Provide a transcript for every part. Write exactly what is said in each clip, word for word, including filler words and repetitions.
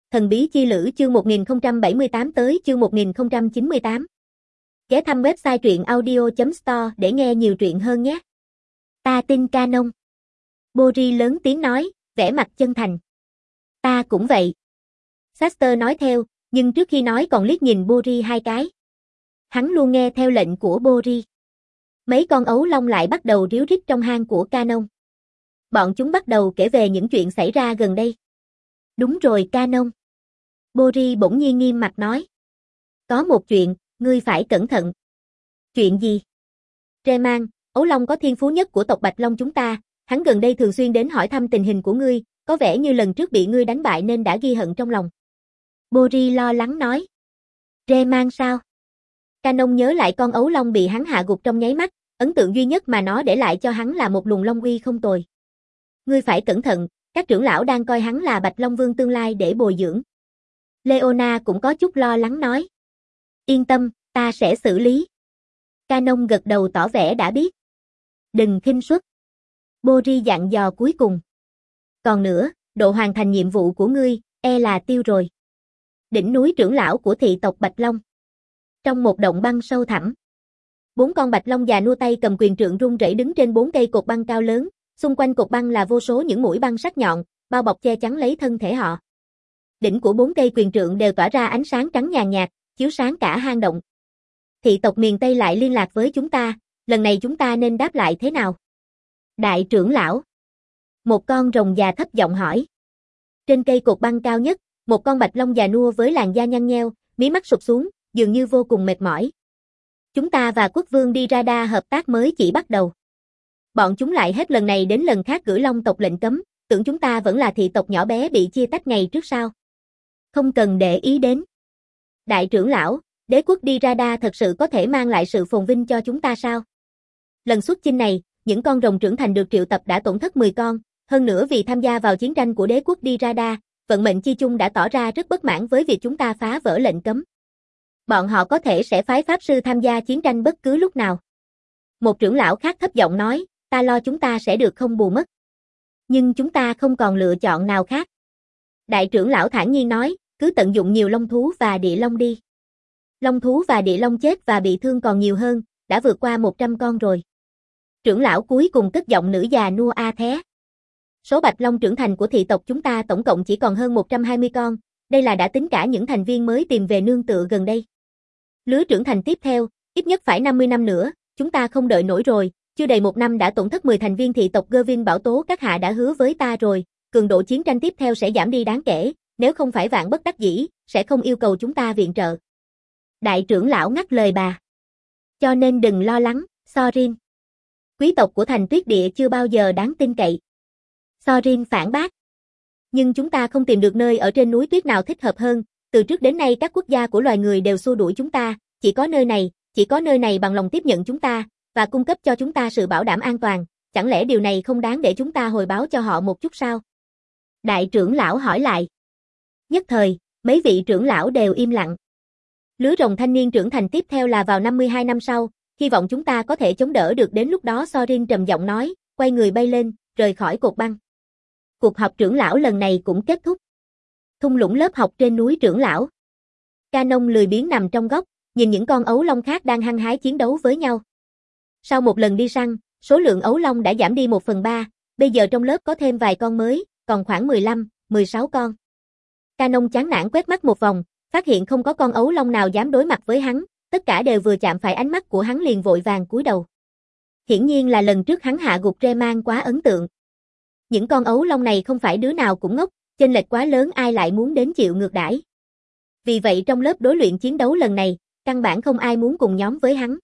Thần bí chi lữ chương một nghìn không trăm bảy mươi tám tới chương một nghìn không trăm chín mươi tám. Ghé thăm website truyện audio chấm store để nghe nhiều truyện hơn nhé. Ta tin Canon. Bori lớn tiếng nói, vẻ mặt chân thành. Ta cũng vậy. Saster nói theo, nhưng trước khi nói còn liếc nhìn Bori hai cái. Hắn luôn nghe theo lệnh của Bori. Mấy con ấu long lại bắt đầu ríu rít trong hang của Canon. Bọn chúng bắt đầu kể về những chuyện xảy ra gần đây. Đúng rồi Canon. Bori bỗng nhiên nghiêm mặt nói. Có một chuyện, ngươi phải cẩn thận. Chuyện gì? Rayman, ấu long có thiên phú nhất của tộc Bạch Long chúng ta, hắn gần đây thường xuyên đến hỏi thăm tình hình của ngươi, có vẻ như lần trước bị ngươi đánh bại nên đã ghi hận trong lòng. Bori lo lắng nói. Rayman sao? Canon nhớ lại con ấu long bị hắn hạ gục trong nháy mắt, ấn tượng duy nhất mà nó để lại cho hắn là một luồng long uy không tồi. Ngươi phải cẩn thận, các trưởng lão đang coi hắn là Bạch Long Vương tương lai để bồi dưỡng. Leona cũng có chút lo lắng nói. Yên tâm, ta sẽ xử lý. Canon gật đầu tỏ vẻ đã biết. Đừng khinh suất. Bori dặn dò cuối cùng. Còn nữa, độ hoàn thành nhiệm vụ của ngươi, e là tiêu rồi. Đỉnh núi trưởng lão của thị tộc Bạch Long. Trong một động băng sâu thẳm. Bốn con Bạch Long già nua tay cầm quyền trượng run rẩy đứng trên bốn cây cột băng cao lớn, xung quanh cột băng là vô số những mũi băng sắc nhọn, bao bọc che chắn lấy thân thể họ. Đỉnh của bốn cây quyền trượng đều tỏa ra ánh sáng trắng nhàn nhạt, chiếu sáng cả hang động. Thị tộc miền Tây lại liên lạc với chúng ta, lần này chúng ta nên đáp lại thế nào? Đại trưởng lão. Một con rồng già thấp giọng hỏi. Trên cây cột băng cao nhất, một con Bạch Long già nua với làn da nhăn nheo, mí mắt sụp xuống, dường như vô cùng mệt mỏi. Chúng ta và quốc vương đi radar hợp tác mới chỉ bắt đầu. Bọn chúng lại hết lần này đến lần khác gửi Long tộc lệnh cấm, tưởng chúng ta vẫn là thị tộc nhỏ bé bị chia tách ngày trước sao? Không cần để ý đến. Đại trưởng lão, đế quốc đi radar thật sự có thể mang lại sự phồn vinh cho chúng ta sao? Lần xuất chinh này, những con rồng trưởng thành được triệu tập đã tổn thất mười con, hơn nữa vì tham gia vào chiến tranh của đế quốc đi radar, vận mệnh chi chung đã tỏ ra rất bất mãn với việc chúng ta phá vỡ lệnh cấm. Bọn họ có thể sẽ phái pháp sư tham gia chiến tranh bất cứ lúc nào. Một trưởng lão khác thấp giọng nói, ta lo chúng ta sẽ được không bù mất. Nhưng chúng ta không còn lựa chọn nào khác. Đại trưởng lão thản nhiên nói, cứ tận dụng nhiều long thú và địa long đi. Long thú và địa long chết và bị thương còn nhiều hơn, đã vượt qua một trăm con rồi. Trưởng lão cuối cùng cất giọng nữ già nua a thé. Số Bạch Long trưởng thành của thị tộc chúng ta tổng cộng chỉ còn hơn một trăm hai mươi con, đây là đã tính cả những thành viên mới tìm về nương tựa gần đây. Lứa trưởng thành tiếp theo, ít nhất phải năm mươi năm nữa, chúng ta không đợi nổi rồi, chưa đầy một năm đã tổn thất mười thành viên thị tộc Gervin bảo tố các hạ đã hứa với ta rồi, cường độ chiến tranh tiếp theo sẽ giảm đi đáng kể, nếu không phải vạn bất đắc dĩ, sẽ không yêu cầu chúng ta viện trợ. Đại trưởng lão ngắt lời bà. Cho nên đừng lo lắng, Sorin. Quý tộc của thành tuyết địa chưa bao giờ đáng tin cậy. Sorin phản bác. Nhưng chúng ta không tìm được nơi ở trên núi tuyết nào thích hợp hơn, từ trước đến nay các quốc gia của loài người đều xua đuổi chúng ta, chỉ có nơi này, chỉ có nơi này bằng lòng tiếp nhận chúng ta, và cung cấp cho chúng ta sự bảo đảm an toàn, chẳng lẽ điều này không đáng để chúng ta hồi báo cho họ một chút sao? Đại trưởng lão hỏi lại. Nhất thời, mấy vị trưởng lão đều im lặng. Lứa rồng thanh niên trưởng thành tiếp theo là vào năm mươi hai năm sau, hy vọng chúng ta có thể chống đỡ được đến lúc đó Sorin trầm giọng nói, quay người bay lên, rời khỏi cột băng. Cuộc họp trưởng lão lần này cũng kết thúc. Thung lũng lớp học trên núi trưởng lão. Canon lười biếng nằm trong góc, nhìn những con ấu long khác đang hăng hái chiến đấu với nhau. Sau một lần đi săn, số lượng ấu long đã giảm đi một phần ba, bây giờ trong lớp có thêm vài con mới, còn khoảng mười lăm, mười sáu con. Canon chán nản quét mắt một vòng, phát hiện không có con ấu long nào dám đối mặt với hắn, tất cả đều vừa chạm phải ánh mắt của hắn liền vội vàng cúi đầu. Hiển nhiên là lần trước hắn hạ gục Rayman quá ấn tượng. Những con ấu long này không phải đứa nào cũng ngốc, chênh lệch quá lớn ai lại muốn đến chịu ngược đãi. Vì vậy trong lớp đối luyện chiến đấu lần này, căn bản không ai muốn cùng nhóm với hắn.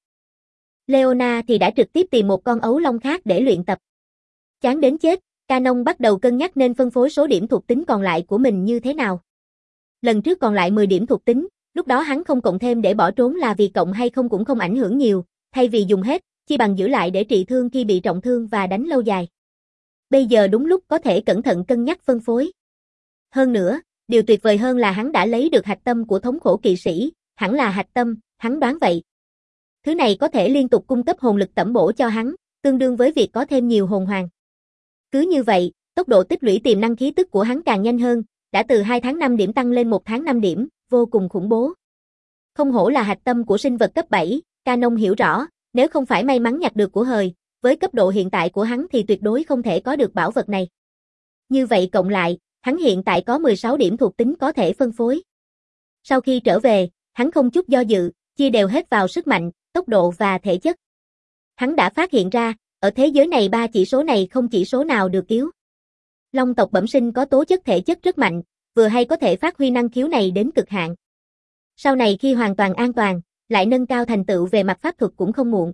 Leona thì đã trực tiếp tìm một con ấu long khác để luyện tập. Chán đến chết, Canon bắt đầu cân nhắc nên phân phối số điểm thuộc tính còn lại của mình như thế nào. Lần trước còn lại mười điểm thuộc tính, lúc đó hắn không cộng thêm để bỏ trốn là vì cộng hay không cũng không ảnh hưởng nhiều, thay vì dùng hết, chi bằng giữ lại để trị thương khi bị trọng thương và đánh lâu dài. Bây giờ đúng lúc có thể cẩn thận cân nhắc phân phối. Hơn nữa, điều tuyệt vời hơn là hắn đã lấy được hạch tâm của thống khổ kỵ sĩ, hẳn là hạch tâm, hắn đoán vậy. Thứ này có thể liên tục cung cấp hồn lực tẩm bổ cho hắn, tương đương với việc có thêm nhiều hồn hoàng. Cứ như vậy, tốc độ tích lũy tiềm năng khí tức của hắn càng nhanh hơn, đã từ hai tháng năm điểm tăng lên một tháng năm điểm, vô cùng khủng bố. Không hổ là hạch tâm của sinh vật cấp bảy, Canon hiểu rõ, nếu không phải may mắn nhặt được của hời, với cấp độ hiện tại của hắn thì tuyệt đối không thể có được bảo vật này. Như vậy cộng lại, hắn hiện tại có mười sáu điểm thuộc tính có thể phân phối. Sau khi trở về, hắn không chút do dự, chia đều hết vào sức mạnh, tốc độ và thể chất. Hắn đã phát hiện ra, ở thế giới này ba chỉ số này không chỉ số nào được yếu. Long tộc bẩm sinh có tố chất thể chất rất mạnh, vừa hay có thể phát huy năng khiếu này đến cực hạn. Sau này khi hoàn toàn an toàn, lại nâng cao thành tựu về mặt pháp thuật cũng không muộn.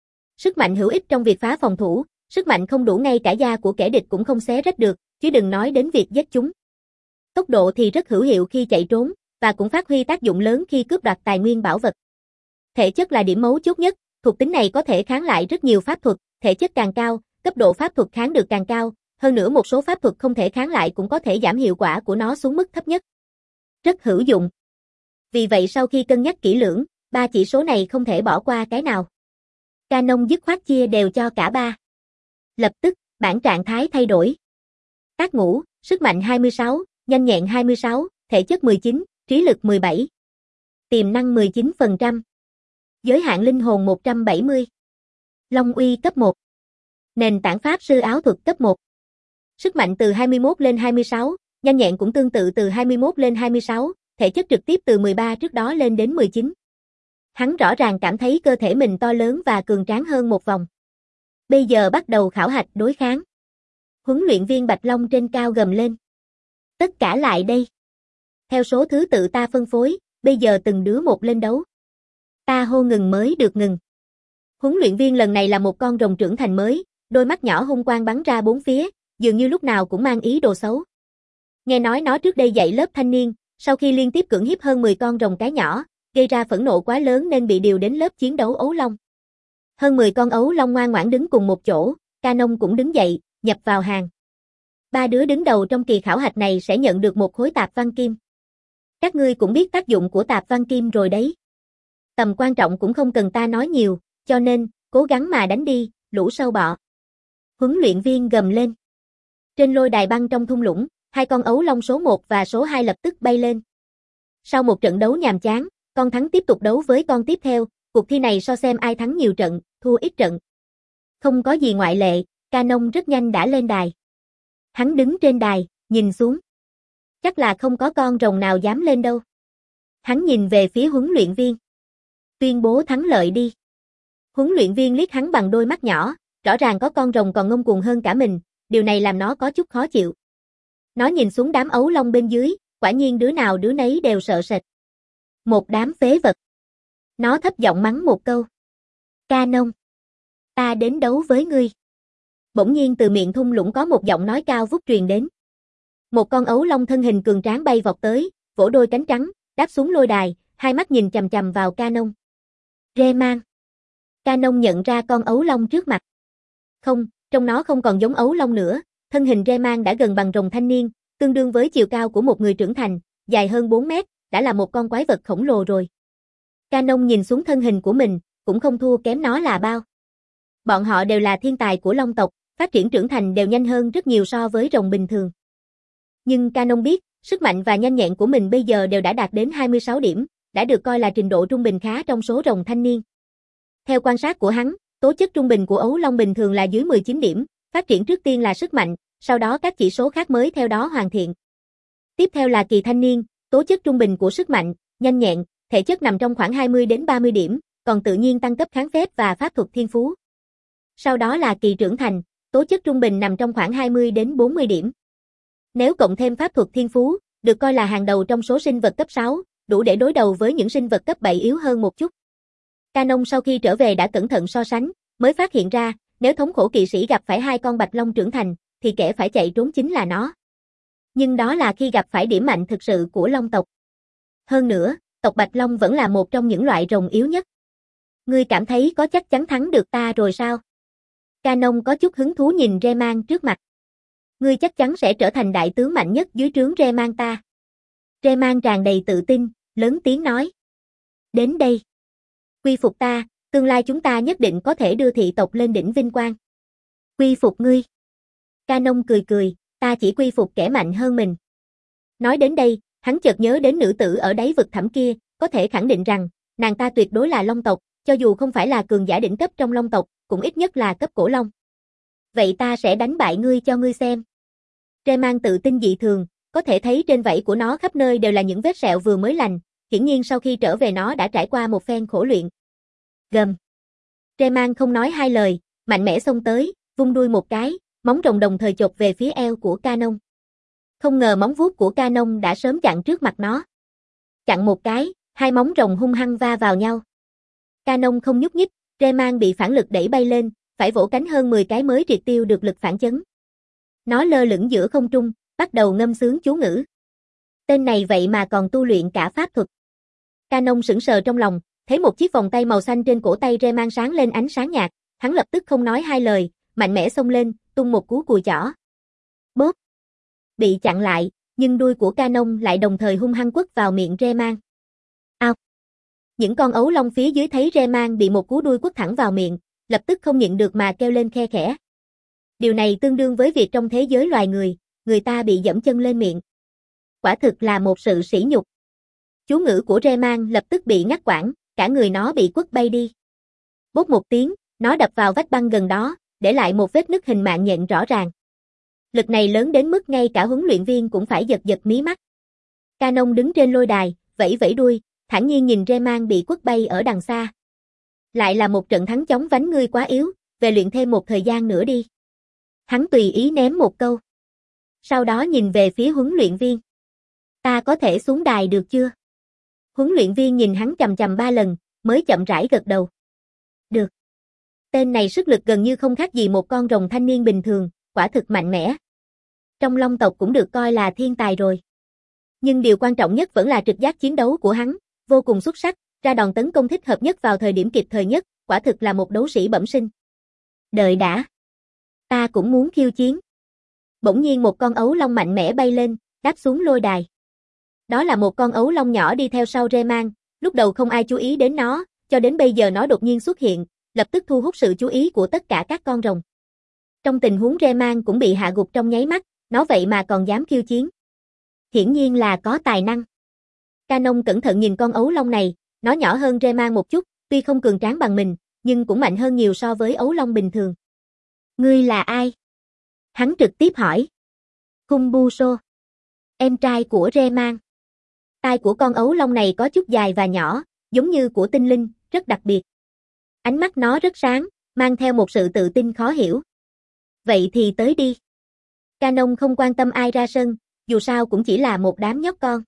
Sức mạnh hữu ích trong việc phá phòng thủ, sức mạnh không đủ ngay cả da của kẻ địch cũng không xé rách được, chứ đừng nói đến việc giết chúng. Tốc độ thì rất hữu hiệu khi chạy trốn, và cũng phát huy tác dụng lớn khi cướp đoạt tài nguyên bảo vật. Thể chất là điểm mấu chốt nhất, thuộc tính này có thể kháng lại rất nhiều pháp thuật, thể chất càng cao, cấp độ pháp thuật kháng được càng cao, hơn nữa một số pháp thuật không thể kháng lại cũng có thể giảm hiệu quả của nó xuống mức thấp nhất. Rất hữu dụng. Vì vậy sau khi cân nhắc kỹ lưỡng, ba chỉ số này không thể bỏ qua cái nào. Canon dứt khoát chia đều cho cả ba. Lập tức, bảng trạng thái thay đổi. Tác ngũ, sức mạnh hai mươi sáu, nhanh nhẹn hai mươi sáu, thể chất mười chín, trí lực mười bảy. Tiềm năng mười chín phần trăm. Giới hạn linh hồn một trăm bảy mươi. Long uy cấp một. Nền tảng pháp sư áo thuật cấp một. Sức mạnh từ hai mươi mốt lên hai mươi sáu, nhanh nhẹn cũng tương tự từ hai mươi mốt lên hai mươi sáu, thể chất trực tiếp từ mười ba trước đó lên đến mười chín. Hắn rõ ràng cảm thấy cơ thể mình to lớn và cường tráng hơn một vòng. Bây giờ bắt đầu khảo hạch đối kháng. Huấn luyện viên Bạch Long trên cao gầm lên. Tất cả lại đây. Theo số thứ tự ta phân phối, bây giờ từng đứa một lên đấu. Ta hô ngừng mới được ngừng. Huấn luyện viên lần này là một con rồng trưởng thành mới, đôi mắt nhỏ hung quang bắn ra bốn phía, dường như lúc nào cũng mang ý đồ xấu. Nghe nói nó trước đây dạy lớp thanh niên, sau khi liên tiếp cưỡng hiếp hơn mười con rồng cái nhỏ, gây ra phẫn nộ quá lớn nên bị điều đến lớp chiến đấu ấu long. Hơn mười con ấu long ngoan ngoãn đứng cùng một chỗ, Canon cũng đứng dậy, nhập vào hàng. Ba đứa đứng đầu trong kỳ khảo hạch này sẽ nhận được một khối tạp văn kim. Các ngươi cũng biết tác dụng của tạp văn kim rồi đấy. Tầm quan trọng cũng không cần ta nói nhiều, cho nên, cố gắng mà đánh đi, lũ sâu bọ. Huấn luyện viên gầm lên. Trên lôi đài băng trong thung lũng, hai con ấu long số một và số hai lập tức bay lên. Sau một trận đấu nhàm chán, con thắng tiếp tục đấu với con tiếp theo, cuộc thi này so xem ai thắng nhiều trận, thua ít trận. Không có gì ngoại lệ, Canon rất nhanh đã lên đài. Hắn đứng trên đài, nhìn xuống. Chắc là không có con rồng nào dám lên đâu. Hắn nhìn về phía huấn luyện viên. Tuyên bố thắng lợi đi. Huấn luyện viên liếc hắn bằng đôi mắt nhỏ, rõ ràng có con rồng còn ngông cuồng hơn cả mình, điều này làm nó có chút khó chịu. Nó nhìn xuống đám ấu long bên dưới, quả nhiên đứa nào đứa nấy đều sợ sệt. Một đám phế vật. Nó thấp giọng mắng một câu. Canon, ta đến đấu với ngươi. Bỗng nhiên từ miệng thung lũng có một giọng nói cao vút truyền đến. Một con ấu long thân hình cường tráng bay vọt tới, vỗ đôi cánh trắng, đáp xuống lôi đài, hai mắt nhìn chằm chằm vào Canon. Rayman. Canon nhận ra con ấu long trước mặt. Không, trông nó không còn giống ấu long nữa, thân hình Rayman đã gần bằng rồng thanh niên, tương đương với chiều cao của một người trưởng thành, dài hơn bốn mét, đã là một con quái vật khổng lồ rồi. Canon nhìn xuống thân hình của mình, cũng không thua kém nó là bao. Bọn họ đều là thiên tài của long tộc, phát triển trưởng thành đều nhanh hơn rất nhiều so với rồng bình thường. Nhưng Canon biết, sức mạnh và nhanh nhẹn của mình bây giờ đều đã đạt đến hai mươi sáu điểm, đã được coi là trình độ trung bình khá trong số rồng thanh niên. Theo quan sát của hắn, tố chất trung bình của ấu long bình thường là dưới mười chín điểm, phát triển trước tiên là sức mạnh, sau đó các chỉ số khác mới theo đó hoàn thiện. Tiếp theo là kỳ thanh niên, tố chất trung bình của sức mạnh, nhanh nhẹn, thể chất nằm trong khoảng hai mươi đến ba mươi điểm, còn tự nhiên tăng cấp kháng phép và pháp thuật thiên phú. Sau đó là kỳ trưởng thành, tố chất trung bình nằm trong khoảng hai mươi đến bốn mươi điểm. Nếu cộng thêm pháp thuật thiên phú, được coi là hàng đầu trong số sinh vật cấp sáu, đủ để đối đầu với những sinh vật cấp bảy yếu hơn một chút. Canon sau khi trở về đã cẩn thận so sánh, mới phát hiện ra, nếu thống khổ kỵ sĩ gặp phải hai con bạch long trưởng thành, thì kẻ phải chạy trốn chính là nó. Nhưng đó là khi gặp phải điểm mạnh thực sự của long tộc. Hơn nữa, tộc bạch long vẫn là một trong những loại rồng yếu nhất. Ngươi cảm thấy có chắc chắn thắng được ta rồi sao? Canon có chút hứng thú nhìn Rayman trước mặt. Ngươi chắc chắn sẽ trở thành đại tướng mạnh nhất dưới trướng Rayman ta. Rayman tràn đầy tự tin, lớn tiếng nói. Đến đây. Quy phục ta, tương lai chúng ta nhất định có thể đưa thị tộc lên đỉnh vinh quang. Quy phục ngươi. Canon cười cười, ta chỉ quy phục kẻ mạnh hơn mình. Nói đến đây, hắn chợt nhớ đến nữ tử ở đáy vực thẳm kia, có thể khẳng định rằng, nàng ta tuyệt đối là Long tộc, cho dù không phải là cường giả đỉnh cấp trong Long tộc, cũng ít nhất là cấp cổ Long. Vậy ta sẽ đánh bại ngươi cho ngươi xem. Rayman tự tin dị thường, có thể thấy trên vảy của nó khắp nơi đều là những vết sẹo vừa mới lành, hiển nhiên sau khi trở về nó đã trải qua một phen khổ luyện. Gầm. Rayman không nói hai lời, mạnh mẽ xông tới, vung đuôi một cái, móng rồng đồng thời chộp về phía eo của Canon. Không ngờ móng vuốt của Canon đã sớm chặn trước mặt nó. Chặn một cái, hai móng rồng hung hăng va vào nhau. Canon không nhúc nhích, Rayman bị phản lực đẩy bay lên, phải vỗ cánh hơn mười cái mới triệt tiêu được lực phản chấn. Nó lơ lửng giữa không trung, bắt đầu ngâm sướng chú ngữ. Tên này vậy mà còn tu luyện cả pháp thuật. Canon sững sờ trong lòng, thấy một chiếc vòng tay màu xanh trên cổ tay Rayman sáng lên ánh sáng nhạt, hắn lập tức không nói hai lời, mạnh mẽ xông lên, tung một cú cùi chỏ. Bốp. Bị chặn lại, nhưng đuôi của Canon lại đồng thời hung hăng quất vào miệng Rayman. Ao. Những con ấu long phía dưới thấy Rayman bị một cú đuôi quất thẳng vào miệng, lập tức không nhịn được mà kêu lên khe khẽ. Điều này tương đương với việc trong thế giới loài người, người ta bị dẫm chân lên miệng. Quả thực là một sự sỉ nhục. Chú ngữ của Rayman lập tức bị ngắt quãng, cả người nó bị quất bay đi. Bốp một tiếng, nó đập vào vách băng gần đó, để lại một vết nứt hình mạng nhện rõ ràng. Lực này lớn đến mức ngay cả huấn luyện viên cũng phải giật giật mí mắt. Canon đứng trên lôi đài, vẫy vẫy đuôi, thản nhiên nhìn Rayman bị quất bay ở đằng xa. Lại là một trận thắng chóng vánh, ngươi quá yếu, về luyện thêm một thời gian nữa đi. Hắn tùy ý ném một câu. Sau đó nhìn về phía huấn luyện viên. Ta có thể xuống đài được chưa? Huấn luyện viên nhìn hắn chằm chằm ba lần, mới chậm rãi gật đầu. Được. Tên này sức lực gần như không khác gì một con rồng thanh niên bình thường, quả thực mạnh mẽ. Trong Long tộc cũng được coi là thiên tài rồi. Nhưng điều quan trọng nhất vẫn là trực giác chiến đấu của hắn, vô cùng xuất sắc, ra đòn tấn công thích hợp nhất vào thời điểm kịp thời nhất, quả thực là một đấu sĩ bẩm sinh. Đợi đã. Ta cũng muốn khiêu chiến. Bỗng nhiên một con ấu long mạnh mẽ bay lên, đáp xuống lôi đài. Đó là một con ấu long nhỏ đi theo sau Rayman, lúc đầu không ai chú ý đến nó, cho đến bây giờ nó đột nhiên xuất hiện, lập tức thu hút sự chú ý của tất cả các con rồng. Trong tình huống Rayman cũng bị hạ gục trong nháy mắt, nó vậy mà còn dám khiêu chiến. Hiển nhiên là có tài năng. Canon cẩn thận nhìn con ấu long này, nó nhỏ hơn Rayman một chút, tuy không cường tráng bằng mình, nhưng cũng mạnh hơn nhiều so với ấu long bình thường. Ngươi là ai? Hắn trực tiếp hỏi. Khumbuso. Em trai của Rayman. Tai của con ấu long này có chút dài và nhỏ, giống như của tinh linh, rất đặc biệt. Ánh mắt nó rất sáng, mang theo một sự tự tin khó hiểu. Vậy thì tới đi. Canon không quan tâm ai ra sân, dù sao cũng chỉ là một đám nhóc con.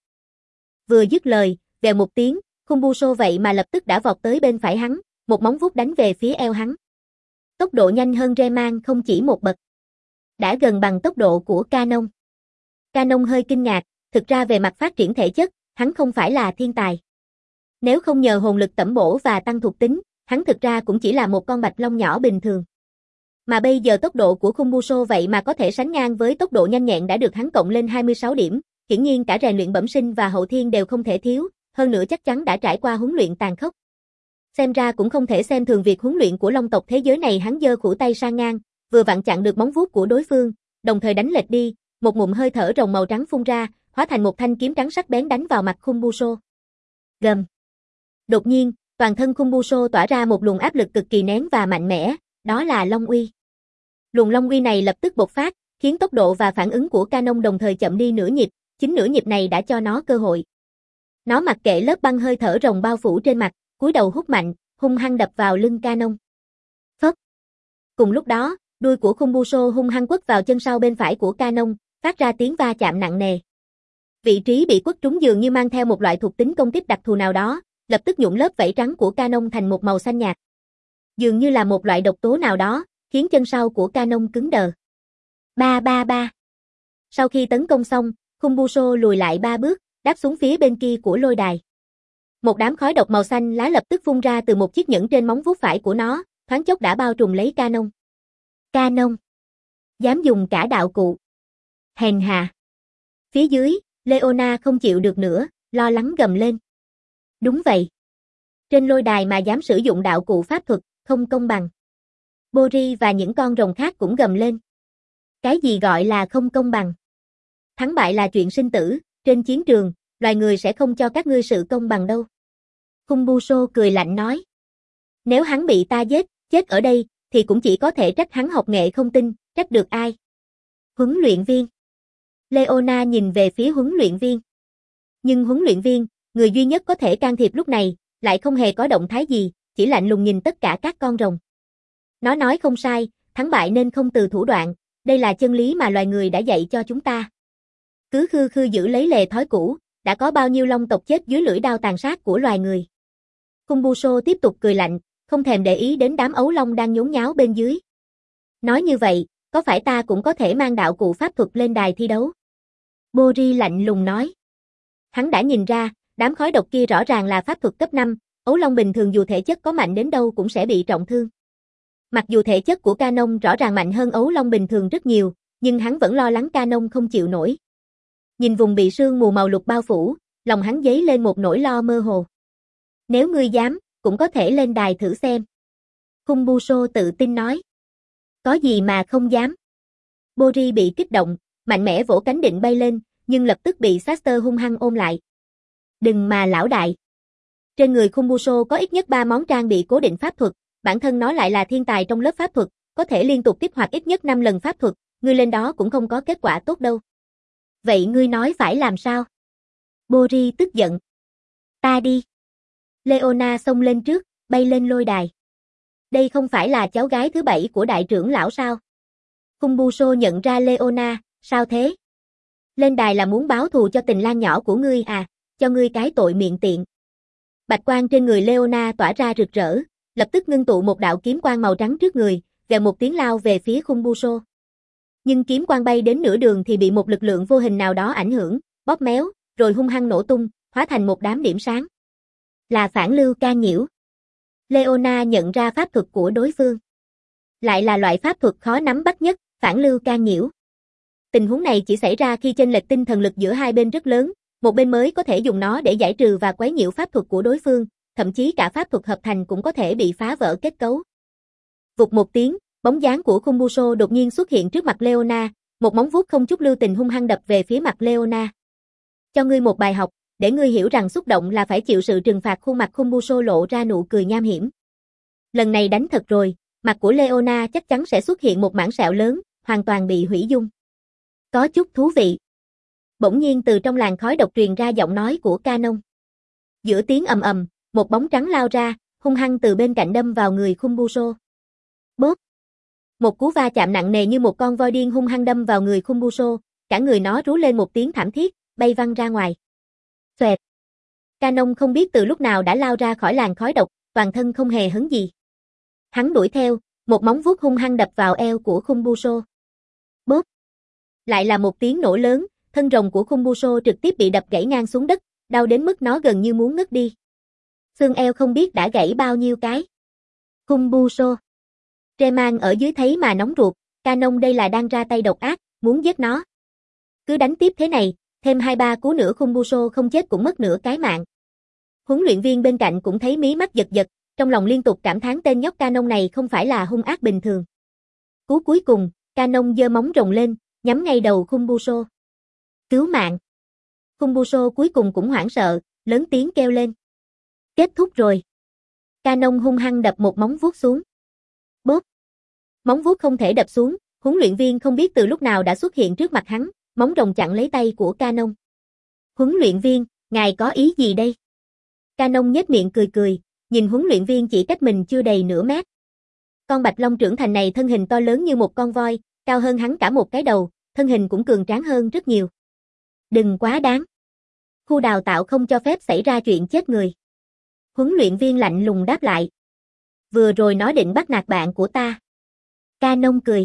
Vừa dứt lời, vèo một tiếng, Khumbuso vậy mà lập tức đã vọt tới bên phải hắn, một móng vuốt đánh về phía eo hắn. Tốc độ nhanh hơn Rayman không chỉ một bậc. Đã gần bằng tốc độ của Canon. Canon hơi kinh ngạc, thực ra về mặt phát triển thể chất, hắn không phải là thiên tài. Nếu không nhờ hồn lực tẩm bổ và tăng thuộc tính, hắn thực ra cũng chỉ là một con bạch long nhỏ bình thường. Mà bây giờ tốc độ của Khumbuso vậy mà có thể sánh ngang với tốc độ nhanh nhẹn đã được hắn cộng lên hai mươi sáu điểm, hiển nhiên cả rèn luyện bẩm sinh và hậu thiên đều không thể thiếu, hơn nữa chắc chắn đã trải qua huấn luyện tàn khốc. Xem ra cũng không thể xem thường việc huấn luyện của long tộc thế giới này. Hắn giơ khuỷu tay sang ngang, vừa vặn chặn được móng vuốt của đối phương, đồng thời đánh lệch đi, một ngụm hơi thở rồng màu trắng phun ra, hóa thành một thanh kiếm trắng sắc bén đánh vào mặt Khumbuso. Gầm. Đột nhiên, toàn thân Khumbuso tỏa ra một luồng áp lực cực kỳ nén và mạnh mẽ, đó là Long Uy. Luồng Long Uy này lập tức bộc phát, khiến tốc độ và phản ứng của Canon đồng thời chậm đi nửa nhịp, chính nửa nhịp này đã cho nó cơ hội. Nó mặc kệ lớp băng hơi thở rồng bao phủ trên mặt, cúi đầu hút mạnh, hung hăng đập vào lưng Canon. Phốc. Cùng lúc đó, đuôi của Khumbuso hung hăng quất vào chân sau bên phải của Canon, phát ra tiếng va chạm nặng nề. Vị trí bị quất trúng dường như mang theo một loại thuộc tính công kích đặc thù nào đó, lập tức nhuộm lớp vảy trắng của Canon thành một màu xanh nhạt. Dường như là một loại độc tố nào đó, khiến chân sau của Canon cứng đờ. Ba ba ba. Sau khi tấn công xong, Khumbuso lùi lại ba bước, đáp xuống phía bên kia của lôi đài. Một đám khói độc màu xanh lá lập tức phun ra từ một chiếc nhẫn trên móng vuốt phải của nó, thoáng chốc đã bao trùm lấy Canon. Canon. Dám dùng cả đạo cụ. Hèn hạ. Phía dưới, Leona không chịu được nữa, lo lắng gầm lên. Đúng vậy. Trên lôi đài mà dám sử dụng đạo cụ pháp thuật, không công bằng. Bori và những con rồng khác cũng gầm lên. Cái gì gọi là không công bằng? Thắng bại là chuyện sinh tử, trên chiến trường, loài người sẽ không cho các ngươi sự công bằng đâu. Khumbuso cười lạnh nói. Nếu hắn bị ta giết, chết ở đây, thì cũng chỉ có thể trách hắn học nghệ không tinh, trách được ai? Huấn luyện viên. Leona nhìn về phía huấn luyện viên. Nhưng huấn luyện viên, người duy nhất có thể can thiệp lúc này, lại không hề có động thái gì, chỉ lạnh lùng nhìn tất cả các con rồng. Nó nói không sai, thắng bại nên không từ thủ đoạn, đây là chân lý mà loài người đã dạy cho chúng ta. Cứ khư khư giữ lấy lề thói cũ, đã có bao nhiêu long tộc chết dưới lưỡi đao tàn sát của loài người. Khumbuso tiếp tục cười lạnh, không thèm để ý đến đám ấu long đang nhốn nháo bên dưới. Nói như vậy, có phải ta cũng có thể mang đạo cụ pháp thuật lên đài thi đấu? Bori lạnh lùng nói. Hắn đã nhìn ra, đám khói độc kia rõ ràng là pháp thuật cấp năm, ấu long bình thường dù thể chất có mạnh đến đâu cũng sẽ bị trọng thương. Mặc dù thể chất của Canon rõ ràng mạnh hơn ấu long bình thường rất nhiều, nhưng hắn vẫn lo lắng Canon không chịu nổi. Nhìn vùng bị sương mù màu lục bao phủ, lòng hắn dấy lên một nỗi lo mơ hồ. Nếu ngươi dám, cũng có thể lên đài thử xem. Khumbuso tự tin nói. Có gì mà không dám. Bori bị kích động, mạnh mẽ vỗ cánh định bay lên, nhưng lập tức bị Saster hung hăng ôm lại. Đừng mà lão đại. Trên người Khumbuso có ít nhất ba món trang bị cố định pháp thuật, bản thân nó lại là thiên tài trong lớp pháp thuật, có thể liên tục kích hoạt ít nhất năm lần pháp thuật, ngươi lên đó cũng không có kết quả tốt đâu. Vậy ngươi nói phải làm sao? Bori tức giận. Ta đi. Leona xông lên trước, bay lên lôi đài. Đây không phải là cháu gái thứ bảy của đại trưởng lão sao? Khumbuso nhận ra Leona, sao thế? Lên đài là muốn báo thù cho tình lang nhỏ của ngươi à, cho ngươi cái tội miệng tiện. Bạch quang trên người Leona tỏa ra rực rỡ, lập tức ngưng tụ một đạo kiếm quang màu trắng trước người, vèo một tiếng lao về phía Khumbuso. Nhưng kiếm quang bay đến nửa đường thì bị một lực lượng vô hình nào đó ảnh hưởng, bóp méo, rồi hung hăng nổ tung, hóa thành một đám điểm sáng. Là phản lưu can nhiễu. Leona nhận ra pháp thuật của đối phương. Lại là loại pháp thuật khó nắm bắt nhất, phản lưu can nhiễu. Tình huống này chỉ xảy ra khi chênh lệch tinh thần lực giữa hai bên rất lớn, một bên mới có thể dùng nó để giải trừ và quấy nhiễu pháp thuật của đối phương, thậm chí cả pháp thuật hợp thành cũng có thể bị phá vỡ kết cấu. Vụt một tiếng, bóng dáng của Khumbuso đột nhiên xuất hiện trước mặt Leona, một móng vuốt không chút lưu tình hung hăng đập về phía mặt Leona. Cho ngươi một bài học, để ngươi hiểu rằng xúc động là phải chịu sự trừng phạt. Khuôn mặt Khumbuso lộ ra nụ cười nham hiểm. Lần này đánh thật rồi, mặt của Leona chắc chắn sẽ xuất hiện một mảng sẹo lớn, hoàn toàn bị hủy dung. Có chút thú vị. Bỗng nhiên từ trong làn khói độc truyền ra giọng nói của Canon. Giữa tiếng ầm ầm, một bóng trắng lao ra, hung hăng từ bên cạnh đâm vào người Khumbuso. Bốp. Một cú va chạm nặng nề như một con voi điên hung hăng đâm vào người Khumbuso, cả người nó rú lên một tiếng thảm thiết, bay văng ra ngoài. Xoẹt. Canon không biết từ lúc nào đã lao ra khỏi làn khói độc, toàn thân không hề hấn gì. Hắn đuổi theo, một móng vuốt hung hăng đập vào eo của Khumbuso. Bốp. Lại là một tiếng nổ lớn, thân rồng của Khumbuso trực tiếp bị đập gãy ngang xuống đất, đau đến mức nó gần như muốn ngất đi. Xương eo không biết đã gãy bao nhiêu cái. Khumbuso. Treman ở dưới thấy mà nóng ruột, Canon đây là đang ra tay độc ác, muốn giết nó. Cứ đánh tiếp thế này, thêm hai ba cú nữa Khumbuso không chết cũng mất nửa cái mạng. Huấn luyện viên bên cạnh cũng thấy mí mắt giật giật, trong lòng liên tục cảm thán tên nhóc Canon này không phải là hung ác bình thường. Cú cuối cùng, Canon giơ móng rồng lên, nhắm ngay đầu Khumbuso. Cứu mạng. Khumbuso cuối cùng cũng hoảng sợ, lớn tiếng kêu lên. Kết thúc rồi. Canon hung hăng đập một móng vuốt xuống. Bốp. Móng vuốt không thể đập xuống, huấn luyện viên không biết từ lúc nào đã xuất hiện trước mặt hắn, móng rồng chặn lấy tay của Canon. Huấn luyện viên, ngài có ý gì đây? Canon nhếch miệng cười cười, nhìn huấn luyện viên chỉ cách mình chưa đầy nửa mét. Con bạch long trưởng thành này thân hình to lớn như một con voi, cao hơn hắn cả một cái đầu, thân hình cũng cường tráng hơn rất nhiều. Đừng quá đáng. Khu đào tạo không cho phép xảy ra chuyện chết người. Huấn luyện viên lạnh lùng đáp lại. Vừa rồi nó định bắt nạt bạn của ta. Canon cười.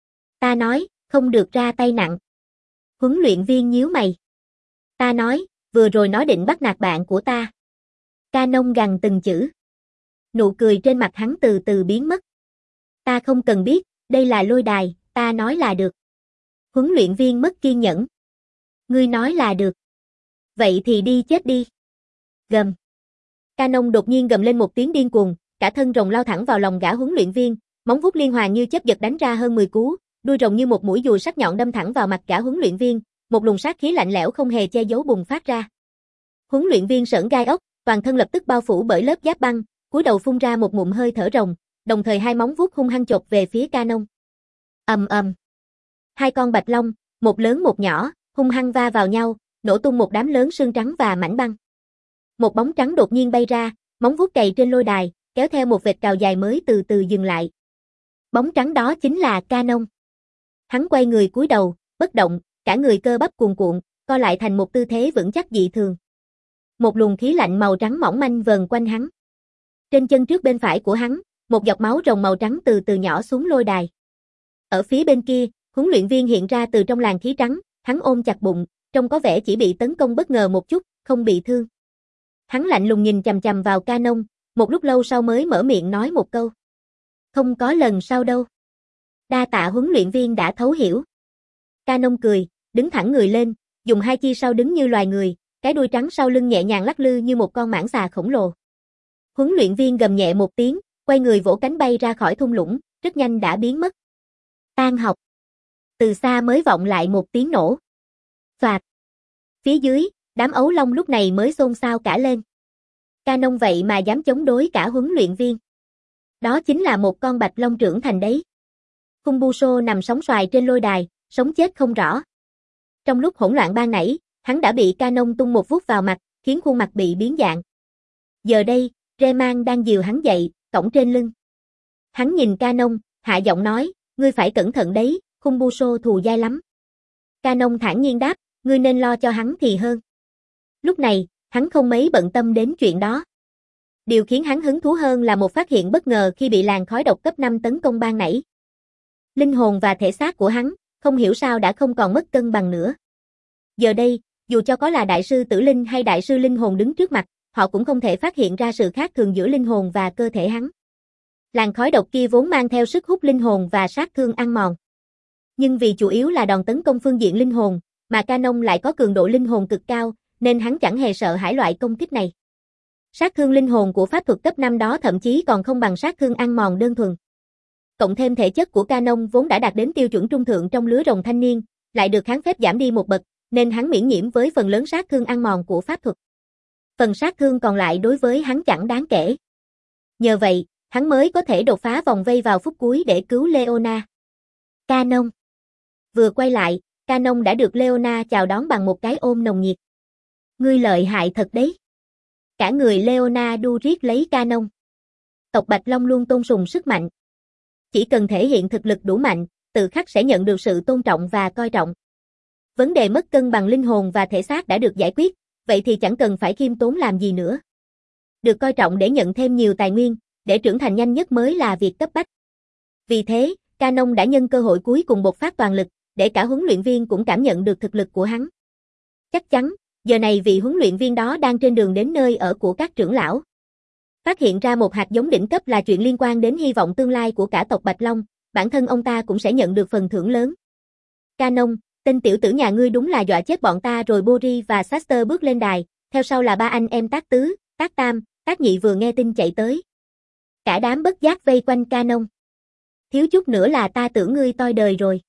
Ta nói, không được ra tay nặng. Huấn luyện viên nhíu mày. Ta nói, vừa rồi nó định bắt nạt bạn của ta. Canon gằn từng chữ. Nụ cười trên mặt hắn từ từ biến mất. Ta không cần biết, đây là lôi đài, ta nói là được. Huấn luyện viên mất kiên nhẫn. Ngươi nói là được. Vậy thì đi chết đi. Gầm. Canon đột nhiên gầm lên một tiếng điên cuồng, cả thân rồng lao thẳng vào lòng gã huấn luyện viên, móng vuốt liên hoàn như chớp giật đánh ra hơn mười cú, đuôi rồng như một mũi dùi sắc nhọn đâm thẳng vào mặt gã huấn luyện viên, một luồng sát khí lạnh lẽo không hề che giấu bùng phát ra. Huấn luyện viên sởn gai ốc, toàn thân lập tức bao phủ bởi lớp giáp băng, cúi đầu phun ra một ngụm hơi thở rồng, đồng thời hai móng vuốt hung hăng chộp về phía Canon. Ầm ầm. Hai con bạch long, một lớn một nhỏ, hung hăng va vào nhau, nổ tung một đám lớn sương trắng và mảnh băng. Một bóng trắng đột nhiên bay ra, móng vuốt cày trên lôi đài, kéo theo một vệt cào dài mới từ từ dừng lại. Bóng trắng đó chính là Canon. Hắn quay người cúi đầu, bất động, cả người cơ bắp cuồn cuộn, co lại thành một tư thế vững chắc dị thường. Một luồng khí lạnh màu trắng mỏng manh vờn quanh hắn. Trên chân trước bên phải của hắn, một giọt máu rồng màu trắng từ từ nhỏ xuống lôi đài. Ở phía bên kia, huấn luyện viên hiện ra từ trong làn khí trắng, hắn ôm chặt bụng, trông có vẻ chỉ bị tấn công bất ngờ một chút, không bị thương. Hắn lạnh lùng nhìn chằm chằm vào Canon, một lúc lâu sau mới mở miệng nói một câu. Không có lần sau đâu. Đa tạ huấn luyện viên đã thấu hiểu. Canon cười, đứng thẳng người lên, dùng hai chi sau đứng như loài người, cái đuôi trắng sau lưng nhẹ nhàng lắc lư như một con mãng xà khổng lồ. Huấn luyện viên gầm nhẹ một tiếng, quay người vỗ cánh bay ra khỏi thung lũng, rất nhanh đã biến mất. Tan học. Từ xa mới vọng lại một tiếng nổ. Phạt. Phía dưới, đám ấu long lúc này mới xôn xao cả lên. Canon vậy mà dám chống đối cả huấn luyện viên. Đó chính là một con bạch long trưởng thành đấy. Khumbuso nằm sóng xoài trên lôi đài, sống chết không rõ. Trong lúc hỗn loạn ban nãy, hắn đã bị Canon tung một vuốt vào mặt, khiến khuôn mặt bị biến dạng. Giờ đây, Rayman đang dìu hắn dậy, cõng trên lưng. Hắn nhìn Canon, hạ giọng nói, ngươi phải cẩn thận đấy, Khumbuso thù dai lắm. Canon thản nhiên đáp, ngươi nên lo cho hắn thì hơn. Lúc này, hắn không mấy bận tâm đến chuyện đó. Điều khiến hắn hứng thú hơn là một phát hiện bất ngờ khi bị làn khói độc cấp năm tấn công ban nãy. Linh hồn và thể xác của hắn, không hiểu sao đã không còn mất cân bằng nữa. Giờ đây, dù cho có là đại sư tử linh hay đại sư linh hồn đứng trước mặt, họ cũng không thể phát hiện ra sự khác thường giữa linh hồn và cơ thể hắn. Làn khói độc kia vốn mang theo sức hút linh hồn và sát thương ăn mòn. Nhưng vì chủ yếu là đòn tấn công phương diện linh hồn, mà Canon lại có cường độ linh hồn cực cao, nên hắn chẳng hề sợ hãi loại công kích này. Sát thương linh hồn của pháp thuật cấp năm đó thậm chí còn không bằng sát thương ăn mòn đơn thuần. Cộng thêm thể chất của Canon vốn đã đạt đến tiêu chuẩn trung thượng trong lứa rồng thanh niên, lại được kháng phép giảm đi một bậc, nên hắn miễn nhiễm với phần lớn sát thương ăn mòn của pháp thuật. Phần sát thương còn lại đối với hắn chẳng đáng kể. Nhờ vậy, hắn mới có thể đột phá vòng vây vào phút cuối để cứu Leona. Canon. Vừa quay lại, Canon đã được Leona chào đón bằng một cái ôm nồng nhiệt. Ngươi lợi hại thật đấy. Cả người Leona đu riết lấy Canon. Tộc Bạch Long luôn tôn sùng sức mạnh. Chỉ cần thể hiện thực lực đủ mạnh, tự khắc sẽ nhận được sự tôn trọng và coi trọng. Vấn đề mất cân bằng linh hồn và thể xác đã được giải quyết, vậy thì chẳng cần phải khiêm tốn làm gì nữa. Được coi trọng để nhận thêm nhiều tài nguyên, để trưởng thành nhanh nhất mới là việc cấp bách. Vì thế, Canon đã nhân cơ hội cuối cùng bộc phát toàn lực, để cả huấn luyện viên cũng cảm nhận được thực lực của hắn. Chắc chắn, giờ này vị huấn luyện viên đó đang trên đường đến nơi ở của các trưởng lão. Phát hiện ra một hạt giống đỉnh cấp là chuyện liên quan đến hy vọng tương lai của cả tộc Bạch Long, bản thân ông ta cũng sẽ nhận được phần thưởng lớn. Canon, tên tiểu tử nhà ngươi đúng là dọa chết bọn ta rồi. Bori và Saster bước lên đài, theo sau là ba anh em Tác Tứ, Tác Tam, Tác Nhị vừa nghe tin chạy tới. Cả đám bất giác vây quanh Canon. Thiếu chút nữa là ta tưởng ngươi toi đời rồi.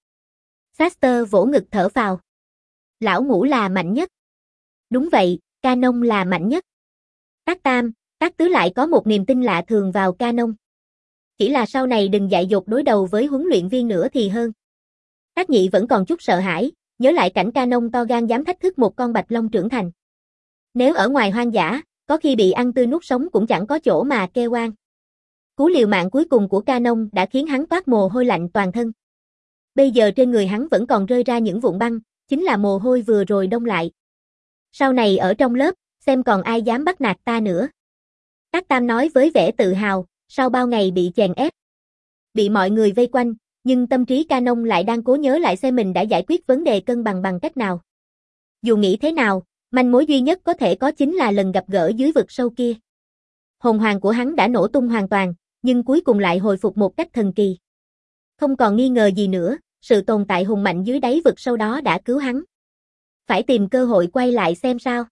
Saster vỗ ngực thở phào. Lão ngũ là mạnh nhất. Đúng vậy, Canon là mạnh nhất. Tác Tam, Tác Tứ lại có một niềm tin lạ thường vào Canon. Chỉ là sau này đừng dại dột đối đầu với huấn luyện viên nữa thì hơn. Tác Nhị vẫn còn chút sợ hãi, nhớ lại cảnh Canon to gan dám thách thức một con bạch long trưởng thành. Nếu ở ngoài hoang dã, có khi bị ăn tươi nuốt sống cũng chẳng có chỗ mà kêu oan. Cú liều mạng cuối cùng của Canon đã khiến hắn toát mồ hôi lạnh toàn thân. Bây giờ trên người hắn vẫn còn rơi ra những vụn băng, chính là mồ hôi vừa rồi đông lại. Sau này ở trong lớp, xem còn ai dám bắt nạt ta nữa. Tác Tam nói với vẻ tự hào, sau bao ngày bị chèn ép. Bị mọi người vây quanh, nhưng tâm trí Canon lại đang cố nhớ lại xem mình đã giải quyết vấn đề cân bằng bằng cách nào. Dù nghĩ thế nào, manh mối duy nhất có thể có chính là lần gặp gỡ dưới vực sâu kia. Hồn hoàng của hắn đã nổ tung hoàn toàn, nhưng cuối cùng lại hồi phục một cách thần kỳ. Không còn nghi ngờ gì nữa, sự tồn tại hùng mạnh dưới đáy vực sâu đó đã cứu hắn. Phải tìm cơ hội quay lại xem sao.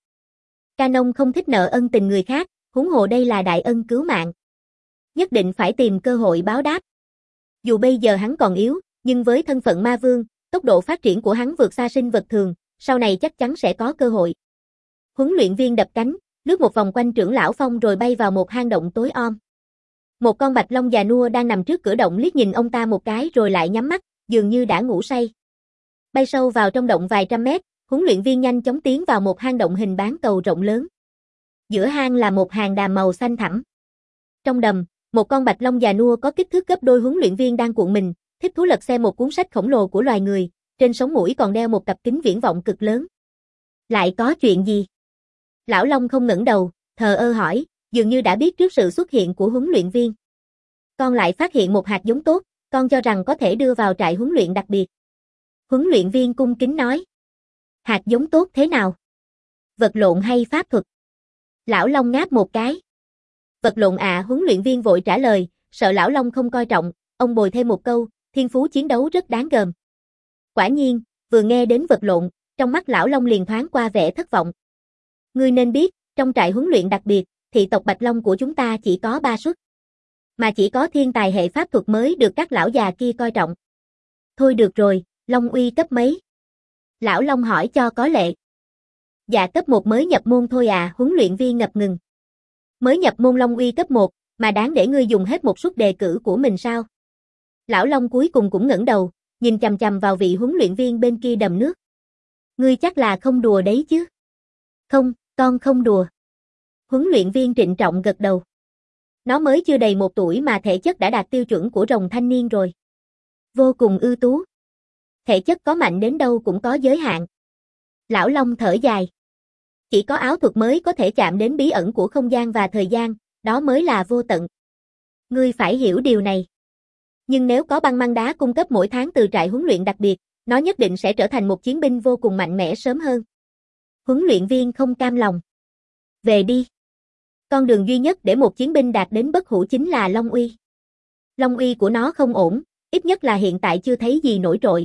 Canon không thích nợ ân tình người khác, huống hồ đây là đại ân cứu mạng. Nhất định phải tìm cơ hội báo đáp. Dù bây giờ hắn còn yếu, nhưng với thân phận ma vương, tốc độ phát triển của hắn vượt xa sinh vật thường, sau này chắc chắn sẽ có cơ hội. Huấn luyện viên đập cánh, lướt một vòng quanh trưởng lão Phong rồi bay vào một hang động tối om. Một con bạch long già nua đang nằm trước cửa động liếc nhìn ông ta một cái rồi lại nhắm mắt, dường như đã ngủ say. Bay sâu vào trong động vài trăm mét, huấn luyện viên nhanh chóng tiến vào một hang động hình bán cầu rộng lớn. Giữa hang là một hàng đàm màu xanh thẳm. Trong đầm, một con bạch long già nua có kích thước gấp đôi huấn luyện viên đang cuộn mình, thích thú lật xem một cuốn sách khổng lồ của loài người, trên sống mũi còn đeo một cặp kính viễn vọng cực lớn. Lại có chuyện gì? Lão Long không ngẩng đầu, thờ ơ hỏi, dường như đã biết trước sự xuất hiện của huấn luyện viên. Con lại phát hiện một hạt giống tốt, con cho rằng có thể đưa vào trại huấn luyện đặc biệt. Huấn luyện viên cung kính nói. Hạt giống tốt thế nào? Vật lộn hay pháp thuật? Lão Long ngáp một cái. Vật lộn à, huấn luyện viên vội trả lời, sợ Lão Long không coi trọng, ông bồi thêm một câu, thiên phú chiến đấu rất đáng gờm. Quả nhiên, vừa nghe đến vật lộn, trong mắt Lão Long liền thoáng qua vẻ thất vọng. Ngươi nên biết, trong trại huấn luyện đặc biệt, thị tộc Bạch Long của chúng ta chỉ có ba suất. Mà chỉ có thiên tài hệ pháp thuật mới được các lão già kia coi trọng. Thôi được rồi, Long uy cấp mấy? Lão Long hỏi cho có lệ. Dạ cấp một mới nhập môn thôi à, huấn luyện viên ngập ngừng. Mới nhập môn Long uy cấp một, mà đáng để ngươi dùng hết một suất đề cử của mình sao? Lão Long cuối cùng cũng ngẩng đầu, nhìn chằm chằm vào vị huấn luyện viên bên kia đầm nước. Ngươi chắc là không đùa đấy chứ? Không, con không đùa. Huấn luyện viên trịnh trọng gật đầu. Nó mới chưa đầy một tuổi mà thể chất đã đạt tiêu chuẩn của rồng thanh niên rồi. Vô cùng ưu tú. Thể chất có mạnh đến đâu cũng có giới hạn. Lão Long thở dài. Chỉ có áo thuật mới có thể chạm đến bí ẩn của không gian và thời gian, đó mới là vô tận. Ngươi phải hiểu điều này. Nhưng nếu có băng măng đá cung cấp mỗi tháng từ trại huấn luyện đặc biệt, nó nhất định sẽ trở thành một chiến binh vô cùng mạnh mẽ sớm hơn. Huấn luyện viên không cam lòng. Về đi. Con đường duy nhất để một chiến binh đạt đến bất hủ chính là Long uy. Long uy của nó không ổn, ít nhất là hiện tại chưa thấy gì nổi trội.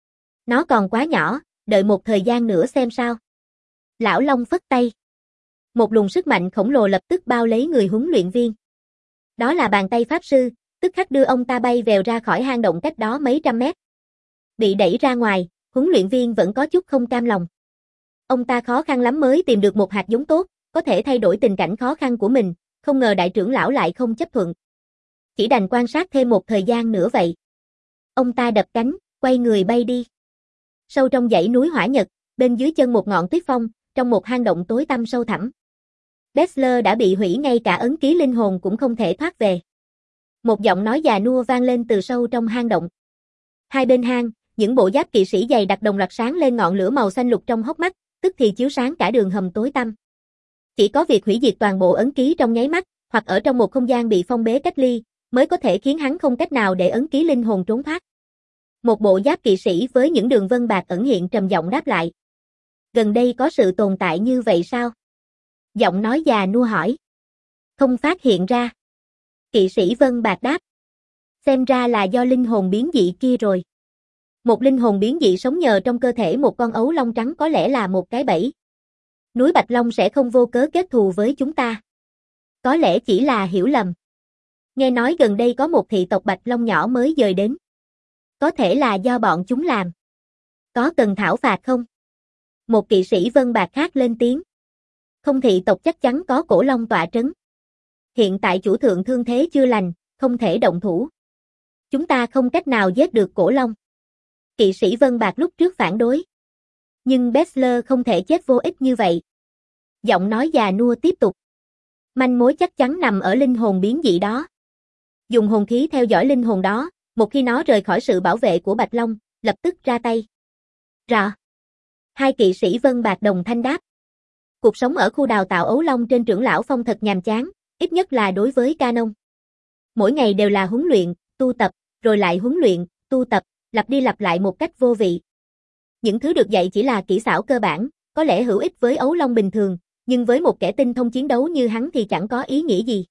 Nó còn quá nhỏ, đợi một thời gian nữa xem sao. Lão Long phất tay. Một luồng sức mạnh khổng lồ lập tức bao lấy người huấn luyện viên. Đó là bàn tay pháp sư, tức khắc đưa ông ta bay vèo ra khỏi hang động cách đó mấy trăm mét. Bị đẩy ra ngoài, huấn luyện viên vẫn có chút không cam lòng. Ông ta khó khăn lắm mới tìm được một hạt giống tốt, có thể thay đổi tình cảnh khó khăn của mình, không ngờ đại trưởng lão lại không chấp thuận. Chỉ đành quan sát thêm một thời gian nữa vậy. Ông ta đập cánh, quay người bay đi. Sâu trong dãy núi Hỏa Nhật, bên dưới chân một ngọn tuyết phong, trong một hang động tối tăm sâu thẳm. Bessler đã bị hủy, ngay cả ấn ký linh hồn cũng không thể thoát về. Một giọng nói già nua vang lên từ sâu trong hang động. Hai bên hang, những bộ giáp kỵ sĩ dày đặc đồng loạt sáng lên ngọn lửa màu xanh lục trong hốc mắt, tức thì chiếu sáng cả đường hầm tối tăm. Chỉ có việc hủy diệt toàn bộ ấn ký trong nháy mắt, hoặc ở trong một không gian bị phong bế cách ly, mới có thể khiến hắn không cách nào để ấn ký linh hồn trốn thoát. Một bộ giáp kỵ sĩ với những đường vân bạc ẩn hiện trầm giọng đáp lại. Gần đây có sự tồn tại như vậy sao? Giọng nói già nua hỏi. Không phát hiện ra. Kỵ sĩ vân bạc đáp. Xem ra là do linh hồn biến dị kia rồi. Một linh hồn biến dị sống nhờ trong cơ thể một con ấu long trắng có lẽ là một cái bẫy. Núi Bạch Long sẽ không vô cớ kết thù với chúng ta. Có lẽ chỉ là hiểu lầm. Nghe nói gần đây có một thị tộc Bạch Long nhỏ mới dời đến. Có thể là do bọn chúng làm. Có cần thảo phạt không? Một kỵ sĩ vân bạc khác lên tiếng. Không, thị tộc chắc chắn có cổ long tọa trấn. Hiện tại chủ thượng thương thế chưa lành, không thể động thủ. Chúng ta không cách nào giết được cổ long. Kỵ sĩ vân bạc lúc trước phản đối. Nhưng Bessler không thể chết vô ích như vậy. Giọng nói già nua tiếp tục. Manh mối chắc chắn nằm ở linh hồn biến dị đó. Dùng hồn khí theo dõi linh hồn đó, một khi nó rời khỏi sự bảo vệ của Bạch Long, lập tức ra tay. Rõ. Hai kỵ sĩ vân bạc đồng thanh đáp. Cuộc sống ở khu đào tạo ấu long trên trưởng lão Phong thật nhàm chán, ít nhất là đối với Canon. Mỗi ngày đều là huấn luyện, tu tập, rồi lại huấn luyện, tu tập, lặp đi lặp lại một cách vô vị. Những thứ được dạy chỉ là kỹ xảo cơ bản, có lẽ hữu ích với ấu long bình thường, nhưng với một kẻ tinh thông chiến đấu như hắn thì chẳng có ý nghĩa gì.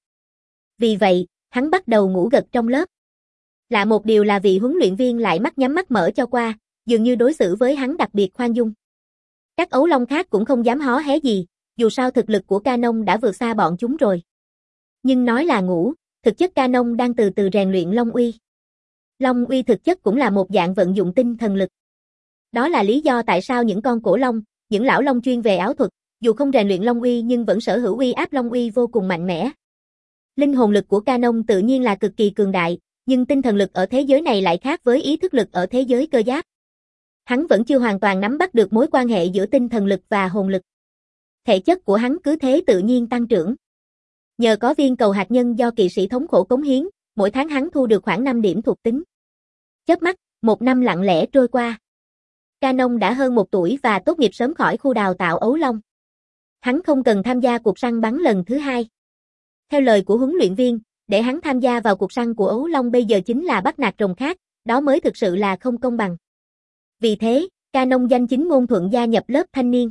Vì vậy, hắn bắt đầu ngủ gật trong lớp. Lạ một điều là vị huấn luyện viên lại mắt nhắm mắt mở cho qua, dường như đối xử với hắn đặc biệt khoan dung. Các ấu long khác cũng không dám hó hé gì, dù sao thực lực của Canon đã vượt xa bọn chúng rồi. Nhưng nói là ngủ, thực chất Canon đang từ từ rèn luyện long uy. Long uy thực chất cũng là một dạng vận dụng tinh thần lực. Đó là lý do tại sao những con cổ long, những lão long chuyên về áo thuật, dù không rèn luyện long uy nhưng vẫn sở hữu uy áp long uy vô cùng mạnh mẽ. Linh hồn lực của Canon tự nhiên là cực kỳ cường đại, nhưng tinh thần lực ở thế giới này lại khác với ý thức lực ở thế giới cơ giáp. Hắn vẫn chưa hoàn toàn nắm bắt được mối quan hệ giữa tinh thần lực và hồn lực. Thể chất của hắn cứ thế tự nhiên tăng trưởng. Nhờ có viên cầu hạt nhân do kỵ sĩ thống khổ cống hiến, mỗi tháng hắn thu được khoảng năm điểm thuộc tính. Chớp mắt, một năm lặng lẽ trôi qua. Canon đã hơn một tuổi và tốt nghiệp sớm khỏi khu đào tạo ấu long. Hắn không cần tham gia cuộc săn bắn lần thứ hai. Theo lời của huấn luyện viên, để hắn tham gia vào cuộc săn của ấu long bây giờ chính là bắt nạt rồng khác, đó mới thực sự là không công bằng. Vì thế, Canon danh chính ngôn thuận gia nhập lớp thanh niên.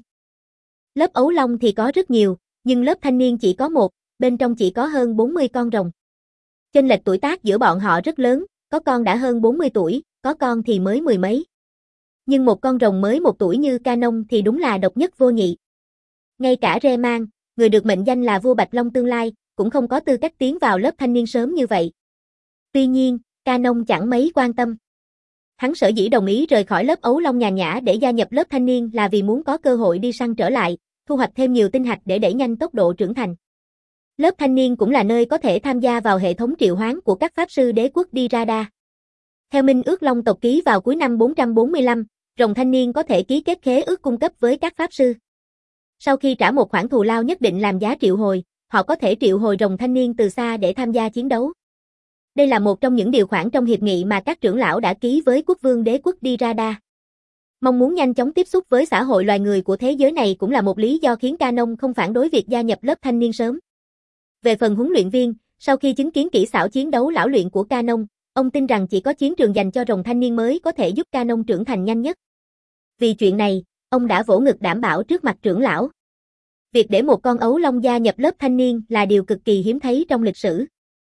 Lớp ấu long thì có rất nhiều, nhưng lớp thanh niên chỉ có một, bên trong chỉ có hơn bốn mươi con rồng. Chênh lệch tuổi tác giữa bọn họ rất lớn, có con đã hơn bốn mươi tuổi, có con thì mới mười mấy. Nhưng một con rồng mới một tuổi như Canon thì đúng là độc nhất vô nhị. Ngay cả Rayman, người được mệnh danh là vua Bạch Long tương lai, cũng không có tư cách tiến vào lớp thanh niên sớm như vậy. Tuy nhiên, Canon chẳng mấy quan tâm. Hắn sở dĩ đồng ý rời khỏi lớp ấu long nhàn nhã để gia nhập lớp thanh niên là vì muốn có cơ hội đi săn trở lại, thu hoạch thêm nhiều tinh hạch để đẩy nhanh tốc độ trưởng thành. Lớp thanh niên cũng là nơi có thể tham gia vào hệ thống triệu hoán của các pháp sư đế quốc Dirada. Theo Minh ước Long tộc ký vào cuối năm bốn trăm bốn mươi lăm, rồng thanh niên có thể ký kết khế ước cung cấp với các pháp sư. Sau khi trả một khoản thù lao nhất định làm giá triệu hồi, họ có thể triệu hồi rồng thanh niên từ xa để tham gia chiến đấu. Đây là một trong những điều khoản trong hiệp nghị mà các trưởng lão đã ký với quốc vương đế quốc Dirada. Mong muốn nhanh chóng tiếp xúc với xã hội loài người của thế giới này cũng là một lý do khiến Canon không phản đối việc gia nhập lớp thanh niên sớm. Về phần huấn luyện viên, sau khi chứng kiến kỹ xảo chiến đấu lão luyện của Canon, ông tin rằng chỉ có chiến trường dành cho rồng thanh niên mới có thể giúp Canon trưởng thành nhanh nhất. Vì chuyện này, ông đã vỗ ngực đảm bảo trước mặt trưởng lão. Việc để một con ấu long gia nhập lớp thanh niên là điều cực kỳ hiếm thấy trong lịch sử.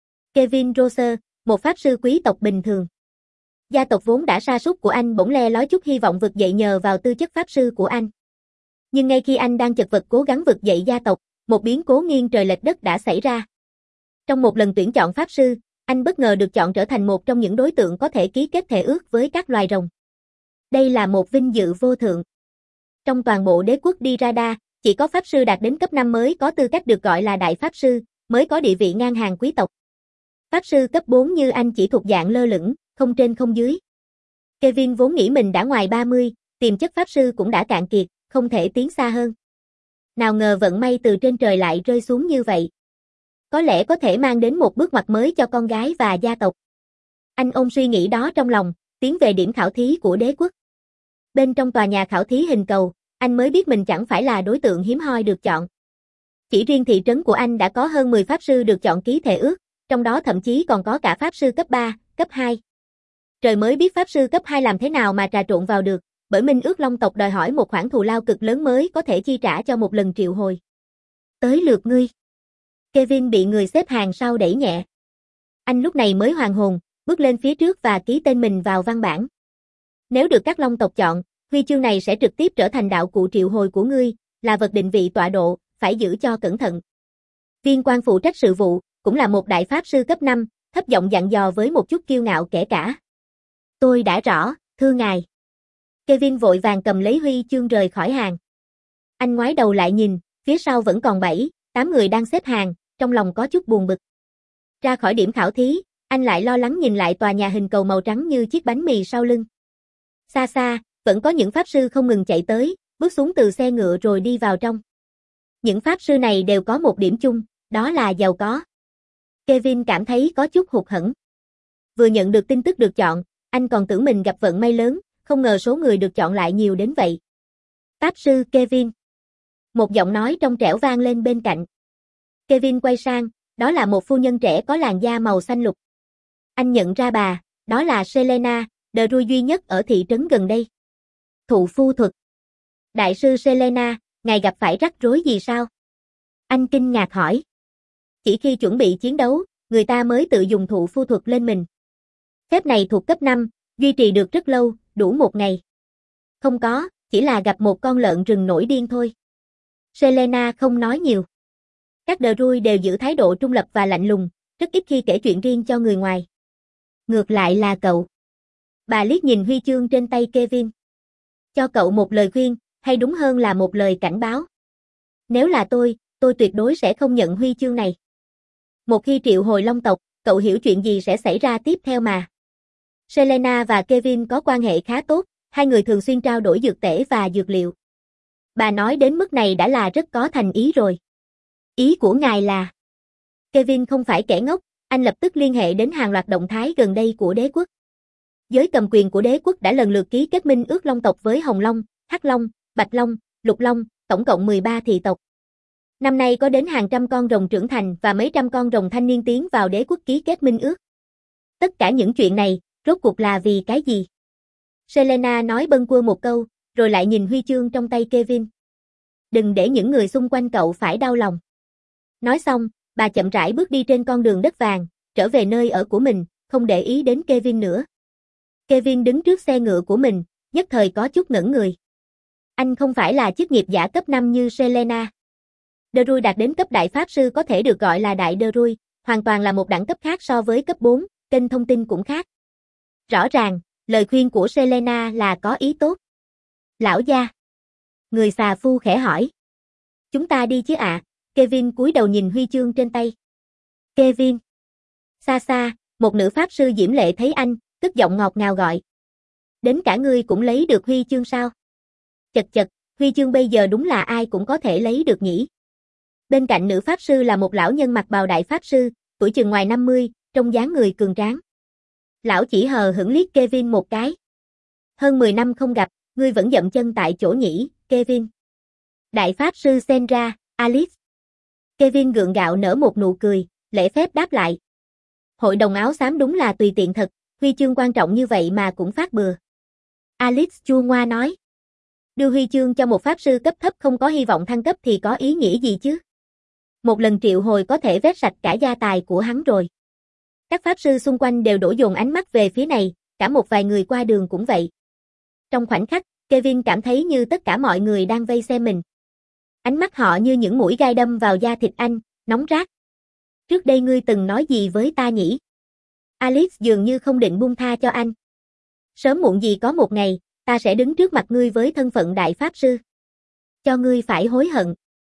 Kevin Rosser, một pháp sư quý tộc bình thường. Gia tộc vốn đã sa sút của anh bỗng le lói chút hy vọng vực dậy nhờ vào tư chất pháp sư của anh. Nhưng ngay khi anh đang chật vật cố gắng vực dậy gia tộc, một biến cố nghiêng trời lệch đất đã xảy ra. Trong một lần tuyển chọn pháp sư, anh bất ngờ được chọn trở thành một trong những đối tượng có thể ký kết thệ ước với các loài rồng. Đây là một vinh dự vô thượng. Trong toàn bộ đế quốc Dirada, chỉ có pháp sư đạt đến cấp năm mới có tư cách được gọi là đại pháp sư, mới có địa vị ngang hàng quý tộc. Pháp sư cấp bốn như anh chỉ thuộc dạng lơ lửng, không trên không dưới. Kevin vốn nghĩ mình đã ngoài ba mươi, tiềm chất pháp sư cũng đã cạn kiệt, không thể tiến xa hơn. Nào ngờ vận may từ trên trời lại rơi xuống như vậy. Có lẽ có thể mang đến một bước ngoặt mới cho con gái và gia tộc. Anh ôm suy nghĩ đó trong lòng, tiến về điểm khảo thí của đế quốc. Bên trong tòa nhà khảo thí hình cầu, anh mới biết mình chẳng phải là đối tượng hiếm hoi được chọn. Chỉ riêng thị trấn của anh đã có hơn mười pháp sư được chọn ký thệ ước, trong đó thậm chí còn có cả pháp sư cấp ba, cấp hai. Trời mới biết pháp sư cấp hai làm thế nào mà trà trộn vào được, bởi Minh ước Long tộc đòi hỏi một khoản thù lao cực lớn mới có thể chi trả cho một lần triệu hồi. Tới lượt ngươi. Kevin bị người xếp hàng sau đẩy nhẹ. Anh lúc này mới hoàn hồn, bước lên phía trước và ký tên mình vào văn bản. Nếu được các Long tộc chọn, huy chương này sẽ trực tiếp trở thành đạo cụ triệu hồi của ngươi, là vật định vị tọa độ, phải giữ cho cẩn thận. Viên quan phụ trách sự vụ, cũng là một đại pháp sư cấp năm, thấp giọng dặn dò với một chút kiêu ngạo kể cả. Tôi đã rõ, thưa ngài. Kevin vội vàng cầm lấy huy chương rời khỏi hàng. Anh ngoái đầu lại nhìn, phía sau vẫn còn bảy, tám người đang xếp hàng, trong lòng có chút buồn bực. Ra khỏi điểm khảo thí, anh lại lo lắng nhìn lại tòa nhà hình cầu màu trắng như chiếc bánh mì sau lưng. Xa xa, vẫn có những pháp sư không ngừng chạy tới, bước xuống từ xe ngựa rồi đi vào trong. Những pháp sư này đều có một điểm chung, đó là giàu có. Kevin cảm thấy có chút hụt hẫng. Vừa nhận được tin tức được chọn, anh còn tưởng mình gặp vận may lớn, không ngờ số người được chọn lại nhiều đến vậy. Pháp sư Kevin. Một giọng nói trong trẻo vang lên bên cạnh. Kevin quay sang, đó là một phu nhân trẻ có làn da màu xanh lục. Anh nhận ra bà, đó là Selena, Druid duy nhất ở thị trấn gần đây. Thụ phu thuật. Đại sư Selena, ngài gặp phải rắc rối gì sao? Anh kinh ngạc hỏi. Chỉ khi chuẩn bị chiến đấu, người ta mới tự dùng thụ phu thuật lên mình. Phép này thuộc cấp năm, duy trì được rất lâu, đủ một ngày. Không có, chỉ là gặp một con lợn rừng nổi điên thôi. Selena không nói nhiều. Các Druid đều giữ thái độ trung lập và lạnh lùng, rất ít khi kể chuyện riêng cho người ngoài. Ngược lại là cậu. Bà liếc nhìn huy chương trên tay Kevin. cho cậu một lời khuyên, hay đúng hơn là một lời cảnh báo. Nếu là tôi, tôi tuyệt đối sẽ không nhận huy chương này. Một khi triệu hồi long tộc, cậu hiểu chuyện gì sẽ xảy ra tiếp theo mà. Selena và Kevin có quan hệ khá tốt, hai người thường xuyên trao đổi dược tể và dược liệu. Bà nói đến mức này đã là rất có thành ý rồi. Ý của ngài là... Kevin không phải kẻ ngốc, anh lập tức liên hệ đến hàng loạt động thái gần đây của đế quốc. Giới cầm quyền của đế quốc đã lần lượt ký kết minh ước long tộc với Hồng Long, Hắc Long, Bạch Long, Lục Long, tổng cộng mười ba thị tộc. Năm nay có đến hàng trăm con rồng trưởng thành và mấy trăm con rồng thanh niên tiến vào đế quốc ký kết minh ước. Tất cả những chuyện này, rốt cuộc là vì cái gì? Selena nói bâng quơ một câu, rồi lại nhìn huy chương trong tay Kevin. Đừng để những người xung quanh cậu phải đau lòng. Nói xong, bà chậm rãi bước đi trên con đường đất vàng, trở về nơi ở của mình, không để ý đến Kevin nữa. Kevin đứng trước xe ngựa của mình, nhất thời có chút ngẩn người. Anh không phải là chức nghiệp giả cấp năm như Selena. Druid đạt đến cấp đại pháp sư có thể được gọi là đại Druid, hoàn toàn là một đẳng cấp khác so với cấp bốn, kênh thông tin cũng khác. Rõ ràng, lời khuyên của Selena là có ý tốt. Lão gia. Người xà phu khẽ hỏi. Chúng ta đi chứ ạ? À? Kevin cúi đầu nhìn huy chương trên tay. Kevin. Xa xa, một nữ pháp sư diễm lệ thấy anh, tức giọng ngọt ngào gọi. Đến cả ngươi cũng lấy được huy chương sao? Chật chật, huy chương bây giờ đúng là ai cũng có thể lấy được nhỉ. Bên cạnh nữ pháp sư là một lão nhân mặc bào đại pháp sư, tuổi chừng ngoài năm mươi, trông dáng người cường tráng. Lão chỉ hờ hững liếc Kevin một cái. Hơn mười năm không gặp, ngươi vẫn dậm chân tại chỗ nhỉ, Kevin. Đại pháp sư Senra, Alice. Kevin gượng gạo nở một nụ cười, lễ phép đáp lại. Hội đồng áo xám đúng là tùy tiện thật, huy chương quan trọng như vậy mà cũng phát bừa. Alice chua ngoa nói. Đưa huy chương cho một pháp sư cấp thấp không có hy vọng thăng cấp thì có ý nghĩa gì chứ? Một lần triệu hồi có thể vét sạch cả gia tài của hắn rồi. Các pháp sư xung quanh đều đổ dồn ánh mắt về phía này, cả một vài người qua đường cũng vậy. Trong khoảnh khắc, Kevin cảm thấy như tất cả mọi người đang vây xem mình. Ánh mắt họ như những mũi gai đâm vào da thịt anh, nóng rát. Trước đây ngươi từng nói gì với ta nhỉ? Alice dường như không định buông tha cho anh. Sớm muộn gì có một ngày, ta sẽ đứng trước mặt ngươi với thân phận đại pháp sư. Cho ngươi phải hối hận.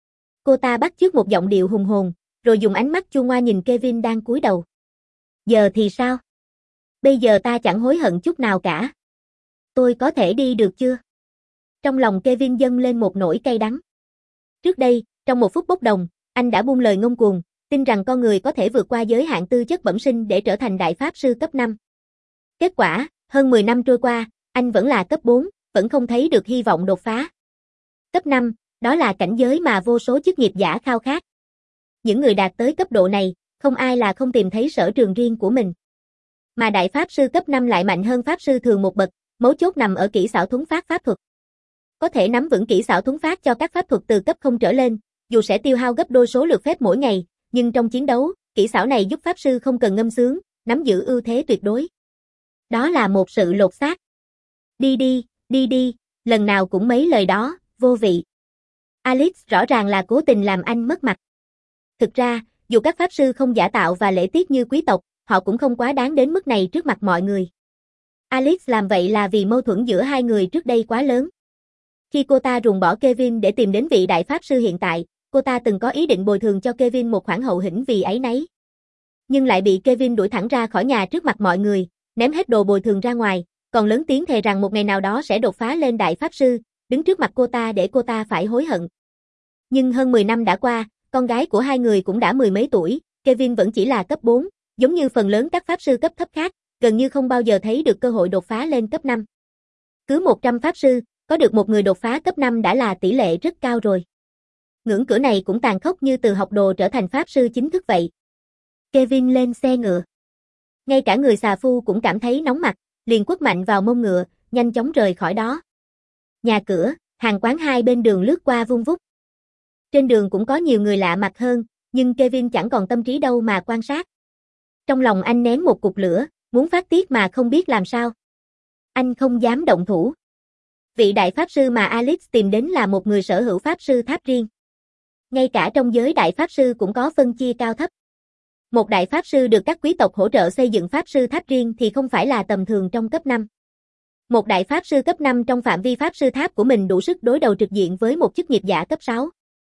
Cô ta bắt chước một giọng điệu hùng hồn, rồi dùng ánh mắt chua ngoa nhìn Kevin đang cúi đầu. Giờ thì sao? Bây giờ ta chẳng hối hận chút nào cả. Tôi có thể đi được chưa? Trong lòng Kevin dâng lên một nỗi cay đắng. Trước đây, trong một phút bốc đồng, anh đã buông lời ngông cuồng, tin rằng con người có thể vượt qua giới hạn tư chất bẩm sinh để trở thành đại pháp sư cấp năm. Kết quả, hơn mười năm trôi qua, anh vẫn là cấp bốn, vẫn không thấy được hy vọng đột phá. Cấp năm, đó là cảnh giới mà vô số chức nghiệp giả khao khát. Những người đạt tới cấp độ này, không ai là không tìm thấy sở trường riêng của mình. Mà đại pháp sư cấp năm lại mạnh hơn pháp sư thường một bậc, mấu chốt nằm ở kỹ xảo thuấn phát pháp thuật. Có thể nắm vững kỹ xảo thuấn phát cho các pháp thuật từ cấp không trở lên, dù sẽ tiêu hao gấp đôi số lượt phép mỗi ngày, nhưng trong chiến đấu, kỹ xảo này giúp pháp sư không cần ngâm sướng, nắm giữ ưu thế tuyệt đối. Đó là một sự lột xác. Đi đi, đi đi, lần nào cũng mấy lời đó, vô vị. Alice rõ ràng là cố tình làm anh mất mặt. Thực ra, dù các pháp sư không giả tạo và lễ tiết như quý tộc, họ cũng không quá đáng đến mức này trước mặt mọi người. Alice làm vậy là vì mâu thuẫn giữa hai người trước đây quá lớn. Khi cô ta ruồng bỏ Kevin để tìm đến vị đại pháp sư hiện tại, cô ta từng có ý định bồi thường cho Kevin một khoản hậu hĩnh vì áy náy. Nhưng lại bị Kevin đuổi thẳng ra khỏi nhà trước mặt mọi người, ném hết đồ bồi thường ra ngoài, còn lớn tiếng thề rằng một ngày nào đó sẽ đột phá lên đại pháp sư, đứng trước mặt cô ta để cô ta phải hối hận. Nhưng hơn mười năm đã qua, con gái của hai người cũng đã mười mấy tuổi, Kevin vẫn chỉ là cấp bốn, giống như phần lớn các pháp sư cấp thấp khác, gần như không bao giờ thấy được cơ hội đột phá lên cấp năm. Cứ một trăm pháp sư, có được một người đột phá cấp năm đã là tỷ lệ rất cao rồi. Ngưỡng cửa này cũng tàn khốc như từ học đồ trở thành pháp sư chính thức vậy. Kevin lên xe ngựa. Ngay cả người xà phu cũng cảm thấy nóng mặt, liền quất mạnh vào mông ngựa, nhanh chóng rời khỏi đó. Nhà cửa, hàng quán hai bên đường lướt qua vung vút. Trên đường cũng có nhiều người lạ mặt hơn, nhưng Kevin chẳng còn tâm trí đâu mà quan sát. Trong lòng anh nén một cục lửa, muốn phát tiết mà không biết làm sao. Anh không dám động thủ. Vị đại pháp sư mà Alice tìm đến là một người sở hữu pháp sư tháp riêng. Ngay cả trong giới đại pháp sư cũng có phân chia cao thấp. Một đại pháp sư được các quý tộc hỗ trợ xây dựng pháp sư tháp riêng thì không phải là tầm thường trong cấp năm. Một đại pháp sư cấp năm trong phạm vi pháp sư tháp của mình đủ sức đối đầu trực diện với một chức nghiệp giả cấp sáu.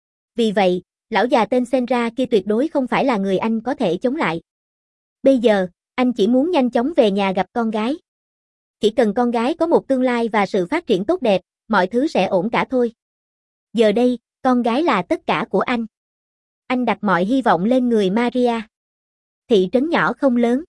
Vì vậy, lão già tên Senra kia tuyệt đối không phải là người anh có thể chống lại. Bây giờ, anh chỉ muốn nhanh chóng về nhà gặp con gái. Chỉ cần con gái có một tương lai và sự phát triển tốt đẹp, mọi thứ sẽ ổn cả thôi. Giờ đây, con gái là tất cả của anh. Anh đặt mọi hy vọng lên người Maria. Thị trấn nhỏ không lớn.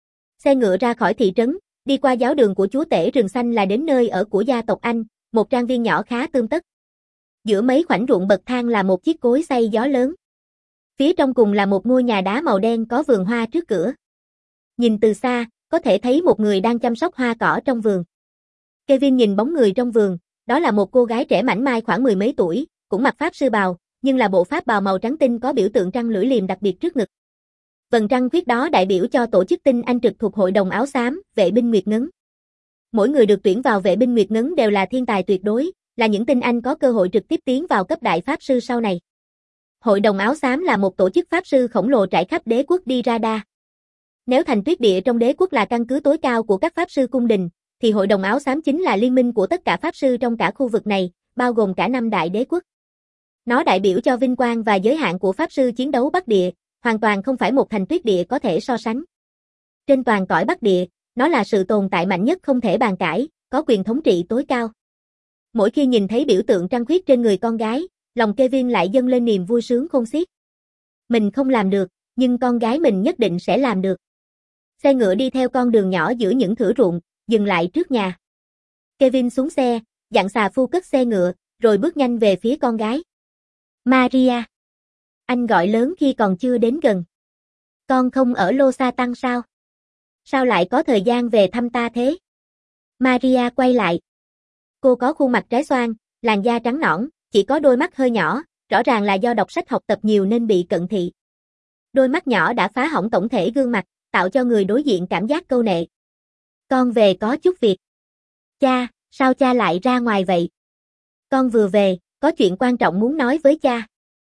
Xe ngựa ra khỏi thị trấn, đi qua giáo đường của chúa tể rừng xanh là đến nơi ở của gia tộc anh, một trang viên nhỏ khá tươm tất. Giữa mấy khoảnh ruộng bậc thang là một chiếc cối xay gió lớn. Phía trong cùng là một ngôi nhà đá màu đen có vườn hoa trước cửa. Nhìn từ xa, có thể thấy một người đang chăm sóc hoa cỏ trong vườn. Kevin nhìn bóng người trong vườn, đó là một cô gái trẻ mảnh mai khoảng mười mấy tuổi, cũng mặc pháp sư bào, nhưng là bộ pháp bào màu trắng tinh có biểu tượng trăng lưỡi liềm đặc biệt trước ngực. Vầng trăng khuyết đó đại biểu cho tổ chức tinh anh trực thuộc hội đồng áo xám, vệ binh Nguyệt Ngấn. Mỗi người được tuyển vào vệ binh Nguyệt Ngấn đều là thiên tài tuyệt đối, là những tinh anh có cơ hội trực tiếp tiến vào cấp đại pháp sư sau này. Hội đồng áo xám là một tổ chức pháp sư khổng lồ trải khắp đế quốc Dirada. Nếu thành tuyết địa trong đế quốc là căn cứ tối cao của các pháp sư cung đình, thì hội đồng áo xám chính là liên minh của tất cả pháp sư trong cả khu vực này, bao gồm cả năm đại đế quốc. Nó đại biểu cho vinh quang và giới hạn của pháp sư chiến đấu Bắc Địa, hoàn toàn không phải một thành tuyết địa có thể so sánh. Trên toàn cõi Bắc Địa, nó là sự tồn tại mạnh nhất không thể bàn cãi, có quyền thống trị tối cao. Mỗi khi nhìn thấy biểu tượng trăng khuyết trên người con gái, lòng Kevin lại dâng lên niềm vui sướng khôn xiết. Mình không làm được, nhưng con gái mình nhất định sẽ làm được. Xe ngựa đi theo con đường nhỏ giữa những thửa ruộng, dừng lại trước nhà. Kevin xuống xe, dặn xà phu cất xe ngựa, rồi bước nhanh về phía con gái. Maria. Anh gọi lớn khi còn chưa đến gần. Con không ở Lô Sa Tăng sao? Sao lại có thời gian về thăm ta thế? Maria quay lại. Cô có khuôn mặt trái xoan, làn da trắng nõn, chỉ có đôi mắt hơi nhỏ, rõ ràng là do đọc sách học tập nhiều nên bị cận thị. Đôi mắt nhỏ đã phá hỏng tổng thể gương mặt, tạo cho người đối diện cảm giác câu nệ. Con về có chút việc. Cha, sao cha lại ra ngoài vậy? Con vừa về, có chuyện quan trọng muốn nói với cha.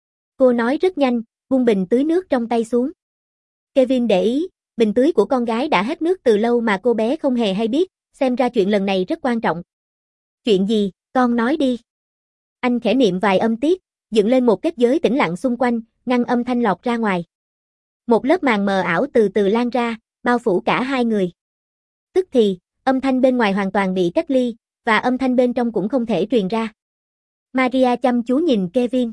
Cô nói rất nhanh, buông bình tưới nước trong tay xuống. Kevin để ý, bình tưới của con gái đã hết nước từ lâu mà cô bé không hề hay biết, xem ra chuyện lần này rất quan trọng. Chuyện gì, con nói đi. Anh khẽ niệm vài âm tiết, dựng lên một kết giới tĩnh lặng xung quanh, ngăn âm thanh lọt ra ngoài. Một lớp màn mờ ảo từ từ lan ra, bao phủ cả hai người. Tức thì, âm thanh bên ngoài hoàn toàn bị cách ly, và âm thanh bên trong cũng không thể truyền ra. Maria chăm chú nhìn Kevin.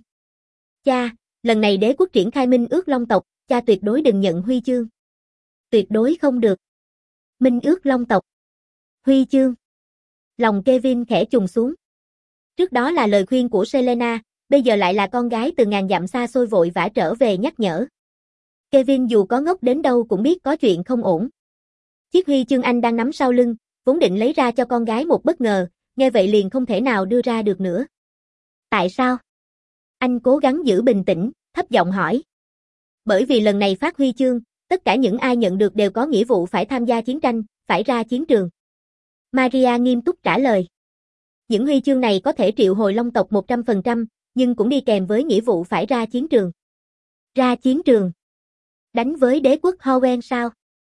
Cha, lần này đế quốc triển khai minh ước Long tộc, cha tuyệt đối đừng nhận huy chương. Tuyệt đối không được. Minh ước Long tộc. Huy chương. Lòng Kevin khẽ trùng xuống. Trước đó là lời khuyên của Selena, bây giờ lại là con gái từ ngàn dặm xa xôi vội vã trở về nhắc nhở. Kevin dù có ngốc đến đâu cũng biết có chuyện không ổn. Chiếc huy chương anh đang nắm sau lưng, vốn định lấy ra cho con gái một bất ngờ, nghe vậy liền không thể nào đưa ra được nữa. Tại sao? Anh cố gắng giữ bình tĩnh, thấp giọng hỏi. Bởi vì lần này phát huy chương, tất cả những ai nhận được đều có nghĩa vụ phải tham gia chiến tranh, phải ra chiến trường. Maria nghiêm túc trả lời. Những huy chương này có thể triệu hồi Long tộc một trăm phần trăm, nhưng cũng đi kèm với nghĩa vụ phải ra chiến trường. Ra chiến trường? Đánh với đế quốc Hoenn sao?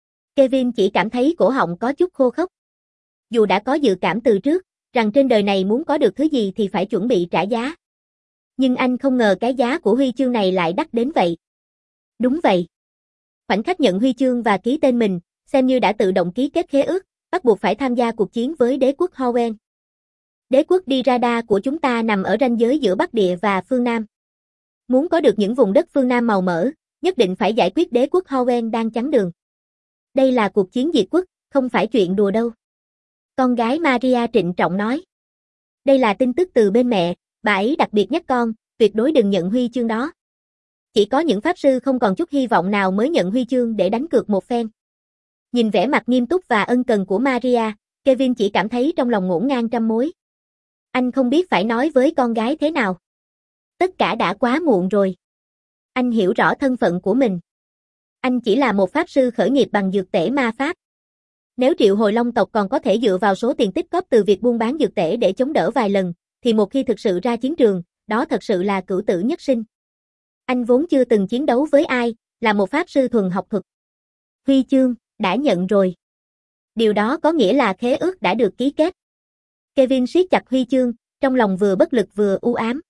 Kevin chỉ cảm thấy cổ họng có chút khô khốc. Dù đã có dự cảm từ trước, rằng trên đời này muốn có được thứ gì thì phải chuẩn bị trả giá. Nhưng anh không ngờ cái giá của huy chương này lại đắt đến vậy. Đúng vậy. Khoảnh khắc nhận huy chương và ký tên mình, xem như đã tự động ký kết khế ước, bắt buộc phải tham gia cuộc chiến với đế quốc Hoenn. Đế quốc Dirada của chúng ta nằm ở ranh giới giữa Bắc Địa và phương Nam. Muốn có được những vùng đất phương Nam màu mỡ, nhất định phải giải quyết đế quốc Hoenn đang chắn đường. Đây là cuộc chiến diệt quốc, không phải chuyện đùa đâu. Con gái Maria trịnh trọng nói. Đây là tin tức từ bên mẹ, bà ấy đặc biệt nhắc con, tuyệt đối đừng nhận huy chương đó. Chỉ có những pháp sư không còn chút hy vọng nào mới nhận huy chương để đánh cược một phen. Nhìn vẻ mặt nghiêm túc và ân cần của Maria, Kevin chỉ cảm thấy trong lòng ngổn ngang trăm mối. Anh không biết phải nói với con gái thế nào. Tất cả đã quá muộn rồi. Anh hiểu rõ thân phận của mình. Anh chỉ là một pháp sư khởi nghiệp bằng dược tể ma pháp. Nếu triệu hồi Long tộc còn có thể dựa vào số tiền tích góp từ việc buôn bán dược tể để chống đỡ vài lần, thì một khi thực sự ra chiến trường, đó thật sự là cửu tử nhất sinh. Anh vốn chưa từng chiến đấu với ai, là một pháp sư thuần học thuật. Huy chương, đã nhận rồi. Điều đó có nghĩa là khế ước đã được ký kết. Kevin siết chặt huy chương, trong lòng vừa bất lực vừa u ám.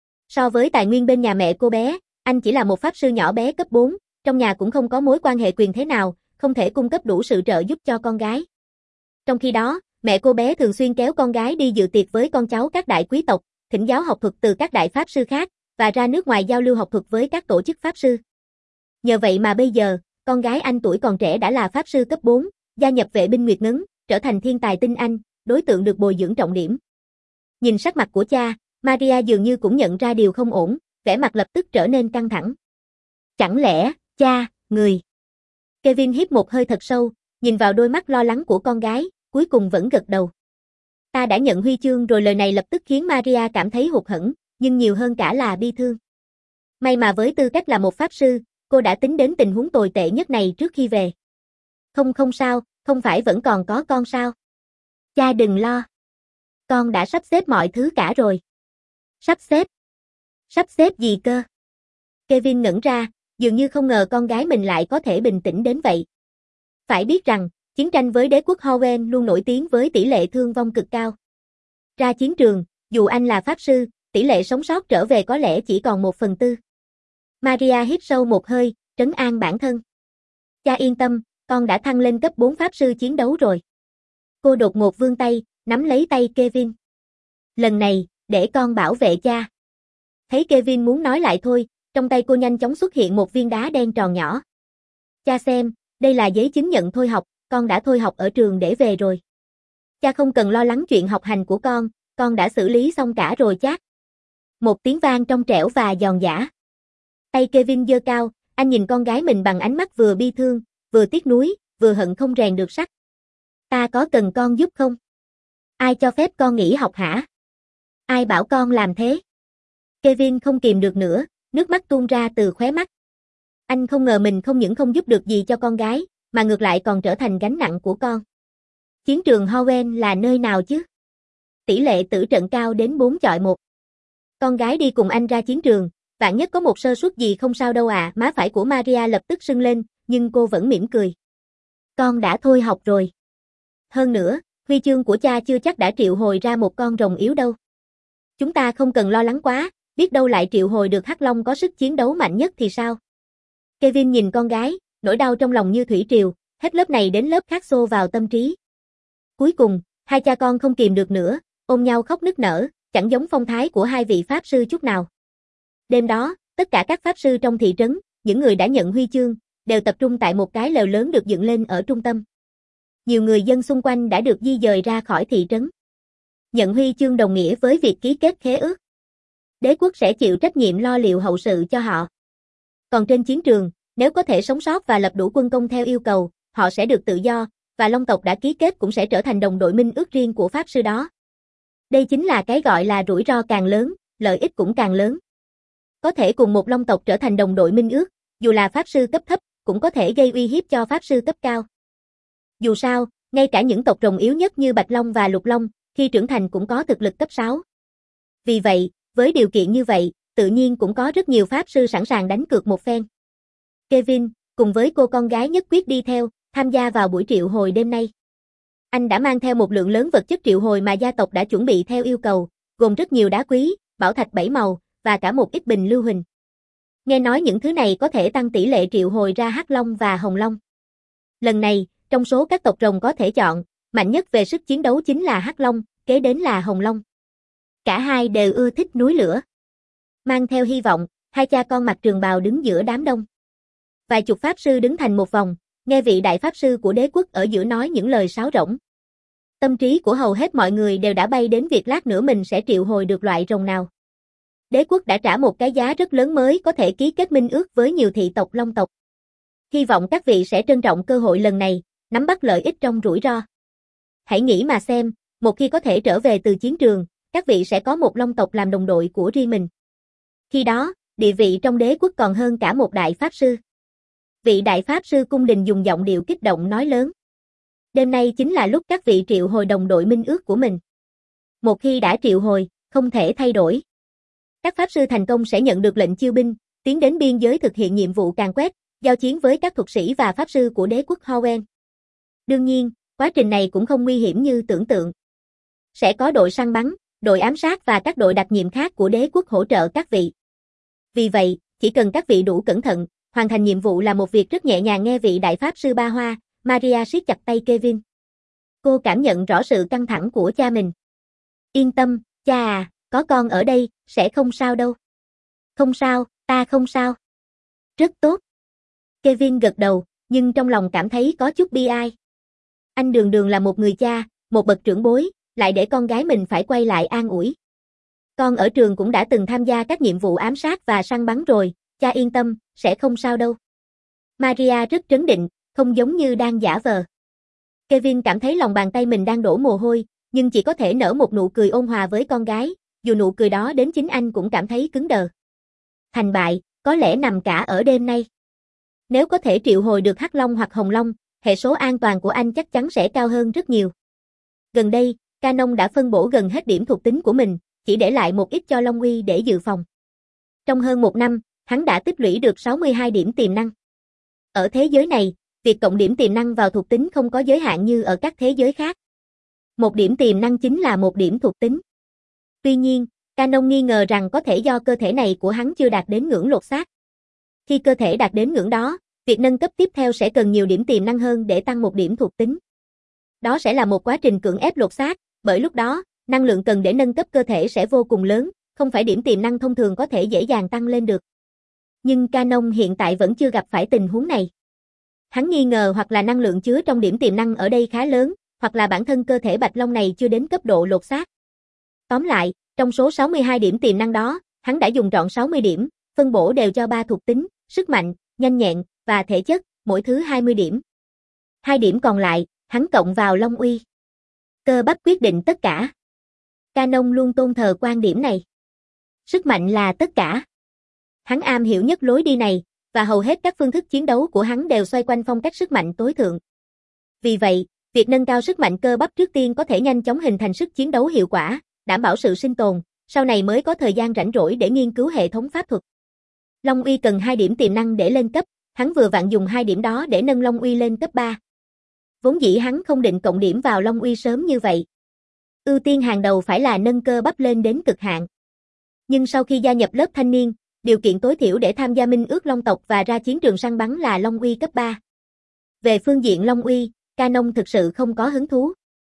So với tài nguyên bên nhà mẹ cô bé, anh chỉ là một pháp sư nhỏ bé cấp bốn, trong nhà cũng không có mối quan hệ quyền thế nào, không thể cung cấp đủ sự trợ giúp cho con gái. Trong khi đó, mẹ cô bé thường xuyên kéo con gái đi dự tiệc với con cháu các đại quý tộc, thỉnh giáo học thuật từ các đại pháp sư khác, và ra nước ngoài giao lưu học thuật với các tổ chức pháp sư. Nhờ vậy mà bây giờ, con gái anh tuổi còn trẻ đã là pháp sư cấp bốn, gia nhập vệ binh Nguyệt Ngấn, trở thành thiên tài tinh anh, đối tượng được bồi dưỡng trọng điểm. Nhìn sắc mặt của cha, Maria dường như cũng nhận ra điều không ổn, vẻ mặt lập tức trở nên căng thẳng. Chẳng lẽ, cha, người... Kevin hít một hơi thật sâu, nhìn vào đôi mắt lo lắng của con gái, cuối cùng vẫn gật đầu. Ta đã nhận huy chương rồi. Lời này lập tức khiến Maria cảm thấy hụt hẫng, nhưng nhiều hơn cả là bi thương. May mà với tư cách là một pháp sư, cô đã tính đến tình huống tồi tệ nhất này trước khi về. Không không sao, không phải vẫn còn có con sao? Cha đừng lo. Con đã sắp xếp mọi thứ cả rồi. Sắp xếp? Sắp xếp gì cơ? Kevin ngẩn ra, dường như không ngờ con gái mình lại có thể bình tĩnh đến vậy. Phải biết rằng, chiến tranh với đế quốc Hoenn luôn nổi tiếng với tỷ lệ thương vong cực cao. Ra chiến trường, dù anh là pháp sư, tỷ lệ sống sót trở về có lẽ chỉ còn một phần tư. Maria hít sâu một hơi, trấn an bản thân. Cha yên tâm, con đã thăng lên cấp bốn pháp sư chiến đấu rồi. Cô đột ngột vươn tay, nắm lấy tay Kevin. Lần này, để con bảo vệ cha. Thấy Kevin muốn nói lại thôi, trong tay cô nhanh chóng xuất hiện một viên đá đen tròn nhỏ. Cha xem, đây là giấy chứng nhận thôi học, con đã thôi học ở trường để về rồi. Cha không cần lo lắng chuyện học hành của con, con đã xử lý xong cả rồi chát. Một tiếng vang trong trẻo và giòn giã. Tay Kevin giơ cao, anh nhìn con gái mình bằng ánh mắt vừa bi thương, vừa tiếc nuối, vừa hận không rèn được sắt. Ta có cần con giúp không? Ai cho phép con nghỉ học hả? Ai bảo con làm thế? Kevin không kìm được nữa, nước mắt tuôn ra từ khóe mắt. Anh không ngờ mình không những không giúp được gì cho con gái, mà ngược lại còn trở thành gánh nặng của con. Chiến trường Hoenn là nơi nào chứ? Tỷ lệ tử trận cao đến bốn chọi một. Con gái đi cùng anh ra chiến trường, vạn nhất có một sơ suất gì không sao đâu à. Má phải của Maria lập tức sưng lên, nhưng cô vẫn mỉm cười. Con đã thôi học rồi. Hơn nữa, huy chương của cha chưa chắc đã triệu hồi ra một con rồng yếu đâu. Chúng ta không cần lo lắng quá, biết đâu lại triệu hồi được hắc long có sức chiến đấu mạnh nhất thì sao? Kevin nhìn con gái, nỗi đau trong lòng như thủy triều, hết lớp này đến lớp khác xô vào tâm trí. Cuối cùng, hai cha con không kìm được nữa, ôm nhau khóc nức nở, chẳng giống phong thái của hai vị pháp sư chút nào. Đêm đó, tất cả các pháp sư trong thị trấn, những người đã nhận huy chương, đều tập trung tại một cái lều lớn được dựng lên ở trung tâm. Nhiều người dân xung quanh đã được di dời ra khỏi thị trấn. Nhận huy chương đồng nghĩa với việc ký kết khế ước. Đế quốc sẽ chịu trách nhiệm lo liệu hậu sự cho họ. Còn trên chiến trường, nếu có thể sống sót và lập đủ quân công theo yêu cầu, họ sẽ được tự do, và Long tộc đã ký kết cũng sẽ trở thành đồng đội minh ước riêng của pháp sư đó. Đây chính là cái gọi là rủi ro càng lớn, lợi ích cũng càng lớn. Có thể cùng một Long tộc trở thành đồng đội minh ước, dù là pháp sư cấp thấp, cũng có thể gây uy hiếp cho pháp sư cấp cao. Dù sao, ngay cả những tộc rồng yếu nhất như Bạch Long và Lục Long, khi trưởng thành cũng có thực lực cấp sáu. Vì vậy, với điều kiện như vậy, tự nhiên cũng có rất nhiều pháp sư sẵn sàng đánh cược một phen. Kevin, cùng với cô con gái nhất quyết đi theo, tham gia vào buổi triệu hồi đêm nay. Anh đã mang theo một lượng lớn vật chất triệu hồi mà gia tộc đã chuẩn bị theo yêu cầu, gồm rất nhiều đá quý, bảo thạch bảy màu, và cả một ít bình lưu huỳnh. Nghe nói những thứ này có thể tăng tỷ lệ triệu hồi ra hắc long và hồng long. Lần này, trong số các tộc rồng có thể chọn, mạnh nhất về sức chiến đấu chính là hắc long, kế đến là hồng long. Cả hai đều ưa thích núi lửa. Mang theo hy vọng, hai cha con mặc trường bào đứng giữa đám đông. Vài chục pháp sư đứng thành một vòng, nghe vị đại pháp sư của đế quốc ở giữa nói những lời sáo rỗng. Tâm trí của hầu hết mọi người đều đã bay đến việc lát nữa mình sẽ triệu hồi được loại rồng nào. Đế quốc đã trả một cái giá rất lớn mới có thể ký kết minh ước với nhiều thị tộc Long tộc. Hy vọng các vị sẽ trân trọng cơ hội lần này, nắm bắt lợi ích trong rủi ro. Hãy nghĩ mà xem, một khi có thể trở về từ chiến trường, các vị sẽ có một Long tộc làm đồng đội của riêng mình. Khi đó, địa vị trong đế quốc còn hơn cả một đại pháp sư. Vị đại pháp sư cung đình dùng giọng điệu kích động nói lớn. Đêm nay chính là lúc các vị triệu hồi đồng đội minh ước của mình. Một khi đã triệu hồi, không thể thay đổi. Các pháp sư thành công sẽ nhận được lệnh chiêu binh, tiến đến biên giới thực hiện nhiệm vụ càn quét, giao chiến với các thuật sĩ và pháp sư của đế quốc Hoenn. Đương nhiên, quá trình này cũng không nguy hiểm như tưởng tượng. Sẽ có đội săn bắn, đội ám sát và các đội đặc nhiệm khác của đế quốc hỗ trợ các vị. Vì vậy, chỉ cần các vị đủ cẩn thận, hoàn thành nhiệm vụ là một việc rất nhẹ nhàng. Nghe vị đại pháp sư Ba Hoa, Maria siết chặt tay Kevin. Cô cảm nhận rõ sự căng thẳng của cha mình. Yên tâm, cha à, có con ở đây, sẽ không sao đâu. Không sao, ta không sao. Rất tốt. Kevin gật đầu, nhưng trong lòng cảm thấy có chút bi ai. Anh đường đường là một người cha, một bậc trưởng bối, lại để con gái mình phải quay lại an ủi. Con ở trường cũng đã từng tham gia các nhiệm vụ ám sát và săn bắn rồi, cha yên tâm, sẽ không sao đâu. Maria rất trấn định, không giống như đang giả vờ. Kevin cảm thấy lòng bàn tay mình đang đổ mồ hôi, nhưng chỉ có thể nở một nụ cười ôn hòa với con gái, dù nụ cười đó đến chính anh cũng cảm thấy cứng đờ. Thành bại, có lẽ nằm cả ở đêm nay. Nếu có thể triệu hồi được Hắc Long hoặc Hồng Long, hệ số an toàn của anh chắc chắn sẽ cao hơn rất nhiều. Gần đây, Canon đã phân bổ gần hết điểm thuộc tính của mình, chỉ để lại một ít cho Long Uy để dự phòng. Trong hơn một năm, hắn đã tích lũy được sáu mươi hai điểm tiềm năng. Ở thế giới này, việc cộng điểm tiềm năng vào thuộc tính không có giới hạn như ở các thế giới khác. Một điểm tiềm năng chính là một điểm thuộc tính. Tuy nhiên, Canon nghi ngờ rằng có thể do cơ thể này của hắn chưa đạt đến ngưỡng lột xác. Khi cơ thể đạt đến ngưỡng đó, việc nâng cấp tiếp theo sẽ cần nhiều điểm tiềm năng hơn để tăng một điểm thuộc tính. Đó sẽ là một quá trình cưỡng ép lột xác, bởi lúc đó, năng lượng cần để nâng cấp cơ thể sẽ vô cùng lớn, không phải điểm tiềm năng thông thường có thể dễ dàng tăng lên được. Nhưng Canon hiện tại vẫn chưa gặp phải tình huống này. Hắn nghi ngờ hoặc là năng lượng chứa trong điểm tiềm năng ở đây khá lớn, hoặc là bản thân cơ thể Bạch Long này chưa đến cấp độ lột xác. Tóm lại, trong số sáu mươi hai điểm tiềm năng đó, hắn đã dùng trọn sáu mươi điểm, phân bổ đều cho ba thuộc tính, sức mạnh, nhanh nhẹn và thể chất, mỗi thứ hai mươi điểm. Hai điểm còn lại, hắn cộng vào Long Uy. Cơ bắp quyết định tất cả. Canon luôn tôn thờ quan điểm này. Sức mạnh là tất cả. Hắn am hiểu nhất lối đi này, và hầu hết các phương thức chiến đấu của hắn đều xoay quanh phong cách sức mạnh tối thượng. Vì vậy, việc nâng cao sức mạnh cơ bắp trước tiên có thể nhanh chóng hình thành sức chiến đấu hiệu quả, đảm bảo sự sinh tồn, sau này mới có thời gian rảnh rỗi để nghiên cứu hệ thống pháp thuật. Long Uy cần hai điểm tiềm năng để lên cấp, hắn vừa vặn dùng hai điểm đó để nâng Long Uy lên cấp ba. Vốn dĩ hắn không định cộng điểm vào Long Uy sớm như vậy. Ưu tiên hàng đầu phải là nâng cơ bắp lên đến cực hạn. Nhưng sau khi gia nhập lớp thanh niên, điều kiện tối thiểu để tham gia minh ước Long tộc và ra chiến trường săn bắn là Long Uy cấp ba. Về phương diện Long Uy, Canon thực sự không có hứng thú.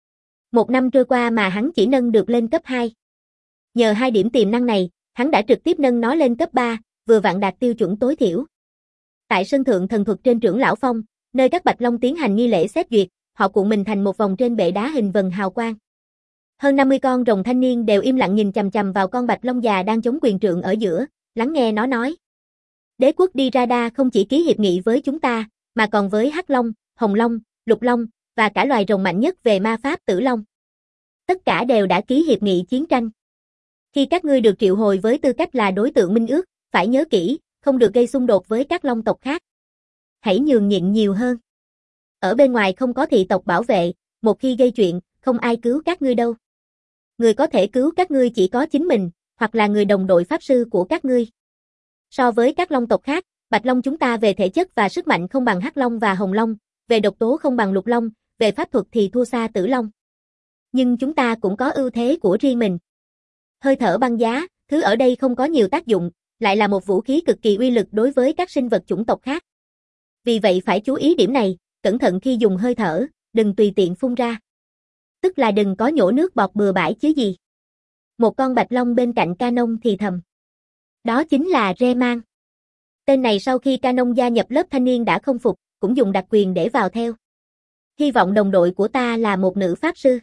Một năm trôi qua mà hắn chỉ nâng được lên cấp hai. Nhờ hai điểm tiềm năng này, hắn đã trực tiếp nâng nó lên cấp ba, vừa vặn đạt tiêu chuẩn tối thiểu. Tại sân thượng thần thuật trên Trưởng Lão Phong, nơi các Bạch Long tiến hành nghi lễ xét duyệt, họ cuộn mình thành một vòng trên bệ đá hình vần hào quang. Hơn năm mươi con rồng thanh niên đều im lặng nhìn chằm chằm vào con Bạch Long già đang chống quyền trượng ở giữa, lắng nghe nó nói. Đế quốc Dirada không chỉ ký hiệp nghị với chúng ta, mà còn với Hắc Long, Hồng Long, Lục Long, và cả loài rồng mạnh nhất về ma pháp Tử Long. Tất cả đều đã ký hiệp nghị chiến tranh. Khi các ngươi được triệu hồi với tư cách là đối tượng minh ước, phải nhớ kỹ, không được gây xung đột với các long tộc khác. Hãy nhường nhịn nhiều hơn. Ở bên ngoài không có thị tộc bảo vệ, một khi gây chuyện, không ai cứu các ngươi đâu. Người có thể cứu các ngươi chỉ có chính mình, hoặc là người đồng đội pháp sư của các ngươi. So với các long tộc khác, Bạch Long chúng ta về thể chất và sức mạnh không bằng Hắc Long và Hồng Long, về độc tố không bằng Lục Long, về pháp thuật thì thua xa Tử Long. Nhưng chúng ta cũng có ưu thế của riêng mình. Hơi thở băng giá, thứ ở đây không có nhiều tác dụng, lại là một vũ khí cực kỳ uy lực đối với các sinh vật chủng tộc khác. Vì vậy phải chú ý điểm này, cẩn thận khi dùng hơi thở, đừng tùy tiện phun ra. Tức là đừng có nhổ nước bọt bừa bãi chứ gì. Một con Bạch Long bên cạnh Canon thì thầm. Đó chính là Rayman. Tên này sau khi Canon gia nhập lớp thanh niên đã không phục, cũng dùng đặc quyền để vào theo. Hy vọng đồng đội của ta là một nữ pháp sư.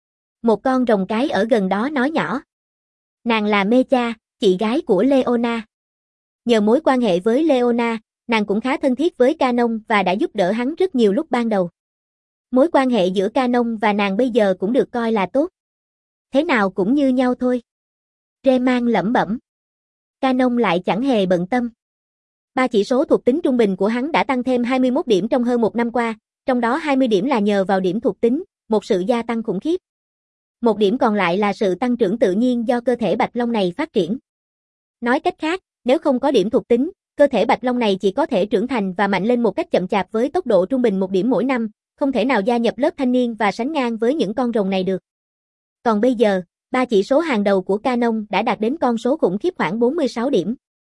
Một con rồng cái ở gần đó nói nhỏ. Nàng là Mecha, chị gái của Leona. Nhờ mối quan hệ với Leona, nàng cũng khá thân thiết với Canon và đã giúp đỡ hắn rất nhiều lúc ban đầu. Mối quan hệ giữa Canon và nàng bây giờ cũng được coi là tốt. Thế nào cũng như nhau thôi. Rayman lẩm bẩm. Canon lại chẳng hề bận tâm. Ba chỉ số thuộc tính trung bình của hắn đã tăng thêm hai mươi mốt điểm trong hơn một năm qua, trong đó hai mươi điểm là nhờ vào điểm thuộc tính, một sự gia tăng khủng khiếp. Một điểm còn lại là sự tăng trưởng tự nhiên do cơ thể Bạch Long này phát triển. Nói cách khác, nếu không có điểm thuộc tính, cơ thể Bạch Long này chỉ có thể trưởng thành và mạnh lên một cách chậm chạp với tốc độ trung bình một điểm mỗi năm, không thể nào gia nhập lớp thanh niên và sánh ngang với những con rồng này được. Còn bây giờ, ba chỉ số hàng đầu của Canon đã đạt đến con số khủng khiếp khoảng bốn mươi sáu điểm.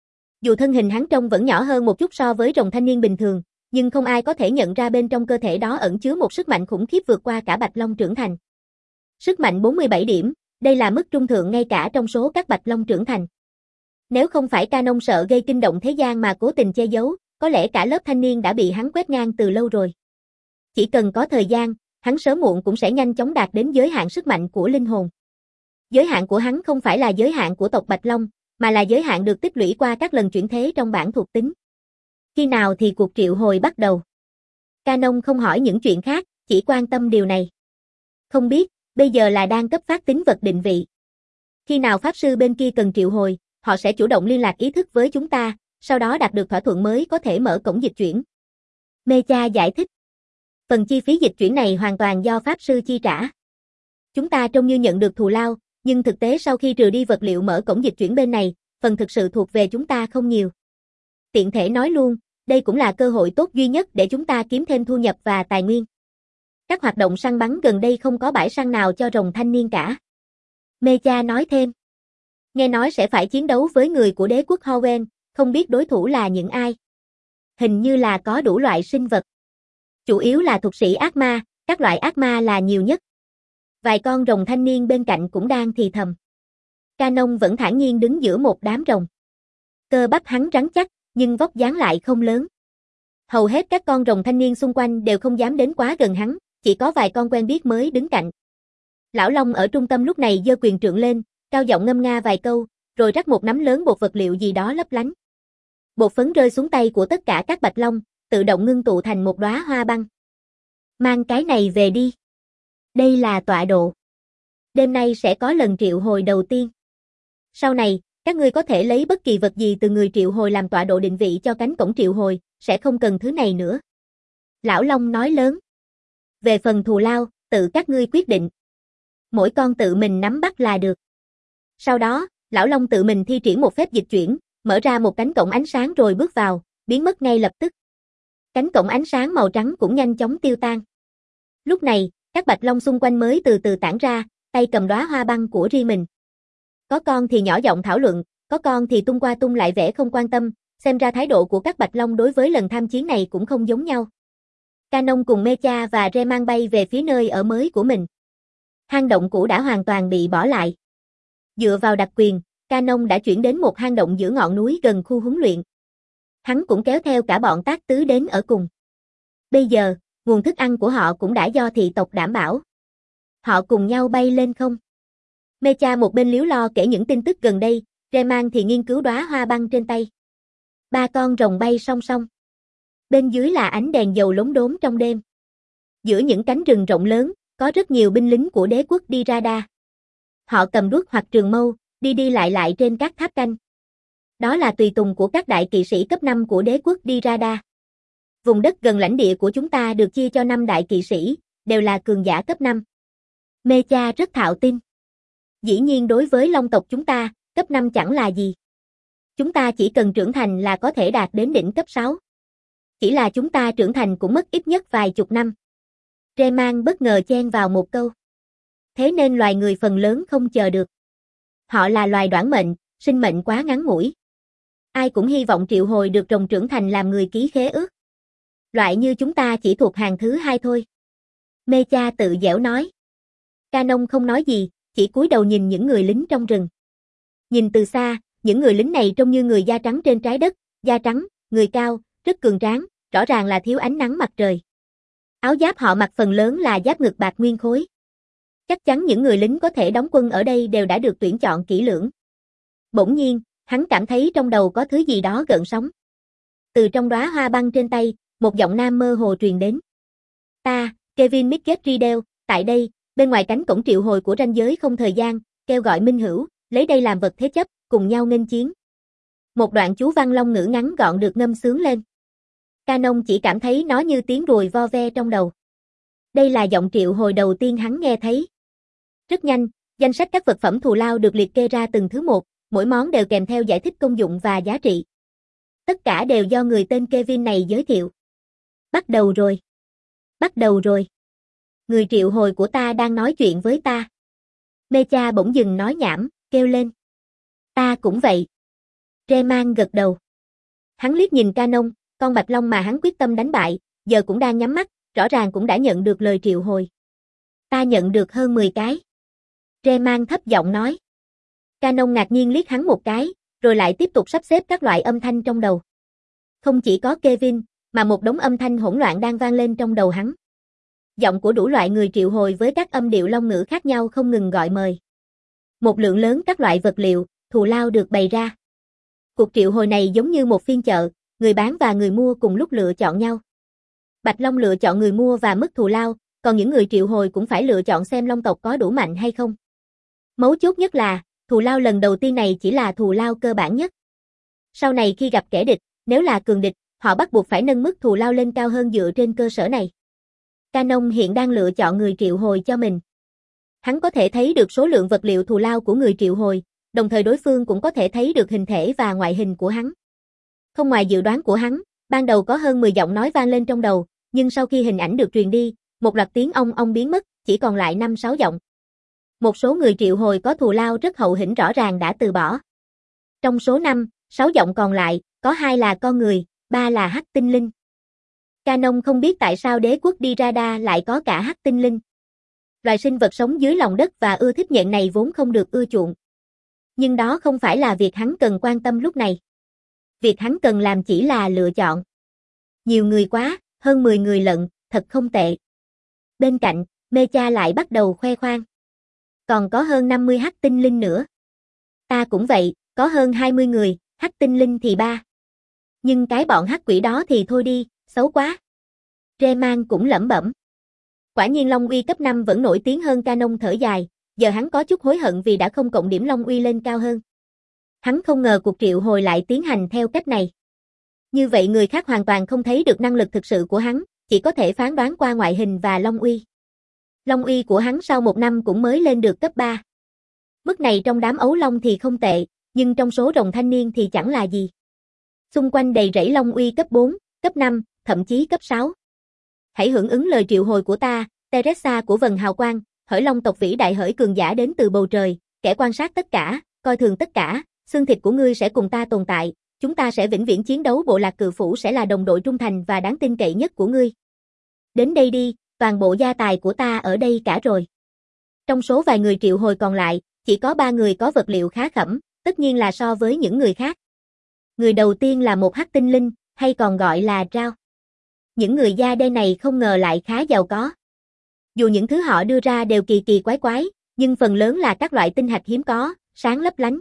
Dù thân hình hắn trông vẫn nhỏ hơn một chút so với rồng thanh niên bình thường, nhưng không ai có thể nhận ra bên trong cơ thể đó ẩn chứa một sức mạnh khủng khiếp vượt qua cả Bạch Long trưởng thành. Sức mạnh bốn mươi bảy điểm, đây là mức trung thượng ngay cả trong số các Bạch Long trưởng thành. Nếu không phải Canon sợ gây kinh động thế gian mà cố tình che giấu, có lẽ cả lớp thanh niên đã bị hắn quét ngang từ lâu rồi. Chỉ cần có thời gian, hắn sớm muộn cũng sẽ nhanh chóng đạt đến giới hạn sức mạnh của linh hồn. Giới hạn của hắn không phải là giới hạn của tộc Bạch Long, mà là giới hạn được tích lũy qua các lần chuyển thế trong bản thuộc tính. Khi nào thì cuộc triệu hồi bắt đầu? Canon không hỏi những chuyện khác, chỉ quan tâm điều này. Không biết, bây giờ là đang cấp phát tín vật định vị. Khi nào pháp sư bên kia cần triệu hồi, họ sẽ chủ động liên lạc ý thức với chúng ta, sau đó đạt được thỏa thuận mới có thể mở cổng dịch chuyển. Mecha giải thích. Phần chi phí dịch chuyển này hoàn toàn do pháp sư chi trả. Chúng ta trông như nhận được thù lao, nhưng thực tế sau khi trừ đi vật liệu mở cổng dịch chuyển bên này, phần thực sự thuộc về chúng ta không nhiều. Tiện thể nói luôn, đây cũng là cơ hội tốt duy nhất để chúng ta kiếm thêm thu nhập và tài nguyên. Các hoạt động săn bắn gần đây không có bãi săn nào cho rồng thanh niên cả. Mecha nói thêm. Nghe nói sẽ phải chiến đấu với người của đế quốc Hoenn, không biết đối thủ là những ai. Hình như là có đủ loại sinh vật. Chủ yếu là thuật sĩ ác ma, các loại ác ma là nhiều nhất. Vài con rồng thanh niên bên cạnh cũng đang thì thầm. Canon vẫn thản nhiên đứng giữa một đám rồng. Cơ bắp hắn rắn chắc, nhưng vóc dáng lại không lớn. Hầu hết các con rồng thanh niên xung quanh đều không dám đến quá gần hắn, chỉ có vài con quen biết mới đứng cạnh. Lão Long ở trung tâm lúc này giơ quyền trượng lên, cao giọng ngâm nga vài câu, rồi rắc một nắm lớn bột vật liệu gì đó lấp lánh. Bột phấn rơi xuống tay của tất cả các bạch long, tự động ngưng tụ thành một đóa hoa băng. Mang cái này về đi. Đây là tọa độ. Đêm nay sẽ có lần triệu hồi đầu tiên. Sau này, các ngươi có thể lấy bất kỳ vật gì từ người triệu hồi làm tọa độ định vị cho cánh cổng triệu hồi, sẽ không cần thứ này nữa. Lão Long nói lớn. Về phần thù lao, tự các ngươi quyết định. Mỗi con tự mình nắm bắt là được. Sau đó, Lão Long tự mình thi triển một phép dịch chuyển, mở ra một cánh cổng ánh sáng rồi bước vào, biến mất ngay lập tức. Cánh cổng ánh sáng màu trắng cũng nhanh chóng tiêu tan. Lúc này, các bạch long xung quanh mới từ từ tản ra, tay cầm đóa hoa băng của riêng mình. Có con thì nhỏ giọng thảo luận, có con thì tung qua tung lại vẻ không quan tâm, xem ra thái độ của các bạch long đối với lần tham chiến này cũng không giống nhau. Canon cùng Mecha và Re mang bay về phía nơi ở mới của mình. Hang động cũ đã hoàn toàn bị bỏ lại. Dựa vào đặc quyền, Canon đã chuyển đến một hang động giữa ngọn núi gần khu huấn luyện. Hắn cũng kéo theo cả bọn tác tứ đến ở cùng. Bây giờ, nguồn thức ăn của họ cũng đã do thị tộc đảm bảo. Họ cùng nhau bay lên không. Mecha một bên líu lo kể những tin tức gần đây, Reman thì nghiên cứu đóa hoa băng trên tay. Ba con rồng bay song song. Bên dưới là ánh đèn dầu lốm đốm trong đêm. Giữa những cánh rừng rộng lớn, có rất nhiều binh lính của đế quốc đi radar. Họ cầm đuốc hoặc trường mâu, đi đi lại lại trên các tháp canh. Đó là tùy tùng của các đại kỵ sĩ cấp năm của đế quốc đi radar. Vùng đất gần lãnh địa của chúng ta được chia cho năm đại kỵ sĩ, đều là cường giả cấp năm. Mecha rất thạo tin. Dĩ nhiên đối với long tộc chúng ta, cấp năm chẳng là gì. Chúng ta chỉ cần trưởng thành là có thể đạt đến đỉnh cấp sáu. Chỉ là chúng ta trưởng thành cũng mất ít nhất vài chục năm. Reman bất ngờ chen vào một câu. Thế nên loài người phần lớn không chờ được. Họ là loài đoản mệnh, sinh mệnh quá ngắn ngủi. Ai cũng hy vọng triệu hồi được rồng trưởng thành làm người ký khế ước. Loại như chúng ta chỉ thuộc hàng thứ hai thôi. Mecha tự dẻo nói. Canon không nói gì, chỉ cúi đầu nhìn những người lính trong rừng. Nhìn từ xa, những người lính này trông như người da trắng trên trái đất, da trắng, người cao, rất cường tráng, rõ ràng là thiếu ánh nắng mặt trời. Áo giáp họ mặc phần lớn là giáp ngực bạc nguyên khối. Chắc chắn những người lính có thể đóng quân ở đây đều đã được tuyển chọn kỹ lưỡng. Bỗng nhiên, hắn cảm thấy trong đầu có thứ gì đó gợn sóng. Từ trong đóa hoa băng trên tay, một giọng nam mơ hồ truyền đến. Ta, Kevin Midgett Riddle, tại đây, bên ngoài cánh cổng triệu hồi của ranh giới không thời gian, kêu gọi minh hữu, lấy đây làm vật thế chấp, cùng nhau nghênh chiến. Một đoạn chú văn long ngữ ngắn gọn được ngâm sướng lên. Canon chỉ cảm thấy nó như tiếng ruồi vo ve trong đầu. Đây là giọng triệu hồi đầu tiên hắn nghe thấy. Rất nhanh, danh sách các vật phẩm thù lao được liệt kê ra từng thứ một, mỗi món đều kèm theo giải thích công dụng và giá trị. Tất cả đều do người tên Kevin này giới thiệu. Bắt đầu rồi. Bắt đầu rồi. Người triệu hồi của ta đang nói chuyện với ta. Mecha bỗng dừng nói nhảm, kêu lên. Ta cũng vậy. Rayman gật đầu. Hắn liếc nhìn Canon, con bạch long mà hắn quyết tâm đánh bại, giờ cũng đang nhắm mắt, rõ ràng cũng đã nhận được lời triệu hồi. Ta nhận được hơn mười cái. Rayman thấp giọng nói. Canon ngạc nhiên liếc hắn một cái, rồi lại tiếp tục sắp xếp các loại âm thanh trong đầu. Không chỉ có Kevin, mà một đống âm thanh hỗn loạn đang vang lên trong đầu hắn. Giọng của đủ loại người triệu hồi với các âm điệu long ngữ khác nhau không ngừng gọi mời. Một lượng lớn các loại vật liệu, thù lao được bày ra. Cuộc triệu hồi này giống như một phiên chợ, người bán và người mua cùng lúc lựa chọn nhau. Bạch Long lựa chọn người mua và mức thù lao, còn những người triệu hồi cũng phải lựa chọn xem long tộc có đủ mạnh hay không. Mấu chốt nhất là, thù lao lần đầu tiên này chỉ là thù lao cơ bản nhất. Sau này khi gặp kẻ địch, nếu là cường địch, họ bắt buộc phải nâng mức thù lao lên cao hơn dựa trên cơ sở này. Canon hiện đang lựa chọn người triệu hồi cho mình. Hắn có thể thấy được số lượng vật liệu thù lao của người triệu hồi, đồng thời đối phương cũng có thể thấy được hình thể và ngoại hình của hắn. Không ngoài dự đoán của hắn, ban đầu có hơn mười giọng nói vang lên trong đầu, nhưng sau khi hình ảnh được truyền đi, một loạt tiếng ong ong biến mất, chỉ còn lại năm sáu giọng. Một số người triệu hồi có thù lao rất hậu hĩnh rõ ràng đã từ bỏ. Trong số năm, sáu giọng còn lại, có hai là con người, ba là hắc tinh linh. Canon không biết tại sao đế quốc Dirada lại có cả hắc tinh linh. Loài sinh vật sống dưới lòng đất và ưa thích nhện này vốn không được ưa chuộng. Nhưng đó không phải là việc hắn cần quan tâm lúc này. Việc hắn cần làm chỉ là lựa chọn. Nhiều người quá, hơn mười người lận, thật không tệ. Bên cạnh, Mecha lại bắt đầu khoe khoang. Còn có hơn năm mươi hắc tinh linh nữa. Ta cũng vậy, có hơn hai mươi người, hắc tinh linh thì ba. Nhưng cái bọn hắc quỷ đó thì thôi đi, xấu quá. Rayman cũng lẩm bẩm. Quả nhiên Long Uy cấp năm vẫn nổi tiếng hơn Canon thở dài, giờ hắn có chút hối hận vì đã không cộng điểm Long Uy lên cao hơn. Hắn không ngờ cuộc triệu hồi lại tiến hành theo cách này. Như vậy người khác hoàn toàn không thấy được năng lực thực sự của hắn, chỉ có thể phán đoán qua ngoại hình và Long Uy. Long Uy của hắn sau một năm cũng mới lên được cấp ba. Mức này trong đám ấu long thì không tệ, nhưng trong số rồng thanh niên thì chẳng là gì. Xung quanh đầy rẫy Long Uy cấp bốn, cấp năm, thậm chí cấp sáu. Hãy hưởng ứng lời triệu hồi của ta, Teresa của vần hào quang, hỡi long tộc vĩ đại hỡi cường giả đến từ bầu trời, kẻ quan sát tất cả, coi thường tất cả, xương thịt của ngươi sẽ cùng ta tồn tại, chúng ta sẽ vĩnh viễn chiến đấu bộ lạc cự phủ sẽ là đồng đội trung thành và đáng tin cậy nhất của ngươi. Đến đây đi, toàn bộ gia tài của ta ở đây cả rồi. Trong số vài người triệu hồi còn lại, chỉ có ba người có vật liệu khá khẩm, tất nhiên là so với những người khác. Người đầu tiên là một hắc tinh linh, hay còn gọi là Rao. Những người da đen này không ngờ lại khá giàu có. Dù những thứ họ đưa ra đều kỳ kỳ quái quái, nhưng phần lớn là các loại tinh hạch hiếm có, sáng lấp lánh.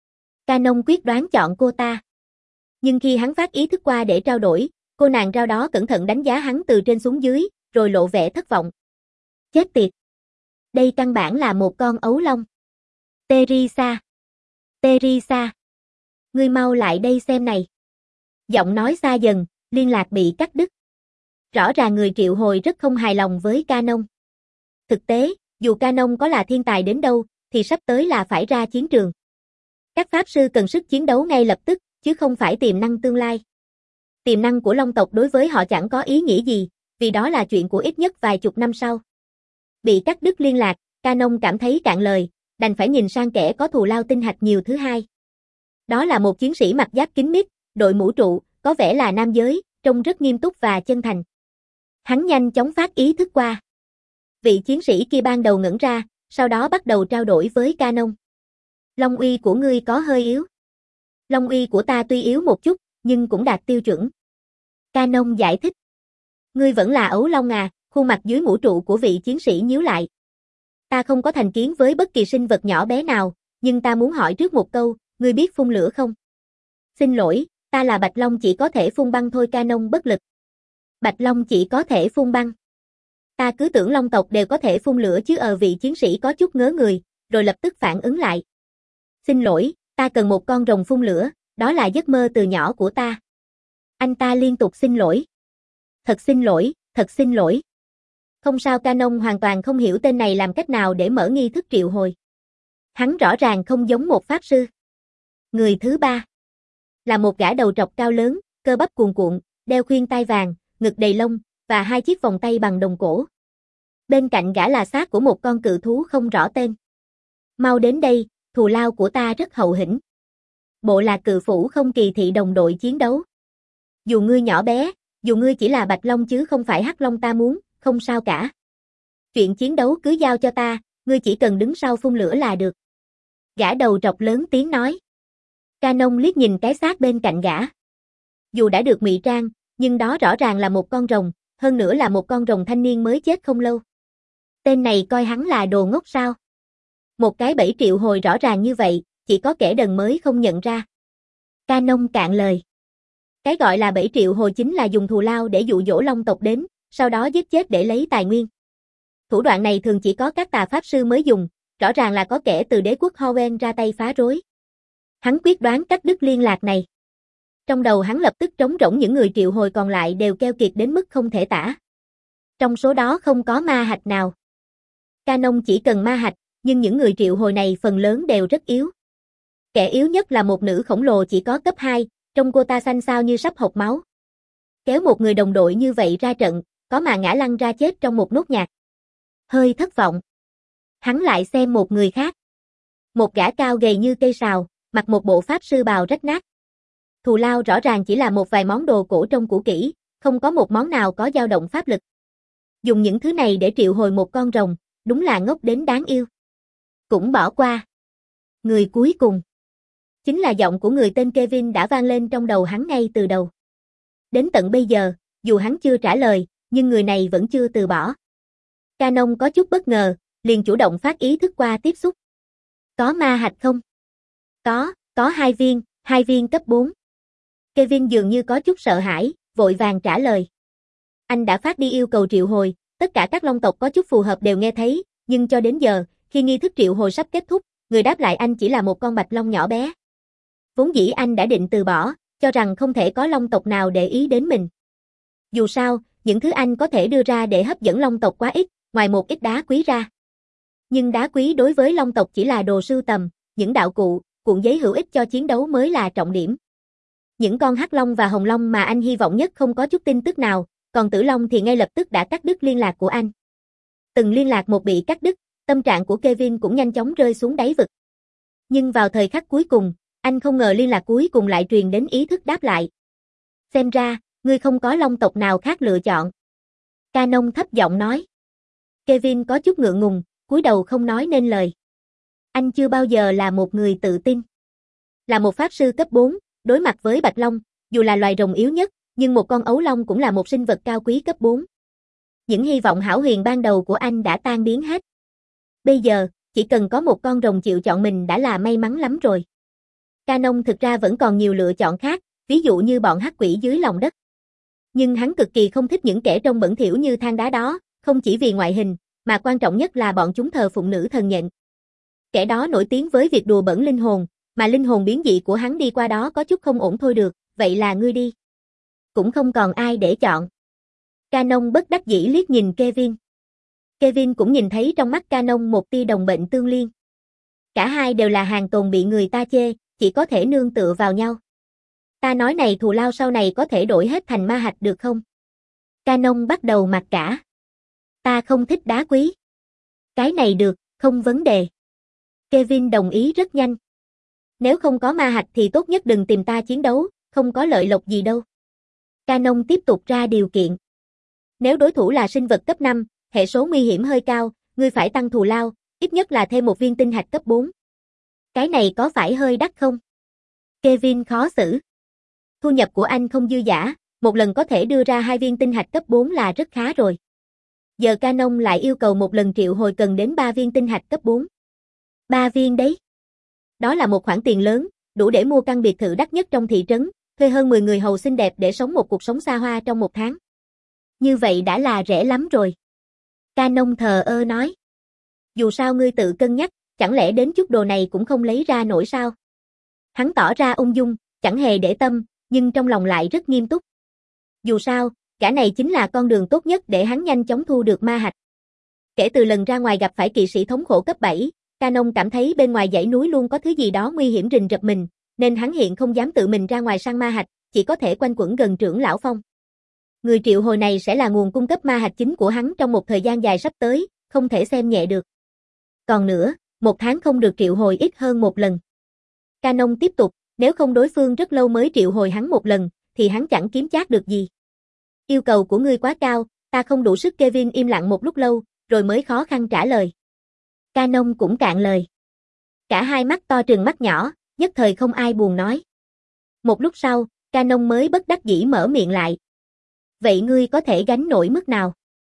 Canon quyết đoán chọn cô ta. Nhưng khi hắn phát ý thức qua để trao đổi, cô nàng Rao đó cẩn thận đánh giá hắn từ trên xuống dưới, rồi lộ vẻ thất vọng. Chết tiệt! Đây căn bản là một con ấu long. Teresa! Teresa! Ngươi mau lại đây xem này. Giọng nói xa dần, liên lạc bị cắt đứt. Rõ ràng người triệu hồi rất không hài lòng với Canon. Thực tế, dù Canon có là thiên tài đến đâu, thì sắp tới là phải ra chiến trường. Các pháp sư cần sức chiến đấu ngay lập tức, chứ không phải tiềm năng tương lai. Tiềm năng của long tộc đối với họ chẳng có ý nghĩa gì, vì đó là chuyện của ít nhất vài chục năm sau. Bị cắt đứt liên lạc, Canon cảm thấy cạn lời, đành phải nhìn sang kẻ có thù lao tinh hạch nhiều thứ hai. Đó là một chiến sĩ mặc giáp kín mít, đội mũ trụ, có vẻ là nam giới, trông rất nghiêm túc và chân thành. Hắn nhanh chóng phát ý thức qua. Vị chiến sĩ kia ban đầu ngẩn ra, sau đó bắt đầu trao đổi với Canon. Long uy của ngươi có hơi yếu. Long uy của ta tuy yếu một chút, nhưng cũng đạt tiêu chuẩn. Canon giải thích. Ngươi vẫn là ấu long à, khuôn mặt dưới mũ trụ của vị chiến sĩ nhíu lại. Ta không có thành kiến với bất kỳ sinh vật nhỏ bé nào, nhưng ta muốn hỏi trước một câu, ngươi biết phun lửa không? Xin lỗi, ta là Bạch Long chỉ có thể phun băng thôi. Canon bất lực. Bạch Long chỉ có thể phun băng. Ta cứ tưởng long tộc đều có thể phun lửa chứ. Ờ vị chiến sĩ có chút ngớ người, rồi lập tức phản ứng lại. Xin lỗi, ta cần một con rồng phun lửa, đó là giấc mơ từ nhỏ của ta. Anh ta liên tục xin lỗi. Thật xin lỗi, thật xin lỗi. Không sao. Canon hoàn toàn không hiểu tên này làm cách nào để mở nghi thức triệu hồi. Hắn rõ ràng không giống một pháp sư. Người thứ ba là một gã đầu trọc cao lớn, cơ bắp cuồn cuộn, đeo khuyên tai vàng, ngực đầy lông, và hai chiếc vòng tay bằng đồng cổ. Bên cạnh gã là xác của một con cự thú không rõ tên. Mau đến đây, thù lao của ta rất hậu hĩnh. Bộ lạc cự phủ không kỳ thị đồng đội chiến đấu. Dù ngươi nhỏ bé, dù ngươi chỉ là Bạch Long chứ không phải Hắc Long ta muốn, không sao cả. Chuyện chiến đấu cứ giao cho ta, ngươi chỉ cần đứng sau phun lửa là được. Gã đầu trọc lớn tiếng nói. Canon liếc nhìn cái xác bên cạnh gã. Dù đã được ngụy trang, nhưng đó rõ ràng là một con rồng, hơn nữa là một con rồng thanh niên mới chết không lâu. Tên này coi hắn là đồ ngốc sao? Một cái bẫy triệu hồi rõ ràng như vậy, chỉ có kẻ đần mới không nhận ra. Canon cạn lời. Cái gọi là bẫy triệu hồi chính là dùng thù lao để dụ dỗ Long tộc đến, sau đó giết chết để lấy tài nguyên. Thủ đoạn này thường chỉ có các tà pháp sư mới dùng, rõ ràng là có kẻ từ đế quốc Hoenn ra tay phá rối. Hắn quyết đoán cắt đứt liên lạc này. Trong đầu hắn lập tức trống rỗng, những người triệu hồi còn lại đều keo kiệt đến mức không thể tả. Trong số đó không có ma hạch nào. Canon chỉ cần ma hạch, nhưng những người triệu hồi này phần lớn đều rất yếu. Kẻ yếu nhất là một nữ khổng lồ chỉ có cấp hai, trông cô ta xanh xao như sắp hộc máu. Kéo một người đồng đội như vậy ra trận, có mà ngã lăn ra chết trong một nốt nhạc. Hơi thất vọng. Hắn lại xem một người khác. Một gã cao gầy như cây sào, mặc một bộ pháp sư bào rách nát. Thù lao rõ ràng chỉ là một vài món đồ cổ trong cũ kỹ, không có một món nào có dao động pháp lực. Dùng những thứ này để triệu hồi một con rồng, đúng là ngốc đến đáng yêu. Cũng bỏ qua. Người cuối cùng. Chính là giọng của người tên Kevin đã vang lên trong đầu hắn ngay từ đầu. Đến tận bây giờ, dù hắn chưa trả lời, nhưng người này vẫn chưa từ bỏ. Canon có chút bất ngờ, liền chủ động phát ý thức qua tiếp xúc. Có ma hạch không? Có, có hai viên, hai viên cấp bốn. Kevin dường như có chút sợ hãi, vội vàng trả lời. Anh đã phát đi yêu cầu triệu hồi, tất cả các long tộc có chút phù hợp đều nghe thấy, nhưng cho đến giờ, khi nghi thức triệu hồi sắp kết thúc, người đáp lại anh chỉ là một con bạch long nhỏ bé. Vốn dĩ anh đã định từ bỏ, cho rằng không thể có long tộc nào để ý đến mình. Dù sao, những thứ anh có thể đưa ra để hấp dẫn long tộc quá ít, ngoài một ít đá quý ra. Nhưng đá quý đối với long tộc chỉ là đồ sưu tầm, những đạo cụ, cuộn giấy hữu ích cho chiến đấu mới là trọng điểm. Những con hắc long và hồng long mà anh hy vọng nhất không có chút tin tức nào, còn tử long thì ngay lập tức đã cắt đứt liên lạc của anh. Từng liên lạc một bị cắt đứt, tâm trạng của Kevin cũng nhanh chóng rơi xuống đáy vực. Nhưng vào thời khắc cuối cùng, anh không ngờ liên lạc cuối cùng lại truyền đến ý thức đáp lại. Xem ra, ngươi không có long tộc nào khác lựa chọn. Canon thấp giọng nói. Kevin có chút ngượng ngùng, cúi đầu không nói nên lời. Anh chưa bao giờ là một người tự tin. Là một pháp sư cấp bốn, đối mặt với bạch long, dù là loài rồng yếu nhất, nhưng một con ấu long cũng là một sinh vật cao quý cấp bốn. Những hy vọng hão huyền ban đầu của anh đã tan biến hết. Bây giờ, chỉ cần có một con rồng chịu chọn mình đã là may mắn lắm rồi. Canon thực ra vẫn còn nhiều lựa chọn khác, ví dụ như bọn hắc quỷ dưới lòng đất. Nhưng hắn cực kỳ không thích những kẻ trông bẩn thỉu như than đá đó, không chỉ vì ngoại hình, mà quan trọng nhất là bọn chúng thờ phụng nữ thần nhện. Kẻ đó nổi tiếng với việc đùa bẩn linh hồn, mà linh hồn biến dị của hắn đi qua đó có chút không ổn thôi được, vậy là ngươi đi. Cũng không còn ai để chọn. Canon bất đắc dĩ liếc nhìn Kevin. Kevin cũng nhìn thấy trong mắt Canon một tia đồng bệnh tương liên. Cả hai đều là hàng tồn bị người ta chê, chỉ có thể nương tựa vào nhau. Ta nói này, thù lao sau này có thể đổi hết thành ma hạch được không? Canon bắt đầu mặc cả. Ta không thích đá quý. Cái này được, không vấn đề. Kevin đồng ý rất nhanh. Nếu không có ma hạch thì tốt nhất đừng tìm ta chiến đấu, không có lợi lộc gì đâu. Canon tiếp tục ra điều kiện. Nếu đối thủ là sinh vật cấp năm, hệ số nguy hiểm hơi cao, ngươi phải tăng thù lao, ít nhất là thêm một viên tinh hạch cấp bốn. Cái này có phải hơi đắt không? Kevin khó xử. Thu nhập của anh không dư dả, một lần có thể đưa ra hai viên tinh hạch cấp bốn là rất khá rồi. Giờ Canon lại yêu cầu một lần triệu hồi cần đến ba viên tinh hạch cấp bốn. ba viên đấy. Đó là một khoản tiền lớn, đủ để mua căn biệt thự đắt nhất trong thị trấn, thuê hơn mười người hầu xinh đẹp để sống một cuộc sống xa hoa trong một tháng. Như vậy đã là rẻ lắm rồi. Canon thờ ơ nói. Dù sao ngươi tự cân nhắc, chẳng lẽ đến chút đồ này cũng không lấy ra nổi sao? Hắn tỏ ra ung dung, chẳng hề để tâm, nhưng trong lòng lại rất nghiêm túc. Dù sao, cả này chính là con đường tốt nhất để hắn nhanh chóng thu được ma hạch. Kể từ lần ra ngoài gặp phải kỵ sĩ thống khổ cấp bảy, Canon cảm thấy bên ngoài dãy núi luôn có thứ gì đó nguy hiểm rình rập mình, nên hắn hiện không dám tự mình ra ngoài săn ma hạch, chỉ có thể quanh quẩn gần trưởng lão Phong. Người triệu hồi này sẽ là nguồn cung cấp ma hạch chính của hắn trong một thời gian dài sắp tới, không thể xem nhẹ được. Còn nữa, một tháng không được triệu hồi ít hơn một lần. Canon tiếp tục, nếu không đối phương rất lâu mới triệu hồi hắn một lần, thì hắn chẳng kiếm chác được gì. Yêu cầu của ngươi quá cao, ta không đủ sức. Kevin im lặng một lúc lâu, rồi mới khó khăn trả lời. Canon cũng cạn lời. Cả hai mắt to trừng mắt nhỏ, nhất thời không ai buồn nói. Một lúc sau, Canon mới bất đắc dĩ mở miệng lại. Vậy ngươi có thể gánh nổi mức nào?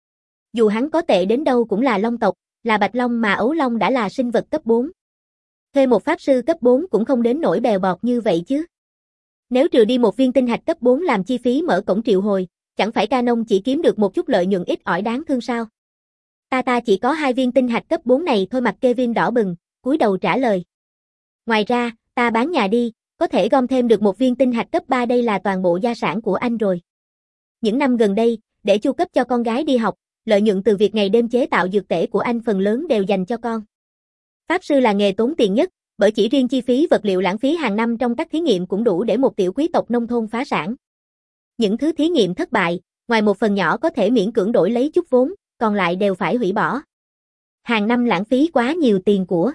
Dù hắn có tệ đến đâu cũng là long tộc, là bạch long mà ấu long đã là sinh vật cấp bốn. Thuê một pháp sư cấp bốn cũng không đến nỗi bèo bọt như vậy chứ. Nếu trừ đi một viên tinh hạch cấp bốn làm chi phí mở cổng triệu hồi, chẳng phải Canon chỉ kiếm được một chút lợi nhuận ít ỏi đáng thương sao? Ta ta chỉ có hai viên tinh hạch cấp bốn này thôi. Mặt Kevin đỏ bừng, cúi đầu trả lời. Ngoài ra, ta bán nhà đi, có thể gom thêm được một viên tinh hạch cấp ba, đây là toàn bộ gia sản của anh rồi. Những năm gần đây, để chu cấp cho con gái đi học, lợi nhuận từ việc ngày đêm chế tạo dược tể của anh phần lớn đều dành cho con. Pháp sư là nghề tốn tiền nhất, bởi chỉ riêng chi phí vật liệu lãng phí hàng năm trong các thí nghiệm cũng đủ để một tiểu quý tộc nông thôn phá sản. Những thứ thí nghiệm thất bại, ngoài một phần nhỏ có thể miễn cưỡng đổi lấy chút vốn, còn lại đều phải hủy bỏ. Hàng năm lãng phí quá nhiều tiền của.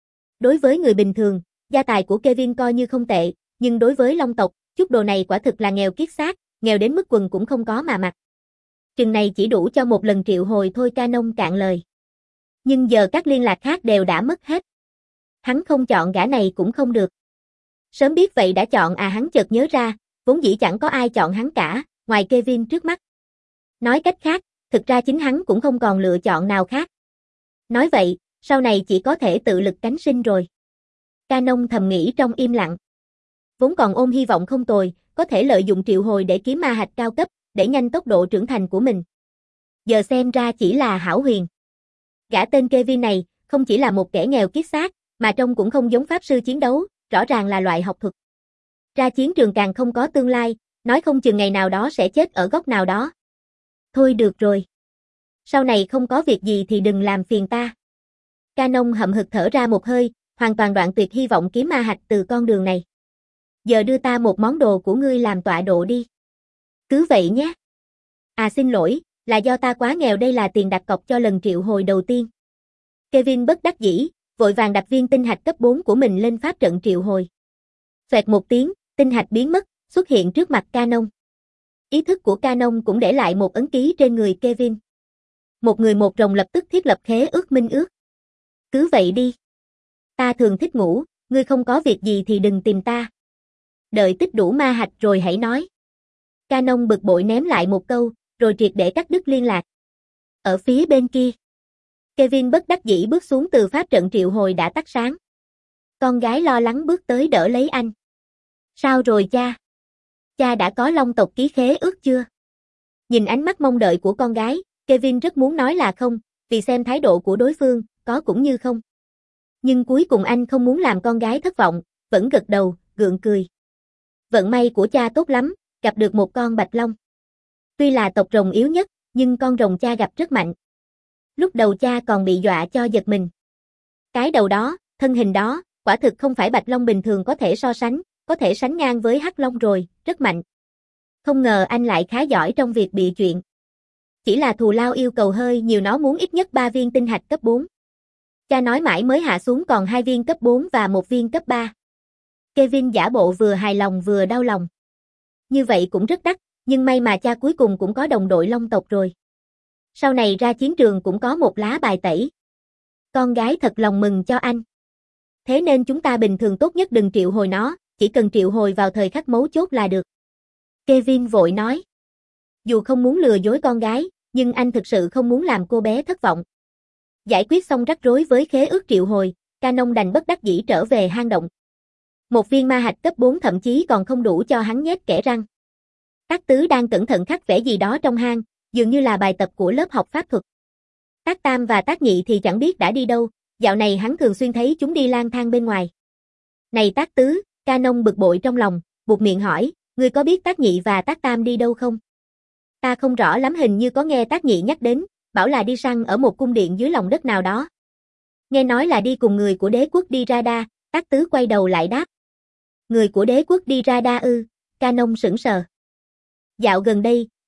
Đối với người bình thường, gia tài của Kevin coi như không tệ, nhưng đối với long tộc, chút đồ này quả thực là nghèo kiết xác, nghèo đến mức quần cũng không có mà mặc. Chừng này chỉ đủ cho một lần triệu hồi thôi. Canon cạn lời. Nhưng giờ các liên lạc khác đều đã mất hết. Hắn không chọn gã này cũng không được. Sớm biết vậy đã chọn à. Hắn chợt nhớ ra, vốn dĩ chẳng có ai chọn hắn cả, ngoài Kevin trước mắt. Nói cách khác, thực ra chính hắn cũng không còn lựa chọn nào khác. Nói vậy, sau này chỉ có thể tự lực cánh sinh rồi. Canon thầm nghĩ trong im lặng. Vốn còn ôm hy vọng không tồi, có thể lợi dụng triệu hồi để kiếm ma hạch cao cấp, để nhanh tốc độ trưởng thành của mình. Giờ xem ra chỉ là hão huyền. Gã tên Kevin này, không chỉ là một kẻ nghèo kiết xác, mà trông cũng không giống pháp sư chiến đấu, rõ ràng là loại học thuật. Ra chiến trường càng không có tương lai, nói không chừng ngày nào đó sẽ chết ở góc nào đó. Thôi được rồi. Sau này không có việc gì thì đừng làm phiền ta. Canon hậm hực thở ra một hơi, hoàn toàn đoạn tuyệt hy vọng kiếm ma hạch từ con đường này. Giờ đưa ta một món đồ của ngươi làm tọa độ đi. Cứ vậy nhé. À xin lỗi, là do ta quá nghèo, đây là tiền đặt cọc cho lần triệu hồi đầu tiên. Kevin bất đắc dĩ, vội vàng đặt viên tinh hạch cấp bốn của mình lên pháp trận triệu hồi. Xoẹt một tiếng, tinh hạch biến mất, xuất hiện trước mặt Canon. Ý thức của Canon cũng để lại một ấn ký trên người Kevin. Một người một rồng lập tức thiết lập khế ước minh ước. Cứ vậy đi. Ta thường thích ngủ, ngươi không có việc gì thì đừng tìm ta. Đợi tích đủ ma hạch rồi hãy nói. Canon bực bội ném lại một câu, rồi triệt để cắt đứt liên lạc. Ở phía bên kia, Kevin bất đắc dĩ bước xuống từ pháp trận triệu hồi đã tắt sáng. Con gái lo lắng bước tới đỡ lấy anh. Sao rồi cha? Cha đã có long tộc ký khế ước chưa? Nhìn ánh mắt mong đợi của con gái, Kevin rất muốn nói là không, vì xem thái độ của đối phương, có cũng như không. Nhưng cuối cùng anh không muốn làm con gái thất vọng, vẫn gật đầu, gượng cười. Vận may của cha tốt lắm, gặp được một con bạch long. Tuy là tộc rồng yếu nhất, nhưng con rồng cha gặp rất mạnh. Lúc đầu cha còn bị dọa cho giật mình. Cái đầu đó, thân hình đó, quả thực không phải bạch long bình thường có thể so sánh, có thể sánh ngang với hắc long rồi, rất mạnh. Không ngờ anh lại khá giỏi trong việc bịa chuyện. Chỉ là thù lao yêu cầu hơi nhiều, nó muốn ít nhất ba viên tinh hạch cấp bốn. Cha nói mãi mới hạ xuống còn hai viên cấp bốn và một viên cấp ba. Kevin giả bộ vừa hài lòng vừa đau lòng. Như vậy cũng rất đắt, nhưng may mà cha cuối cùng cũng có đồng đội long tộc rồi. Sau này ra chiến trường cũng có một lá bài tẩy. Con gái thật lòng mừng cho anh. Thế nên chúng ta bình thường tốt nhất đừng triệu hồi nó, chỉ cần triệu hồi vào thời khắc mấu chốt là được. Kevin vội nói. Dù không muốn lừa dối con gái, nhưng anh thực sự không muốn làm cô bé thất vọng. Giải quyết xong rắc rối với khế ước triệu hồi, Canon đành bất đắc dĩ trở về hang động. Một viên ma hạch cấp bốn thậm chí còn không đủ cho hắn nhét kẽ răng. Tác Tứ đang cẩn thận khắc vẽ gì đó trong hang, dường như là bài tập của lớp học pháp thuật. Tác Tam và Tác Nhị thì chẳng biết đã đi đâu, dạo này hắn thường xuyên thấy chúng đi lang thang bên ngoài. Này Tác Tứ, Canon bực bội trong lòng, buột miệng hỏi, ngươi có biết Tác Nhị và Tác Tam đi đâu không? Ta không rõ lắm, hình như có nghe Tác Nhị nhắc đến, bảo là đi săn ở một cung điện dưới lòng đất nào đó. Nghe nói là đi cùng người của đế quốc đi ra đa, Tác Tứ quay đầu lại đáp. Người của đế quốc đi ra đa ư? Canon sững sờ. Dạo gần đây,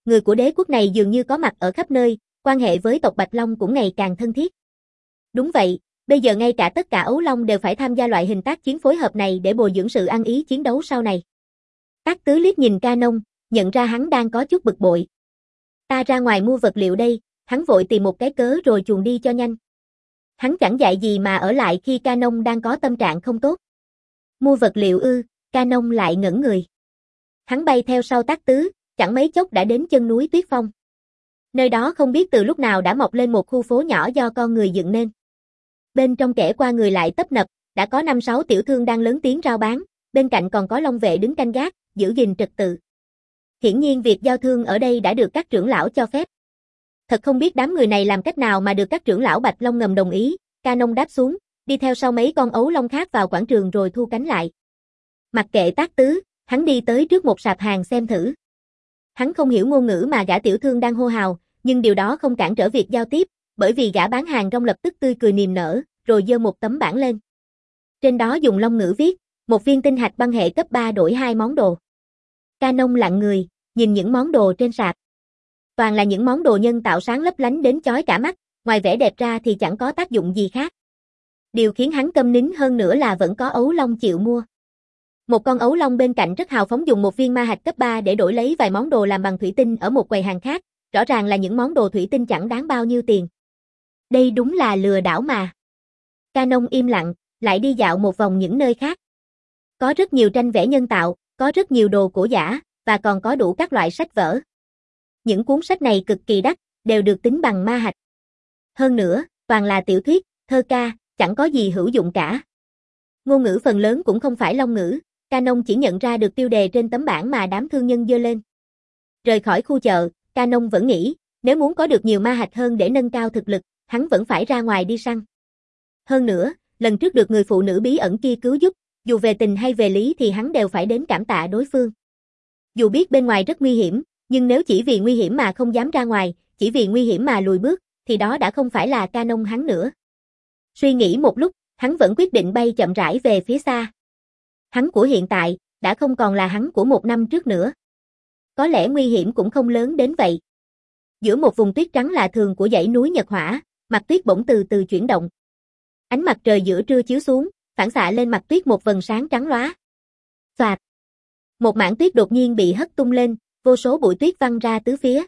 người của đế quốc này dường như có mặt ở khắp nơi, quan hệ với tộc Bạch Long cũng ngày càng thân thiết. Đúng vậy, bây giờ ngay cả tất cả ấu long đều phải tham gia loại hình tác chiến phối hợp này để bồi dưỡng sự ăn ý chiến đấu sau này. Tác Tứ liếc nhìn Canon, nhận ra hắn đang có chút bực bội. Ta ra ngoài mua vật liệu đây, hắn vội tìm một cái cớ rồi chuồn đi cho nhanh. Hắn chẳng dạy gì mà ở lại khi Canon đang có tâm trạng không tốt. Mua vật liệu ư? Canon lại ngẩn người. Hắn bay theo sau Tác Tứ, chẳng mấy chốc đã đến chân núi Tuyết Phong. Nơi đó không biết từ lúc nào đã mọc lên một khu phố nhỏ do con người dựng nên. Bên trong kẻ qua người lại tấp nập, đã có năm sáu tiểu thương đang lớn tiếng rao bán, bên cạnh còn có long vệ đứng canh gác, giữ gìn trật tự. Hiển nhiên việc giao thương ở đây đã được các trưởng lão cho phép. Thật không biết đám người này làm cách nào mà được các trưởng lão Bạch Long ngầm đồng ý. Canon đáp xuống, đi theo sau mấy con ấu long khác vào quảng trường rồi thu cánh lại. Mặc kệ Tác Tứ, hắn đi tới trước một sạp hàng xem thử. Hắn không hiểu ngôn ngữ mà gã tiểu thương đang hô hào, nhưng điều đó không cản trở việc giao tiếp, bởi vì gã bán hàng rong lập tức tươi cười niềm nở, rồi giơ một tấm bảng lên. Trên đó dùng long ngữ viết, một viên tinh hạch băng hệ cấp ba đổi hai món đồ. Canon lặng người, nhìn những món đồ trên sạp. Toàn là những món đồ nhân tạo sáng lấp lánh đến chói cả mắt, ngoài vẻ đẹp ra thì chẳng có tác dụng gì khác. Điều khiến hắn câm nín hơn nữa là vẫn có ấu long chịu mua. Một con ấu long bên cạnh rất hào phóng dùng một viên ma hạch cấp ba để đổi lấy vài món đồ làm bằng thủy tinh ở một quầy hàng khác, rõ ràng là những món đồ thủy tinh chẳng đáng bao nhiêu tiền. Đây đúng là lừa đảo mà. Canon im lặng, lại đi dạo một vòng những nơi khác. Có rất nhiều tranh vẽ nhân tạo, có rất nhiều đồ cổ giả, và còn có đủ các loại sách vở. Những cuốn sách này cực kỳ đắt, đều được tính bằng ma hạch. Hơn nữa, toàn là tiểu thuyết, thơ ca, chẳng có gì hữu dụng cả. Ngôn ngữ phần lớn cũng không phải long ngữ, Canon chỉ nhận ra được tiêu đề trên tấm bảng mà đám thương nhân giơ lên. Rời khỏi khu chợ, Canon vẫn nghĩ, nếu muốn có được nhiều ma hạch hơn để nâng cao thực lực, hắn vẫn phải ra ngoài đi săn. Hơn nữa, lần trước được người phụ nữ bí ẩn kia cứu giúp, dù về tình hay về lý thì hắn đều phải đến cảm tạ đối phương. Dù biết bên ngoài rất nguy hiểm, nhưng nếu chỉ vì nguy hiểm mà không dám ra ngoài, chỉ vì nguy hiểm mà lùi bước, thì đó đã không phải là Canon hắn nữa. Suy nghĩ một lúc, hắn vẫn quyết định bay chậm rãi về phía xa. Hắn của hiện tại, đã không còn là hắn của một năm trước nữa. Có lẽ nguy hiểm cũng không lớn đến vậy. Giữa một vùng tuyết trắng lạ thường của dãy núi Nhật Hỏa, mặt tuyết bỗng từ từ chuyển động. Ánh mặt trời giữa trưa chiếu xuống, phản xạ lên mặt tuyết một vầng sáng trắng lóa. Xoạt. Một mảng tuyết đột nhiên bị hất tung lên, vô số bụi tuyết văng ra tứ phía.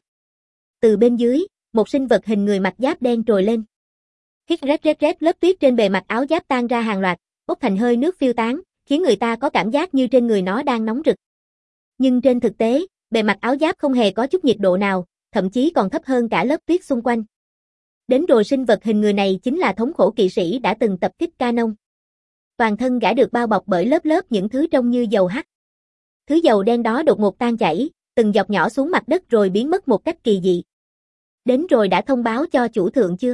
Từ bên dưới, một sinh vật hình người mặc giáp đen trồi lên. Hít rét rét rét, lớp tuyết trên bề mặt áo giáp tan ra hàng loạt, bốc thành hơi nước phiêu tán, khiến người ta có cảm giác như trên người nó đang nóng rực. Nhưng trên thực tế, bề mặt áo giáp không hề có chút nhiệt độ nào, thậm chí còn thấp hơn cả lớp tuyết xung quanh. Đến rồi sinh vật hình người này chính là thống khổ kỵ sĩ đã từng tập kích Canon. Toàn thân gã được bao bọc bởi lớp lớp những thứ trông như dầu hắc. Thứ dầu đen đó đột ngột tan chảy, từng giọt nhỏ xuống mặt đất rồi biến mất một cách kỳ dị. Đến rồi đã thông báo cho chủ thượng chưa?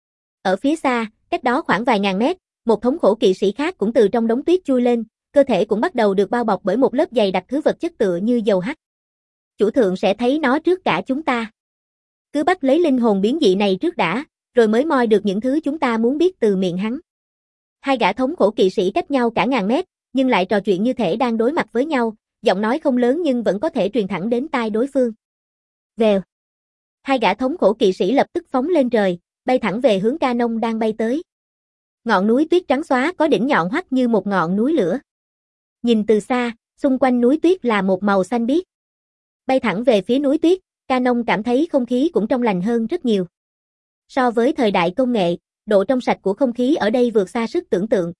Ở phía xa, cách đó khoảng vài ngàn mét, một thống khổ kỵ sĩ khác cũng từ trong đống tuyết chui lên, cơ thể cũng bắt đầu được bao bọc bởi một lớp dày đặc thứ vật chất tựa như dầu hắc. Chủ thượng sẽ thấy nó trước cả chúng ta. Cứ bắt lấy linh hồn biến dị này trước đã, rồi mới moi được những thứ chúng ta muốn biết từ miệng hắn. Hai gã thống khổ kỵ sĩ cách nhau cả ngàn mét, nhưng lại trò chuyện như thể đang đối mặt với nhau, giọng nói không lớn nhưng vẫn có thể truyền thẳng đến tai đối phương. Vèo. Hai gã thống khổ kỵ sĩ lập tức phóng lên trời, bay thẳng về hướng Canon đang bay tới. Ngọn núi tuyết trắng xóa có đỉnh nhọn hoắt như một ngọn núi lửa. Nhìn từ xa, xung quanh núi tuyết là một màu xanh biếc. Bay thẳng về phía núi tuyết, Canon cảm thấy không khí cũng trong lành hơn rất nhiều. So với thời đại công nghệ, độ trong sạch của không khí ở đây vượt xa sức tưởng tượng.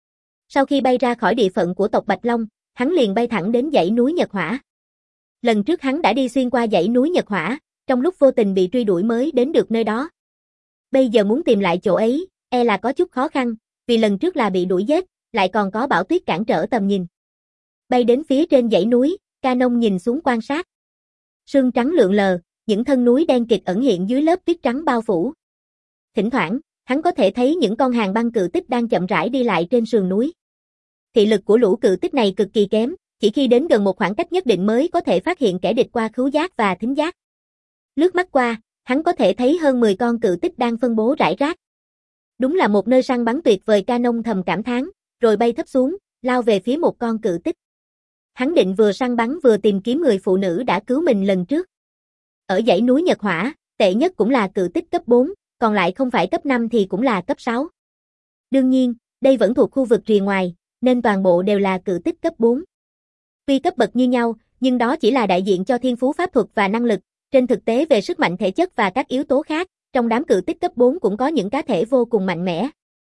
Sau khi bay ra khỏi địa phận của tộc Bạch Long, hắn liền bay thẳng đến dãy núi Nhật Hỏa. Lần trước hắn đã đi xuyên qua dãy núi Nhật Hỏa, trong lúc vô tình bị truy đuổi mới đến được nơi đó. Bây giờ muốn tìm lại chỗ ấy, e là có chút khó khăn, vì lần trước là bị đuổi giết, lại còn có bão tuyết cản trở tầm nhìn. Bay đến phía trên dãy núi, Canon nhìn xuống quan sát. Sương trắng lượn lờ, những thân núi đen kịt ẩn hiện dưới lớp tuyết trắng bao phủ. Thỉnh thoảng, hắn có thể thấy những con hàng băng cự tích đang chậm rãi đi lại trên sườn núi. Thị lực của lũ cự tích này cực kỳ kém, chỉ khi đến gần một khoảng cách nhất định mới có thể phát hiện kẻ địch qua khứu giác và thính giác. Lướt mắt qua, hắn có thể thấy hơn mười con cự tích đang phân bố rải rác. Đúng là một nơi săn bắn tuyệt vời, Canon thầm cảm thán, rồi bay thấp xuống, lao về phía một con cự tích. Hắn định vừa săn bắn vừa tìm kiếm người phụ nữ đã cứu mình lần trước. Ở dãy núi Nhật Hỏa, tệ nhất cũng là cự tích cấp bốn, còn lại không phải cấp năm thì cũng là cấp sáu. Đương nhiên, đây vẫn thuộc khu vực rìa ngoài, nên toàn bộ đều là cự tích cấp bốn. Tuy cấp bậc như nhau, nhưng đó chỉ là đại diện cho thiên phú pháp thuật và năng lực, trên thực tế về sức mạnh thể chất và các yếu tố khác, trong đám cự tích cấp bốn cũng có những cá thể vô cùng mạnh mẽ.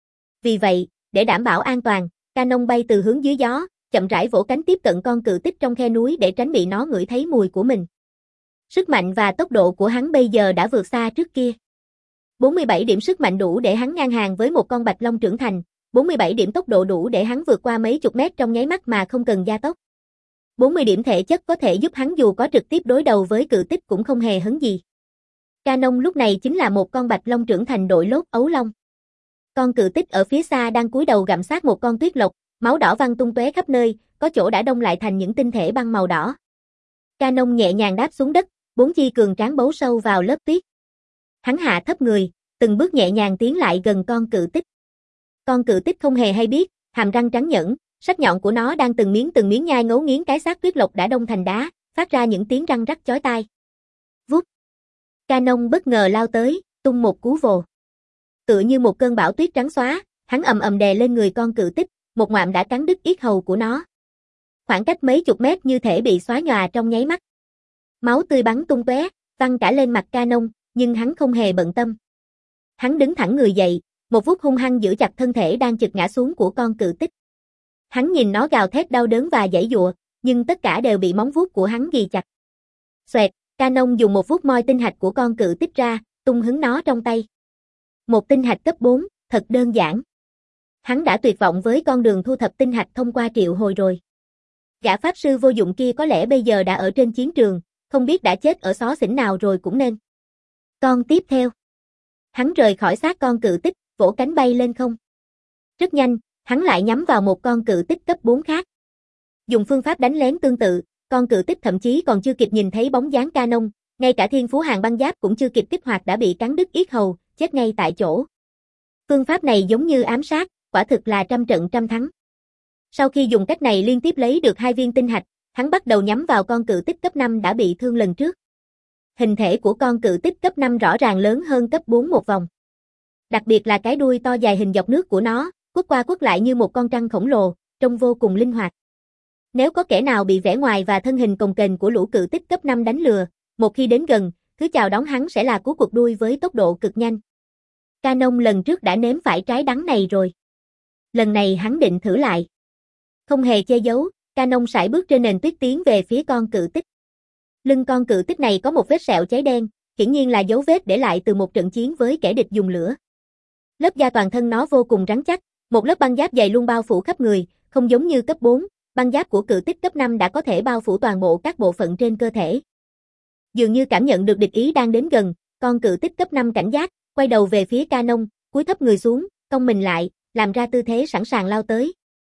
Vì vậy, để đảm bảo an toàn, Canon bay từ hướng dưới gió, chậm rãi vỗ cánh tiếp cận con cự tích trong khe núi để tránh bị nó ngửi thấy mùi của mình. Sức mạnh và tốc độ của hắn bây giờ đã vượt xa trước kia. bốn mươi bảy điểm sức mạnh đủ để hắn ngang hàng với một con bạch long trưởng thành, bốn mươi bảy điểm tốc độ đủ để hắn vượt qua mấy chục mét trong nháy mắt mà không cần gia tốc. bốn mươi điểm thể chất có thể giúp hắn dù có trực tiếp đối đầu với cự tích cũng không hề hấn gì. Canon lúc này chính là một con bạch long trưởng thành đội lốt ấu long. Con cự tích ở phía xa đang cúi đầu gặm xác một con tuyết lộc, máu đỏ văng tung tóe khắp nơi, có chỗ đã đông lại thành những tinh thể băng màu đỏ. Canon nhẹ nhàng đáp xuống đất, bốn chi cường tráng bấu sâu vào lớp tuyết. Hắn hạ thấp người, từng bước nhẹ nhàng tiến lại gần con cự tích. Con cự tích không hề hay biết, hàm răng trắng nhẫn, sắc nhọn của nó đang từng miếng từng miếng nhai ngấu nghiến cái xác tuyết lộc đã đông thành đá, phát ra những tiếng răng rắc chói tai. Vút. Canon bất ngờ lao tới, tung một cú vồ. Tựa như một cơn bão tuyết trắng xóa, hắn ầm ầm đè lên người con cự tích, một ngoạm đã cắn đứt yết hầu của nó. Khoảng cách mấy chục mét như thể bị xóa nhòa trong nháy mắt. Máu tươi bắn tung tóe, văng cả lên mặt Canon, nhưng hắn không hề bận tâm. Hắn đứng thẳng người dậy, một vuốt hung hăng giữ chặt thân thể đang chực ngã xuống của con cự tích. Hắn nhìn nó gào thét đau đớn và giãy giụa, nhưng tất cả đều bị móng vuốt của hắn ghì chặt. Xoẹt, Canon dùng một vuốt moi tinh hạch của con cự tích ra, tung hứng nó trong tay. Một tinh hạch cấp bốn, thật đơn giản. Hắn đã tuyệt vọng với con đường thu thập tinh hạch thông qua triệu hồi rồi. Gã pháp sư vô dụng kia có lẽ bây giờ đã ở trên chiến trường, không biết đã chết ở xó xỉnh nào rồi cũng nên. Con tiếp theo. Hắn rời khỏi xác con cự tích, vỗ cánh bay lên không. Rất nhanh, hắn lại nhắm vào một con cự tích cấp bốn khác. Dùng phương pháp đánh lén tương tự, con cự tích thậm chí còn chưa kịp nhìn thấy bóng dáng Canon, ngay cả thiên phú hàng băng giáp cũng chưa kịp kích hoạt đã bị cắn đứt yết hầu, chết ngay tại chỗ. Phương pháp này giống như ám sát, quả thực là trăm trận trăm thắng. Sau khi dùng cách này liên tiếp lấy được hai viên tinh hạch, hắn bắt đầu nhắm vào con cự tích cấp năm đã bị thương lần trước. Hình thể của con cự tích cấp năm rõ ràng lớn hơn cấp bốn một vòng. Đặc biệt là cái đuôi to dài hình dọc nước của nó, quất qua quất lại như một con trăng khổng lồ, trông vô cùng linh hoạt. Nếu có kẻ nào bị vẻ ngoài và thân hình cồng kềnh của lũ cự tích cấp năm đánh lừa, một khi đến gần, thứ chào đón hắn sẽ là cú quật đuôi với tốc độ cực nhanh. Canon lần trước đã nếm phải trái đắng này rồi. Lần này hắn định thử lại. Không hề che giấu, Canon sải bước trên nền tuyết tiến về phía con cự tích. Lưng con cự tích này có một vết sẹo cháy đen, hiển nhiên là dấu vết để lại từ một trận chiến với kẻ địch dùng lửa. Lớp da toàn thân nó vô cùng rắn chắc, một lớp băng giáp dày luôn bao phủ khắp người, không giống như cấp bốn, băng giáp của cự tích cấp năm đã có thể bao phủ toàn bộ các bộ phận trên cơ thể. Dường như cảm nhận được địch ý đang đến gần, con cự tích cấp năm cảnh giác, quay đầu về phía Canon, cúi thấp người xuống, cong mình lại, làm ra tư thế sẵn sàng lao tới.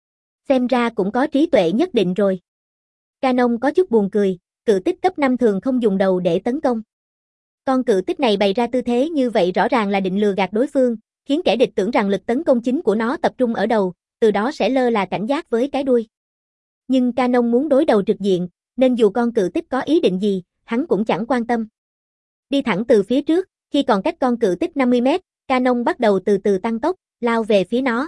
Xem ra cũng có trí tuệ nhất định rồi. Canon có chút buồn cười, cự tích cấp năm thường không dùng đầu để tấn công. Con cự tích này bày ra tư thế như vậy rõ ràng là định lừa gạt đối phương, khiến kẻ địch tưởng rằng lực tấn công chính của nó tập trung ở đầu, từ đó sẽ lơ là cảnh giác với cái đuôi. Nhưng Canon muốn đối đầu trực diện, nên dù con cự tích có ý định gì, hắn cũng chẳng quan tâm. Đi thẳng từ phía trước, khi còn cách con cự tích năm mươi mét, Canon bắt đầu từ từ tăng tốc, lao về phía nó.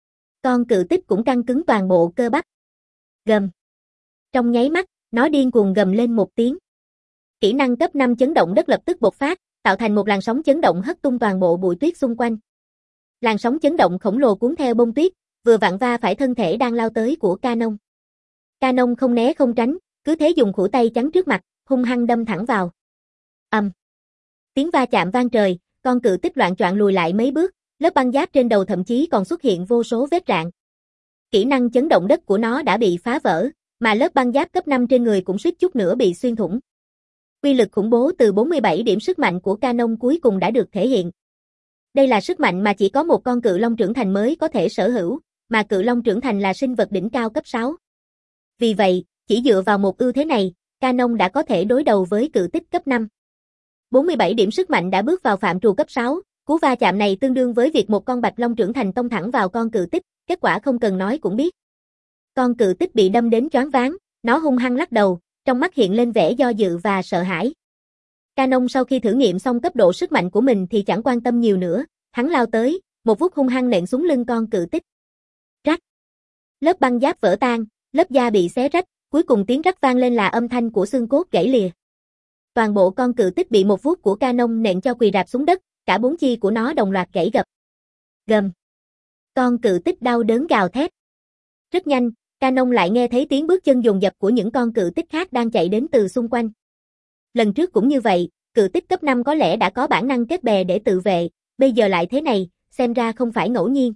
Con cự tích cũng căng cứng toàn bộ cơ bắp. Gầm. Trong nháy mắt, nó điên cuồng gầm lên một tiếng. Kỹ năng cấp năm chấn động đất lập tức bộc phát, tạo thành một làn sóng chấn động hất tung toàn bộ bụi tuyết xung quanh. Làn sóng chấn động khổng lồ cuốn theo bông tuyết, vừa vặn va phải thân thể đang lao tới của Canon. Canon không né không tránh, cứ thế dùng khuỷu tay chắn trước mặt, hung hăng đâm thẳng vào. Ầm. Tiếng va chạm vang trời, con cự tích loạng choạng lùi lại mấy bước, lớp băng giáp trên đầu thậm chí còn xuất hiện vô số vết rạn. Kỹ năng chấn động đất của nó đã bị phá vỡ, mà lớp băng giáp cấp năm trên người cũng suýt chút nữa bị xuyên thủng. Uy lực khủng bố từ bốn mươi bảy điểm sức mạnh của Canon cuối cùng đã được thể hiện. Đây là sức mạnh mà chỉ có một con cự long trưởng thành mới có thể sở hữu, mà cự long trưởng thành là sinh vật đỉnh cao cấp sáu. Vì vậy, chỉ dựa vào một ưu thế này, Canon đã có thể đối đầu với cự tích cấp năm. bốn mươi bảy điểm sức mạnh đã bước vào phạm trù cấp sáu, cú va chạm này tương đương với việc một con bạch long trưởng thành tông thẳng vào con cự tích, kết quả không cần nói cũng biết. Con cự tích bị đâm đến choáng váng, nó hung hăng lắc đầu, trong mắt hiện lên vẻ do dự và sợ hãi. Canon sau khi thử nghiệm xong cấp độ sức mạnh của mình thì chẳng quan tâm nhiều nữa, hắn lao tới, một vuốt hung hăng nện xuống lưng con cự tích. Rắc. Lớp băng giáp vỡ tan, lớp da bị xé rách, cuối cùng tiếng rắc vang lên là âm thanh của xương cốt gãy lìa. Toàn bộ con cự tích bị một vuốt của Canon nện cho quỳ rạp xuống đất, cả bốn chi của nó đồng loạt gãy gập. Gầm. Con cự tích đau đớn gào thét. Rất nhanh, Canon lại nghe thấy tiếng bước chân dồn dập của những con cự tích khác đang chạy đến từ xung quanh. Lần trước cũng như vậy, cự tích cấp năm có lẽ đã có bản năng kết bè để tự vệ, bây giờ lại thế này, xem ra không phải ngẫu nhiên.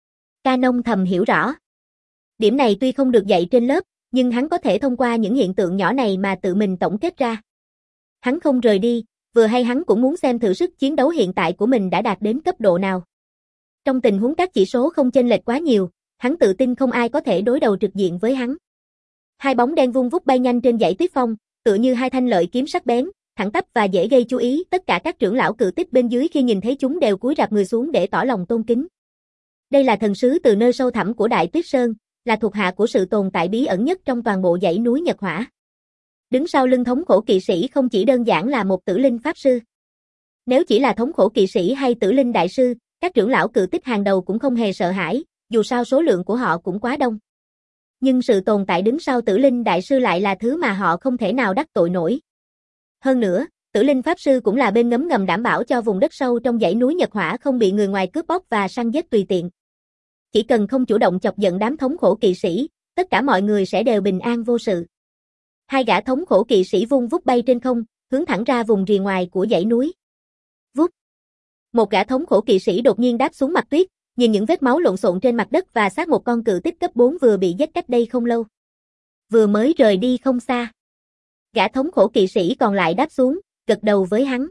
Canon thầm hiểu rõ. Điểm này tuy không được dạy trên lớp, nhưng hắn có thể thông qua những hiện tượng nhỏ này mà tự mình tổng kết ra. Hắn không rời đi, vừa hay hắn cũng muốn xem thử sức chiến đấu hiện tại của mình đã đạt đến cấp độ nào. Trong tình huống các chỉ số không chênh lệch quá nhiều, hắn tự tin không ai có thể đối đầu trực diện với hắn. Hai bóng đen vung vút bay nhanh trên dãy tuyết phong, tựa như hai thanh lợi kiếm sắc bén, thẳng tắp và dễ gây chú ý. Tất cả các trưởng lão cự tích bên dưới khi nhìn thấy chúng đều cúi rạp người xuống để tỏ lòng tôn kính. Đây là thần sứ từ nơi sâu thẳm của Đại Tuyết Sơn, là thuộc hạ của sự tồn tại bí ẩn nhất trong toàn bộ dãy núi Nhật Hỏa. Đứng sau lưng thống khổ kỵ sĩ không chỉ đơn giản là một tử linh pháp sư. Nếu chỉ là thống khổ kỵ sĩ hay tử linh đại sư, các trưởng lão cự tích hàng đầu cũng không hề sợ hãi, dù sao số lượng của họ cũng quá đông. Nhưng sự tồn tại đứng sau tử linh đại sư lại là thứ mà họ không thể nào đắc tội nổi. Hơn nữa, tử linh pháp sư cũng là bên ngấm ngầm đảm bảo cho vùng đất sâu trong dãy núi Nhật Hỏa không bị người ngoài cướp bóc và săn giết tùy tiện. Chỉ cần không chủ động chọc giận đám thống khổ kỵ sĩ, tất cả mọi người sẽ đều bình an vô sự. Hai gã thống khổ kỵ sĩ vung vút bay trên không, hướng thẳng ra vùng rìa ngoài của dãy núi. Vút. Một gã thống khổ kỵ sĩ đột nhiên đáp xuống mặt tuyết, nhìn những vết máu lộn xộn trên mặt đất và xác một con cự tích cấp bốn vừa bị giết cách đây không lâu. Vừa mới rời đi không xa. Gã thống khổ kỵ sĩ còn lại đáp xuống, gật đầu với hắn.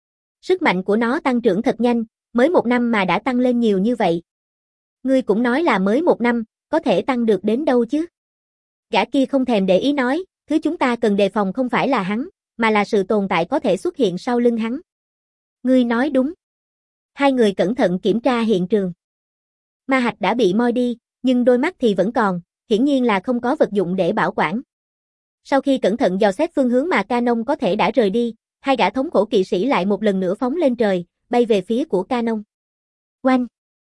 Sức mạnh của nó tăng trưởng thật nhanh, mới một năm mà đã tăng lên nhiều như vậy. Ngươi cũng nói là mới một năm, có thể tăng được đến đâu chứ? Gã kia không thèm để ý nói, thứ chúng ta cần đề phòng không phải là hắn, mà là sự tồn tại có thể xuất hiện sau lưng hắn. Ngươi nói đúng. Hai người cẩn thận kiểm tra hiện trường. Ma hạch đã bị moi đi, nhưng đôi mắt thì vẫn còn, hiển nhiên là không có vật dụng để bảo quản. Sau khi cẩn thận dò xét phương hướng mà Canon có thể đã rời đi, hai gã thống khổ kỵ sĩ lại một lần nữa phóng lên trời, bay về phía của Canon. Oanh!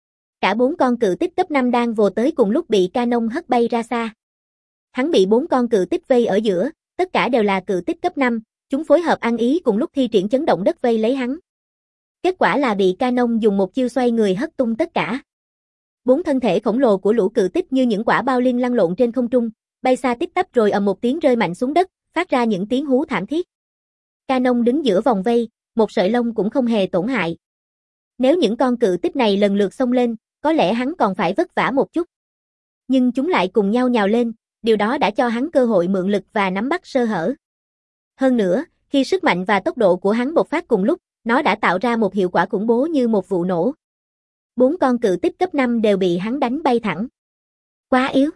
Cả bốn con cự tích cấp năm đang vồ tới cùng lúc bị Canon hất bay ra xa. Hắn bị bốn con cự tích vây ở giữa, tất cả đều là cự tích cấp năm, chúng phối hợp ăn ý cùng lúc thi triển chấn động đất vây lấy hắn. Kết quả là bị Canon dùng một chiêu xoay người hất tung tất cả. Bốn thân thể khổng lồ của lũ cự tích như những quả bao liên lăn lộn trên không trung, bay xa tít tắp rồi ầm một tiếng rơi mạnh xuống đất, phát ra những tiếng hú thảm thiết. Canon đứng giữa vòng vây, một sợi lông cũng không hề tổn hại. Nếu những con cự tích này lần lượt xông lên, có lẽ hắn còn phải vất vả một chút. Nhưng chúng lại cùng nhau nhào lên, điều đó đã cho hắn cơ hội mượn lực và nắm bắt sơ hở. Hơn nữa, khi sức mạnh và tốc độ của hắn bộc phát cùng lúc, nó đã tạo ra một hiệu quả khủng bố như một vụ nổ. Bốn con cự tích cấp năm đều bị hắn đánh bay thẳng. Quá yếu.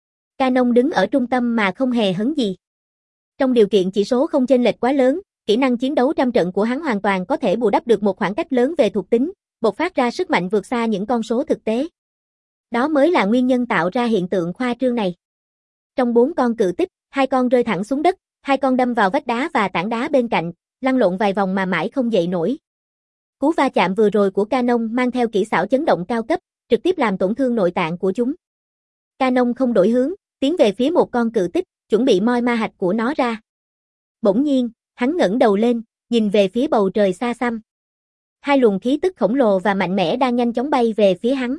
Canon đứng ở trung tâm mà không hề hấn gì. Trong điều kiện chỉ số không chênh lệch quá lớn, kỹ năng chiến đấu trăm trận của hắn hoàn toàn có thể bù đắp được một khoảng cách lớn về thuộc tính, bộc phát ra sức mạnh vượt xa những con số thực tế. Đó mới là nguyên nhân tạo ra hiện tượng khoa trương này. Trong bốn con cự tích, hai con rơi thẳng xuống đất, hai con đâm vào vách đá và tảng đá bên cạnh, lăn lộn vài vòng mà mãi không dậy nổi. Cú va chạm vừa rồi của Canon mang theo kỹ xảo chấn động cao cấp, trực tiếp làm tổn thương nội tạng của chúng. Canon không đổi hướng, tiến về phía một con cự tích, chuẩn bị moi ma hạch của nó ra. Bỗng nhiên, hắn ngẩng đầu lên, nhìn về phía bầu trời xa xăm. Hai luồng khí tức khổng lồ và mạnh mẽ đang nhanh chóng bay về phía hắn.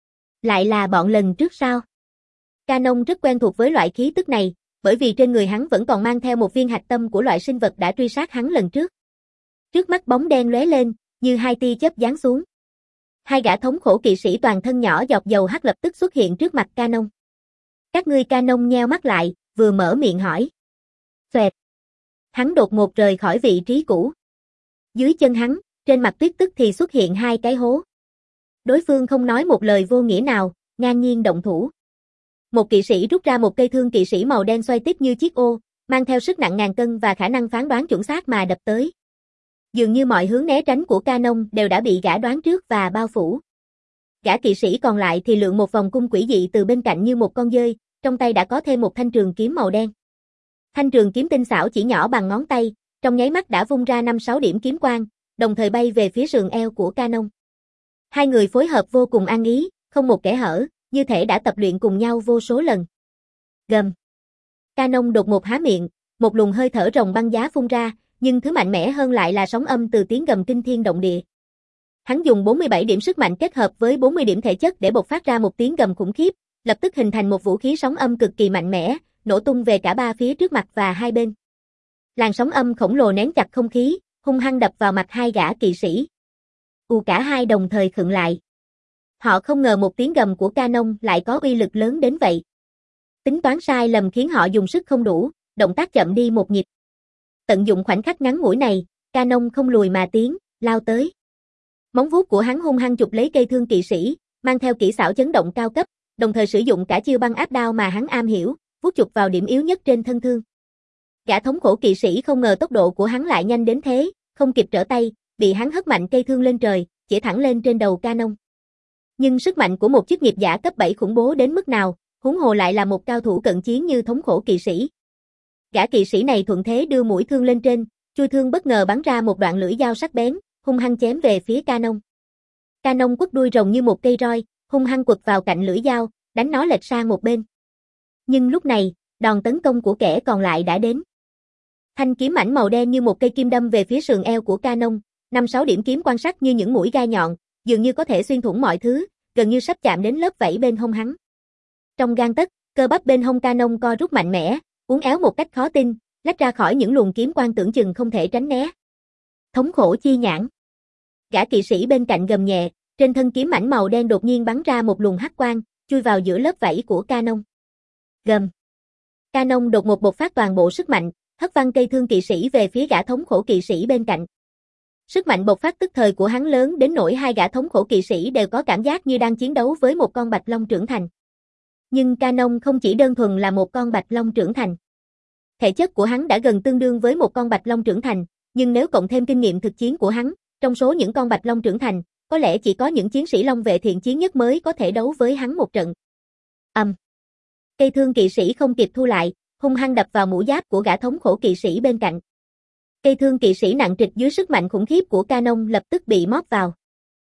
Lại là bọn lần trước sao? Canon rất quen thuộc với loại khí tức này, bởi vì trên người hắn vẫn còn mang theo một viên hạch tâm của loại sinh vật đã truy sát hắn lần trước. Trước mắt bóng đen lóe lên, như hai tia chớp giáng xuống. Hai gã thống khổ kỵ sĩ toàn thân nhỏ giọt dầu hắc lập tức xuất hiện trước mặt Canon. Các ngươi Canon nheo mắt lại, vừa mở miệng hỏi. Xoẹt. Hắn đột ngột rời khỏi vị trí cũ. Dưới chân hắn, trên mặt tuyết tức thì xuất hiện hai cái hố. Đối phương không nói một lời vô nghĩa nào, ngang nhiên động thủ. Một kỵ sĩ rút ra một cây thương kỵ sĩ màu đen xoay tiếp như chiếc ô, mang theo sức nặng ngàn cân và khả năng phán đoán chuẩn xác mà đập tới. Dường như mọi hướng né tránh của Canon đều đã bị gã đoán trước và bao phủ. Gã kỵ sĩ còn lại thì lượn một vòng cung quỷ dị từ bên cạnh như một con dơi, trong tay đã có thêm một thanh trường kiếm màu đen. Thanh trường kiếm tinh xảo chỉ nhỏ bằng ngón tay, trong nháy mắt đã vung ra năm sáu điểm kiếm quang, đồng thời bay về phía sườn eo của Canon. Hai người phối hợp vô cùng ăn ý, không một kẽ hở, như thể đã tập luyện cùng nhau vô số lần. Gầm. Canon đột ngột há miệng, một luồng hơi thở rồng băng giá phun ra, nhưng thứ mạnh mẽ hơn lại là sóng âm từ tiếng gầm kinh thiên động địa. Hắn dùng bốn mươi bảy điểm sức mạnh kết hợp với bốn mươi điểm thể chất để bộc phát ra một tiếng gầm khủng khiếp, lập tức hình thành một vũ khí sóng âm cực kỳ mạnh mẽ, nổ tung về cả ba phía trước mặt và hai bên. Làn sóng âm khổng lồ nén chặt không khí, hung hăng đập vào mặt hai gã kỵ sĩ. Ù cả hai đồng thời khựng lại. Họ không ngờ một tiếng gầm của Canon lại có uy lực lớn đến vậy. Tính toán sai lầm khiến họ dùng sức không đủ, động tác chậm đi một nhịp. Tận dụng khoảnh khắc ngắn ngủi này, Canon không lùi mà tiến, lao tới. Móng vuốt của hắn hung hăng chụp lấy cây thương kỵ sĩ, mang theo kỹ xảo chấn động cao cấp, đồng thời sử dụng cả chiêu băng áp đao mà hắn am hiểu, vuốt chụp vào điểm yếu nhất trên thân thương. Gã thống khổ kỵ sĩ không ngờ tốc độ của hắn lại nhanh đến thế, không kịp trở tay, bị hắn hất mạnh cây thương lên trời, chĩa thẳng lên trên đầu Canon. Nhưng sức mạnh của một chức nghiệp giả cấp bảy khủng bố đến mức nào, huống hồ lại là một cao thủ cận chiến như thống khổ kỵ sĩ. Gã kỵ sĩ này thuận thế đưa mũi thương lên trên, chui thương bất ngờ bắn ra một đoạn lưỡi dao sắc bén, hung hăng chém về phía Canon. Canon quất đuôi rồng như một cây roi, hung hăng quật vào cạnh lưỡi dao, đánh nó lệch sang một bên. Nhưng lúc này, đòn tấn công của kẻ còn lại đã đến. Thanh kiếm mảnh màu đen như một cây kim đâm về phía sườn eo của Canon, năm sáu điểm kiếm quan sắc như những mũi gai nhọn, dường như có thể xuyên thủng mọi thứ, gần như sắp chạm đến lớp vảy bên hông hắn. Trong gang tấc, cơ bắp bên hông Canon co rút mạnh mẽ, uốn éo một cách khó tin, lách ra khỏi những luồng kiếm quang tưởng chừng không thể tránh né. Thống khổ chi nhãn. Gã kỵ sĩ bên cạnh gầm nhẹ, trên thân kiếm mảnh màu đen đột nhiên bắn ra một luồng hắc quang, chui vào giữa lớp vảy của Canon. Gầm. Canon đột ngột bộc phát toàn bộ sức mạnh, hất văng cây thương kỵ sĩ về phía gã thống khổ kỵ sĩ bên cạnh. Sức mạnh bộc phát tức thời của hắn lớn đến nỗi hai gã thống khổ kỵ sĩ đều có cảm giác như đang chiến đấu với một con bạch long trưởng thành. Nhưng Canon không chỉ đơn thuần là một con bạch long trưởng thành. Thể chất của hắn đã gần tương đương với một con bạch long trưởng thành, nhưng nếu cộng thêm kinh nghiệm thực chiến của hắn, trong số những con bạch long trưởng thành, có lẽ chỉ có những chiến sĩ long vệ thiện chiến nhất mới có thể đấu với hắn một trận. Ầm. Um. Cây thương kỵ sĩ không kịp thu lại, hung hăng đập vào mũ giáp của gã thống khổ kỵ sĩ bên cạnh. Cây thương kỵ sĩ nặng trịch dưới sức mạnh khủng khiếp của Canon lập tức bị móp vào.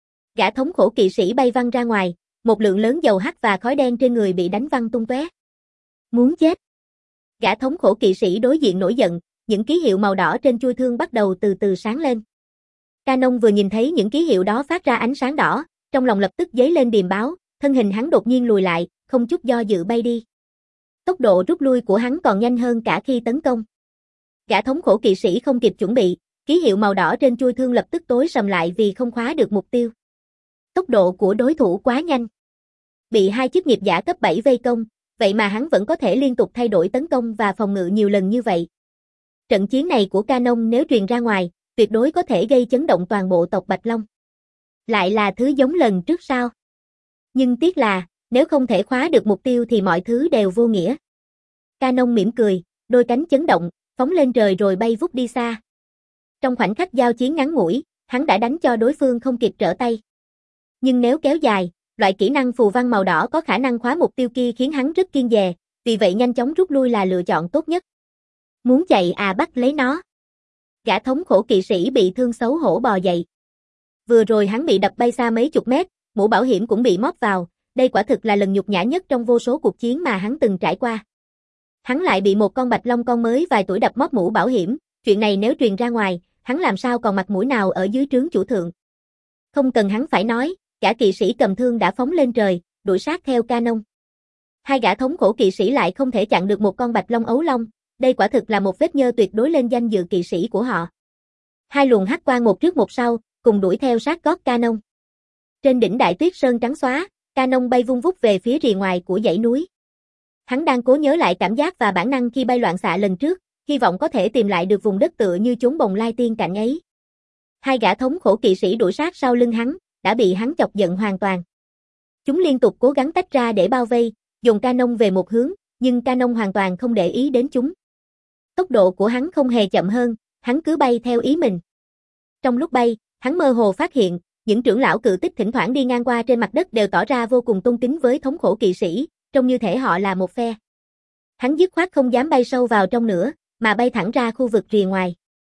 Gã thống khổ kỵ sĩ bay văng ra ngoài, một lượng lớn dầu hắc và khói đen trên người bị đánh văng tung tóe. Muốn chết. Gã thống khổ kỵ sĩ đối diện nổi giận, những ký hiệu màu đỏ trên chuôi thương bắt đầu từ từ sáng lên. Canon vừa nhìn thấy những ký hiệu đó phát ra ánh sáng đỏ, trong lòng lập tức dấy lên điềm báo, thân hình hắn đột nhiên lùi lại, không chút do dự bay đi. Tốc độ rút lui của hắn còn nhanh hơn cả khi tấn công. Gã thống khổ kỵ sĩ không kịp chuẩn bị, ký hiệu màu đỏ trên chuôi thương lập tức tối sầm lại vì không khóa được mục tiêu. Tốc độ của đối thủ quá nhanh. Bị hai chức nghiệp giả cấp bảy vây công, vậy mà hắn vẫn có thể liên tục thay đổi tấn công và phòng ngự nhiều lần như vậy. Trận chiến này của Canon nếu truyền ra ngoài, tuyệt đối có thể gây chấn động toàn bộ tộc Bạch Long. Lại là thứ giống lần trước sao? Nhưng tiếc là, nếu không thể khóa được mục tiêu thì mọi thứ đều vô nghĩa. Canon mỉm cười, đôi cánh chấn động, phóng lên trời rồi bay vút đi xa. Trong khoảnh khắc giao chiến ngắn ngủi, hắn đã đánh cho đối phương không kịp trở tay. Nhưng nếu kéo dài, loại kỹ năng phù văn màu đỏ có khả năng khóa mục tiêu kia khiến hắn rất kiêng dè, vì vậy nhanh chóng rút lui là lựa chọn tốt nhất. Muốn chạy à bắt lấy nó. Gã thống khổ kỵ sĩ bị thương xấu hổ bò dậy. Vừa rồi hắn bị đập bay xa mấy chục mét, mũ bảo hiểm cũng bị móp vào, đây quả thực là lần nhục nhã nhất trong vô số cuộc chiến mà hắn từng trải qua. Hắn lại bị một con bạch long con mới vài tuổi đập móp mũ bảo hiểm, chuyện này nếu truyền ra ngoài, hắn làm sao còn mặt mũi nào ở dưới trướng chủ thượng. Không cần hắn phải nói, gã kỵ sĩ cầm thương đã phóng lên trời, đuổi sát theo Canon. Hai gã thống khổ kỵ sĩ lại không thể chặn được một con bạch long ấu long, đây quả thực là một vết nhơ tuyệt đối lên danh dự kỵ sĩ của họ. Hai luồng hắc quang một trước một sau, cùng đuổi theo sát gót Canon. Trên đỉnh đại tuyết sơn trắng xóa, Canon bay vung vút về phía rìa ngoài của dãy núi. Hắn đang cố nhớ lại cảm giác và bản năng khi bay loạn xạ lần trước, hy vọng có thể tìm lại được vùng đất tựa như chốn bồng lai tiên cảnh ấy. Hai gã thống khổ kỵ sĩ đuổi sát sau lưng hắn, đã bị hắn chọc giận hoàn toàn. Chúng liên tục cố gắng tách ra để bao vây, dồn Canon về một hướng, nhưng Canon hoàn toàn không để ý đến chúng. Tốc độ của hắn không hề chậm hơn, hắn cứ bay theo ý mình. Trong lúc bay, hắn mơ hồ phát hiện, những trưởng lão cự tích thỉnh thoảng đi ngang qua trên mặt đất đều tỏ ra vô cùng tôn kính với thống khổ kỵ sĩ, trông như thể họ là một phe. Hắn dứt khoát không dám bay sâu vào trong nữa, mà bay thẳng ra khu vực rìa ngoài.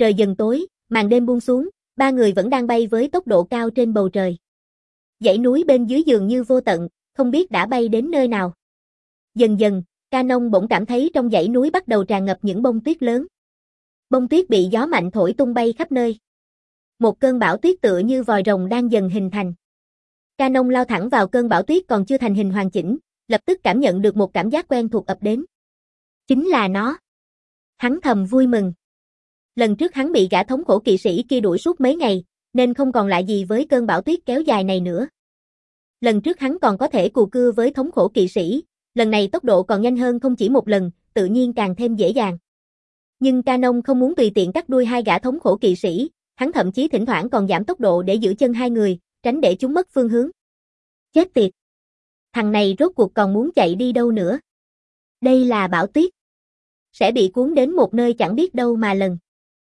Trời dần tối, màn đêm buông xuống, ba người vẫn đang bay với tốc độ cao trên bầu trời. Dãy núi bên dưới dường như vô tận, không biết đã bay đến nơi nào. Dần dần, Canon bỗng cảm thấy trong dãy núi bắt đầu tràn ngập những bông tuyết lớn. Bông tuyết bị gió mạnh thổi tung bay khắp nơi. Một cơn bão tuyết tựa như vòi rồng đang dần hình thành. Canon lao thẳng vào cơn bão tuyết còn chưa thành hình hoàn chỉnh, lập tức cảm nhận được một cảm giác quen thuộc ập đến. Chính là nó. Hắn thầm vui mừng. Lần trước hắn bị gã thống khổ kỵ sĩ kia đuổi suốt mấy ngày, nên không còn lạ gì với cơn bão tuyết kéo dài này nữa. Lần trước hắn còn có thể cù cưa với thống khổ kỵ sĩ, lần này tốc độ còn nhanh hơn không chỉ một lần, tự nhiên càng thêm dễ dàng. Nhưng Canon không muốn tùy tiện cắt đuôi hai gã thống khổ kỵ sĩ, hắn thậm chí thỉnh thoảng còn giảm tốc độ để giữ chân hai người, tránh để chúng mất phương hướng. Chết tiệt! Thằng này rốt cuộc còn muốn chạy đi đâu nữa? Đây là bão tuyết. Sẽ bị cuốn đến một nơi chẳng biết đâu mà lần.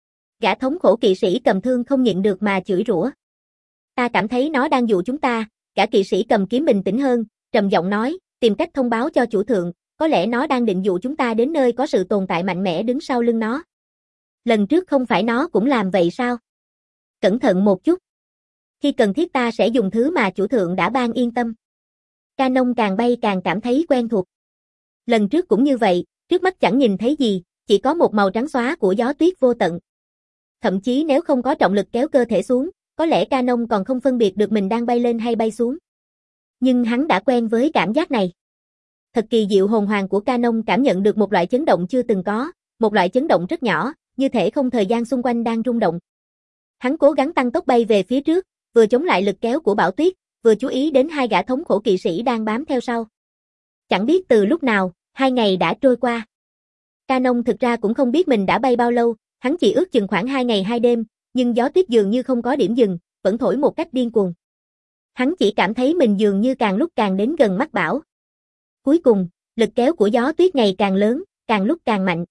Gã thống khổ kỵ sĩ cầm thương không nhịn được mà chửi rủa. Ta cảm thấy nó đang dụ chúng ta, gã kỵ sĩ cầm kiếm bình tĩnh hơn, trầm giọng nói, tìm cách thông báo cho chủ thượng, có lẽ nó đang định dụ chúng ta đến nơi có sự tồn tại mạnh mẽ đứng sau lưng nó. Lần trước không phải nó cũng làm vậy sao? Cẩn thận một chút. Khi cần thiết ta sẽ dùng thứ mà chủ thượng đã ban, yên tâm. Canon càng bay càng cảm thấy quen thuộc. Lần trước cũng như vậy, trước mắt chẳng nhìn thấy gì, chỉ có một màu trắng xóa của gió tuyết vô tận. Thậm chí nếu không có trọng lực kéo cơ thể xuống, có lẽ Canon còn không phân biệt được mình đang bay lên hay bay xuống. Nhưng hắn đã quen với cảm giác này. Thật kỳ diệu, hồn hoàng của Canon cảm nhận được một loại chấn động chưa từng có, một loại chấn động rất nhỏ, như thể không thời gian xung quanh đang rung động. Hắn cố gắng tăng tốc bay về phía trước, vừa chống lại lực kéo của bão tuyết, vừa chú ý đến hai gã thống khổ kỵ sĩ đang bám theo sau. Chẳng biết từ lúc nào, hai ngày đã trôi qua. Canon thực ra cũng không biết mình đã bay bao lâu, hắn chỉ ước chừng khoảng hai ngày hai đêm, nhưng gió tuyết dường như không có điểm dừng, vẫn thổi một cách điên cuồng. Hắn chỉ cảm thấy mình dường như càng lúc càng đến gần mắc bão. Cuối cùng, lực kéo của gió tuyết ngày càng lớn, càng lúc càng mạnh.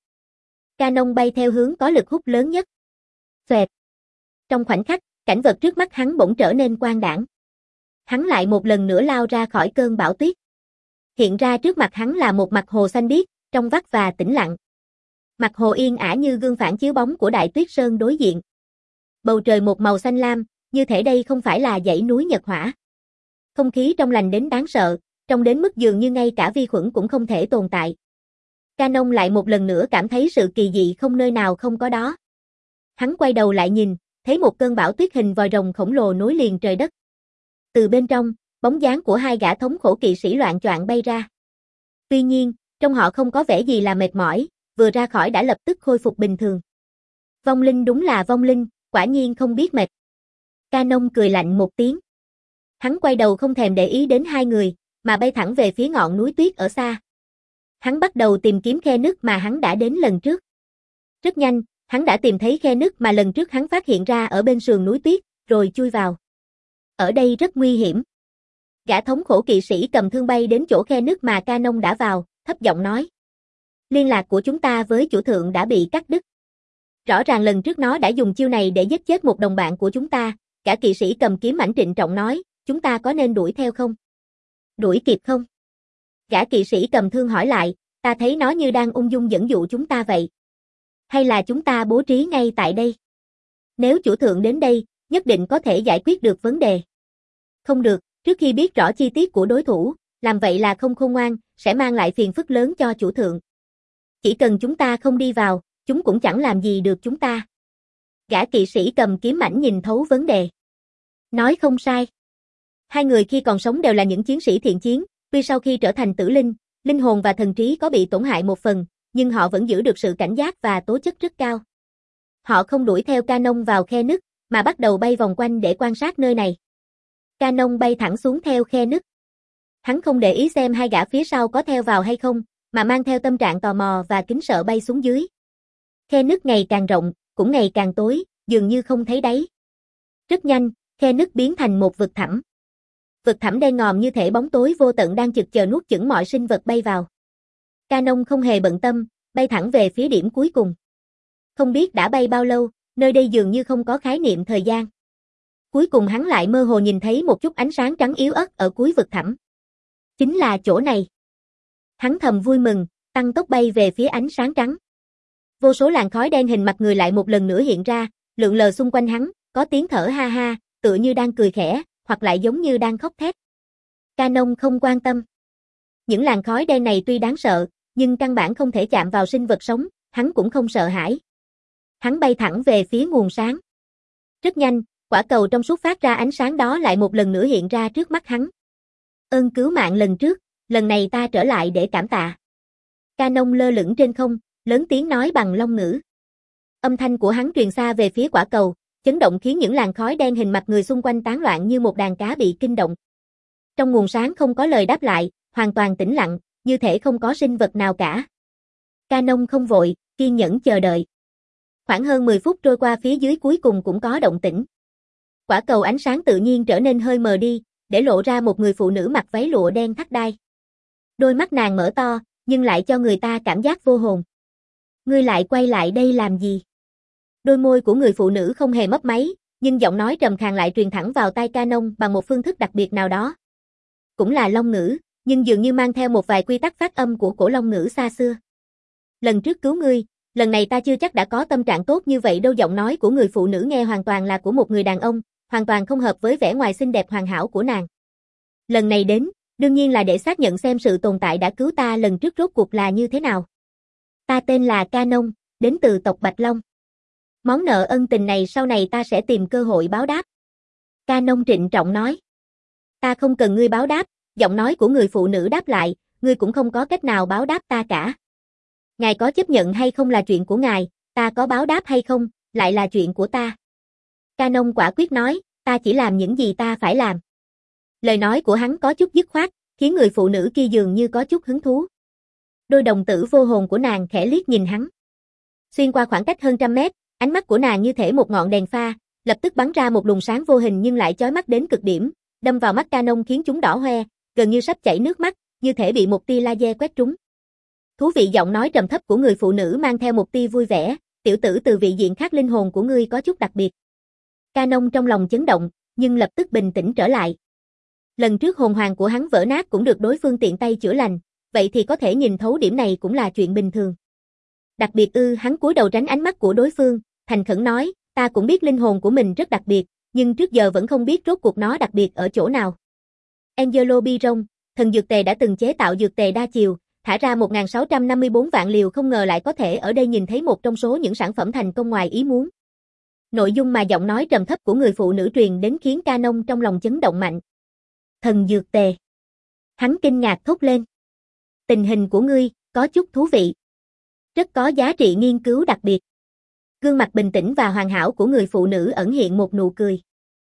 Canon bay theo hướng có lực hút lớn nhất. Xoẹt. Trong khoảnh khắc, cảnh vật trước mắt hắn bỗng trở nên quang đãng. Hắn lại một lần nữa lao ra khỏi cơn bão tuyết. Hiện ra trước mặt hắn là một mặt hồ xanh biếc, trong vắt và tĩnh lặng. Mặt hồ yên ả như gương phản chiếu bóng của Đại Tuyết Sơn đối diện. Bầu trời một màu xanh lam, như thể đây không phải là dãy núi Nhật Hỏa. Không khí trong lành đến đáng sợ, trong đến mức dường như ngay cả vi khuẩn cũng không thể tồn tại. Canon lại một lần nữa cảm thấy sự kỳ dị không nơi nào không có đó. Hắn quay đầu lại nhìn, thấy một cơn bão tuyết hình vòi rồng khổng lồ nối liền trời đất. Từ bên trong, bóng dáng của hai gã thống khổ kỵ sĩ loạng choạng bay ra. Tuy nhiên, trong họ không có vẻ gì là mệt mỏi, vừa ra khỏi đã lập tức khôi phục bình thường. Vong linh đúng là vong linh, quả nhiên không biết mệt. Canon cười lạnh một tiếng. Hắn quay đầu không thèm để ý đến hai người, mà bay thẳng về phía ngọn núi tuyết ở xa. Hắn bắt đầu tìm kiếm khe nứt mà hắn đã đến lần trước. Rất nhanh, hắn đã tìm thấy khe nứt mà lần trước hắn phát hiện ra ở bên sườn núi tuyết, rồi chui vào. Ở đây rất nguy hiểm. Gã thống khổ kỵ sĩ cầm thương bay đến chỗ khe nứt mà Canon đã vào, thấp giọng nói. Liên lạc của chúng ta với chủ thượng đã bị cắt đứt. Rõ ràng lần trước nó đã dùng chiêu này để giết chết một đồng bạn của chúng ta, cả kỵ sĩ cầm kiếm mảnh trịnh trọng nói, chúng ta có nên đuổi theo không? Đuổi kịp không? Gã kỵ sĩ cầm thương hỏi lại, ta thấy nó như đang ung dung dẫn dụ chúng ta vậy. Hay là chúng ta bố trí ngay tại đây? Nếu chủ thượng đến đây, nhất định có thể giải quyết được vấn đề. Không được, trước khi biết rõ chi tiết của đối thủ, làm vậy là không khôn ngoan, sẽ mang lại phiền phức lớn cho chủ thượng. Chỉ cần chúng ta không đi vào, chúng cũng chẳng làm gì được chúng ta. Gã kỵ sĩ cầm kiếm mảnh nhìn thấu vấn đề. Nói không sai. Hai người khi còn sống đều là những chiến sĩ thiện chiến, tuy sau khi trở thành tử linh, linh hồn và thần trí có bị tổn hại một phần, nhưng họ vẫn giữ được sự cảnh giác và tố chất rất cao. Họ không đuổi theo Canon vào khe nứt, mà bắt đầu bay vòng quanh để quan sát nơi này. Canon bay thẳng xuống theo khe nứt. Hắn không để ý xem hai gã phía sau có theo vào hay không, mà mang theo tâm trạng tò mò và kính sợ bay xuống dưới. Khe nứt ngày càng rộng, cũng ngày càng tối, dường như không thấy đáy. Rất nhanh, khe nứt biến thành một vực thẳm. Vực thẳm đen ngòm như thể bóng tối vô tận đang chực chờ nuốt chửng mọi sinh vật bay vào. Canon không hề bận tâm, bay thẳng về phía điểm cuối cùng. Không biết đã bay bao lâu, nơi đây dường như không có khái niệm thời gian. Cuối cùng hắn lại mơ hồ nhìn thấy một chút ánh sáng trắng yếu ớt ở cuối vực thẳm. Chính là chỗ này. Hắn thầm vui mừng, tăng tốc bay về phía ánh sáng trắng. Vô số làn khói đen hình mặt người lại một lần nữa hiện ra, lượn lờ xung quanh hắn, có tiếng thở ha ha, tựa như đang cười khẽ, hoặc lại giống như đang khóc thét. Canon không quan tâm. Những làn khói đen này tuy đáng sợ, nhưng căn bản không thể chạm vào sinh vật sống, hắn cũng không sợ hãi. Hắn bay thẳng về phía nguồn sáng. Rất nhanh, quả cầu trong suốt phát ra ánh sáng đó lại một lần nữa hiện ra trước mắt hắn. Ơn cứu mạng lần trước, lần này ta trở lại để cảm tạ. Canon lơ lửng trên không, lớn tiếng nói bằng Long ngữ. Âm thanh của hắn truyền xa về phía quả cầu, chấn động khiến những làn khói đen hình mặt người xung quanh tán loạn như một đàn cá bị kinh động. Trong nguồn sáng không có lời đáp lại, hoàn toàn tĩnh lặng, như thể không có sinh vật nào cả. Canon không vội, kiên nhẫn chờ đợi. Khoảng hơn mười phút trôi qua, phía dưới cuối cùng cũng có động tĩnh. Quả cầu ánh sáng tự nhiên trở nên hơi mờ đi, để lộ ra một người phụ nữ mặc váy lụa đen thắt đai. Đôi mắt nàng mở to, nhưng lại cho người ta cảm giác vô hồn. Ngươi lại quay lại đây làm gì? Đôi môi của người phụ nữ không hề mấp máy, nhưng giọng nói trầm khàn lại truyền thẳng vào tai Canon bằng một phương thức đặc biệt nào đó. Cũng là Long ngữ, nhưng dường như mang theo một vài quy tắc phát âm của cổ Long ngữ xa xưa. Lần trước cứu ngươi, lần này ta chưa chắc đã có tâm trạng tốt như vậy đâu. Giọng nói của người phụ nữ nghe hoàn toàn là của một người đàn ông, hoàn toàn không hợp với vẻ ngoài xinh đẹp hoàn hảo của nàng. Lần này đến, đương nhiên là để xác nhận xem sự tồn tại đã cứu ta lần trước rốt cuộc là như thế nào. Ta tên là Canon, đến từ tộc Bạch Long. Món nợ ân tình này sau này ta sẽ tìm cơ hội báo đáp. Canon trịnh trọng nói. Ta không cần ngươi báo đáp, giọng nói của người phụ nữ đáp lại, ngươi cũng không có cách nào báo đáp ta cả. Ngài có chấp nhận hay không là chuyện của ngài, ta có báo đáp hay không, lại là chuyện của ta. Canon quả quyết nói, ta chỉ làm những gì ta phải làm. Lời nói của hắn có chút dứt khoát, khiến người phụ nữ kia dường như có chút hứng thú. Đôi đồng tử vô hồn của nàng khẽ liếc nhìn hắn. Xuyên qua khoảng cách hơn trăm mét, ánh mắt của nàng như thể một ngọn đèn pha, lập tức bắn ra một luồng sáng vô hình nhưng lại chói mắt đến cực điểm, đâm vào mắt Canon khiến chúng đỏ hoe, gần như sắp chảy nước mắt, như thể bị một tia laser quét trúng. Thú vị. Giọng nói trầm thấp của người phụ nữ mang theo một tia vui vẻ, tiểu tử từ vị diện khác, linh hồn của ngươi có chút đặc biệt. Canon trong lòng chấn động, nhưng lập tức bình tĩnh trở lại. Lần trước hồn hoàng của hắn vỡ nát cũng được đối phương tiện tay chữa lành, vậy thì có thể nhìn thấu điểm này cũng là chuyện bình thường. Đặc biệt ư? Hắn cúi đầu tránh ánh mắt của đối phương, thành khẩn nói, ta cũng biết linh hồn của mình rất đặc biệt, nhưng trước giờ vẫn không biết rốt cuộc nó đặc biệt ở chỗ nào. Angelo Biron, thần dược tề đã từng chế tạo dược tề đa chiều, thả ra một nghìn sáu trăm năm mươi bốn vạn liều, không ngờ lại có thể ở đây nhìn thấy một trong số những sản phẩm thành công ngoài ý muốn. Nội dung mà giọng nói trầm thấp của người phụ nữ truyền đến khiến Canon trong lòng chấn động mạnh. Thần dược tề. Hắn kinh ngạc thốt lên. Tình hình của ngươi, có chút thú vị. Rất có giá trị nghiên cứu đặc biệt. Gương mặt bình tĩnh và hoàn hảo của người phụ nữ ẩn hiện một nụ cười.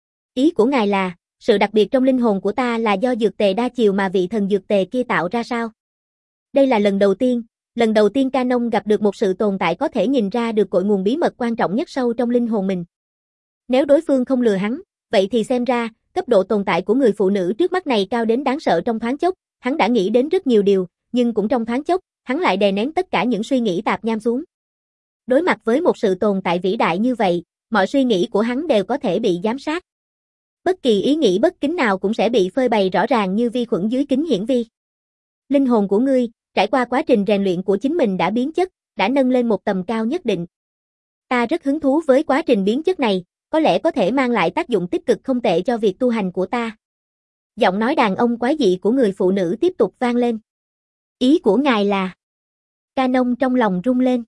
Ý của ngài là, sự đặc biệt trong linh hồn của ta là do dược tề đa chiều mà vị thần dược tề kia tạo ra sao? Đây là lần đầu tiên, lần đầu tiên Canon gặp được một sự tồn tại có thể nhìn ra được cội nguồn bí mật quan trọng nhất sâu trong linh hồn mình. Nếu đối phương không lừa hắn, vậy thì xem ra, cấp độ tồn tại của người phụ nữ trước mắt này cao đến đáng sợ. Trong thoáng chốc, hắn đã nghĩ đến rất nhiều điều, nhưng cũng trong thoáng chốc, hắn lại đè nén tất cả những suy nghĩ tạp nham xuống. Đối mặt với một sự tồn tại vĩ đại như vậy, mọi suy nghĩ của hắn đều có thể bị giám sát. Bất kỳ ý nghĩ bất kính nào cũng sẽ bị phơi bày rõ ràng như vi khuẩn dưới kính hiển vi. Linh hồn của ngươi, trải qua quá trình rèn luyện của chính mình đã biến chất, đã nâng lên một tầm cao nhất định. Ta rất hứng thú với quá trình biến chất này, có lẽ có thể mang lại tác dụng tích cực không tệ cho việc tu hành của ta. Giọng nói đàn ông quái dị của người phụ nữ tiếp tục vang lên. Ý của ngài là? Canon trong lòng rung lên.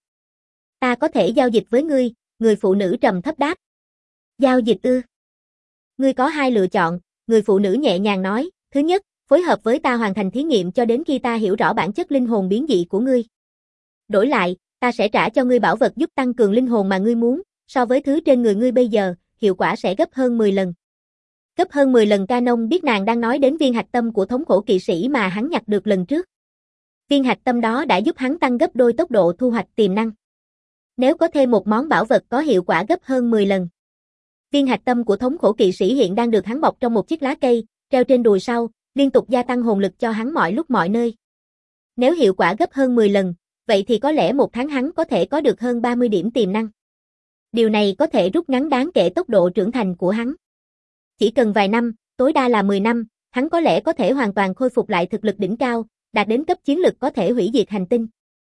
Ta có thể giao dịch với ngươi, người phụ nữ trầm thấp đáp. Giao dịch ư? Ngươi có hai lựa chọn, người phụ nữ nhẹ nhàng nói. Thứ nhất, phối hợp với ta hoàn thành thí nghiệm cho đến khi ta hiểu rõ bản chất linh hồn biến dị của ngươi. Đổi lại, ta sẽ trả cho ngươi bảo vật giúp tăng cường linh hồn mà ngươi muốn, so với thứ trên người ngươi bây giờ, hiệu quả sẽ gấp hơn mười lần. Gấp hơn mười lần. Canon biết nàng đang nói đến viên hạch tâm của thống khổ kỵ sĩ mà hắn nhặt được lần trước. Viên hạch tâm đó đã giúp hắn tăng gấp đôi tốc độ thu hoạch tiềm năng. Nếu có thêm một món bảo vật có hiệu quả gấp hơn mười lần. Viên hạch tâm của thống khổ kỵ sĩ hiện đang được hắn bọc trong một chiếc lá cây, treo trên đùi sau, liên tục gia tăng hồn lực cho hắn mọi lúc mọi nơi. Nếu hiệu quả gấp hơn mười lần, vậy thì có lẽ một tháng hắn có thể có được hơn ba mươi điểm tiềm năng. Điều này có thể rút ngắn đáng kể tốc độ trưởng thành của hắn. Chỉ cần vài năm, tối đa là mười năm, hắn có lẽ có thể hoàn toàn khôi phục lại thực lực đỉnh cao, đạt đến cấp chiến lực có thể hủy diệt hành tinh.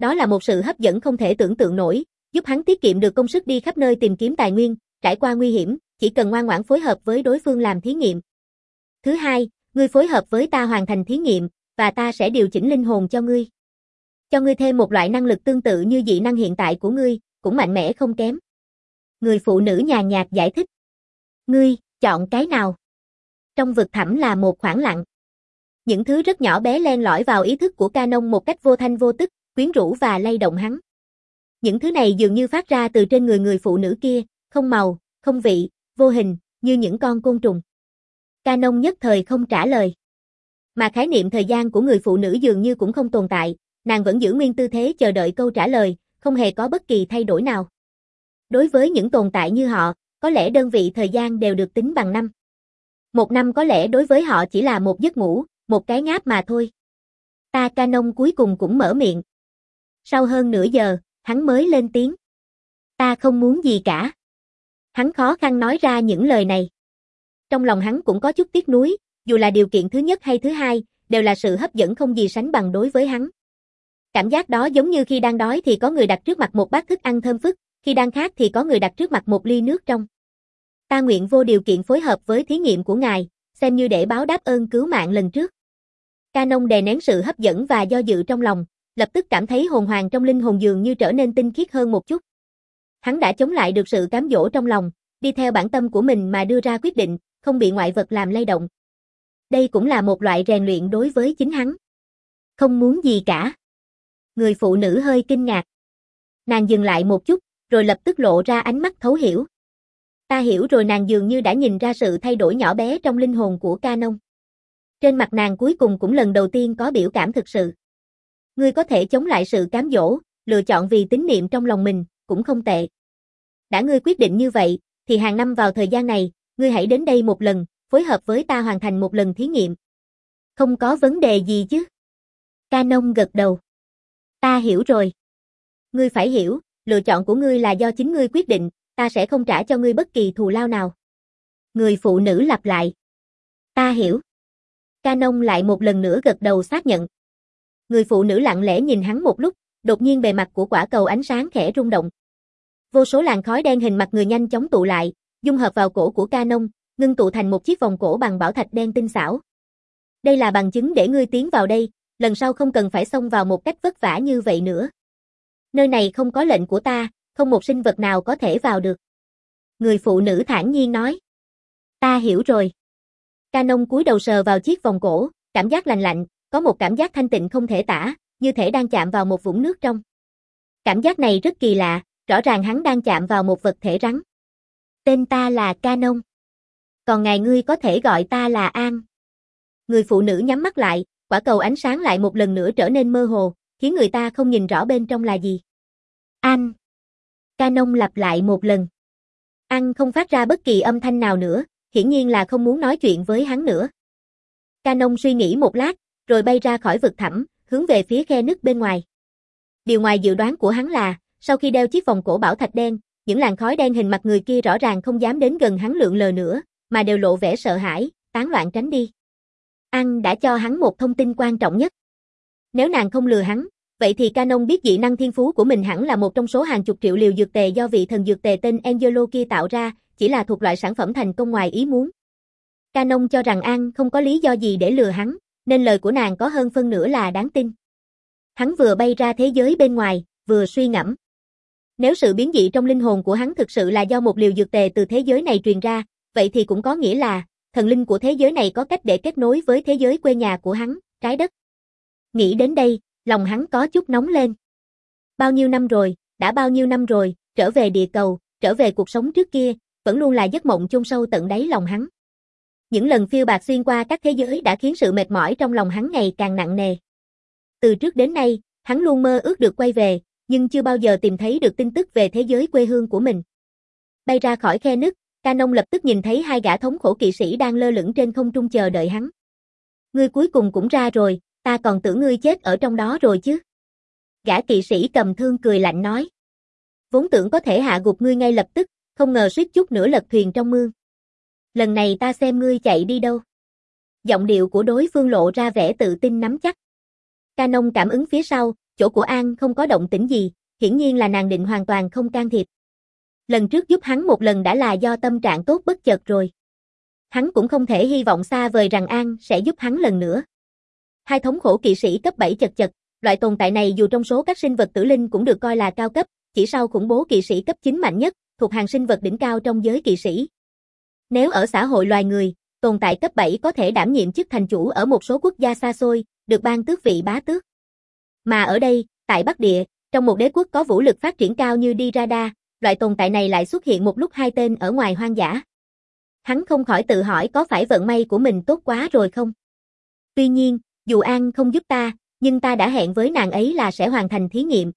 Đó là một sự hấp dẫn không thể tưởng tượng nổi, giúp hắn tiết kiệm được công sức đi khắp nơi tìm kiếm tài nguyên, trải qua nguy hiểm, chỉ cần ngoan ngoãn phối hợp với đối phương làm thí nghiệm. Thứ hai, ngươi phối hợp với ta hoàn thành thí nghiệm, và ta sẽ điều chỉnh linh hồn cho ngươi. Cho ngươi thêm một loại năng lực tương tự như dị năng hiện tại của ngươi, cũng mạnh mẽ không kém. Người phụ nữ nhàn nhạt giải thích. Ngươi, chọn cái nào? Trong vực thẳm là một khoảng lặng. Những thứ rất nhỏ bé len lỏi vào ý thức của Canon một cách vô thanh vô tức, quyến rũ và lay động hắn. Những thứ này dường như phát ra từ trên người người phụ nữ kia, không màu, không vị, vô hình, như những con côn trùng. Canon nhất thời không trả lời. Mà khái niệm thời gian của người phụ nữ dường như cũng không tồn tại, nàng vẫn giữ nguyên tư thế chờ đợi câu trả lời, không hề có bất kỳ thay đổi nào. Đối với những tồn tại như họ, có lẽ đơn vị thời gian đều được tính bằng năm. Một năm có lẽ đối với họ chỉ là một giấc ngủ, một cái ngáp mà thôi. Ta Canon cuối cùng cũng mở miệng. Sau hơn nửa giờ, hắn mới lên tiếng. Ta không muốn gì cả. Hắn khó khăn nói ra những lời này. Trong lòng hắn cũng có chút tiếc nuối, dù là điều kiện thứ nhất hay thứ hai, đều là sự hấp dẫn không gì sánh bằng đối với hắn. Cảm giác đó giống như khi đang đói thì có người đặt trước mặt một bát thức ăn thơm phức, khi đang khát thì có người đặt trước mặt một ly nước trong. Ta nguyện vô điều kiện phối hợp với thí nghiệm của ngài, xem như để báo đáp ơn cứu mạng lần trước. Canon đè nén sự hấp dẫn và do dự trong lòng, lập tức cảm thấy hồn hoàng trong linh hồn dường như trở nên tinh khiết hơn một chút. Hắn đã chống lại được sự cám dỗ trong lòng, đi theo bản tâm của mình mà đưa ra quyết định, không bị ngoại vật làm lay động. Đây cũng là một loại rèn luyện đối với chính hắn. Không muốn gì cả. Người phụ nữ hơi kinh ngạc. Nàng dừng lại một chút, rồi lập tức lộ ra ánh mắt thấu hiểu. Ta hiểu rồi, nàng dường như đã nhìn ra sự thay đổi nhỏ bé trong linh hồn của Canon. Trên mặt nàng cuối cùng cũng lần đầu tiên có biểu cảm thực sự. Ngươi có thể chống lại sự cám dỗ, lựa chọn vì tín niệm trong lòng mình, cũng không tệ. Đã ngươi quyết định như vậy, thì hàng năm vào thời gian này, ngươi hãy đến đây một lần, phối hợp với ta hoàn thành một lần thí nghiệm. Không có vấn đề gì chứ? Canon gật đầu. Ta hiểu rồi. Ngươi phải hiểu, lựa chọn của ngươi là do chính ngươi quyết định, ta sẽ không trả cho ngươi bất kỳ thù lao nào. Người phụ nữ lặp lại. Ta hiểu. Canon lại một lần nữa gật đầu xác nhận. Người phụ nữ lặng lẽ nhìn hắn một lúc, đột nhiên bề mặt của quả cầu ánh sáng khẽ rung động. Vô số làn khói đen hình mặt người nhanh chóng tụ lại, dung hợp vào cổ của Canon, ngưng tụ thành một chiếc vòng cổ bằng bảo thạch đen tinh xảo. Đây là bằng chứng để ngươi tiến vào đây, lần sau không cần phải xông vào một cách vất vả như vậy nữa. Nơi này không có lệnh của ta, không một sinh vật nào có thể vào được. Người phụ nữ thản nhiên nói. Ta hiểu rồi. Canon cúi đầu sờ vào chiếc vòng cổ, cảm giác lành lạnh, có một cảm giác thanh tịnh không thể tả, như thể đang chạm vào một vũng nước trong. Cảm giác này rất kỳ lạ, rõ ràng hắn đang chạm vào một vật thể rắn. Tên ta là Canon. Còn ngài ngươi có thể gọi ta là An. Người phụ nữ nhắm mắt lại, quả cầu ánh sáng lại một lần nữa trở nên mơ hồ, khiến người ta không nhìn rõ bên trong là gì. An. Canon lặp lại một lần. An không phát ra bất kỳ âm thanh nào nữa, hiển nhiên là không muốn nói chuyện với hắn nữa. Canon suy nghĩ một lát, rồi bay ra khỏi vực thẳm, hướng về phía khe nứt bên ngoài. Điều ngoài dự đoán của hắn là, sau khi đeo chiếc vòng cổ bảo thạch đen, những làn khói đen hình mặt người kia rõ ràng không dám đến gần hắn lượn lờ nữa, mà đều lộ vẻ sợ hãi, tán loạn tránh đi. An đã cho hắn một thông tin quan trọng nhất. Nếu nàng không lừa hắn, vậy thì Canon biết dị năng thiên phú của mình hẳn là một trong số hàng chục triệu liều dược tề do vị thần dược tề tên Angelo kia tạo ra, chỉ là thuộc loại sản phẩm thành công ngoài ý muốn. Canon cho rằng An không có lý do gì để lừa hắn, nên lời của nàng có hơn phân nửa là đáng tin. Hắn vừa bay ra thế giới bên ngoài, vừa suy ngẫm. Nếu sự biến dị trong linh hồn của hắn thực sự là do một liều dược tề từ thế giới này truyền ra, vậy thì cũng có nghĩa là, thần linh của thế giới này có cách để kết nối với thế giới quê nhà của hắn, trái đất. Nghĩ đến đây, lòng hắn có chút nóng lên. Bao nhiêu năm rồi, đã bao nhiêu năm rồi, trở về địa cầu, trở về cuộc sống trước kia, vẫn luôn là giấc mộng chôn sâu tận đáy lòng hắn. Những lần phiêu bạt xuyên qua các thế giới đã khiến sự mệt mỏi trong lòng hắn ngày càng nặng nề. Từ trước đến nay, hắn luôn mơ ước được quay về, nhưng chưa bao giờ tìm thấy được tin tức về thế giới quê hương của mình. Bay ra khỏi khe nứt, Canon lập tức nhìn thấy hai gã thống khổ kỵ sĩ đang lơ lửng trên không trung chờ đợi hắn. Ngươi cuối cùng cũng ra rồi, ta còn tưởng ngươi chết ở trong đó rồi chứ. Gã kỵ sĩ cầm thương cười lạnh nói. Vốn tưởng có thể hạ gục ngươi ngay lập tức, không ngờ suýt chút nữa lật thuyền trong mương. Lần này ta xem ngươi chạy đi đâu. Giọng điệu của đối phương lộ ra vẻ tự tin nắm chắc. Canon cảm ứng phía sau, chỗ của An không có động tĩnh gì, hiển nhiên là nàng định hoàn toàn không can thiệp. Lần trước giúp hắn một lần đã là do tâm trạng tốt bất chợt rồi. Hắn cũng không thể hy vọng xa vời rằng An sẽ giúp hắn lần nữa. Hai thống khổ kỵ sĩ cấp bảy chật chật, loại tồn tại này dù trong số các sinh vật tử linh cũng được coi là cao cấp, chỉ sau khủng bố kỵ sĩ cấp chín mạnh nhất, thuộc hàng sinh vật đỉnh cao trong giới kỵ sĩ. Nếu ở xã hội loài người, tồn tại cấp bảy có thể đảm nhiệm chức thành chủ ở một số quốc gia xa xôi, được ban tước vị bá tước. Mà ở đây, tại Bắc Địa, trong một đế quốc có vũ lực phát triển cao như Dirada, loại tồn tại này lại xuất hiện một lúc hai tên ở ngoài hoang dã. Hắn không khỏi tự hỏi có phải vận may của mình tốt quá rồi không? Tuy nhiên, dù An không giúp ta, nhưng ta đã hẹn với nàng ấy là sẽ hoàn thành thí nghiệm.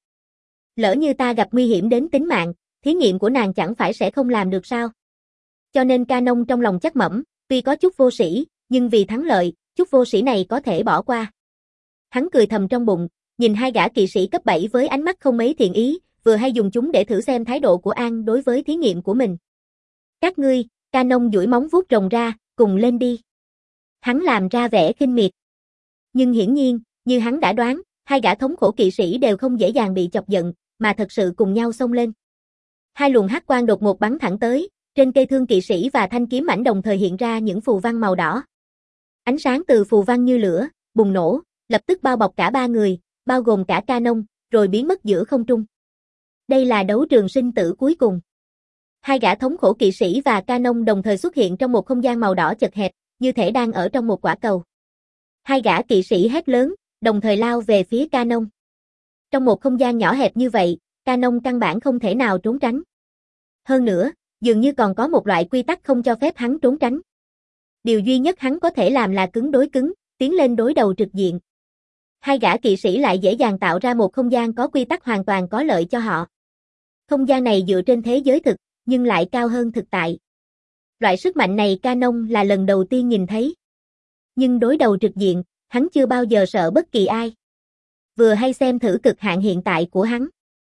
Lỡ như ta gặp nguy hiểm đến tính mạng, thí nghiệm của nàng chẳng phải sẽ không làm được sao? Cho nên Canon trong lòng chắc mẩm, tuy có chút vô sĩ, nhưng vì thắng lợi, chút vô sĩ này có thể bỏ qua. Hắn cười thầm trong bụng, nhìn hai gã kỵ sĩ cấp bảy với ánh mắt không mấy thiện ý, vừa hay dùng chúng để thử xem thái độ của An đối với thí nghiệm của mình. Các ngươi, Canon duỗi móng vuốt rồng ra, cùng lên đi. Hắn làm ra vẻ khinh miệt. Nhưng hiển nhiên, như hắn đã đoán, hai gã thống khổ kỵ sĩ đều không dễ dàng bị chọc giận, mà thật sự cùng nhau xông lên. Hai luồng hắc quang đột ngột bắn thẳng tới, trên cây thương kỵ sĩ và thanh kiếm mảnh đồng thời hiện ra những phù văn màu đỏ. Ánh sáng từ phù văn như lửa, bùng nổ, lập tức bao bọc cả ba người, bao gồm cả Canon, rồi biến mất giữa không trung. Đây là đấu trường sinh tử cuối cùng. Hai gã thống khổ kỵ sĩ và Canon đồng thời xuất hiện trong một không gian màu đỏ chật hẹp, như thể đang ở trong một quả cầu. Hai gã kỵ sĩ hét lớn, đồng thời lao về phía Canon. Trong một không gian nhỏ hẹp như vậy, Canon căn bản không thể nào trốn tránh. Hơn nữa, dường như còn có một loại quy tắc không cho phép hắn trốn tránh. Điều duy nhất hắn có thể làm là cứng đối cứng, tiến lên đối đầu trực diện. Hai gã kỵ sĩ lại dễ dàng tạo ra một không gian có quy tắc hoàn toàn có lợi cho họ. Không gian này dựa trên thế giới thực, nhưng lại cao hơn thực tại. Loại sức mạnh này Canon là lần đầu tiên nhìn thấy. Nhưng đối đầu trực diện, hắn chưa bao giờ sợ bất kỳ ai. Vừa hay xem thử cực hạn hiện tại của hắn.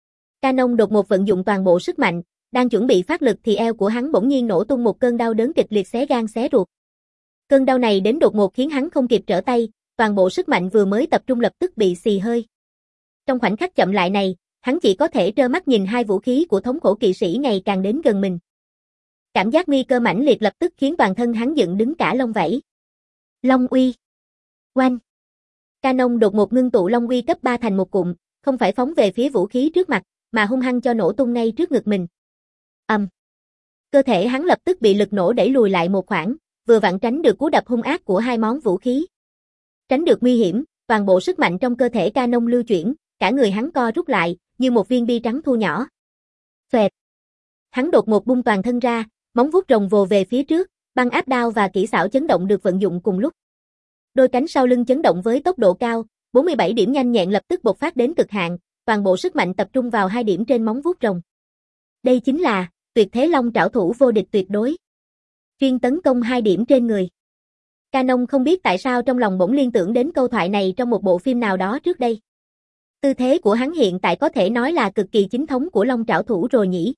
Canon đột ngột vận dụng toàn bộ sức mạnh, đang chuẩn bị phát lực thì eo của hắn bỗng nhiên nổ tung một cơn đau đớn kịch liệt xé gan xé ruột. Cơn đau này đến đột ngột khiến hắn không kịp trở tay, toàn bộ sức mạnh vừa mới tập trung lập tức bị xì hơi. Trong khoảnh khắc chậm lại này, hắn chỉ có thể trơ mắt nhìn hai vũ khí của thống khổ kỵ sĩ ngày càng đến gần mình. Cảm giác nguy cơ mãnh liệt lập tức khiến toàn thân hắn dựng đứng cả lông vảy. Long uy. Oanh. Canon đột ngột ngưng tụ long uy cấp ba thành một cụm, không phải phóng về phía vũ khí trước mặt, mà hung hăng cho nổ tung ngay trước ngực mình. Ầm. Um. Cơ thể hắn lập tức bị lực nổ đẩy lùi lại một khoảng, vừa vặn tránh được cú đập hung ác của hai món vũ khí. Tránh được nguy hiểm, toàn bộ sức mạnh trong cơ thể Canon lưu chuyển, cả người hắn co rút lại, như một viên bi trắng thu nhỏ. Xoẹt. Hắn đột ngột bung toàn thân ra, móng vuốt rồng vồ về phía trước, băng áp đao và kỹ xảo chấn động được vận dụng cùng lúc. Đôi cánh sau lưng chấn động với tốc độ cao, bốn mươi bảy điểm nhanh nhẹn lập tức bộc phát đến cực hạn, toàn bộ sức mạnh tập trung vào hai điểm trên móng vuốt rồng. Đây chính là tuyệt thế long trảo thủ vô địch tuyệt đối. Chuyên tấn công hai điểm trên người. Canon không biết tại sao trong lòng bỗng liên tưởng đến câu thoại này trong một bộ phim nào đó trước đây. Tư thế của hắn hiện tại có thể nói là cực kỳ chính thống của long trảo thủ rồi nhỉ.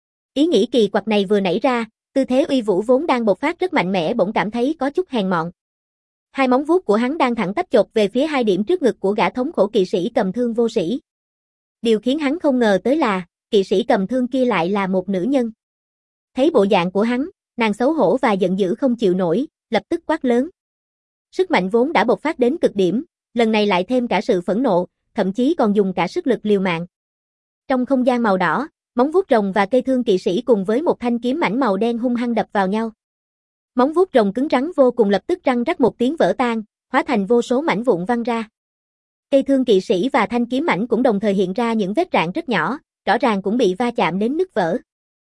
Ý nghĩ kỳ quặc này vừa nảy ra, tư thế uy vũ vốn đang bộc phát rất mạnh mẽ bỗng cảm thấy có chút hèn mọn. Hai móng vuốt của hắn đang thẳng tắp chộp về phía hai điểm trước ngực của gã thống khổ kỵ sĩ cầm thương vô sĩ. Điều khiến hắn không ngờ tới là, kỵ sĩ cầm thương kia lại là một nữ nhân. Thấy bộ dạng của hắn, nàng xấu hổ và giận dữ không chịu nổi, lập tức quát lớn. Sức mạnh vốn đã bộc phát đến cực điểm, lần này lại thêm cả sự phẫn nộ, thậm chí còn dùng cả sức lực liều mạng. Trong không gian màu đỏ, móng vuốt rồng và cây thương kỵ sĩ cùng với một thanh kiếm mảnh màu đen hung hăng đập vào nhau. Móng vuốt rồng cứng rắn vô cùng lập tức răng rắc một tiếng vỡ tan, hóa thành vô số mảnh vụn văng ra. Cây thương kỵ sĩ và thanh kiếm mảnh cũng đồng thời hiện ra những vết rạn rất nhỏ, rõ ràng cũng bị va chạm đến nứt vỡ.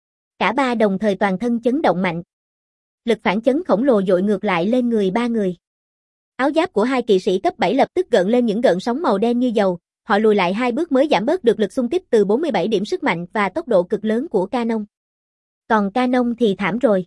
Cả ba đồng thời toàn thân chấn động mạnh. Lực phản chấn khổng lồ dội ngược lại lên người ba người. Áo giáp của hai kỵ sĩ cấp bảy lập tức gợn lên những gợn sóng màu đen như dầu, họ lùi lại hai bước mới giảm bớt được lực xung kích từ bốn mươi bảy điểm sức mạnh và tốc độ cực lớn của Canon. Còn Canon thì thảm rồi.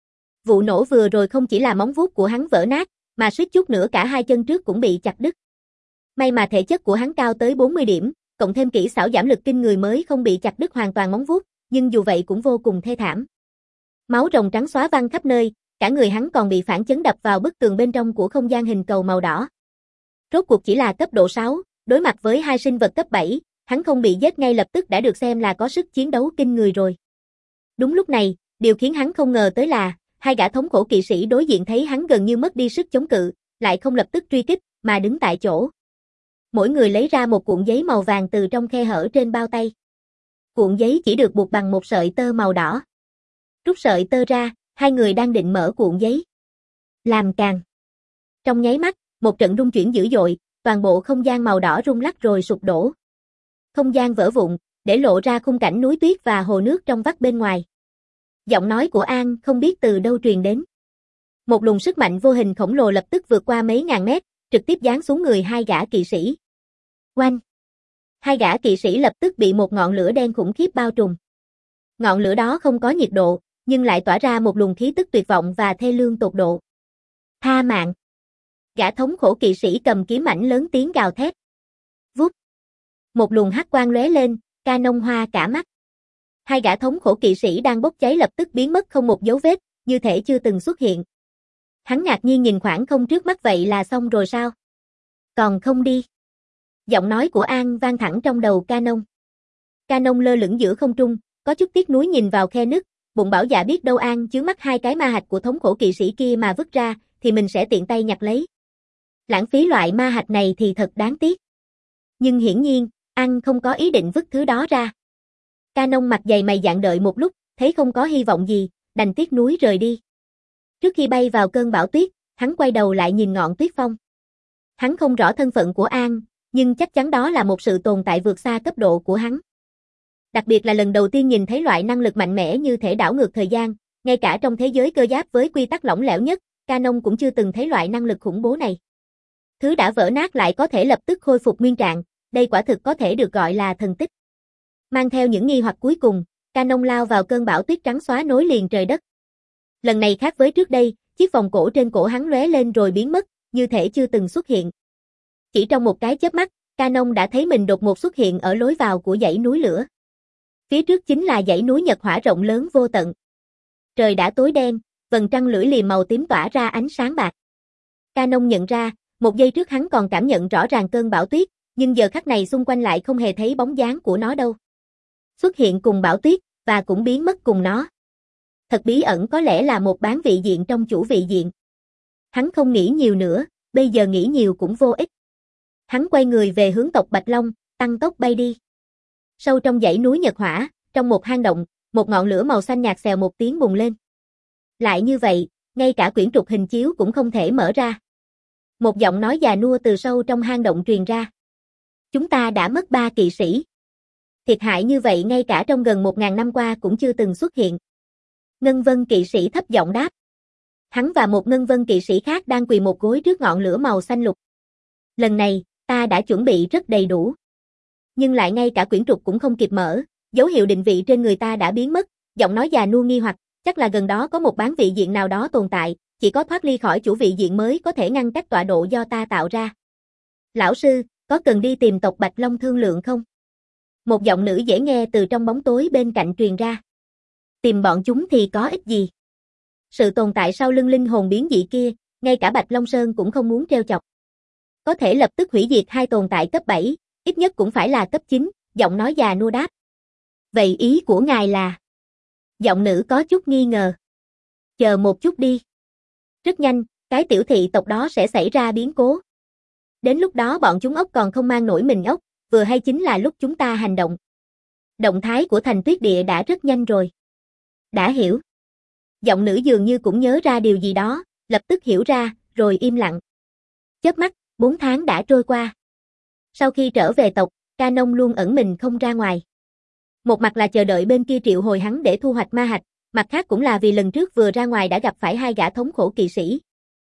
Vụ nổ vừa rồi không chỉ là móng vuốt của hắn vỡ nát, mà suýt chút nữa cả hai chân trước cũng bị chặt đứt. May mà thể chất của hắn cao tới bốn mươi điểm, cộng thêm kỹ xảo giảm lực kinh người mới không bị chặt đứt hoàn toàn móng vuốt, nhưng dù vậy cũng vô cùng thê thảm. Máu rồng trắng xóa văng khắp nơi, cả người hắn còn bị phản chấn đập vào bức tường bên trong của không gian hình cầu màu đỏ. Rốt cuộc chỉ là cấp độ sáu, đối mặt với hai sinh vật cấp bảy, hắn không bị giết ngay lập tức đã được xem là có sức chiến đấu kinh người rồi. Đúng lúc này, điều khiến hắn không ngờ tới là, hai gã thống khổ kỵ sĩ đối diện thấy hắn gần như mất đi sức chống cự, lại không lập tức truy kích, mà đứng tại chỗ. Mỗi người lấy ra một cuộn giấy màu vàng từ trong khe hở trên bao tay. Cuộn giấy chỉ được buộc bằng một sợi tơ màu đỏ. Rút sợi tơ ra, hai người đang định mở cuộn giấy. Làm càng. Trong nháy mắt, một trận rung chuyển dữ dội, toàn bộ không gian màu đỏ rung lắc rồi sụp đổ. Không gian vỡ vụn, để lộ ra khung cảnh núi tuyết và hồ nước trong vắt bên ngoài. Giọng nói của An không biết từ đâu truyền đến. Một luồng sức mạnh vô hình khổng lồ lập tức vượt qua mấy ngàn mét, trực tiếp giáng xuống người hai gã kỵ sĩ. Oanh! Hai gã kỵ sĩ lập tức bị một ngọn lửa đen khủng khiếp bao trùm. Ngọn lửa đó không có nhiệt độ, nhưng lại tỏa ra một luồng khí tức tuyệt vọng và thê lương tột độ. Tha mạng! Gã thống khổ kỵ sĩ cầm kiếm ảnh lớn tiếng gào thét. Vút! Một luồng hắc quang lóe lên, Canon hoa cả mắt. Hai gã thống khổ kỵ sĩ đang bốc cháy lập tức biến mất không một dấu vết, như thể chưa từng xuất hiện. Hắn ngạc nhiên nhìn khoảng không trước mắt, vậy là xong rồi sao? Còn không đi. Giọng nói của An vang thẳng trong đầu Canon. Canon lơ lửng giữa không trung, có chút tiếc nuối nhìn vào khe nứt, bụng bảo dạ biết đâu An chứa mắt hai cái ma hạch của thống khổ kỵ sĩ kia mà vứt ra, thì mình sẽ tiện tay nhặt lấy. Lãng phí loại ma hạch này thì thật đáng tiếc. Nhưng hiển nhiên, An không có ý định vứt thứ đó ra. Canon mặt dày mày dạn đợi một lúc, thấy không có hy vọng gì, đành tiếc nuối rời đi. Trước khi bay vào cơn bão tuyết, hắn quay đầu lại nhìn ngọn tuyết phong. Hắn không rõ thân phận của An, nhưng chắc chắn đó là một sự tồn tại vượt xa cấp độ của hắn. Đặc biệt là lần đầu tiên nhìn thấy loại năng lực mạnh mẽ như thể đảo ngược thời gian, ngay cả trong thế giới cơ giáp với quy tắc lỏng lẻo nhất, Canon cũng chưa từng thấy loại năng lực khủng bố này. Thứ đã vỡ nát lại có thể lập tức khôi phục nguyên trạng, đây quả thực có thể được gọi là thần tích. Mang theo những nghi hoặc cuối cùng, Canon lao vào cơn bão tuyết trắng xóa nối liền trời đất. Lần này khác với trước đây, chiếc vòng cổ trên cổ hắn lóe lên rồi biến mất, như thể chưa từng xuất hiện. Chỉ trong một cái chớp mắt, Canon đã thấy mình đột ngột xuất hiện ở lối vào của dãy núi lửa. Phía trước chính là dãy núi Nhật Hỏa rộng lớn vô tận. Trời đã tối đen, vầng trăng lưỡi liềm màu tím tỏa ra ánh sáng bạc. Canon nhận ra, một giây trước hắn còn cảm nhận rõ ràng cơn bão tuyết, nhưng giờ khắc này xung quanh lại không hề thấy bóng dáng của nó đâu. Xuất hiện cùng bão tuyết, và cũng biến mất cùng nó. Thật bí ẩn, có lẽ là một bán vị diện trong chủ vị diện. Hắn không nghĩ nhiều nữa, bây giờ nghĩ nhiều cũng vô ích. Hắn quay người về hướng tộc Bạch Long, tăng tốc bay đi. Sâu trong dãy núi Nhật Hỏa, trong một hang động, một ngọn lửa màu xanh nhạt xèo một tiếng bùng lên. Lại như vậy, ngay cả quyển trục hình chiếu cũng không thể mở ra. Một giọng nói già nua từ sâu trong hang động truyền ra. Chúng ta đã mất ba kỵ sĩ. Thiệt hại như vậy ngay cả trong gần một ngàn năm qua cũng chưa từng xuất hiện. Ngân Vân kỵ sĩ thấp giọng đáp. Hắn và một Ngân Vân kỵ sĩ khác đang quỳ một gối trước ngọn lửa màu xanh lục. Lần này, ta đã chuẩn bị rất đầy đủ. Nhưng lại ngay cả quyển trục cũng không kịp mở, dấu hiệu định vị trên người ta đã biến mất, giọng nói già nua nghi hoặc, chắc là gần đó có một bán vị diện nào đó tồn tại, chỉ có thoát ly khỏi chủ vị diện mới có thể ngăn cách tọa độ do ta tạo ra. Lão sư, có cần đi tìm tộc Bạch Long thương lượng không? Một giọng nữ dễ nghe từ trong bóng tối bên cạnh truyền ra. Tìm bọn chúng thì có ích gì? Sự tồn tại sau lưng linh hồn biến dị kia, ngay cả Bạch Long Sơn cũng không muốn trêu chọc. Có thể lập tức hủy diệt hai tồn tại cấp bảy, ít nhất cũng phải là cấp chín, giọng nói già nua đáp. Vậy ý của ngài là? Giọng nữ có chút nghi ngờ. Chờ một chút đi. Rất nhanh, cái tiểu thị tộc đó sẽ xảy ra biến cố. Đến lúc đó bọn chúng ốc còn không mang nổi mình ốc, vừa hay chính là lúc chúng ta hành động. Động thái của Thành Tuyết Địa đã rất nhanh rồi. Đã hiểu. Giọng nữ dường như cũng nhớ ra điều gì đó, lập tức hiểu ra, rồi im lặng. Chớp mắt, bốn tháng đã trôi qua. Sau khi trở về tộc, Canon luôn ẩn mình không ra ngoài. Một mặt là chờ đợi bên kia triệu hồi hắn để thu hoạch ma hạch, mặt khác cũng là vì lần trước vừa ra ngoài đã gặp phải hai gã thống khổ kỵ sĩ.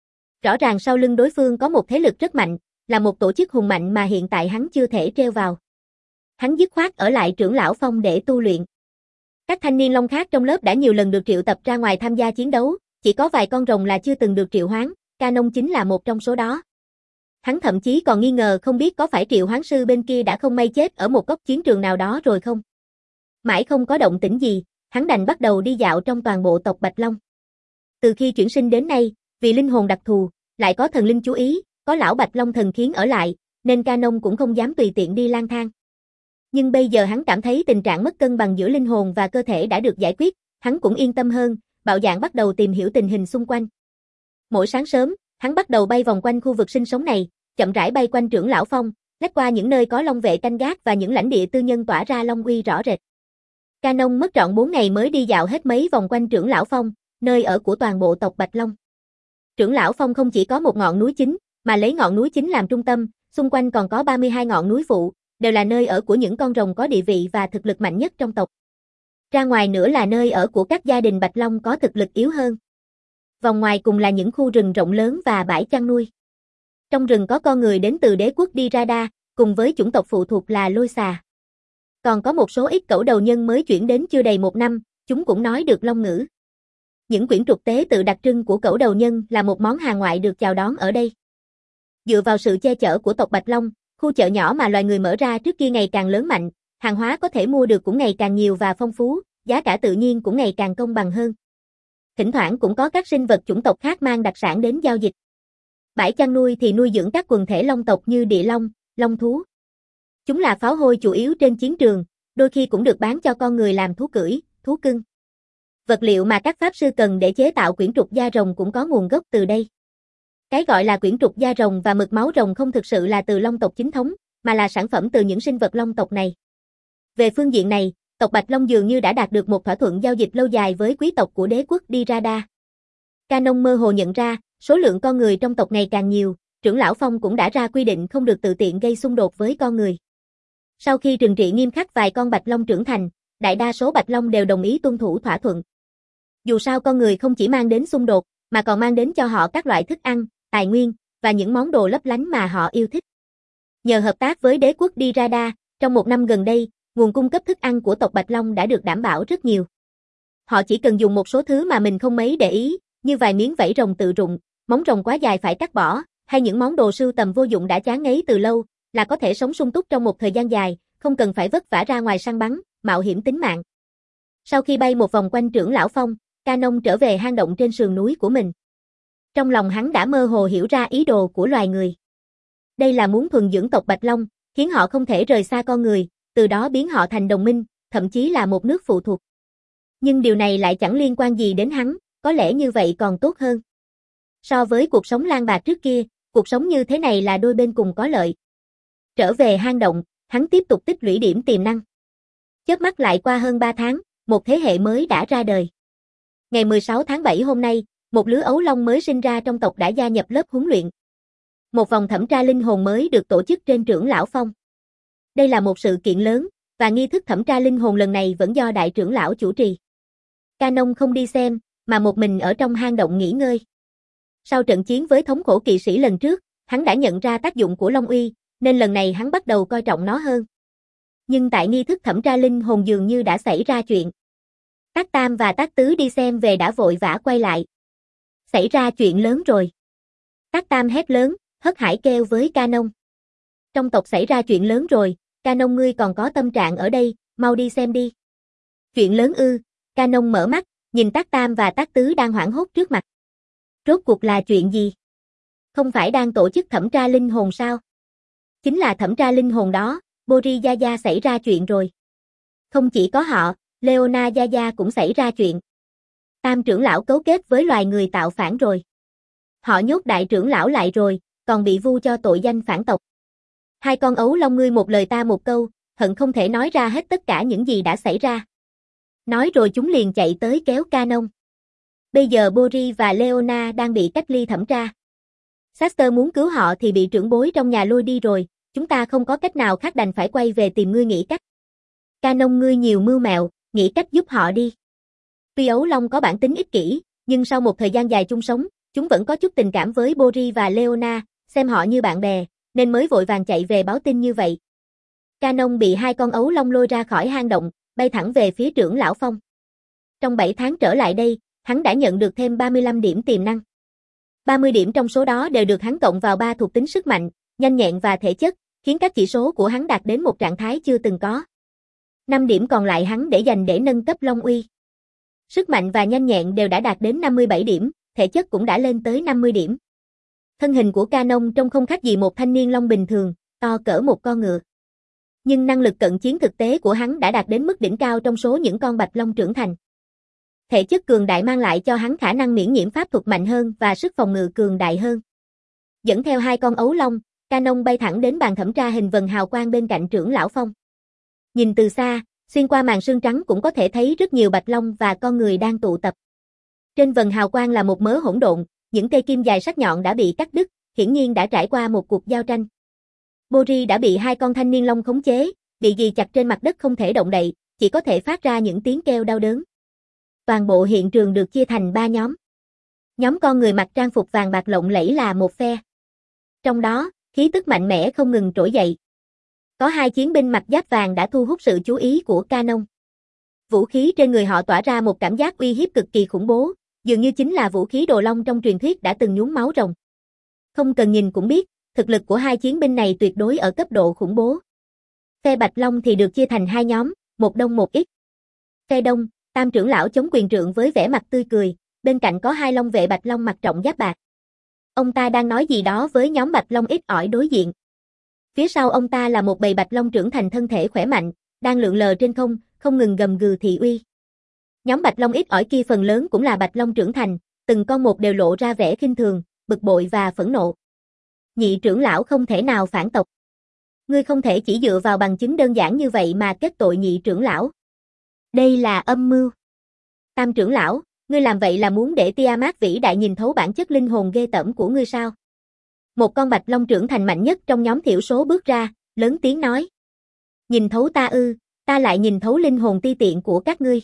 Rõ ràng sau lưng đối phương có một thế lực rất mạnh, là một tổ chức hùng mạnh mà hiện tại hắn chưa thể treo vào. Hắn dứt khoát ở lại trưởng lão phong để tu luyện. Các thanh niên long khác trong lớp đã nhiều lần được triệu tập ra ngoài tham gia chiến đấu, chỉ có vài con rồng là chưa từng được triệu hoán, Canon chính là một trong số đó. Hắn thậm chí còn nghi ngờ không biết có phải triệu hoán sư bên kia đã không may chết ở một góc chiến trường nào đó rồi không. Mãi không có động tĩnh gì, hắn đành bắt đầu đi dạo trong toàn bộ tộc Bạch Long. Từ khi chuyển sinh đến nay, vì linh hồn đặc thù, lại có thần linh chú ý, có lão Bạch Long thần khiến ở lại, nên Canon cũng không dám tùy tiện đi lang thang. Nhưng bây giờ hắn cảm thấy tình trạng mất cân bằng giữa linh hồn và cơ thể đã được giải quyết, hắn cũng yên tâm hơn, bạo dạn bắt đầu tìm hiểu tình hình xung quanh. Mỗi sáng sớm, hắn bắt đầu bay vòng quanh khu vực sinh sống này, chậm rãi bay quanh Trưởng lão Phong, lách qua những nơi có long vệ canh gác và những lãnh địa tư nhân tỏa ra long uy rõ rệt. Canon mất trọn bốn ngày mới đi dạo hết mấy vòng quanh Trưởng lão Phong, nơi ở của toàn bộ tộc Bạch Long. Trưởng lão Phong không chỉ có một ngọn núi chính, mà lấy ngọn núi chính làm trung tâm, xung quanh còn có ba mươi hai ngọn núi phụ, đều là nơi ở của những con rồng có địa vị và thực lực mạnh nhất trong tộc. Ra ngoài nữa là nơi ở của các gia đình Bạch Long có thực lực yếu hơn. Vòng ngoài cùng là những khu rừng rộng lớn và bãi chăn nuôi. Trong rừng có con người đến từ đế quốc Dirada, cùng với chủng tộc phụ thuộc là lôi xà. Còn có một số ít cẩu đầu nhân mới chuyển đến chưa đầy một năm, chúng cũng nói được long ngữ. Những quyển trục tế tự đặc trưng của cẩu đầu nhân là một món hàng ngoại được chào đón ở đây. Dựa vào sự che chở của tộc Bạch Long, khu chợ nhỏ mà loài người mở ra trước kia ngày càng lớn mạnh, hàng hóa có thể mua được cũng ngày càng nhiều và phong phú, giá cả tự nhiên cũng ngày càng công bằng hơn. Thỉnh thoảng cũng có các sinh vật chủng tộc khác mang đặc sản đến giao dịch. Bãi chăn nuôi thì nuôi dưỡng các quần thể long tộc như địa long, long thú. Chúng là pháo hôi chủ yếu trên chiến trường, đôi khi cũng được bán cho con người làm thú cưỡi, thú cưng. Vật liệu mà các pháp sư cần để chế tạo quyển trục da rồng cũng có nguồn gốc từ đây. Cái gọi là quyển trục da rồng và mực máu rồng không thực sự là từ long tộc chính thống, mà là sản phẩm từ những sinh vật long tộc này. Về phương diện này, tộc Bạch Long dường như đã đạt được một thỏa thuận giao dịch lâu dài với quý tộc của đế quốc Dirada. Canon mơ hồ nhận ra, số lượng con người trong tộc ngày càng nhiều, Trưởng lão Phong cũng đã ra quy định không được tự tiện gây xung đột với con người. Sau khi trừng trị nghiêm khắc vài con Bạch Long trưởng thành, đại đa số Bạch Long đều đồng ý tuân thủ thỏa thuận. Dù sao con người không chỉ mang đến xung đột, mà còn mang đến cho họ các loại thức ăn, tài nguyên, và những món đồ lấp lánh mà họ yêu thích. Nhờ hợp tác với đế quốc Dirada, trong một năm gần đây, nguồn cung cấp thức ăn của tộc Bạch Long đã được đảm bảo rất nhiều. Họ chỉ cần dùng một số thứ mà mình không mấy để ý, như vài miếng vảy rồng tự rụng, móng rồng quá dài phải cắt bỏ, hay những món đồ sưu tầm vô dụng đã chán ngấy từ lâu, là có thể sống sung túc trong một thời gian dài, không cần phải vất vả ra ngoài săn bắn, mạo hiểm tính mạng. Sau khi bay một vòng quanh Trưởng lão Phong, Canon trở về hang động trên sườn núi của mình. Trong lòng hắn đã mơ hồ hiểu ra ý đồ của loài người. Đây là muốn thuần dưỡng tộc Bạch Long, khiến họ không thể rời xa con người, từ đó biến họ thành đồng minh, thậm chí là một nước phụ thuộc. Nhưng điều này lại chẳng liên quan gì đến hắn, có lẽ như vậy còn tốt hơn. So với cuộc sống lang bạc trước kia, cuộc sống như thế này là đôi bên cùng có lợi. Trở về hang động, hắn tiếp tục tích lũy điểm tiềm năng. Chớp mắt lại qua hơn ba tháng, một thế hệ mới đã ra đời. Ngày mười sáu tháng bảy hôm nay, một lứa ấu long mới sinh ra trong tộc đã gia nhập lớp huấn luyện. Một vòng thẩm tra linh hồn mới được tổ chức trên Trưởng lão Phong. Đây là một sự kiện lớn, và nghi thức thẩm tra linh hồn lần này vẫn do đại trưởng lão chủ trì. Canon không đi xem, mà một mình ở trong hang động nghỉ ngơi. Sau trận chiến với thống khổ kỵ sĩ lần trước, hắn đã nhận ra tác dụng của Long Uy, nên lần này hắn bắt đầu coi trọng nó hơn. Nhưng tại nghi thức thẩm tra linh hồn dường như đã xảy ra chuyện. Tác Tam và Tác Tứ đi xem về đã vội vã quay lại. Xảy ra chuyện lớn rồi. Tác Tam hét lớn, hớt hải kêu với Canon. Trong tộc xảy ra chuyện lớn rồi, Canon ngươi còn có tâm trạng ở đây, mau đi xem đi. Chuyện lớn ư? Canon mở mắt, nhìn Tác Tam và Tác Tứ đang hoảng hốt trước mặt. Rốt cuộc là chuyện gì? Không phải đang tổ chức thẩm tra linh hồn sao? Chính là thẩm tra linh hồn đó, Bori Yaya xảy ra chuyện rồi. Không chỉ có họ, Leona Yaya cũng xảy ra chuyện. Tam trưởng lão cấu kết với loài người tạo phản rồi. Họ nhốt đại trưởng lão lại rồi, còn bị vu cho tội danh phản tộc. Hai con ấu long ngươi một lời ta một câu, hận không thể nói ra hết tất cả những gì đã xảy ra. Nói rồi chúng liền chạy tới kéo Canon. Bây giờ Bori và Leona đang bị cách ly thẩm tra. Saster muốn cứu họ thì bị trưởng bối trong nhà lôi đi rồi, chúng ta không có cách nào khác đành phải quay về tìm ngươi nghĩ cách. Canon ngươi nhiều mưu mẹo, nghĩ cách giúp họ đi. Tuy ấu long có bản tính ích kỷ, nhưng sau một thời gian dài chung sống, chúng vẫn có chút tình cảm với Bori và Leona, xem họ như bạn bè, nên mới vội vàng chạy về báo tin như vậy. Canon bị hai con ấu long lôi ra khỏi hang động, bay thẳng về phía Trưởng lão Phong. Trong bảy tháng trở lại đây, hắn đã nhận được thêm ba mươi lăm điểm tiềm năng. ba mươi điểm trong số đó đều được hắn cộng vào ba thuộc tính sức mạnh, nhanh nhẹn và thể chất, khiến các chỉ số của hắn đạt đến một trạng thái chưa từng có. năm điểm còn lại hắn để dành để nâng cấp Long Uy. Sức mạnh và nhanh nhẹn đều đã đạt đến năm mươi bảy điểm, thể chất cũng đã lên tới năm mươi điểm. Thân hình của Canon trông không khác gì một thanh niên long bình thường, to cỡ một con ngựa. Nhưng năng lực cận chiến thực tế của hắn đã đạt đến mức đỉnh cao trong số những con bạch long trưởng thành. Thể chất cường đại mang lại cho hắn khả năng miễn nhiễm pháp thuật mạnh hơn và sức phòng ngự cường đại hơn. Dẫn theo hai con ấu long, Canon bay thẳng đến bàn thẩm tra hình vần hào quang bên cạnh trưởng lão Phong. Nhìn từ xa, xuyên qua màn sương trắng cũng có thể thấy rất nhiều bạch long và con người đang tụ tập. Trên vần hào quang là một mớ hỗn độn, những cây kim dài sắc nhọn đã bị cắt đứt, hiển nhiên đã trải qua một cuộc giao tranh. Bori đã bị hai con thanh niên long khống chế, bị ghi chặt trên mặt đất không thể động đậy, chỉ có thể phát ra những tiếng kêu đau đớn. Toàn bộ hiện trường được chia thành ba nhóm. Nhóm con người mặc trang phục vàng bạc lộng lẫy là một phe. Trong đó, khí tức mạnh mẽ không ngừng trỗi dậy. Có hai chiến binh mặc giáp vàng đã thu hút sự chú ý của Canon. Vũ khí trên người họ tỏa ra một cảm giác uy hiếp cực kỳ khủng bố, dường như chính là vũ khí đồ long trong truyền thuyết đã từng nhuốm máu rồng. Không cần nhìn cũng biết, thực lực của hai chiến binh này tuyệt đối ở cấp độ khủng bố. Phe Bạch Long thì được chia thành hai nhóm, một đông một ít. Phe đông, Tam trưởng lão chống quyền trượng với vẻ mặt tươi cười, bên cạnh có hai long vệ Bạch Long mặc trọng giáp bạc. Ông ta đang nói gì đó với nhóm Bạch Long ít ỏi đối diện. Phía sau ông ta là một bầy Bạch Long trưởng thành thân thể khỏe mạnh, đang lượn lờ trên không, không ngừng gầm gừ thị uy. Nhóm Bạch Long ít ỏi kia phần lớn cũng là Bạch Long trưởng thành, từng con một đều lộ ra vẻ khinh thường, bực bội và phẫn nộ. Nhị trưởng lão không thể nào phản tộc. Ngươi không thể chỉ dựa vào bằng chứng đơn giản như vậy mà kết tội nhị trưởng lão. Đây là âm mưu. Tam trưởng lão, ngươi làm vậy là muốn để Tiamat vĩ đại nhìn thấu bản chất linh hồn ghê tởm của ngươi sao? Một con Bạch Long trưởng thành mạnh nhất trong nhóm thiểu số bước ra, lớn tiếng nói. Nhìn thấu ta ư, ta lại nhìn thấu linh hồn ti tiện của các ngươi.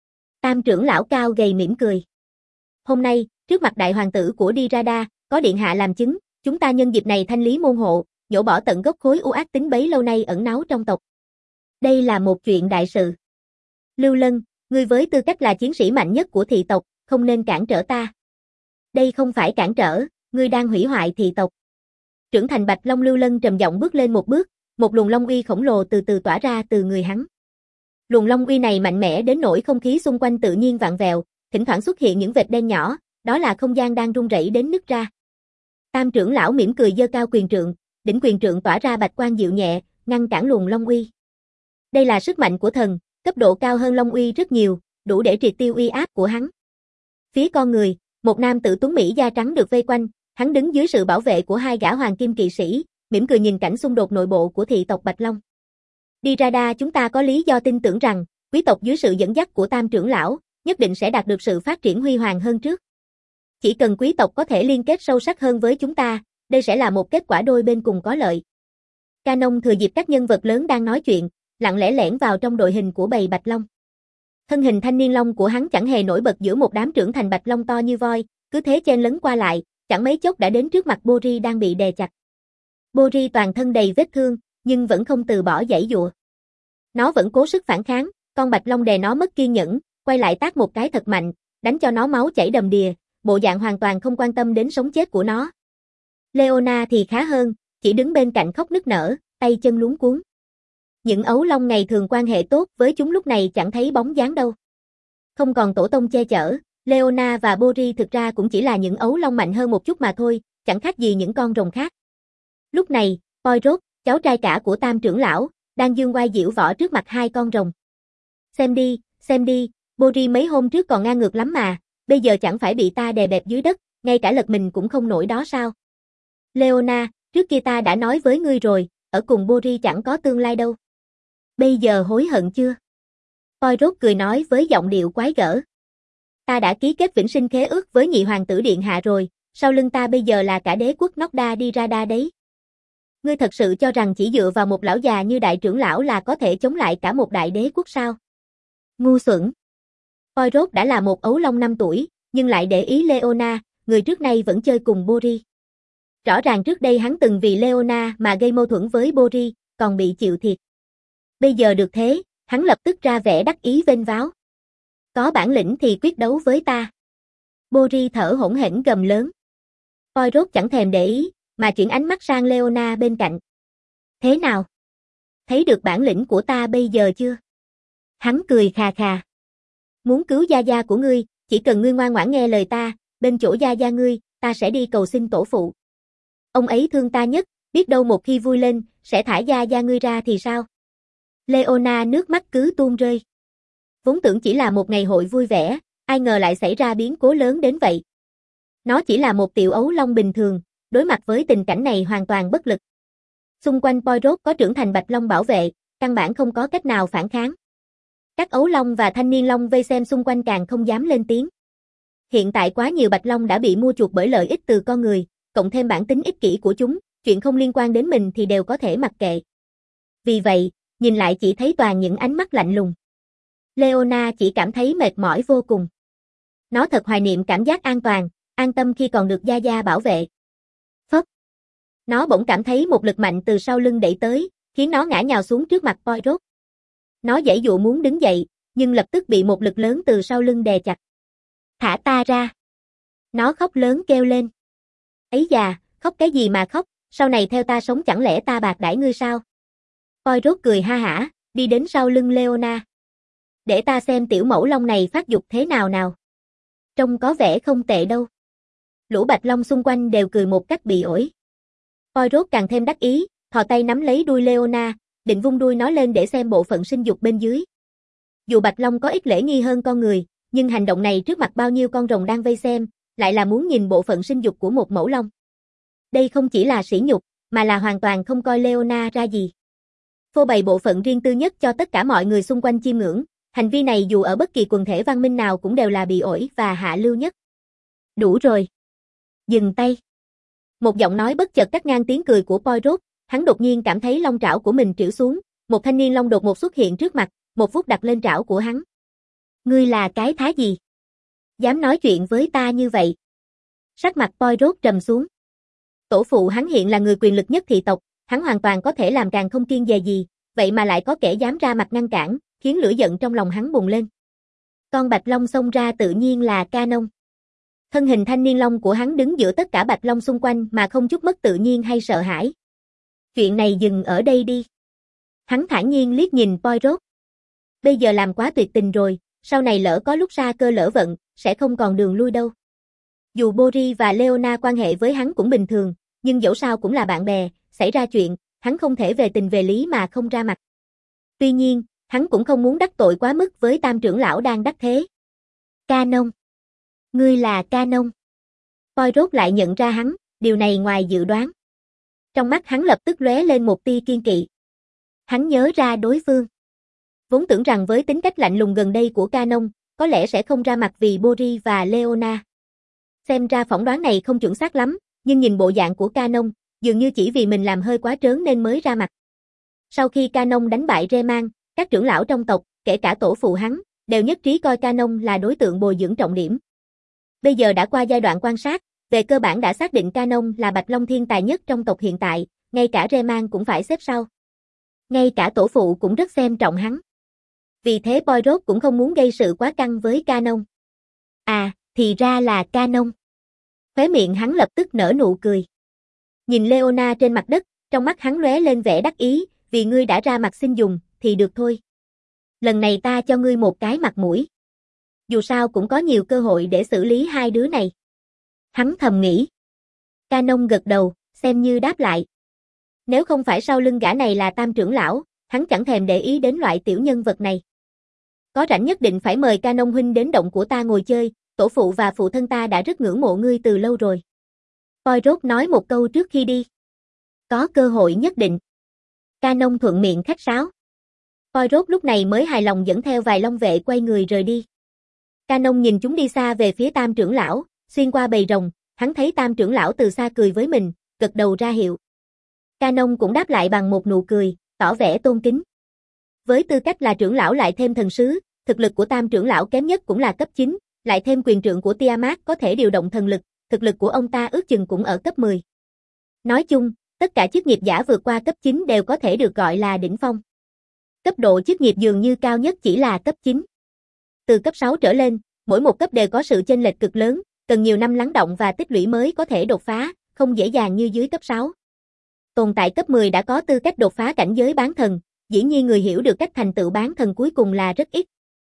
Tam trưởng lão cao gầy mỉm cười. Hôm nay, trước mặt đại hoàng tử của Dirada, có điện hạ làm chứng, chúng ta nhân dịp này thanh lý môn hộ, nhổ bỏ tận gốc khối u ác tính bấy lâu nay ẩn náu trong tộc. Đây là một chuyện đại sự. Lưu Lân, ngươi với tư cách là chiến sĩ mạnh nhất của thị tộc, không nên cản trở ta. Đây không phải cản trở, ngươi đang hủy hoại thị tộc. Trưởng thành Bạch Long Lưu Lân trầm giọng bước lên một bước, một luồng long uy khổng lồ từ từ tỏa ra từ người hắn. Luồng long uy này mạnh mẽ đến nỗi không khí xung quanh tự nhiên vặn vẹo, thỉnh thoảng xuất hiện những vệt đen nhỏ, đó là không gian đang rung rẩy đến nứt ra. Tam trưởng lão mỉm cười giơ cao quyền trượng, đỉnh quyền trượng tỏa ra bạch quang dịu nhẹ, ngăn cản luồng long uy. Đây là sức mạnh của thần, cấp độ cao hơn long uy rất nhiều, đủ để triệt tiêu uy áp của hắn. Phía con người, một nam tử tuấn mỹ da trắng được vây quanh, hắn đứng dưới sự bảo vệ của hai gã hoàng kim kỵ sĩ, mỉm cười nhìn cảnh xung đột nội bộ của thị tộc Bạch Long. Dirada, chúng ta có lý do tin tưởng rằng, quý tộc dưới sự dẫn dắt của Tam trưởng lão, nhất định sẽ đạt được sự phát triển huy hoàng hơn trước. Chỉ cần quý tộc có thể liên kết sâu sắc hơn với chúng ta, đây sẽ là một kết quả đôi bên cùng có lợi. Canon thừa dịp các nhân vật lớn đang nói chuyện, lặng lẽ lẻn vào trong đội hình của bầy Bạch Long. Thân hình thanh niên long của hắn chẳng hề nổi bật giữa một đám trưởng thành Bạch Long to như voi, cứ thế chen lấn qua lại, chẳng mấy chốc đã đến trước mặt Bori đang bị đè chặt. Bori toàn thân đầy vết thương, nhưng vẫn không từ bỏ giãy giụa. Nó vẫn cố sức phản kháng, con Bạch Long đè nó mất kiên nhẫn, quay lại tát một cái thật mạnh, đánh cho nó máu chảy đầm đìa, bộ dạng hoàn toàn không quan tâm đến sống chết của nó. Leona thì khá hơn, chỉ đứng bên cạnh khóc nức nở, tay chân luống cuống. Những ấu long ngày thường quan hệ tốt với chúng lúc này chẳng thấy bóng dáng đâu. Không còn tổ tông che chở, Leona và Bori thực ra cũng chỉ là những ấu long mạnh hơn một chút mà thôi, chẳng khác gì những con rồng khác. Lúc này, Poirot, cháu trai cả của Tam trưởng lão, đang giương oai diễu võ trước mặt hai con rồng. Xem đi, xem đi, Bori mấy hôm trước còn ngang ngược lắm mà, bây giờ chẳng phải bị ta đè bẹp dưới đất, ngay cả lật mình cũng không nổi đó sao? Leona, trước kia ta đã nói với ngươi rồi, ở cùng Bori chẳng có tương lai đâu. Bây giờ hối hận chưa? Poirot cười nói với giọng điệu quái gở. Ta đã ký kết vĩnh sinh khế ước với nhị hoàng tử điện hạ rồi, sau lưng ta bây giờ là cả đế quốc Nokda Dirada đấy. Ngươi thật sự cho rằng chỉ dựa vào một lão già như đại trưởng lão là có thể chống lại cả một đại đế quốc sao? Ngu xuẩn. Poirot đã là một ấu long năm tuổi, nhưng lại để ý Leona, người trước nay vẫn chơi cùng Bori. Rõ ràng trước đây hắn từng vì Leona mà gây mâu thuẫn với Bori, còn bị chịu thiệt. Bây giờ được thế, hắn lập tức ra vẻ đắc ý vênh váo. Có bản lĩnh thì quyết đấu với ta. Bori thở hổn hển gầm lớn. Poirot chẳng thèm để ý, mà chuyển ánh mắt sang Leona bên cạnh. Thế nào? Thấy được bản lĩnh của ta bây giờ chưa? Hắn cười khà khà. Muốn cứu gia gia của ngươi, chỉ cần ngươi ngoan ngoãn nghe lời ta, bên chỗ gia gia ngươi, ta sẽ đi cầu xin tổ phụ. Ông ấy thương ta nhất, biết đâu một khi vui lên, sẽ thả Gia Gia ngươi ra thì sao? Leona nước mắt cứ tuôn rơi. Vốn tưởng chỉ là một ngày hội vui vẻ, ai ngờ lại xảy ra biến cố lớn đến vậy. Nó chỉ là một tiểu ấu long bình thường, đối mặt với tình cảnh này hoàn toàn bất lực. Xung quanh Poirot có trưởng thành bạch long bảo vệ, căn bản không có cách nào phản kháng. Các ấu long và thanh niên long vây xem xung quanh càng không dám lên tiếng. Hiện tại quá nhiều bạch long đã bị mua chuộc bởi lợi ích từ con người, cộng thêm bản tính ích kỷ của chúng, chuyện không liên quan đến mình thì đều có thể mặc kệ. Vì vậy, nhìn lại chỉ thấy toàn những ánh mắt lạnh lùng. Leona chỉ cảm thấy mệt mỏi vô cùng. Nó thật hoài niệm cảm giác an toàn, an tâm khi còn được Gia Gia bảo vệ. Phất. Nó bỗng cảm thấy một lực mạnh từ sau lưng đẩy tới, khiến nó ngã nhào xuống trước mặt Poirot. Nó giãy dụa muốn đứng dậy, nhưng lập tức bị một lực lớn từ sau lưng đè chặt. Thả ta ra. Nó khóc lớn kêu lên. Ấy già, khóc cái gì mà khóc, sau này theo ta sống chẳng lẽ ta bạc đãi ngươi sao? Poirot cười ha hả, đi đến sau lưng Leona. Để ta xem tiểu mẫu long này phát dục thế nào nào. Trông có vẻ không tệ đâu. Lũ bạch long xung quanh đều cười một cách bị ổi. Poirot càng thêm đắc ý, thò tay nắm lấy đuôi Leona, định vung đuôi nó lên để xem bộ phận sinh dục bên dưới. Dù bạch long có ít lễ nghi hơn con người, nhưng hành động này trước mặt bao nhiêu con rồng đang vây xem, lại là muốn nhìn bộ phận sinh dục của một mẫu long. Đây không chỉ là sỉ nhục, mà là hoàn toàn không coi Leona ra gì. Phô bày bộ phận riêng tư nhất cho tất cả mọi người xung quanh chiêm ngưỡng, hành vi này dù ở bất kỳ quần thể văn minh nào cũng đều là bị ổi và hạ lưu nhất. Đủ rồi. Dừng tay. Một giọng nói bất chợt cắt ngang tiếng cười của Poirot, hắn đột nhiên cảm thấy long trảo của mình trĩu xuống, một thanh niên long đột ngột xuất hiện trước mặt, một phút đặt lên trảo của hắn. Ngươi là cái thá gì? Dám nói chuyện với ta như vậy? Sắc mặt Poirot trầm xuống. Tổ phụ hắn hiện là người quyền lực nhất thị tộc, hắn hoàn toàn có thể làm càng không kiêng dè gì, vậy mà lại có kẻ dám ra mặt ngăn cản, khiến lửa giận trong lòng hắn bùng lên. Con bạch long xông ra tự nhiên là Canon. Thân hình thanh niên long của hắn đứng giữa tất cả bạch long xung quanh mà không chút mất tự nhiên hay sợ hãi. Chuyện này dừng ở đây đi. Hắn thản nhiên liếc nhìn Poirot. Bây giờ làm quá tuyệt tình rồi, sau này lỡ có lúc sa cơ lỡ vận, sẽ không còn đường lui đâu. Dù Boris và Leona quan hệ với hắn cũng bình thường, nhưng dẫu sao cũng là bạn bè, xảy ra chuyện, hắn không thể về tình về lý mà không ra mặt. Tuy nhiên, hắn cũng không muốn đắc tội quá mức với tam trưởng lão đang đắc thế. Canon. Ngươi là Canon. Poirot lại nhận ra hắn, điều này ngoài dự đoán. Trong mắt hắn lập tức lóe lên một tia kiên kỵ. Hắn nhớ ra đối phương. Vốn tưởng rằng với tính cách lạnh lùng gần đây của Canon, có lẽ sẽ không ra mặt vì Boris và Leona. Xem ra phỏng đoán này không chuẩn xác lắm, nhưng nhìn bộ dạng của Canon, dường như chỉ vì mình làm hơi quá trớn nên mới ra mặt. Sau khi Canon đánh bại Rayman, các trưởng lão trong tộc, kể cả tổ phụ hắn, đều nhất trí coi Canon là đối tượng bồi dưỡng trọng điểm. Bây giờ đã qua giai đoạn quan sát, về cơ bản đã xác định Canon là bạch long thiên tài nhất trong tộc hiện tại, ngay cả Rayman cũng phải xếp sau. Ngay cả tổ phụ cũng rất xem trọng hắn. Vì thế Poirot cũng không muốn gây sự quá căng với Canon. À, thì ra là Canon. Khóe miệng hắn lập tức nở nụ cười. Nhìn Leona trên mặt đất, trong mắt hắn lóe lên vẻ đắc ý, vì ngươi đã ra mặt xin dùng, thì được thôi. Lần này ta cho ngươi một cái mặt mũi. Dù sao cũng có nhiều cơ hội để xử lý hai đứa này. Hắn thầm nghĩ. Canon gật đầu, xem như đáp lại. Nếu không phải sau lưng gã này là tam trưởng lão, hắn chẳng thèm để ý đến loại tiểu nhân vật này. Có rảnh nhất định phải mời Canon huynh đến động của ta ngồi chơi, tổ phụ và phụ thân ta đã rất ngưỡng mộ ngươi từ lâu rồi. Poirot nói một câu trước khi đi. Có cơ hội nhất định. Canon thuận miệng khách sáo. Poirot lúc này mới hài lòng dẫn theo vài long vệ quay người rời đi. Canon nhìn chúng đi xa về phía tam trưởng lão, xuyên qua bầy rồng, hắn thấy tam trưởng lão từ xa cười với mình, gật đầu ra hiệu. Canon cũng đáp lại bằng một nụ cười, tỏ vẻ tôn kính. Với tư cách là trưởng lão lại thêm thần sứ, thực lực của tam trưởng lão kém nhất cũng là cấp chín, lại thêm quyền trượng của Tiamat có thể điều động thần lực, thực lực của ông ta ước chừng cũng ở cấp mười. Nói chung, tất cả chức nghiệp giả vượt qua cấp chín đều có thể được gọi là đỉnh phong. Cấp độ chức nghiệp dường như cao nhất chỉ là cấp chín. Từ cấp sáu trở lên, mỗi một cấp đều có sự chênh lệch cực lớn, cần nhiều năm lắng động và tích lũy mới có thể đột phá, không dễ dàng như dưới cấp sáu. Tồn tại cấp mười đã có tư cách đột phá cảnh giới bán thần, dĩ nhiên người hiểu được cách thành tựu bán thần cuối cùng là rất ít.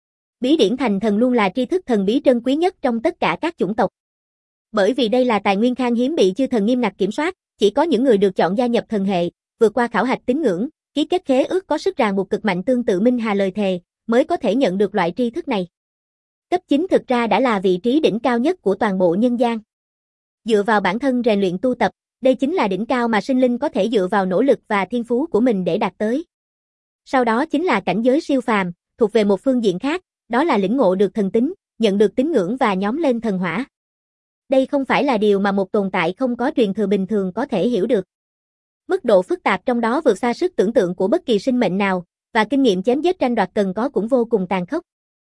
Bí điển thành thần luôn là tri thức thần bí trân quý nhất trong tất cả các chủng tộc. Bởi vì đây là tài nguyên khan hiếm bị chư thần nghiêm ngặt kiểm soát, chỉ có những người được chọn gia nhập thần hệ, vượt qua khảo hạch tín ngưỡng, ký kết khế ước có sức ràng buộc cực mạnh tương tự minh hà lời thề, mới có thể nhận được loại tri thức này. Cấp chín thực ra đã là vị trí đỉnh cao nhất của toàn bộ nhân gian. Dựa vào bản thân rèn luyện tu tập, đây chính là đỉnh cao mà sinh linh có thể dựa vào nỗ lực và thiên phú của mình để đạt tới. Sau đó chính là cảnh giới siêu phàm, thuộc về một phương diện khác, đó là lĩnh ngộ được thần tính, nhận được tín ngưỡng và nhóm lên thần hỏa. Đây không phải là điều mà một tồn tại không có truyền thừa bình thường có thể hiểu được. Mức độ phức tạp trong đó vượt xa sức tưởng tượng của bất kỳ sinh mệnh nào, và kinh nghiệm chém giết tranh đoạt cần có cũng vô cùng tàn khốc.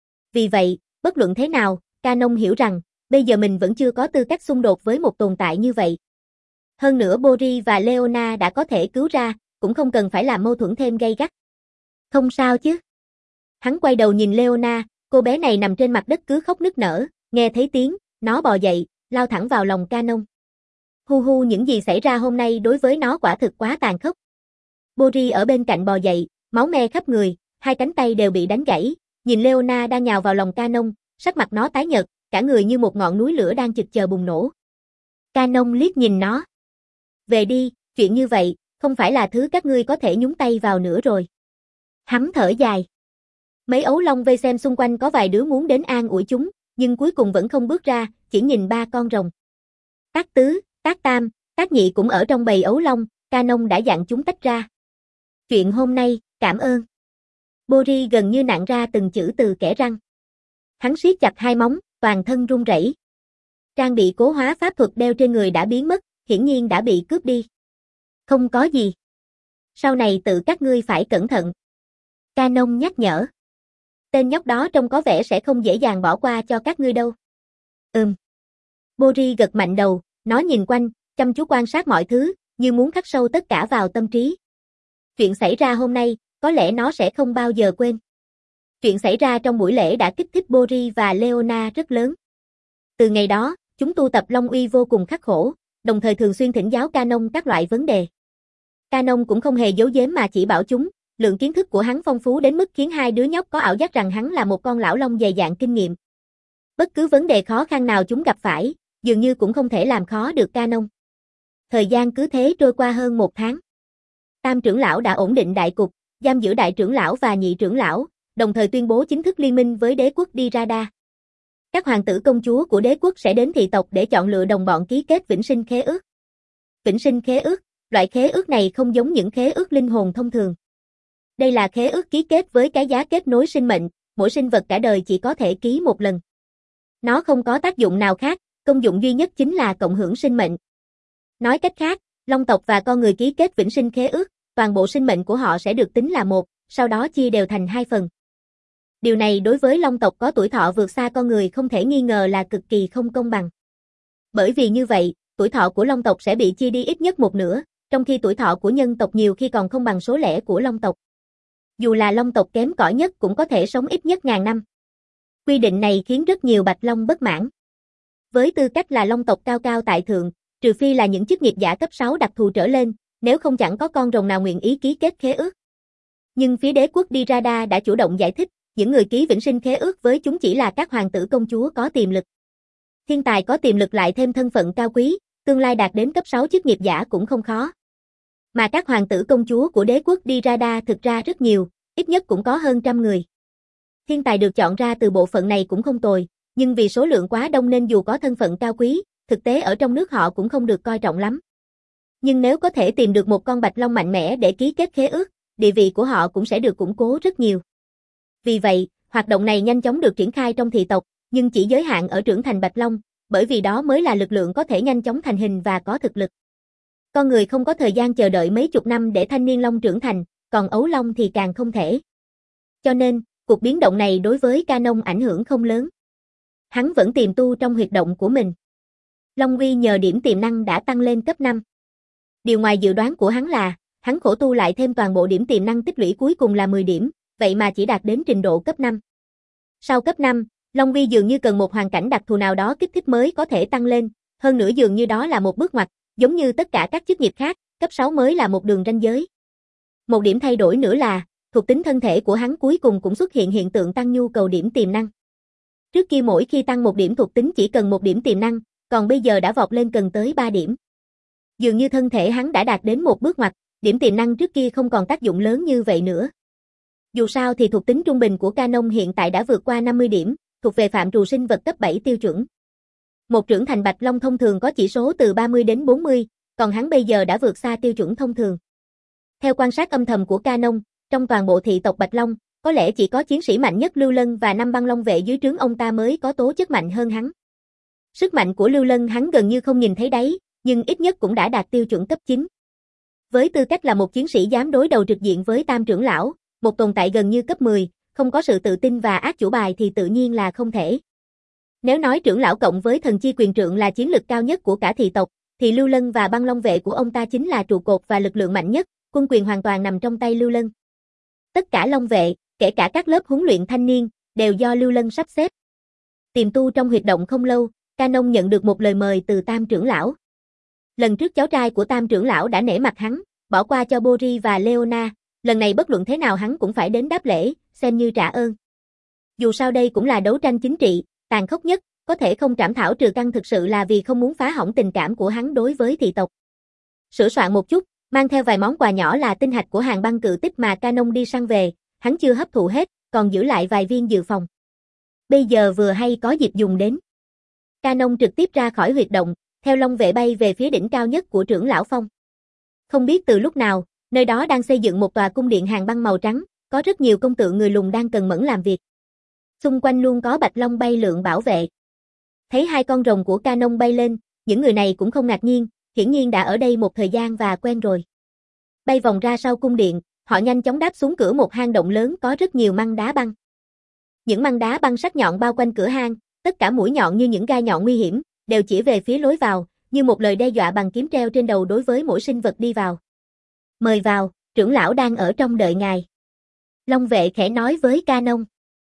Vì vậy, bất luận thế nào, Canon hiểu rằng, bây giờ mình vẫn chưa có tư cách xung đột với một tồn tại như vậy. Hơn nữa Bori và Leona đã có thể cứu ra, cũng không cần phải làm mâu thuẫn thêm gay gắt. Không sao chứ. Hắn quay đầu nhìn Leona, cô bé này nằm trên mặt đất cứ khóc nức nở, nghe thấy tiếng, nó bò dậy, lao thẳng vào lòng Canon. Hu hu, những gì xảy ra hôm nay đối với nó quả thực quá tàn khốc. Bori ở bên cạnh bò dậy, máu me khắp người, hai cánh tay đều bị đánh gãy, nhìn Leona đang nhào vào lòng Canon, sắc mặt nó tái nhợt, cả người như một ngọn núi lửa đang chực chờ bùng nổ. Canon liếc nhìn nó. Về đi, chuyện như vậy, không phải là thứ các ngươi có thể nhúng tay vào nữa rồi. Hắn thở dài. Mấy ấu long vây xem xung quanh có vài đứa muốn đến an ủi chúng, nhưng cuối cùng vẫn không bước ra, chỉ nhìn ba con rồng. Tác tứ, tác tam, tác nhị cũng ở trong bầy ấu long, Canon đã dặn chúng tách ra. Chuyện hôm nay, cảm ơn. Bori gần như nặn ra từng chữ từ kẽ răng. Hắn siết chặt hai móng, toàn thân run rẩy. Trang bị cố hóa pháp thuật đeo trên người đã biến mất, hiển nhiên đã bị cướp đi. Không có gì. Sau này tự các ngươi phải cẩn thận. Canon nhắc nhở. Tên nhóc đó trông có vẻ sẽ không dễ dàng bỏ qua cho các ngươi đâu. Ừm. Bori gật mạnh đầu, nó nhìn quanh, chăm chú quan sát mọi thứ, như muốn khắc sâu tất cả vào tâm trí. Chuyện xảy ra hôm nay, có lẽ nó sẽ không bao giờ quên. Chuyện xảy ra trong buổi lễ đã kích thích Bori và Leona rất lớn. Từ ngày đó, chúng tu tập Long Uy vô cùng khắc khổ, đồng thời thường xuyên thỉnh giáo Canon các loại vấn đề. Canon cũng không hề giấu giếm mà chỉ bảo chúng, lượng kiến thức của hắn phong phú đến mức khiến hai đứa nhóc có ảo giác rằng hắn là một con lão long dày dạn kinh nghiệm. Bất cứ vấn đề khó khăn nào chúng gặp phải, dường như cũng không thể làm khó được Canon. Thời gian cứ thế trôi qua hơn một tháng. Tam trưởng lão đã ổn định đại cục, giam giữ đại trưởng lão và nhị trưởng lão, đồng thời tuyên bố chính thức liên minh với đế quốc Dirada. Các hoàng tử công chúa của đế quốc sẽ đến thị tộc để chọn lựa đồng bọn ký kết vĩnh sinh khế ước. Vĩnh sinh khế ước, loại khế ước này không giống những khế ước linh hồn thông thường. Đây là khế ước ký kết với cái giá kết nối sinh mệnh, mỗi sinh vật cả đời chỉ có thể ký một lần. Nó không có tác dụng nào khác, công dụng duy nhất chính là cộng hưởng sinh mệnh. Nói cách khác, long tộc và con người ký kết vĩnh sinh khế ước, toàn bộ sinh mệnh của họ sẽ được tính là một, sau đó chia đều thành hai phần. Điều này đối với long tộc có tuổi thọ vượt xa con người không thể nghi ngờ là cực kỳ không công bằng. Bởi vì như vậy, tuổi thọ của long tộc sẽ bị chia đi ít nhất một nửa, trong khi tuổi thọ của nhân tộc nhiều khi còn không bằng số lẻ của long tộc. Dù là long tộc kém cỏi nhất cũng có thể sống ít nhất ngàn năm. Quy định này khiến rất nhiều bạch long bất mãn. Với tư cách là long tộc cao cao tại thượng, trừ phi là những chức nghiệp giả cấp sáu đặc thù trở lên, nếu không chẳng có con rồng nào nguyện ý ký kết khế ước. Nhưng phía đế quốc Dirada đã chủ động giải thích, những người ký vĩnh sinh khế ước với chúng chỉ là các hoàng tử công chúa có tiềm lực. Thiên tài có tiềm lực lại thêm thân phận cao quý, tương lai đạt đến cấp sáu chức nghiệp giả cũng không khó. Mà các hoàng tử công chúa của đế quốc Dirada thực ra rất nhiều, ít nhất cũng có hơn trăm người. Thiên tài được chọn ra từ bộ phận này cũng không tồi, nhưng vì số lượng quá đông nên dù có thân phận cao quý, thực tế ở trong nước họ cũng không được coi trọng lắm. Nhưng nếu có thể tìm được một con bạch long mạnh mẽ để ký kết khế ước, địa vị của họ cũng sẽ được củng cố rất nhiều. Vì vậy, hoạt động này nhanh chóng được triển khai trong thị tộc, nhưng chỉ giới hạn ở trưởng thành bạch long, bởi vì đó mới là lực lượng có thể nhanh chóng thành hình và có thực lực. Con người không có thời gian chờ đợi mấy chục năm để thanh niên long trưởng thành, còn ấu long thì càng không thể. Cho nên, cuộc biến động này đối với Canon ảnh hưởng không lớn. Hắn vẫn tiềm tu trong huyệt động của mình. Long Uy nhờ điểm tiềm năng đã tăng lên cấp năm. Điều ngoài dự đoán của hắn là, hắn khổ tu lại thêm toàn bộ điểm tiềm năng tích lũy cuối cùng là mười điểm, vậy mà chỉ đạt đến trình độ cấp năm. Sau cấp năm, Long Uy dường như cần một hoàn cảnh đặc thù nào đó kích thích mới có thể tăng lên, hơn nữa dường như đó là một bước ngoặt, giống như tất cả các chức nghiệp khác, cấp sáu mới là một đường ranh giới. Một điểm thay đổi nữa là, thuộc tính thân thể của hắn cuối cùng cũng xuất hiện hiện tượng tăng nhu cầu điểm tiềm năng. Trước kia mỗi khi tăng một điểm thuộc tính chỉ cần một điểm tiềm năng, còn bây giờ đã vọt lên cần tới ba điểm. Dường như thân thể hắn đã đạt đến một bước ngoặt, điểm tiềm năng trước kia không còn tác dụng lớn như vậy nữa. Dù sao thì thuộc tính trung bình của Canon hiện tại đã vượt qua năm mươi điểm, thuộc về phạm trù sinh vật cấp bảy tiêu chuẩn. Một trưởng thành Bạch Long thông thường có chỉ số từ ba mươi đến bốn mươi, còn hắn bây giờ đã vượt xa tiêu chuẩn thông thường. Theo quan sát âm thầm của Canon, trong toàn bộ thị tộc Bạch Long, có lẽ chỉ có chiến sĩ mạnh nhất Lưu Lân và năm băng long vệ dưới trướng ông ta mới có tố chất mạnh hơn hắn. Sức mạnh của Lưu Lân hắn gần như không nhìn thấy đáy, nhưng ít nhất cũng đã đạt tiêu chuẩn cấp chín. Với tư cách là một chiến sĩ dám đối đầu trực diện với Tam trưởng lão, một tồn tại gần như cấp mười, không có sự tự tin và ác chủ bài thì tự nhiên là không thể. Nếu nói trưởng lão cộng với thần chi quyền trượng là chiến lực cao nhất của cả thị tộc, thì Lưu Lân và băng long vệ của ông ta chính là trụ cột và lực lượng mạnh nhất, quân quyền hoàn toàn nằm trong tay Lưu Lân. Tất cả long vệ, kể cả các lớp huấn luyện thanh niên, đều do Lưu Lân sắp xếp. Tiềm tu trong huyệt động không lâu, Canon nhận được một lời mời từ Tam trưởng lão. Lần trước cháu trai của Tam trưởng lão đã nể mặt hắn, bỏ qua cho Bori và Leona, lần này bất luận thế nào hắn cũng phải đến đáp lễ, xem như trả ơn. Dù sao đây cũng là đấu tranh chính trị, tàn khốc nhất, có thể không trảm thảo trừ căn thực sự là vì không muốn phá hỏng tình cảm của hắn đối với thị tộc. Sửa soạn một chút, mang theo vài món quà nhỏ là tinh hạch của hàng băng cự tích mà Canon đi săn về, hắn chưa hấp thụ hết, còn giữ lại vài viên dự phòng. Bây giờ vừa hay có dịp dùng đến. Canon trực tiếp ra khỏi huyệt động, theo long vệ bay về phía đỉnh cao nhất của trưởng lão phong. Không biết từ lúc nào, nơi đó đang xây dựng một tòa cung điện hàng băng màu trắng, có rất nhiều công tượng người lùn đang cần mẫn làm việc. Xung quanh luôn có bạch long bay lượn bảo vệ. Thấy hai con rồng của Canon bay lên, những người này cũng không ngạc nhiên, hiển nhiên đã ở đây một thời gian và quen rồi. Bay vòng ra sau cung điện, họ nhanh chóng đáp xuống cửa một hang động lớn có rất nhiều măng đá băng. Những măng đá băng sắc nhọn bao quanh cửa hang, tất cả mũi nhọn như những gai nhọn nguy hiểm, đều chỉ về phía lối vào, như một lời đe dọa bằng kiếm treo trên đầu đối với mỗi sinh vật đi vào. Mời vào, trưởng lão đang ở trong đợi ngài. Long vệ khẽ nói với Canon.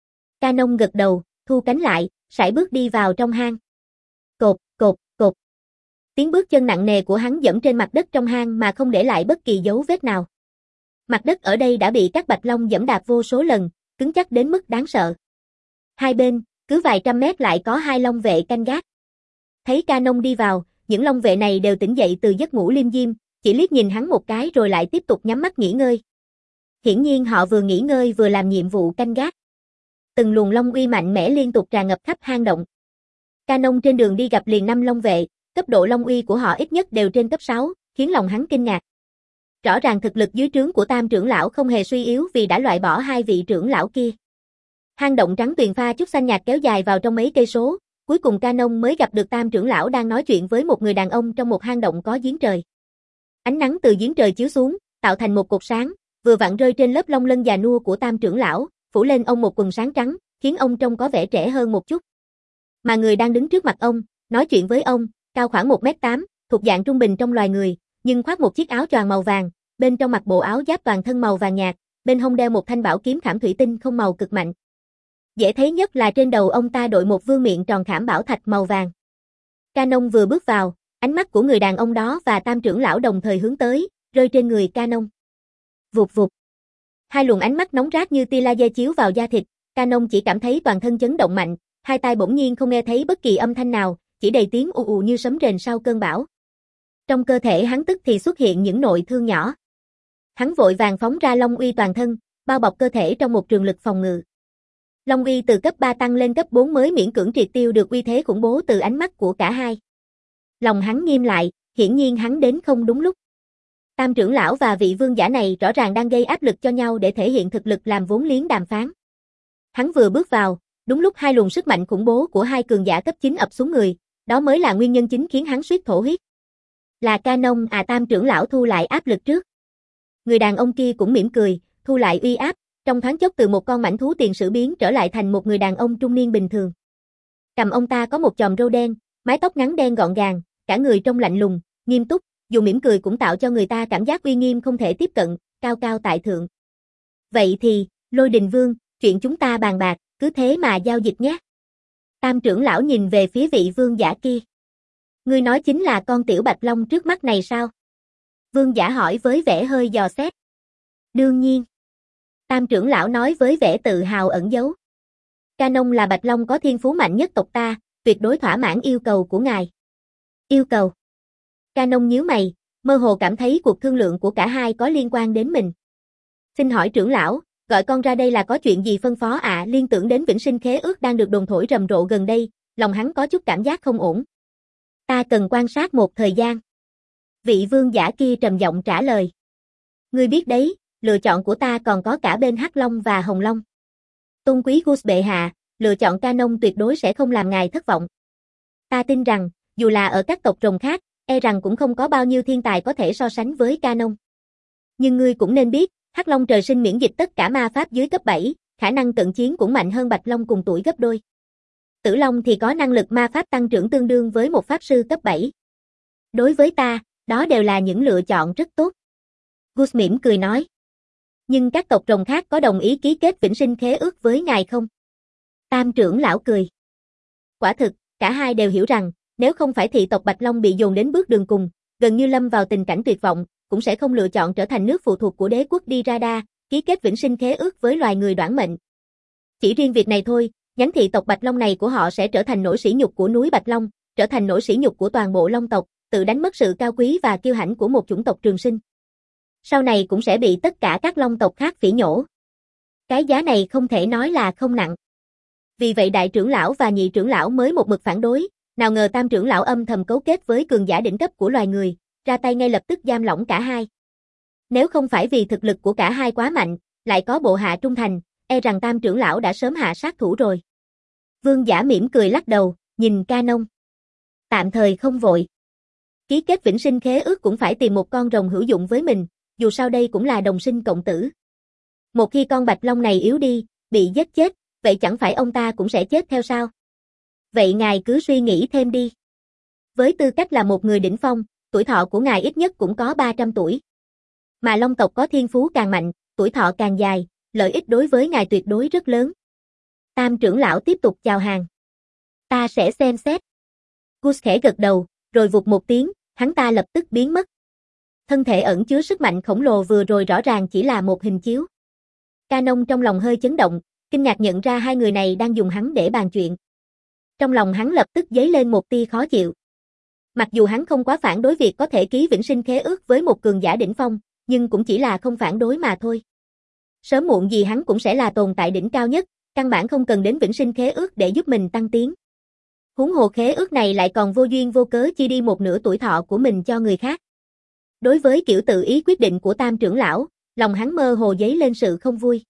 Canon gật đầu, thu cánh lại, sải bước đi vào trong hang. Cột, cột, cột. Tiếng bước chân nặng nề của hắn dẫm trên mặt đất trong hang mà không để lại bất kỳ dấu vết nào. Mặt đất ở đây đã bị các bạch long dẫm đạp vô số lần, cứng chắc đến mức đáng sợ. Hai bên, cứ vài trăm mét lại có hai long vệ canh gác. Thấy Canon đi vào, những long vệ này đều tỉnh dậy từ giấc ngủ liêm diêm, chỉ liếc nhìn hắn một cái rồi lại tiếp tục nhắm mắt nghỉ ngơi. Hiển nhiên họ vừa nghỉ ngơi vừa làm nhiệm vụ canh gác. Từng luồng long uy mạnh mẽ liên tục tràn ngập khắp hang động. Canon trên đường đi gặp liền năm long vệ, cấp độ long uy của họ ít nhất đều trên cấp sáu, khiến lòng hắn kinh ngạc. Rõ ràng thực lực dưới trướng của Tam trưởng lão không hề suy yếu vì đã loại bỏ hai vị trưởng lão kia. Hang động trắng tuyền pha chút xanh nhạt kéo dài vào trong mấy cây số, cuối cùng Canon mới gặp được Tam trưởng lão đang nói chuyện với một người đàn ông trong một hang động có giếng trời. Ánh nắng từ giếng trời chiếu xuống, tạo thành một cột sáng, vừa vặn rơi trên lớp lông lân già nua của Tam trưởng lão, phủ lên ông một quần sáng trắng, khiến ông trông có vẻ trẻ hơn một chút. Mà người đang đứng trước mặt ông, nói chuyện với ông, cao khoảng một mét tám, thuộc dạng trung bình trong loài người, nhưng khoác một chiếc áo choàng màu vàng, bên trong mặc bộ áo giáp toàn thân màu vàng nhạt, bên hông đeo một thanh bảo kiếm khảm thủy tinh không màu cực mạnh. Dễ thấy nhất là trên đầu ông ta đội một vương miện tròn khảm bảo thạch màu vàng. Canon vừa bước vào, ánh mắt của người đàn ông đó và Tam trưởng lão đồng thời hướng tới, rơi trên người Canon. Vụt vụt. Hai luồng ánh mắt nóng rát như tia laser chiếu vào da thịt, Canon chỉ cảm thấy toàn thân chấn động mạnh, hai tai bỗng nhiên không nghe thấy bất kỳ âm thanh nào, chỉ đầy tiếng ù ù như sấm rền sau cơn bão. Trong cơ thể hắn tức thì xuất hiện những nội thương nhỏ. Hắn vội vàng phóng ra long uy toàn thân, bao bọc cơ thể trong một trường lực phòng ngự. Long uy từ cấp ba tăng lên cấp bốn mới miễn cưỡng triệt tiêu được uy thế khủng bố từ ánh mắt của cả hai. Lòng hắn nghiêm lại, hiển nhiên hắn đến không đúng lúc. Tam trưởng lão và vị vương giả này rõ ràng đang gây áp lực cho nhau để thể hiện thực lực làm vốn liếng đàm phán. Hắn vừa bước vào, đúng lúc hai luồng sức mạnh khủng bố của hai cường giả cấp chín ập xuống người, đó mới là nguyên nhân chính khiến hắn suýt thổ huyết. Là Canon à? Tam trưởng lão thu lại áp lực trước. Người đàn ông kia cũng mỉm cười, thu lại uy áp, trong thoáng chốc từ một con mãnh thú tiền sử biến trở lại thành một người đàn ông trung niên bình thường. Cầm ông ta có một chòm râu đen, mái tóc ngắn đen gọn gàng, cả người trông lạnh lùng, nghiêm túc, dù mỉm cười cũng tạo cho người ta cảm giác uy nghiêm không thể tiếp cận, cao cao tại thượng. Vậy thì, Lôi Đình Vương, chuyện chúng ta bàn bạc, cứ thế mà giao dịch nhé. Tam trưởng lão nhìn về phía vị vương giả kia. Ngươi nói chính là con tiểu bạch long trước mắt này sao? Vương giả hỏi với vẻ hơi dò xét. Đương nhiên. Tam trưởng lão nói với vẻ tự hào ẩn giấu. Canon là bạch long có thiên phú mạnh nhất tộc ta, tuyệt đối thỏa mãn yêu cầu của ngài. Yêu cầu. Canon nhíu mày, mơ hồ cảm thấy cuộc thương lượng của cả hai có liên quan đến mình. Xin hỏi trưởng lão, gọi con ra đây là có chuyện gì phân phó ạ? À? Liên tưởng đến vĩnh sinh khế ước đang được đồn thổi rầm rộ gần đây, lòng hắn có chút cảm giác không ổn. Ta cần quan sát một thời gian. Vị vương giả kia trầm giọng trả lời. Ngươi biết đấy, lựa chọn của ta còn có cả bên Hắc Long và Hồng Long. Tôn quý Gus bệ hạ, lựa chọn Canon tuyệt đối sẽ không làm ngài thất vọng. Ta tin rằng, dù là ở các tộc rồng khác, e rằng cũng không có bao nhiêu thiên tài có thể so sánh với Canon. Nhưng ngươi cũng nên biết, Hắc Long trời sinh miễn dịch tất cả ma pháp dưới cấp bảy, khả năng cận chiến cũng mạnh hơn Bạch Long cùng tuổi gấp đôi. Tử Long thì có năng lực ma pháp tăng trưởng tương đương với một pháp sư cấp bảy. Đối với ta, đó đều là những lựa chọn rất tốt. Gus mỉm cười nói. Nhưng các tộc rồng khác có đồng ý ký kết vĩnh sinh khế ước với ngài không? Tam trưởng lão cười. Quả thực, cả hai đều hiểu rằng, nếu không phải thị tộc Bạch Long bị dồn đến bước đường cùng, gần như lâm vào tình cảnh tuyệt vọng, cũng sẽ không lựa chọn trở thành nước phụ thuộc của đế quốc Dirada, ký kết vĩnh sinh khế ước với loài người đoản mệnh. Chỉ riêng việc này thôi, nhánh thị tộc Bạch Long này của họ sẽ trở thành nỗi sỉ nhục của núi Bạch Long, trở thành nỗi sỉ nhục của toàn bộ Long tộc, tự đánh mất sự cao quý và kiêu hãnh của một chủng tộc trường sinh. Sau này cũng sẽ bị tất cả các Long tộc khác phỉ nhổ. Cái giá này không thể nói là không nặng. Vì vậy đại trưởng lão và nhị trưởng lão mới một mực phản đối, nào ngờ tam trưởng lão âm thầm cấu kết với cường giả đỉnh cấp của loài người, ra tay ngay lập tức giam lỏng cả hai. Nếu không phải vì thực lực của cả hai quá mạnh, lại có bộ hạ trung thành, e rằng tam trưởng lão đã sớm hạ sát thủ rồi. Vương giả mỉm cười lắc đầu, nhìn Canon. Tạm thời không vội. Ký kết vĩnh sinh khế ước cũng phải tìm một con rồng hữu dụng với mình, dù sao đây cũng là đồng sinh cộng tử. Một khi con Bạch Long này yếu đi, bị giết chết, vậy chẳng phải ông ta cũng sẽ chết theo sao? Vậy ngài cứ suy nghĩ thêm đi. Với tư cách là một người đỉnh phong, tuổi thọ của ngài ít nhất cũng có ba trăm tuổi. Mà Long tộc có thiên phú càng mạnh, tuổi thọ càng dài, lợi ích đối với ngài tuyệt đối rất lớn. Tam trưởng lão tiếp tục chào hàng. Ta sẽ xem xét. Gus khẽ gật đầu, rồi vụt một tiếng, hắn ta lập tức biến mất. Thân thể ẩn chứa sức mạnh khổng lồ vừa rồi rõ ràng chỉ là một hình chiếu. Canon trong lòng hơi chấn động, kinh ngạc nhận ra hai người này đang dùng hắn để bàn chuyện. Trong lòng hắn lập tức dấy lên một tia khó chịu. Mặc dù hắn không quá phản đối việc có thể ký vĩnh sinh khế ước với một cường giả đỉnh phong, nhưng cũng chỉ là không phản đối mà thôi. Sớm muộn gì hắn cũng sẽ là tồn tại đỉnh cao nhất, căn bản không cần đến vĩnh sinh khế ước để giúp mình tăng tiến. Huống hồ khế ước này lại còn vô duyên vô cớ chia đi một nửa tuổi thọ của mình cho người khác. Đối với kiểu tự ý quyết định của tam trưởng lão, lòng hắn mơ hồ dấy lên sự không vui.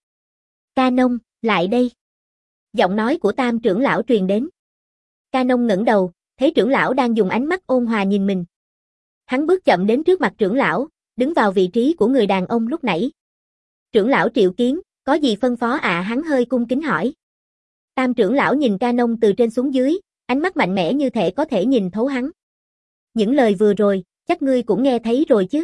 Canon, lại đây. Giọng nói của tam trưởng lão truyền đến. Canon ngẩng đầu, thấy trưởng lão đang dùng ánh mắt ôn hòa nhìn mình. Hắn bước chậm đến trước mặt trưởng lão, đứng vào vị trí của người đàn ông lúc nãy. Trưởng lão triệu kiến, có gì phân phó ạ? À? Hắn hơi cung kính hỏi. Tam trưởng lão nhìn Canon từ trên xuống dưới, ánh mắt mạnh mẽ như thể có thể nhìn thấu hắn. Những lời vừa rồi, chắc ngươi cũng nghe thấy rồi chứ?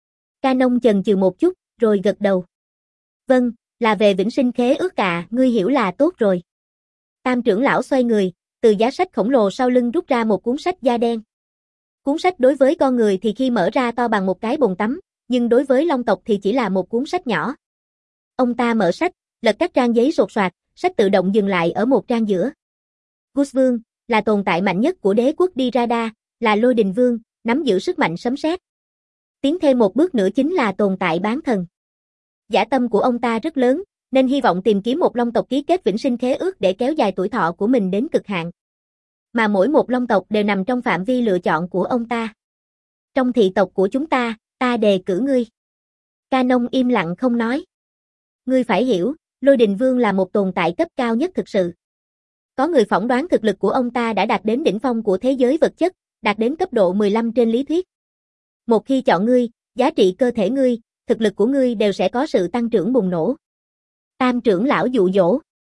Canon chần chừ một chút, rồi gật đầu. Vâng, là về vĩnh sinh khế ước à, ngươi hiểu là tốt rồi. Tam trưởng lão xoay người, từ giá sách khổng lồ sau lưng rút ra một cuốn sách da đen. Cuốn sách đối với con người thì khi mở ra to bằng một cái bồn tắm, nhưng đối với Long tộc thì chỉ là một cuốn sách nhỏ. Ông ta mở sách, lật các trang giấy sột soạt, sách tự động dừng lại ở một trang giữa. Gus Vương, là tồn tại mạnh nhất của đế quốc Dirada, là Lôi Đình Vương, nắm giữ sức mạnh sấm sét. Tiến thêm một bước nữa chính là tồn tại bán thần. Dã tâm của ông ta rất lớn, nên hy vọng tìm kiếm một Long tộc ký kết vĩnh sinh khế ước để kéo dài tuổi thọ của mình đến cực hạn. Mà mỗi một Long tộc đều nằm trong phạm vi lựa chọn của ông ta. Trong thị tộc của chúng ta, ta đề cử ngươi. Canon im lặng không nói. Ngươi phải hiểu, Lôi Đình Vương là một tồn tại cấp cao nhất thực sự. Có người phỏng đoán thực lực của ông ta đã đạt đến đỉnh phong của thế giới vật chất, đạt đến cấp độ mười lăm trên lý thuyết. Một khi chọn ngươi, giá trị cơ thể ngươi, thực lực của ngươi đều sẽ có sự tăng trưởng bùng nổ. Tam trưởng lão dụ dỗ.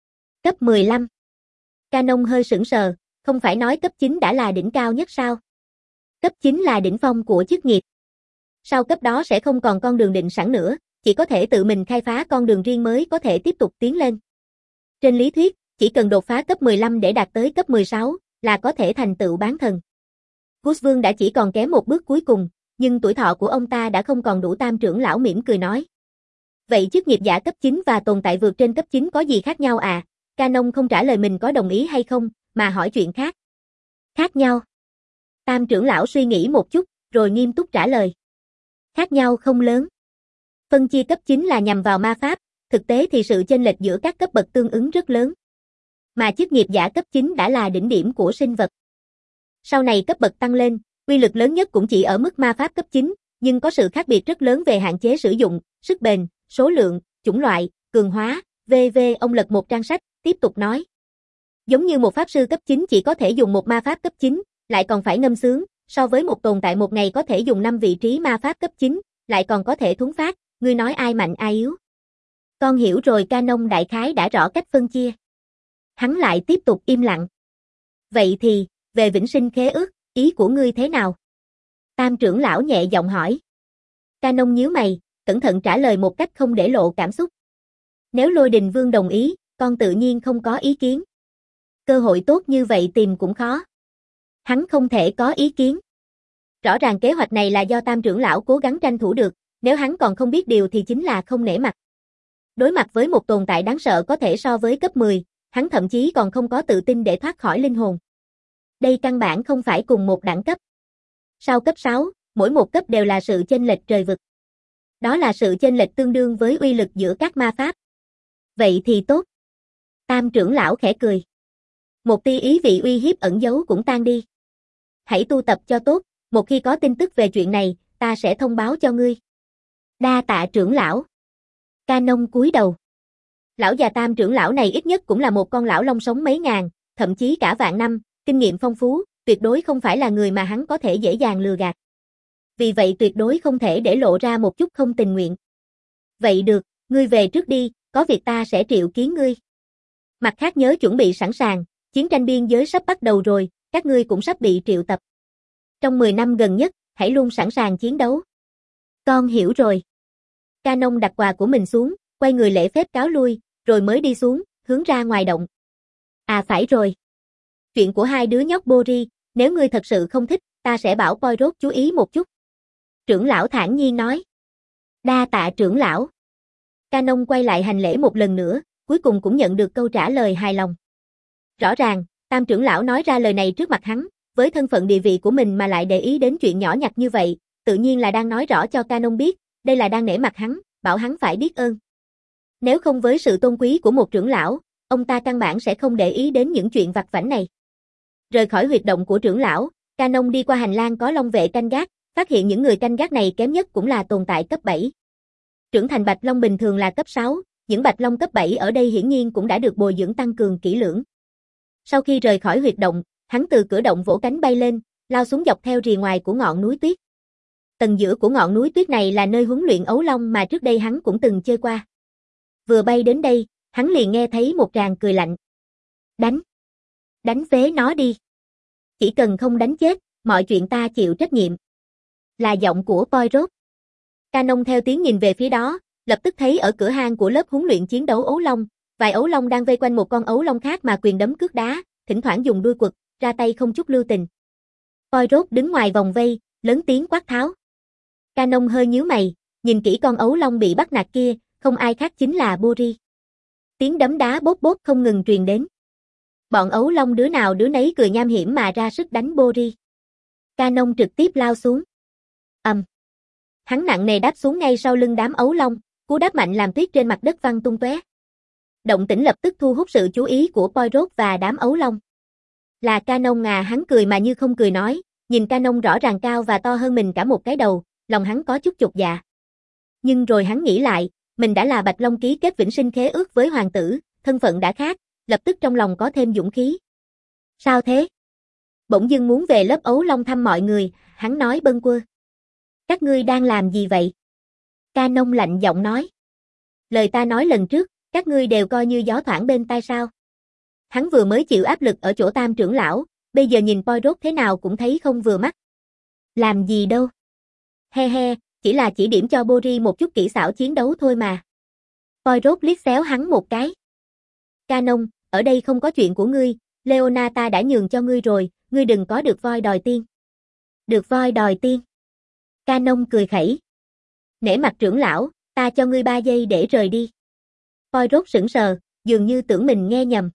Cấp mười lăm. Canon hơi sững sờ, không phải nói cấp chín đã là đỉnh cao nhất sao? Cấp chín là đỉnh phong của chức nghiệp. Sau cấp đó sẽ không còn con đường định sẵn nữa, chỉ có thể tự mình khai phá con đường riêng mới có thể tiếp tục tiến lên. Trên lý thuyết, chỉ cần đột phá cấp mười lăm để đạt tới cấp mười sáu, là có thể thành tựu bán thần. Gus Vương đã chỉ còn kém một bước cuối cùng, nhưng tuổi thọ của ông ta đã không còn đủ. Tam trưởng lão mỉm cười nói. Vậy chức nghiệp giả cấp chín và tồn tại vượt trên cấp chín có gì khác nhau à? Canon không trả lời mình có đồng ý hay không, mà hỏi chuyện khác. Khác nhau. Tam trưởng lão suy nghĩ một chút, rồi nghiêm túc trả lời. Khác nhau không lớn. Phân chia cấp chín là nhằm vào ma pháp, thực tế thì sự chênh lệch giữa các cấp bậc tương ứng rất lớn. Mà chức nghiệp giả cấp chín đã là đỉnh điểm của sinh vật. Sau này cấp bậc tăng lên, uy lực lớn nhất cũng chỉ ở mức ma pháp cấp chín, nhưng có sự khác biệt rất lớn về hạn chế sử dụng, sức bền, số lượng, chủng loại, cường hóa, vân vân. Ông lật một trang sách, tiếp tục nói. Giống như một pháp sư cấp chín chỉ có thể dùng một ma pháp cấp chín, lại còn phải ngâm sướng, so với một tồn tại một ngày có thể dùng năm vị trí ma pháp cấp chín, lại còn có thể thuấn phát, ngươi nói ai mạnh ai yếu. Con hiểu rồi. Canon đại khái đã rõ cách phân chia. Hắn lại tiếp tục im lặng. Vậy thì, về vĩnh sinh khế ước, ý của ngươi thế nào? Tam trưởng lão nhẹ giọng hỏi. Canon nhíu mày, cẩn thận trả lời một cách không để lộ cảm xúc. Nếu Lôi Đình Vương đồng ý, con tự nhiên không có ý kiến. Cơ hội tốt như vậy tìm cũng khó. Hắn không thể có ý kiến. Rõ ràng kế hoạch này là do Tam trưởng lão cố gắng tranh thủ được, nếu hắn còn không biết điều thì chính là không nể mặt. Đối mặt với một tồn tại đáng sợ có thể so với cấp mười, hắn thậm chí còn không có tự tin để thoát khỏi linh hồn. Đây căn bản không phải cùng một đẳng cấp. Sau cấp sáu, mỗi một cấp đều là sự chênh lệch trời vực. Đó là sự chênh lệch tương đương với uy lực giữa các ma pháp. Vậy thì tốt. Tam trưởng lão khẽ cười. Một tia ý vị uy hiếp ẩn giấu cũng tan đi. Hãy tu tập cho tốt, một khi có tin tức về chuyện này, ta sẽ thông báo cho ngươi. Đa tạ trưởng lão. Canon cúi đầu. Lão già Tam trưởng lão này ít nhất cũng là một con lão long sống mấy ngàn, thậm chí cả vạn năm, kinh nghiệm phong phú, tuyệt đối không phải là người mà hắn có thể dễ dàng lừa gạt. Vì vậy tuyệt đối không thể để lộ ra một chút không tình nguyện. Vậy được, ngươi về trước đi, có việc ta sẽ triệu kiến ngươi. Mặt khác nhớ chuẩn bị sẵn sàng, chiến tranh biên giới sắp bắt đầu rồi, các ngươi cũng sắp bị triệu tập. Trong mười năm gần nhất, hãy luôn sẵn sàng chiến đấu. Con hiểu rồi. Canon đặt quà của mình xuống, quay người lễ phép cáo lui, rồi mới đi xuống, hướng ra ngoài động. À phải rồi. Chuyện của hai đứa nhóc Bori, nếu ngươi thật sự không thích, ta sẽ bảo Poirot chú ý một chút. Trưởng lão thản nhiên nói. Đa tạ trưởng lão. Canon quay lại hành lễ một lần nữa, cuối cùng cũng nhận được câu trả lời hài lòng. Rõ ràng, Tam trưởng lão nói ra lời này trước mặt hắn, với thân phận địa vị của mình mà lại để ý đến chuyện nhỏ nhặt như vậy, tự nhiên là đang nói rõ cho Canon biết, đây là đang nể mặt hắn, bảo hắn phải biết ơn. Nếu không với sự tôn quý của một trưởng lão, ông ta căn bản sẽ không để ý đến những chuyện vặt vãnh này. Rời khỏi huyệt động của trưởng lão, Canon đi qua hành lang có long vệ canh gác, phát hiện những người canh gác này kém nhất cũng là tồn tại cấp bảy. Trưởng thành bạch long bình thường là cấp sáu, những bạch long cấp bảy ở đây hiển nhiên cũng đã được bồi dưỡng tăng cường kỹ lưỡng. Sau khi rời khỏi huyệt động, hắn từ cửa động vỗ cánh bay lên, lao xuống dọc theo rìa ngoài của ngọn núi tuyết. Tầng giữa của ngọn núi tuyết này là nơi huấn luyện ấu long mà trước đây hắn cũng từng chơi qua. Vừa bay đến đây, hắn liền nghe thấy một tràng cười lạnh. Đánh! Đánh phế nó đi! Chỉ cần không đánh chết, mọi chuyện ta chịu trách nhiệm. Là giọng của Poirot. Canon theo tiếng nhìn về phía đó, lập tức thấy ở cửa hang của lớp huấn luyện chiến đấu ấu long, vài ấu long đang vây quanh một con ấu long khác mà quyền đấm cước đá, thỉnh thoảng dùng đuôi quật, ra tay không chút lưu tình. Poirot đứng ngoài vòng vây, lớn tiếng quát tháo. Canon hơi nhíu mày, nhìn kỹ con ấu long bị bắt nạt kia, không ai khác chính là Bori. Tiếng đấm đá bốp bốp không ngừng truyền đến. Bọn ấu long đứa nào đứa nấy cười nham hiểm mà ra sức đánh Bori. Canon trực tiếp lao xuống. Ầm. Um. Hắn nặng nề đáp xuống ngay sau lưng đám ấu long, cú đáp mạnh làm tuyết trên mặt đất văng tung tóe. Động tĩnh lập tức thu hút sự chú ý của Poirot và đám ấu long. Là Canon à, hắn cười mà như không cười nói, nhìn Canon rõ ràng cao và to hơn mình cả một cái đầu, lòng hắn có chút chột dạ. Nhưng rồi hắn nghĩ lại, mình đã là Bạch Long ký kết vĩnh sinh khế ước với hoàng tử, thân phận đã khác, lập tức trong lòng có thêm dũng khí. Sao thế? Bỗng dưng muốn về lớp ấu long thăm mọi người, hắn nói bâng quơ. Các ngươi đang làm gì vậy? Canon lạnh giọng nói. Lời ta nói lần trước, các ngươi đều coi như gió thoảng bên tai sao? Hắn vừa mới chịu áp lực ở chỗ Tam trưởng lão, bây giờ nhìn Poirot thế nào cũng thấy không vừa mắt. Làm gì đâu? He he, chỉ là chỉ điểm cho Bori một chút kỹ xảo chiến đấu thôi mà. Poirot liếc xéo hắn một cái. Canon, ở đây không có chuyện của ngươi, Leona ta đã nhường cho ngươi rồi, ngươi đừng có được voi đòi tiên. Được voi đòi tiên. Canon cười khẩy. Nể mặt trưởng lão, ta cho ngươi ba giây để rời đi. Poirot sững sờ, dường như tưởng mình nghe nhầm.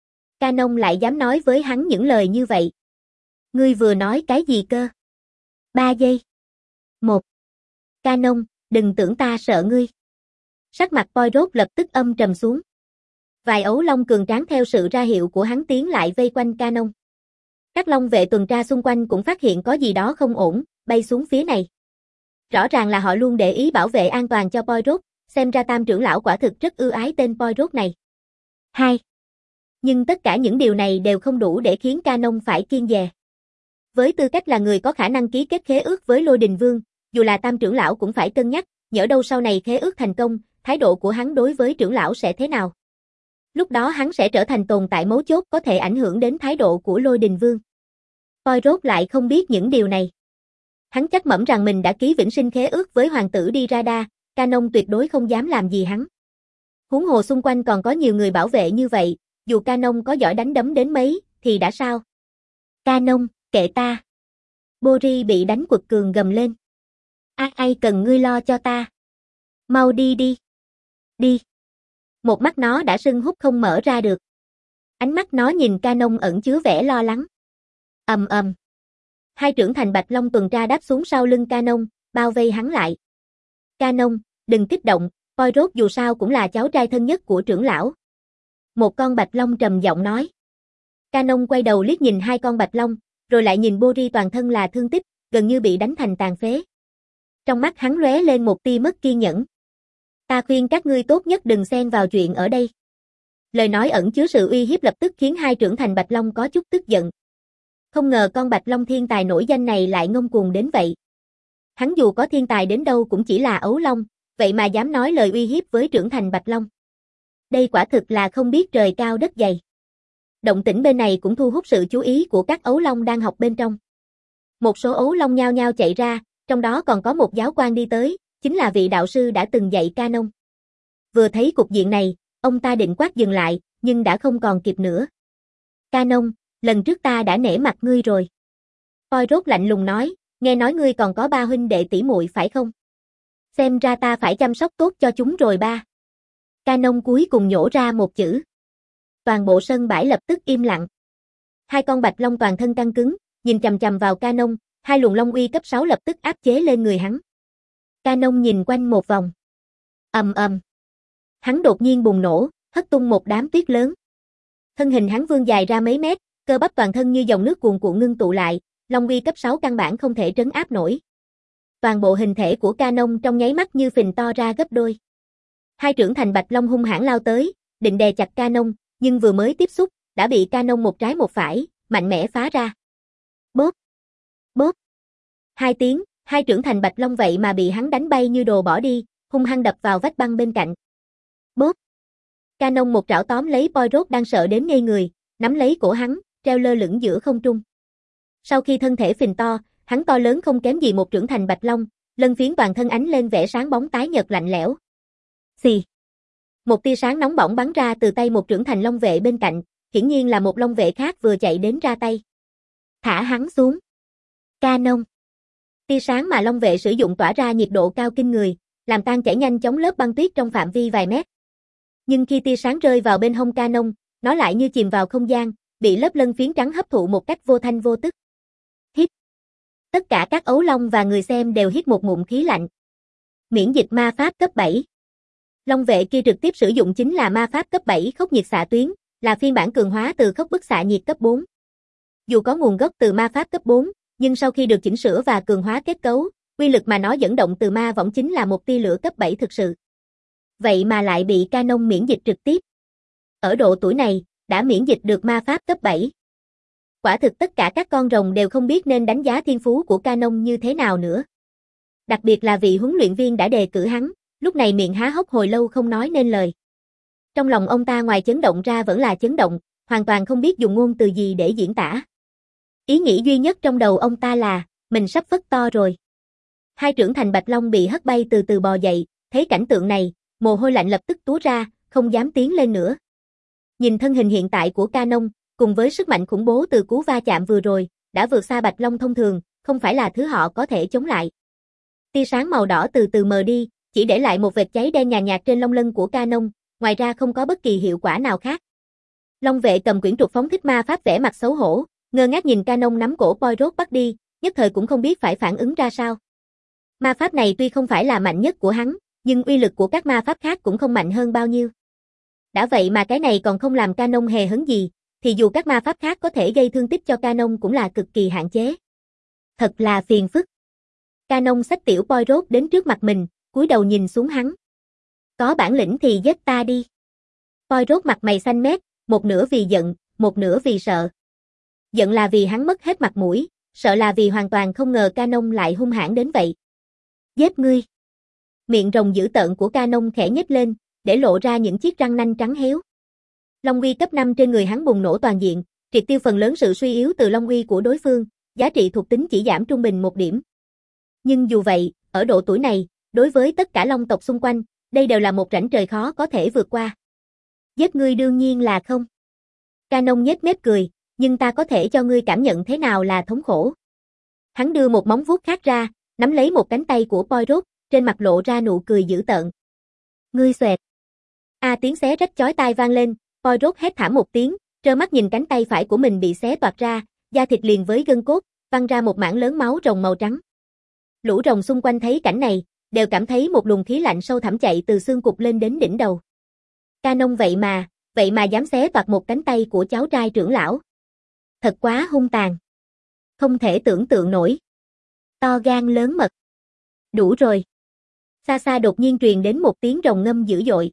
Canon lại dám nói với hắn những lời như vậy. Ngươi vừa nói cái gì cơ? Ba giây. Một. Canon, đừng tưởng ta sợ ngươi. Sắc mặt Poirot lập tức âm trầm xuống. Vài ấu long cường tráng theo sự ra hiệu của hắn tiến lại vây quanh Canon. Các long vệ tuần tra xung quanh cũng phát hiện có gì đó không ổn, bay xuống phía này. Rõ ràng là họ luôn để ý bảo vệ an toàn cho Poirot, xem ra Tam trưởng lão quả thực rất ưu ái tên Poirot này. Hai. Nhưng tất cả những điều này đều không đủ để khiến Canon phải kiêng dè. Với tư cách là người có khả năng ký kết khế ước với Lôi Đình Vương, dù là Tam trưởng lão cũng phải cân nhắc, nhỡ đâu sau này khế ước thành công, thái độ của hắn đối với trưởng lão sẽ thế nào. Lúc đó hắn sẽ trở thành tồn tại mấu chốt có thể ảnh hưởng đến thái độ của Lôi Đình Vương. Poirot lại không biết những điều này. Hắn chắc mẩm rằng mình đã ký vĩnh sinh khế ước với hoàng tử Di Rada, Canon tuyệt đối không dám làm gì hắn. Huống hồ xung quanh còn có nhiều người bảo vệ như vậy, dù Canon có giỏi đánh đấm đến mấy, thì đã sao? Canon, kệ ta. Bori bị đánh quật cường gầm lên. Ai ai cần ngươi lo cho ta? Mau đi đi. Đi. Một mắt nó đã sưng húp không mở ra được. Ánh mắt nó nhìn Canon ẩn chứa vẻ lo lắng. Ầm ầm. Hai trưởng thành Bạch Long tuần tra đáp xuống sau lưng Canon, bao vây hắn lại. Canon, đừng kích động, Poirot dù sao cũng là cháu trai thân nhất của trưởng lão. Một con Bạch Long trầm giọng nói. Canon quay đầu liếc nhìn hai con Bạch Long, rồi lại nhìn Bori toàn thân là thương tích, gần như bị đánh thành tàn phế. Trong mắt hắn lóe lên một tia mất kiên nhẫn. Ta khuyên các ngươi tốt nhất đừng xen vào chuyện ở đây. Lời nói ẩn chứa sự uy hiếp lập tức khiến hai trưởng thành Bạch Long có chút tức giận. Không ngờ con Bạch Long thiên tài nổi danh này lại ngông cuồng đến vậy. Hắn dù có thiên tài đến đâu cũng chỉ là ấu long, vậy mà dám nói lời uy hiếp với trưởng thành Bạch Long. Đây quả thực là không biết trời cao đất dày. Động tĩnh bên này cũng thu hút sự chú ý của các ấu long đang học bên trong. Một số ấu long nhao nhao chạy ra, trong đó còn có một giáo quan đi tới, chính là vị đạo sư đã từng dạy Canon. Vừa thấy cục diện này, ông ta định quát dừng lại, nhưng đã không còn kịp nữa. Canon, lần trước ta đã nể mặt ngươi rồi. Poirot lạnh lùng nói, nghe nói ngươi còn có ba huynh đệ tỷ muội phải không? Xem ra ta phải chăm sóc tốt cho chúng rồi ba. Canon cuối cùng nhổ ra một chữ. Toàn bộ sân bãi lập tức im lặng. Hai con Bạch Long toàn thân căng cứng, nhìn chằm chằm vào Canon, hai luồng long uy cấp sáu lập tức áp chế lên người hắn. Canon nhìn quanh một vòng. Ầm ầm. Hắn đột nhiên bùng nổ, hất tung một đám tuyết lớn. Thân hình hắn vươn dài ra mấy mét, cơ bắp toàn thân như dòng nước cuồn cuộn ngưng tụ lại, long uy cấp sáu căn bản không thể trấn áp nổi. Toàn bộ hình thể của Canon trong nháy mắt như phình to ra gấp đôi. Hai trưởng thành Bạch Long hung hãn lao tới, định đè chặt Canon, nhưng vừa mới tiếp xúc, đã bị Canon một trái một phải, mạnh mẽ phá ra. Bốp! Bốp! Hai tiếng, hai trưởng thành Bạch Long vậy mà bị hắn đánh bay như đồ bỏ đi, hung hăng đập vào vách băng bên cạnh. Bốp! Canon một trảo tóm lấy Poirot đang sợ đến ngây người, nắm lấy cổ hắn, treo lơ lửng giữa không trung. Sau khi thân thể phình to, hắn to lớn không kém gì một trưởng thành Bạch Long, lân phiến toàn thân ánh lên vẻ sáng bóng tái nhợt lạnh lẽo. Xì! Một tia sáng nóng bỏng bắn ra từ tay một trưởng thành long vệ bên cạnh, hiển nhiên là một long vệ khác vừa chạy đến ra tay. Thả hắn xuống. Canon. Tia sáng mà long vệ sử dụng tỏa ra nhiệt độ cao kinh người, làm tan chảy nhanh chóng lớp băng tuyết trong phạm vi vài mét. Nhưng khi tia sáng rơi vào bên hông Canon, nó lại như chìm vào không gian, bị lớp lân phiến trắng hấp thụ một cách vô thanh vô tức. Hít. Tất cả các ấu long và người xem đều hít một ngụm khí lạnh. Miễn dịch ma pháp cấp bảy. Long vệ kia trực tiếp sử dụng chính là ma pháp cấp bảy khốc nhiệt xạ tuyến, là phiên bản cường hóa từ khốc bức xạ nhiệt cấp bốn. Dù có nguồn gốc từ ma pháp cấp bốn, nhưng sau khi được chỉnh sửa và cường hóa kết cấu, uy lực mà nó dẫn động từ ma võng chính là một tia lửa cấp bảy thực sự. Vậy mà lại bị Canon miễn dịch trực tiếp. Ở độ tuổi này, đã miễn dịch được ma pháp cấp bảy. Quả thực tất cả các con rồng đều không biết nên đánh giá thiên phú của Canon như thế nào nữa. Đặc biệt là vị huấn luyện viên đã đề cử hắn, lúc này miệng há hốc hồi lâu không nói nên lời. Trong lòng ông ta ngoài chấn động ra vẫn là chấn động, hoàn toàn không biết dùng ngôn từ gì để diễn tả. Ý nghĩ duy nhất trong đầu ông ta là, mình sắp phất to rồi. Hai trưởng thành Bạch Long bị hất bay từ từ bò dậy, thấy cảnh tượng này, mồ hôi lạnh lập tức túa ra, không dám tiến lên nữa. Nhìn thân hình hiện tại của Canon, cùng với sức mạnh khủng bố từ cú va chạm vừa rồi, đã vượt xa Bạch Long thông thường, không phải là thứ họ có thể chống lại. Tia sáng màu đỏ từ từ mờ đi, chỉ để lại một vệt cháy đen nhàn nhạt trên lông lân của Canon, ngoài ra không có bất kỳ hiệu quả nào khác. Long vệ cầm quyển trục phóng thích ma pháp vẻ mặt xấu hổ, ngơ ngác nhìn Canon nắm cổ Poirot bắt đi, nhất thời cũng không biết phải phản ứng ra sao. Ma pháp này tuy không phải là mạnh nhất của hắn, nhưng uy lực của các ma pháp khác cũng không mạnh hơn bao nhiêu. Đã vậy mà cái này còn không làm Canon hề hấn gì, thì dù các ma pháp khác có thể gây thương tích cho Canon cũng là cực kỳ hạn chế. Thật là phiền phức. Canon xách tiểu Poirot đến trước mặt mình, cúi đầu nhìn xuống hắn. Có bản lĩnh thì giết ta đi. Poirot mặt mày xanh mét, một nửa vì giận, một nửa vì sợ. Giận là vì hắn mất hết mặt mũi, sợ là vì hoàn toàn không ngờ Canon lại hung hãn đến vậy. Giết ngươi. Miệng rồng dữ tợn của Canon khẽ nhếch lên, để lộ ra những chiếc răng nanh trắng héo. Long uy cấp năm trên người hắn bùng nổ toàn diện, triệt tiêu phần lớn sự suy yếu từ long uy của đối phương, giá trị thuộc tính chỉ giảm trung bình một điểm. Nhưng dù vậy, ở độ tuổi này, đối với tất cả long tộc xung quanh, đây đều là một rãnh trời khó có thể vượt qua. Giết ngươi đương nhiên là không. Canon nhếch mép cười, nhưng ta có thể cho ngươi cảm nhận thế nào là thống khổ. Hắn đưa một móng vuốt khác ra, nắm lấy một cánh tay của Poirot, trên mặt lộ ra nụ cười dữ tợn. Ngươi xoẹt. A tiếng xé rách chói tai vang lên, Poirot hét thảm một tiếng, trơ mắt nhìn cánh tay phải của mình bị xé toạc ra, da thịt liền với gân cốt, văng ra một mảng lớn máu rồng màu trắng. Lũ rồng xung quanh thấy cảnh này, đều cảm thấy một luồng khí lạnh sâu thẳm chạy từ xương cụt lên đến đỉnh đầu. Canon vậy mà, vậy mà dám xé toạc một cánh tay của cháu trai trưởng lão. Thật quá hung tàn. Không thể tưởng tượng nổi. To gan lớn mật. Đủ rồi. Xa xa đột nhiên truyền đến một tiếng rồng ngâm dữ dội.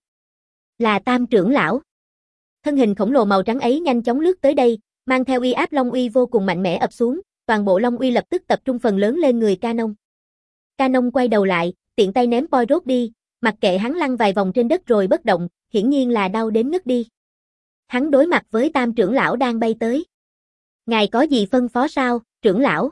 Là Tam trưởng lão. Thân hình khổng lồ màu trắng ấy nhanh chóng lướt tới đây, mang theo uy áp long uy vô cùng mạnh mẽ ập xuống, toàn bộ long uy lập tức tập trung phần lớn lên người Canon. Canon quay đầu lại, tiện tay ném Poirot đi, mặc kệ hắn lăn vài vòng trên đất rồi bất động, hiển nhiên là đau đến ngất đi. Hắn đối mặt với Tam trưởng lão đang bay tới. Ngài có gì phân phó sao, trưởng lão?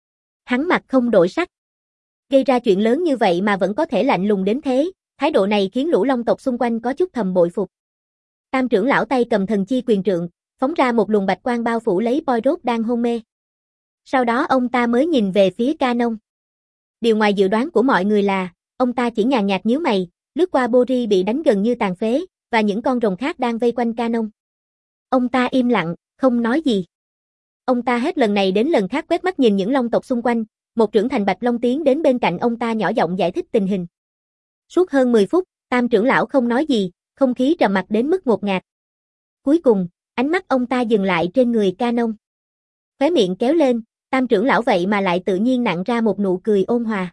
Hắn mặt không đổi sắc. Gây ra chuyện lớn như vậy mà vẫn có thể lạnh lùng đến thế, thái độ này khiến lũ long tộc xung quanh có chút thầm bội phục. Tam trưởng lão tay cầm thần chi quyền trượng, phóng ra một luồng bạch quang bao phủ lấy Poirot đang hôn mê. Sau đó ông ta mới nhìn về phía Canon. Điều ngoài dự đoán của mọi người là, ông ta chỉ nhàn nhạt nhíu mày, lướt qua Bori bị đánh gần như tàn phế, và những con rồng khác đang vây quanh Canon. Ông ta im lặng, không nói gì. Ông ta hết lần này đến lần khác quét mắt nhìn những long tộc xung quanh, một trưởng thành bạch long tiến đến bên cạnh ông ta nhỏ giọng giải thích tình hình. Suốt hơn mười phút, Tam trưởng lão không nói gì, không khí trầm mặc đến mức ngột ngạt. Cuối cùng, ánh mắt ông ta dừng lại trên người Canon. Khóe miệng kéo lên, Tam trưởng lão vậy mà lại tự nhiên nặn ra một nụ cười ôn hòa.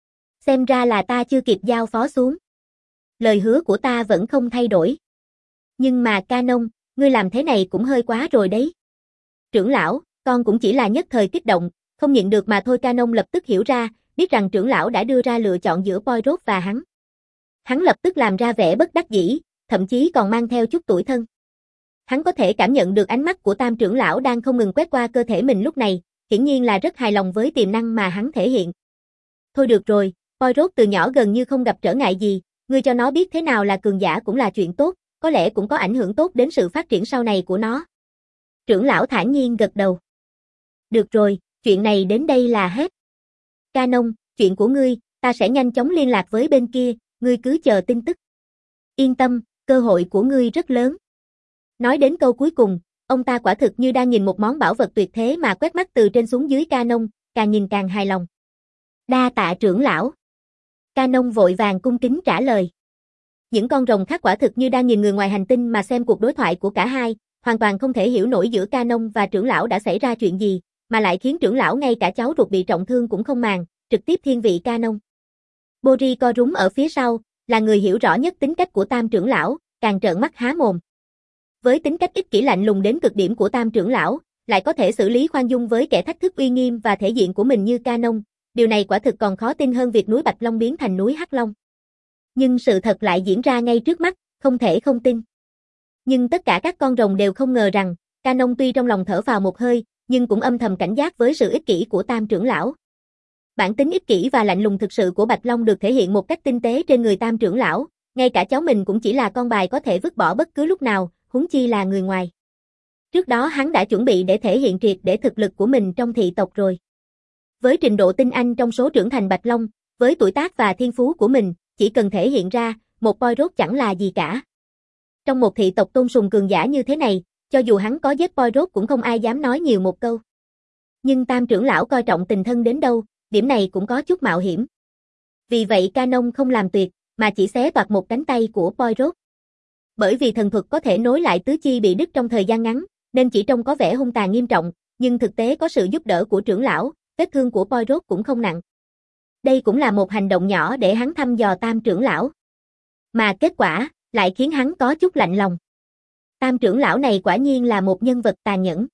Xem ra là ta chưa kịp giao phó xuống. Lời hứa của ta vẫn không thay đổi. Nhưng mà Canon, ngươi làm thế này cũng hơi quá rồi đấy. Trưởng lão, con cũng chỉ là nhất thời kích động, không nhịn được mà thôi. Canon lập tức hiểu ra, biết rằng trưởng lão đã đưa ra lựa chọn giữa Poirot và hắn. Hắn lập tức làm ra vẻ bất đắc dĩ, thậm chí còn mang theo chút tủi thân. Hắn có thể cảm nhận được ánh mắt của Tam trưởng lão đang không ngừng quét qua cơ thể mình lúc này, hiển nhiên là rất hài lòng với tiềm năng mà hắn thể hiện. Thôi được rồi, Poirot từ nhỏ gần như không gặp trở ngại gì, ngươi cho nó biết thế nào là cường giả cũng là chuyện tốt, có lẽ cũng có ảnh hưởng tốt đến sự phát triển sau này của nó. Trưởng lão thản nhiên gật đầu. Được rồi, chuyện này đến đây là hết. Canon, chuyện của ngươi, ta sẽ nhanh chóng liên lạc với bên kia, ngươi cứ chờ tin tức. Yên tâm, cơ hội của ngươi rất lớn. Nói đến câu cuối cùng, ông ta quả thực như đang nhìn một món bảo vật tuyệt thế mà quét mắt từ trên xuống dưới Canon, càng nhìn càng hài lòng. Đa tạ trưởng lão. Canon vội vàng cung kính trả lời. Những con rồng khác quả thực như đang nhìn người ngoài hành tinh mà xem cuộc đối thoại của cả hai, hoàn toàn không thể hiểu nổi giữa Canon và trưởng lão đã xảy ra chuyện gì, mà lại khiến trưởng lão ngay cả cháu ruột bị trọng thương cũng không màng, trực tiếp thiên vị Canon. Bori co rúm ở phía sau, là người hiểu rõ nhất tính cách của Tam trưởng lão, càng trợn mắt há mồm. Với tính cách ích kỷ lạnh lùng đến cực điểm của Tam trưởng lão, lại có thể xử lý khoan dung với kẻ thách thức uy nghiêm và thể diện của mình như Canon, điều này quả thực còn khó tin hơn việc núi Bạch Long biến thành núi Hắc Long. Nhưng sự thật lại diễn ra ngay trước mắt, không thể không tin. Nhưng tất cả các con rồng đều không ngờ rằng, Canon tuy trong lòng thở phào một hơi, nhưng cũng âm thầm cảnh giác với sự ích kỷ của Tam trưởng lão. Bản tính ích kỷ và lạnh lùng thực sự của Bạch Long được thể hiện một cách tinh tế trên người Tam trưởng lão, ngay cả cháu mình cũng chỉ là con bài có thể vứt bỏ bất cứ lúc nào, huống chi là người ngoài. Trước đó hắn đã chuẩn bị để thể hiện triệt để thực lực của mình trong thị tộc rồi. Với trình độ tinh anh trong số trưởng thành Bạch Long, với tuổi tác và thiên phú của mình, chỉ cần thể hiện ra, một Poirot chẳng là gì cả. Trong một thị tộc tôn sùng cường giả như thế này, cho dù hắn có giết Poirot cũng không ai dám nói nhiều một câu. Nhưng Tam trưởng lão coi trọng tình thân đến đâu, điểm này cũng có chút mạo hiểm. Vì vậy Canon không làm tuyệt, mà chỉ xé toạc một cánh tay của Poirot. Bởi vì thần thuật có thể nối lại tứ chi bị đứt trong thời gian ngắn, nên chỉ trông có vẻ hung tàn nghiêm trọng, nhưng thực tế có sự giúp đỡ của trưởng lão, vết thương của Poirot cũng không nặng. Đây cũng là một hành động nhỏ để hắn thăm dò Tam trưởng lão. Mà kết quả, lại khiến hắn có chút lạnh lòng. Tam trưởng lão này quả nhiên là một nhân vật tàn nhẫn.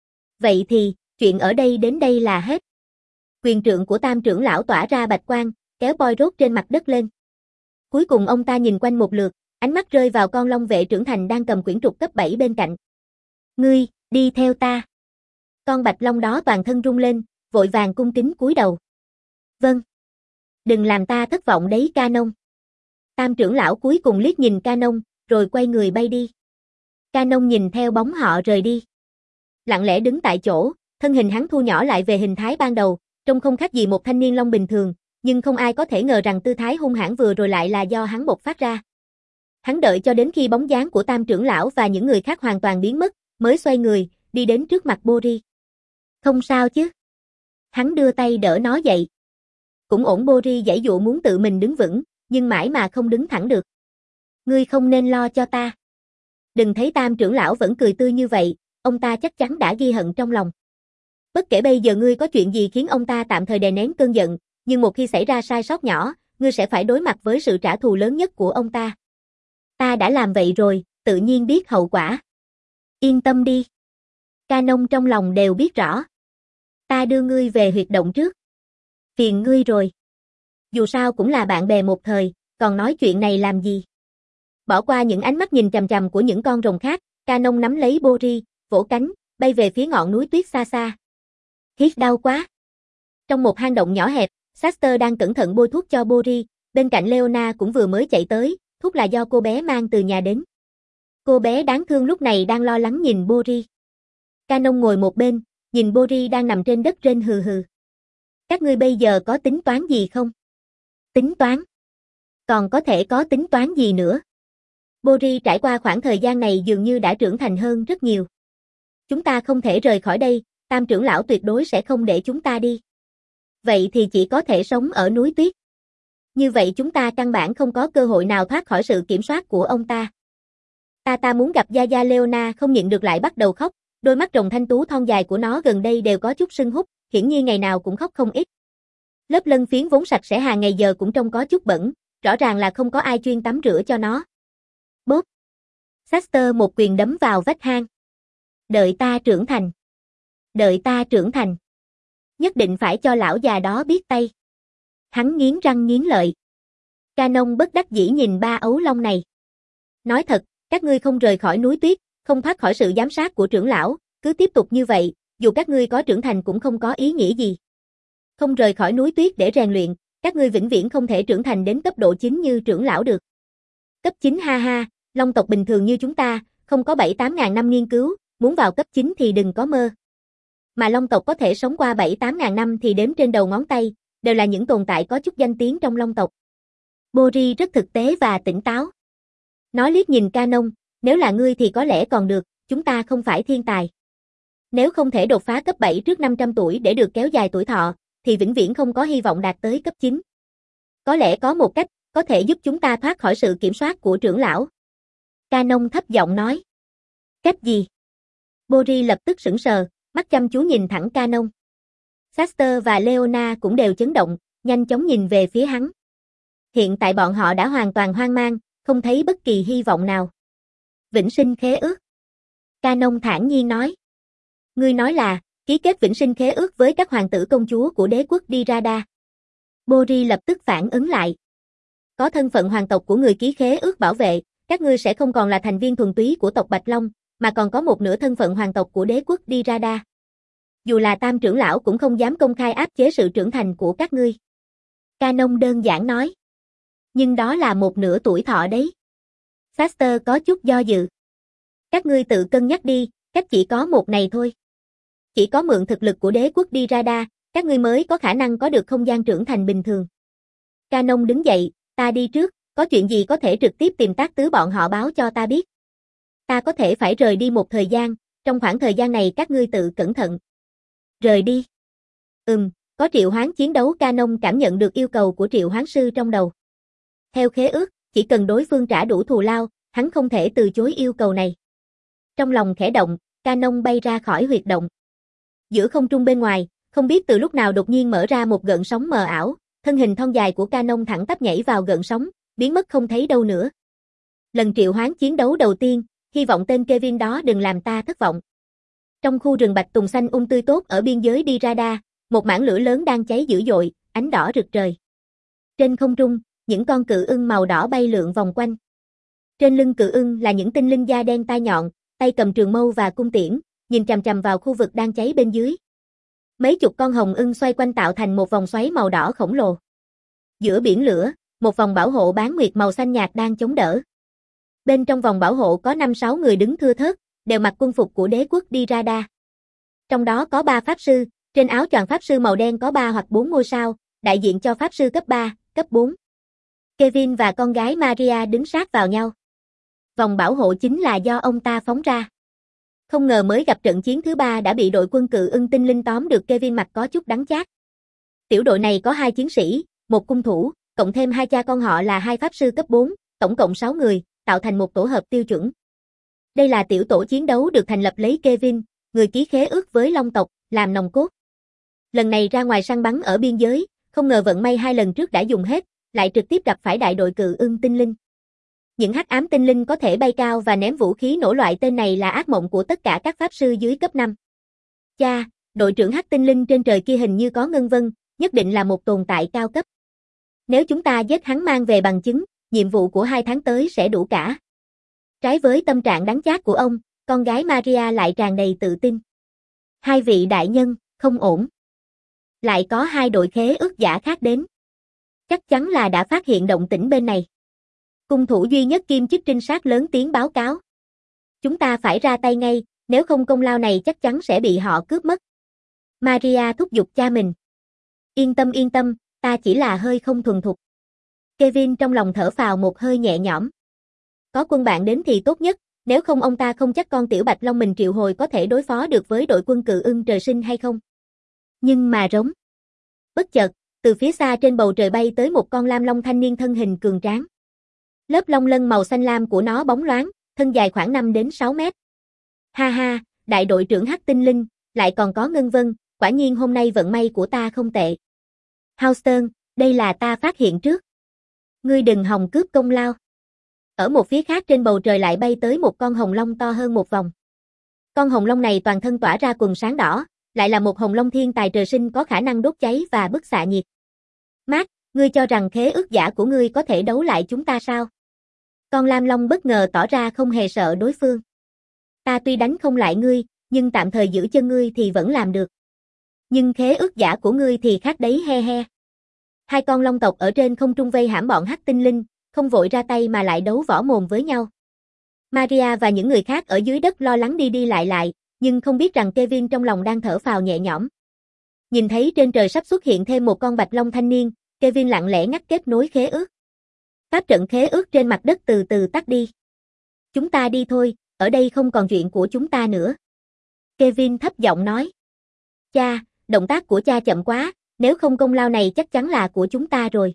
Vậy thì, chuyện ở đây đến đây là hết. Quyền trượng của Tam trưởng lão tỏa ra bạch quang, kéo Poirot trên mặt đất lên. Cuối cùng ông ta nhìn quanh một lượt, ánh mắt rơi vào con long vệ trưởng thành đang cầm quyển trục cấp bảy bên cạnh. Ngươi, đi theo ta. Con bạch long đó toàn thân rung lên, vội vàng cung kính cúi đầu. Vâng. Đừng làm ta thất vọng đấy Canon. Tam trưởng lão cuối cùng liếc nhìn Canon, rồi quay người bay đi. Canon nhìn theo bóng họ rời đi. Lặng lẽ đứng tại chỗ, thân hình hắn thu nhỏ lại về hình thái ban đầu, trông không khác gì một thanh niên long bình thường, nhưng không ai có thể ngờ rằng tư thái hung hãn vừa rồi lại là do hắn bộc phát ra. Hắn đợi cho đến khi bóng dáng của Tam trưởng lão và những người khác hoàn toàn biến mất, mới xoay người, đi đến trước mặt Bori. Không sao chứ? Hắn đưa tay đỡ nó dậy. Cũng ổn. Bori giãy dụa muốn tự mình đứng vững, nhưng mãi mà không đứng thẳng được. Ngươi không nên lo cho ta. Đừng thấy Tam trưởng lão vẫn cười tươi như vậy, ông ta chắc chắn đã ghi hận trong lòng. Bất kể bây giờ ngươi có chuyện gì khiến ông ta tạm thời đè nén cơn giận, nhưng một khi xảy ra sai sót nhỏ, ngươi sẽ phải đối mặt với sự trả thù lớn nhất của ông ta. Ta đã làm vậy rồi, tự nhiên biết hậu quả. Yên tâm đi. Canon trong lòng đều biết rõ. Ta đưa ngươi về huyệt động trước. Phiền ngươi rồi. Dù sao cũng là bạn bè một thời, còn nói chuyện này làm gì? Bỏ qua những ánh mắt nhìn chằm chằm của những con rồng khác, Canon nắm lấy Bori, vỗ cánh, bay về phía ngọn núi tuyết xa xa. Hiết đau quá. Trong một hang động nhỏ hẹp, Saster đang cẩn thận bôi thuốc cho Bori, bên cạnh Leona cũng vừa mới chạy tới, thuốc là do cô bé mang từ nhà đến. Cô bé đáng thương lúc này đang lo lắng nhìn Bori. Canon ngồi một bên, nhìn Bori đang nằm trên đất rên hừ hừ. Các ngươi bây giờ có tính toán gì không? Tính toán? Còn có thể có tính toán gì nữa? Bori trải qua khoảng thời gian này dường như đã trưởng thành hơn rất nhiều. Chúng ta không thể rời khỏi đây, Tam trưởng lão tuyệt đối sẽ không để chúng ta đi. Vậy thì chỉ có thể sống ở núi tuyết. Như vậy chúng ta căn bản không có cơ hội nào thoát khỏi sự kiểm soát của ông ta. Ta ta muốn gặp Yaya. Leona không nhịn được lại bắt đầu khóc, đôi mắt rồng thanh tú thon dài của nó gần đây đều có chút sưng húp, hiển nhiên ngày nào cũng khóc không ít. Lớp lân phiến vốn sạch sẽ hàng ngày giờ cũng trông có chút bẩn, rõ ràng là không có ai chuyên tắm rửa cho nó. Bốp. Saster một quyền đấm vào vách hang. Đợi ta trưởng thành. Đợi ta trưởng thành. Nhất định phải cho lão già đó biết tay. Hắn nghiến răng nghiến lợi. Canon bất đắc dĩ nhìn ba ấu long này. Nói thật, các ngươi không rời khỏi núi tuyết, không thoát khỏi sự giám sát của trưởng lão, cứ tiếp tục như vậy, dù các ngươi có trưởng thành cũng không có ý nghĩa gì. Không rời khỏi núi tuyết để rèn luyện, các ngươi vĩnh viễn không thể trưởng thành đến cấp độ chín như trưởng lão được. Cấp chín ha ha, long tộc bình thường như chúng ta, không có bảy tám ngàn năm nghiên cứu, muốn vào cấp chín thì đừng có mơ. Mà long tộc có thể sống qua bảy tám ngàn năm thì đếm trên đầu ngón tay, đều là những tồn tại có chút danh tiếng trong long tộc. Bori rất thực tế và tỉnh táo. Nó liếc nhìn Canon, nếu là ngươi thì có lẽ còn được, chúng ta không phải thiên tài. Nếu không thể đột phá cấp bảy trước năm trăm tuổi để được kéo dài tuổi thọ, thì vĩnh viễn không có hy vọng đạt tới cấp chín. Có lẽ có một cách, có thể giúp chúng ta thoát khỏi sự kiểm soát của trưởng lão. Canon thấp giọng nói. Cách gì? Bori lập tức sững sờ, mắt chăm chú nhìn thẳng Canon. Saster và Leona cũng đều chấn động, nhanh chóng nhìn về phía hắn. Hiện tại bọn họ đã hoàn toàn hoang mang, không thấy bất kỳ hy vọng nào. Vĩnh sinh khế ước. Canon thản nhiên nói. Ngươi nói là, ký kết vĩnh sinh khế ước với các hoàng tử công chúa của đế quốc Dirada. Bori lập tức phản ứng lại. Có thân phận hoàng tộc của người ký khế ước bảo vệ, các ngươi sẽ không còn là thành viên thuần túy của tộc Bạch Long, mà còn có một nửa thân phận hoàng tộc của đế quốc Dirada. Dù là Tam trưởng lão cũng không dám công khai áp chế sự trưởng thành của các ngươi. Canon đơn giản nói. Nhưng đó là một nửa tuổi thọ đấy. Saster có chút do dự. Các ngươi tự cân nhắc đi, cách chỉ có một này thôi. Chỉ có mượn thực lực của đế quốc Dirada, các ngươi mới có khả năng có được không gian trưởng thành bình thường. Canon đứng dậy, ta đi trước, có chuyện gì có thể trực tiếp tìm Tác Tứ bọn họ báo cho ta biết. Ta có thể phải rời đi một thời gian, trong khoảng thời gian này các ngươi tự cẩn thận. Rời đi. Ừm, có Có triệu hoán chiến đấu Canon cảm nhận được yêu cầu của triệu hoán sư trong đầu. Theo khế ước, chỉ cần đối phương trả đủ thù lao, hắn không thể từ chối yêu cầu này. Trong lòng khẽ động, Canon bay ra khỏi huyệt động. Giữa không trung bên ngoài, không biết từ lúc nào đột nhiên mở ra một gợn sóng mờ ảo, thân hình thon dài của Canon thẳng tắp nhảy vào gợn sóng, biến mất không thấy đâu nữa. Lần triệu hoán chiến đấu đầu tiên, hy vọng tên Kevin đó đừng làm ta thất vọng. Trong khu rừng bạch tùng xanh um tươi tốt ở biên giới Dirada, một mảng lửa lớn đang cháy dữ dội, ánh đỏ rực trời. Trên không trung, những con cự ưng màu đỏ bay lượn vòng quanh. Trên lưng cự ưng là những tinh linh da đen tai nhọn, tay cầm trường mâu và cung tiễn, nhìn chằm chằm vào khu vực đang cháy bên dưới. Mấy chục con hồng ưng xoay quanh tạo thành một vòng xoáy màu đỏ khổng lồ. Giữa biển lửa, một vòng bảo hộ bán nguyệt màu xanh nhạt đang chống đỡ. Bên trong vòng bảo hộ có năm sáu người đứng thưa thớt, đều mặc quân phục của đế quốc Dirada. Trong đó có ba pháp sư, trên áo choàng pháp sư màu đen có ba hoặc bốn ngôi sao, đại diện cho pháp sư cấp ba, cấp bốn. Kevin và con gái Maria đứng sát vào nhau. Vòng bảo hộ chính là do ông ta phóng ra. Không ngờ mới gặp trận chiến thứ ba đã bị đội quân cự ưng tinh linh tóm được. Kevin mặt có chút đắng chát. Tiểu đội này có hai chiến sĩ, một cung thủ, cộng thêm hai cha con họ là hai pháp sư cấp bốn, tổng cộng sáu người, tạo thành một tổ hợp tiêu chuẩn. Đây là tiểu tổ chiến đấu được thành lập lấy Kevin, người ký khế ước với Long tộc, làm nòng cốt. Lần này ra ngoài săn bắn ở biên giới, không ngờ vận may hai lần trước đã dùng hết, lại trực tiếp gặp phải đại đội cự ưng tinh linh. Những hắc ám tinh linh có thể bay cao và ném vũ khí nổ loại tên này là ác mộng của tất cả các pháp sư dưới cấp năm. Cha, đội trưởng hắc tinh linh trên trời kia hình như có Ngân Vân, nhất định là một tồn tại cao cấp. Nếu chúng ta giết hắn mang về bằng chứng, nhiệm vụ của hai tháng tới sẽ đủ cả. Trái với tâm trạng đắng chát của ông, con gái Maria lại tràn đầy tự tin. Hai vị đại nhân, không ổn. Lại có hai đội khế ước giả khác đến. Chắc chắn là đã phát hiện động tĩnh bên này. Cung thủ duy nhất kiêm chức trinh sát lớn tiếng báo cáo. Chúng ta phải ra tay ngay, nếu không công lao này chắc chắn sẽ bị họ cướp mất. Maria thúc giục cha mình. Yên tâm yên tâm, ta chỉ là hơi không thuần thục. Kevin trong lòng thở phào một hơi nhẹ nhõm. Có quân bạn đến thì tốt nhất, nếu không ông ta không chắc con tiểu bạch long mình triệu hồi có thể đối phó được với đội quân cự ưng trời sinh hay không. Nhưng mà rống. Bất chợt, từ phía xa trên bầu trời bay tới một con lam long thanh niên thân hình cường tráng. Lớp lông lân màu xanh lam của nó bóng loáng, thân dài khoảng năm đến sáu mét. Ha ha, đại đội trưởng hắc tinh linh, lại còn có Ngân Vân, quả nhiên hôm nay vận may của ta không tệ. Houston, đây là ta phát hiện trước. Ngươi đừng hòng cướp công lao. Ở một phía khác trên bầu trời lại bay tới một con hồng long to hơn một vòng. Con hồng long này toàn thân tỏa ra quầng sáng đỏ, lại là một hồng long thiên tài trời sinh có khả năng đốt cháy và bức xạ nhiệt. Mark, ngươi cho rằng khế ước giả của ngươi có thể đấu lại chúng ta sao? Con lam long bất ngờ tỏ ra không hề sợ đối phương. Ta tuy đánh không lại ngươi, nhưng tạm thời giữ chân ngươi thì vẫn làm được. Nhưng khế ước giả của ngươi thì khác đấy he he. Hai con long tộc ở trên không trung vây hãm bọn hắc tinh linh, không vội ra tay mà lại đấu võ mồm với nhau. Maria và những người khác ở dưới đất lo lắng đi đi lại lại, nhưng không biết rằng Kevin trong lòng đang thở phào nhẹ nhõm. Nhìn thấy trên trời sắp xuất hiện thêm một con bạch long thanh niên, Kevin lặng lẽ ngắt kết nối khế ước. Pháp trận khế ước trên mặt đất từ từ tắt đi. Chúng ta đi thôi, ở đây không còn chuyện của chúng ta nữa. Kevin thấp giọng nói. Cha, động tác của cha chậm quá, nếu không công lao này chắc chắn là của chúng ta rồi.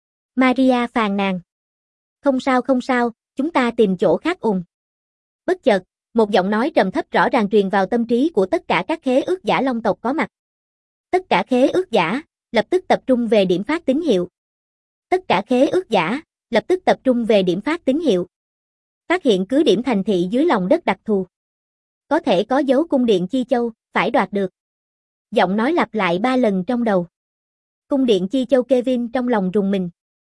Maria phàn nàn. Không sao không sao, chúng ta tìm chỗ khác ùm. Bất chợt, một giọng nói trầm thấp rõ ràng truyền vào tâm trí của tất cả các khế ước giả long tộc có mặt. Tất cả khế ước giả, lập tức tập trung về điểm phát tín hiệu. Tất cả khế ước giả, lập tức tập trung về điểm phát tín hiệu. Phát hiện cứ điểm thành thị dưới lòng đất đặc thù. Có thể có dấu cung điện Chi Châu, phải đoạt được. Giọng nói lặp lại ba lần trong đầu. Cung điện Chi Châu. Kevin trong lòng rùng mình.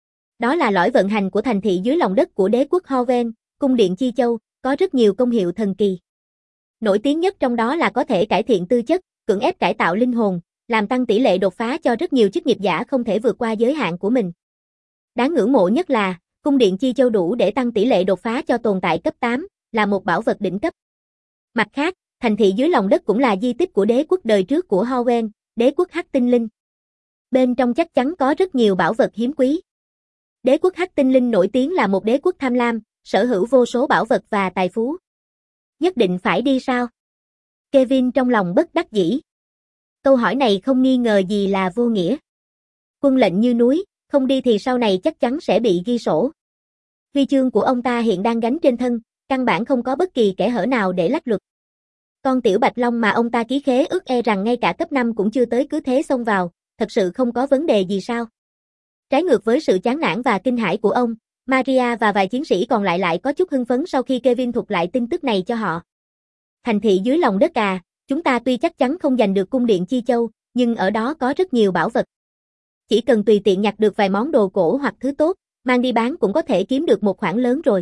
Đó là lõi vận hành của thành thị dưới lòng đất của đế quốc Hoven, cung điện Chi Châu, có rất nhiều công hiệu thần kỳ. Nổi tiếng nhất trong đó là có thể cải thiện tư chất, cưỡng ép cải tạo linh hồn, làm tăng tỷ lệ đột phá cho rất nhiều chức nghiệp giả không thể vượt qua giới hạn của mình. Đáng ngưỡng mộ nhất là, cung điện Chi Châu đủ để tăng tỷ lệ đột phá cho tồn tại cấp tám, là một bảo vật đỉnh cấp. Mặt khác, thành thị dưới lòng đất cũng là di tích của đế quốc đời trước của Hoven, đế quốc hắc tinh linh. Bên trong chắc chắn có rất nhiều bảo vật hiếm quý. Đế quốc hắc tinh linh nổi tiếng là một đế quốc tham lam, sở hữu vô số bảo vật và tài phú. Nhất định phải đi sao? Kevin trong lòng bất đắc dĩ. Câu hỏi này không nghi ngờ gì là vô nghĩa. Quân lệnh như núi, không đi thì sau này chắc chắn sẽ bị ghi sổ. Huy chương của ông ta hiện đang gánh trên thân, căn bản không có bất kỳ kẽ hở nào để lách luật. Con tiểu Bạch Long mà ông ta ký khế ước e rằng ngay cả cấp năm cũng chưa tới cứ thế xông vào, thật sự không có vấn đề gì sao? Trái ngược với sự chán nản và kinh hãi của ông, Maria và vài chiến sĩ còn lại lại có chút hưng phấn sau khi Kevin thuật lại tin tức này cho họ. Thành thị dưới lòng đất à, chúng ta tuy chắc chắn không giành được cung điện Chi Châu, nhưng ở đó có rất nhiều bảo vật. Chỉ cần tùy tiện nhặt được vài món đồ cổ hoặc thứ tốt, mang đi bán cũng có thể kiếm được một khoản lớn rồi.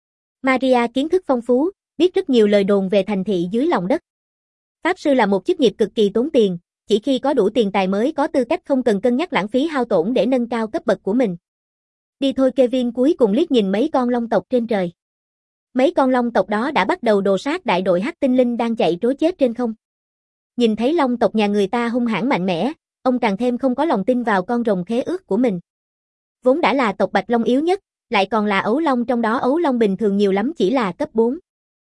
Maria kiến thức phong phú, biết rất nhiều lời đồn về thành thị dưới lòng đất. Pháp sư là một chức nghiệp cực kỳ tốn tiền, chỉ khi có đủ tiền tài mới có tư cách không cần cân nhắc lãng phí hao tổn để nâng cao cấp bậc của mình. Đi thôi, Kevin cuối cùng liếc nhìn mấy con long tộc trên trời. Mấy con long tộc đó đã bắt đầu đồ sát đại đội hắc tinh linh đang chạy trối chết trên không. Nhìn thấy long tộc nhà người ta hung hãn mạnh mẽ, ông càng thêm không có lòng tin vào con rồng khế ước của mình. Vốn đã là tộc Bạch Long yếu nhất, lại còn là ấu long, trong đó ấu long bình thường nhiều lắm chỉ là cấp bốn.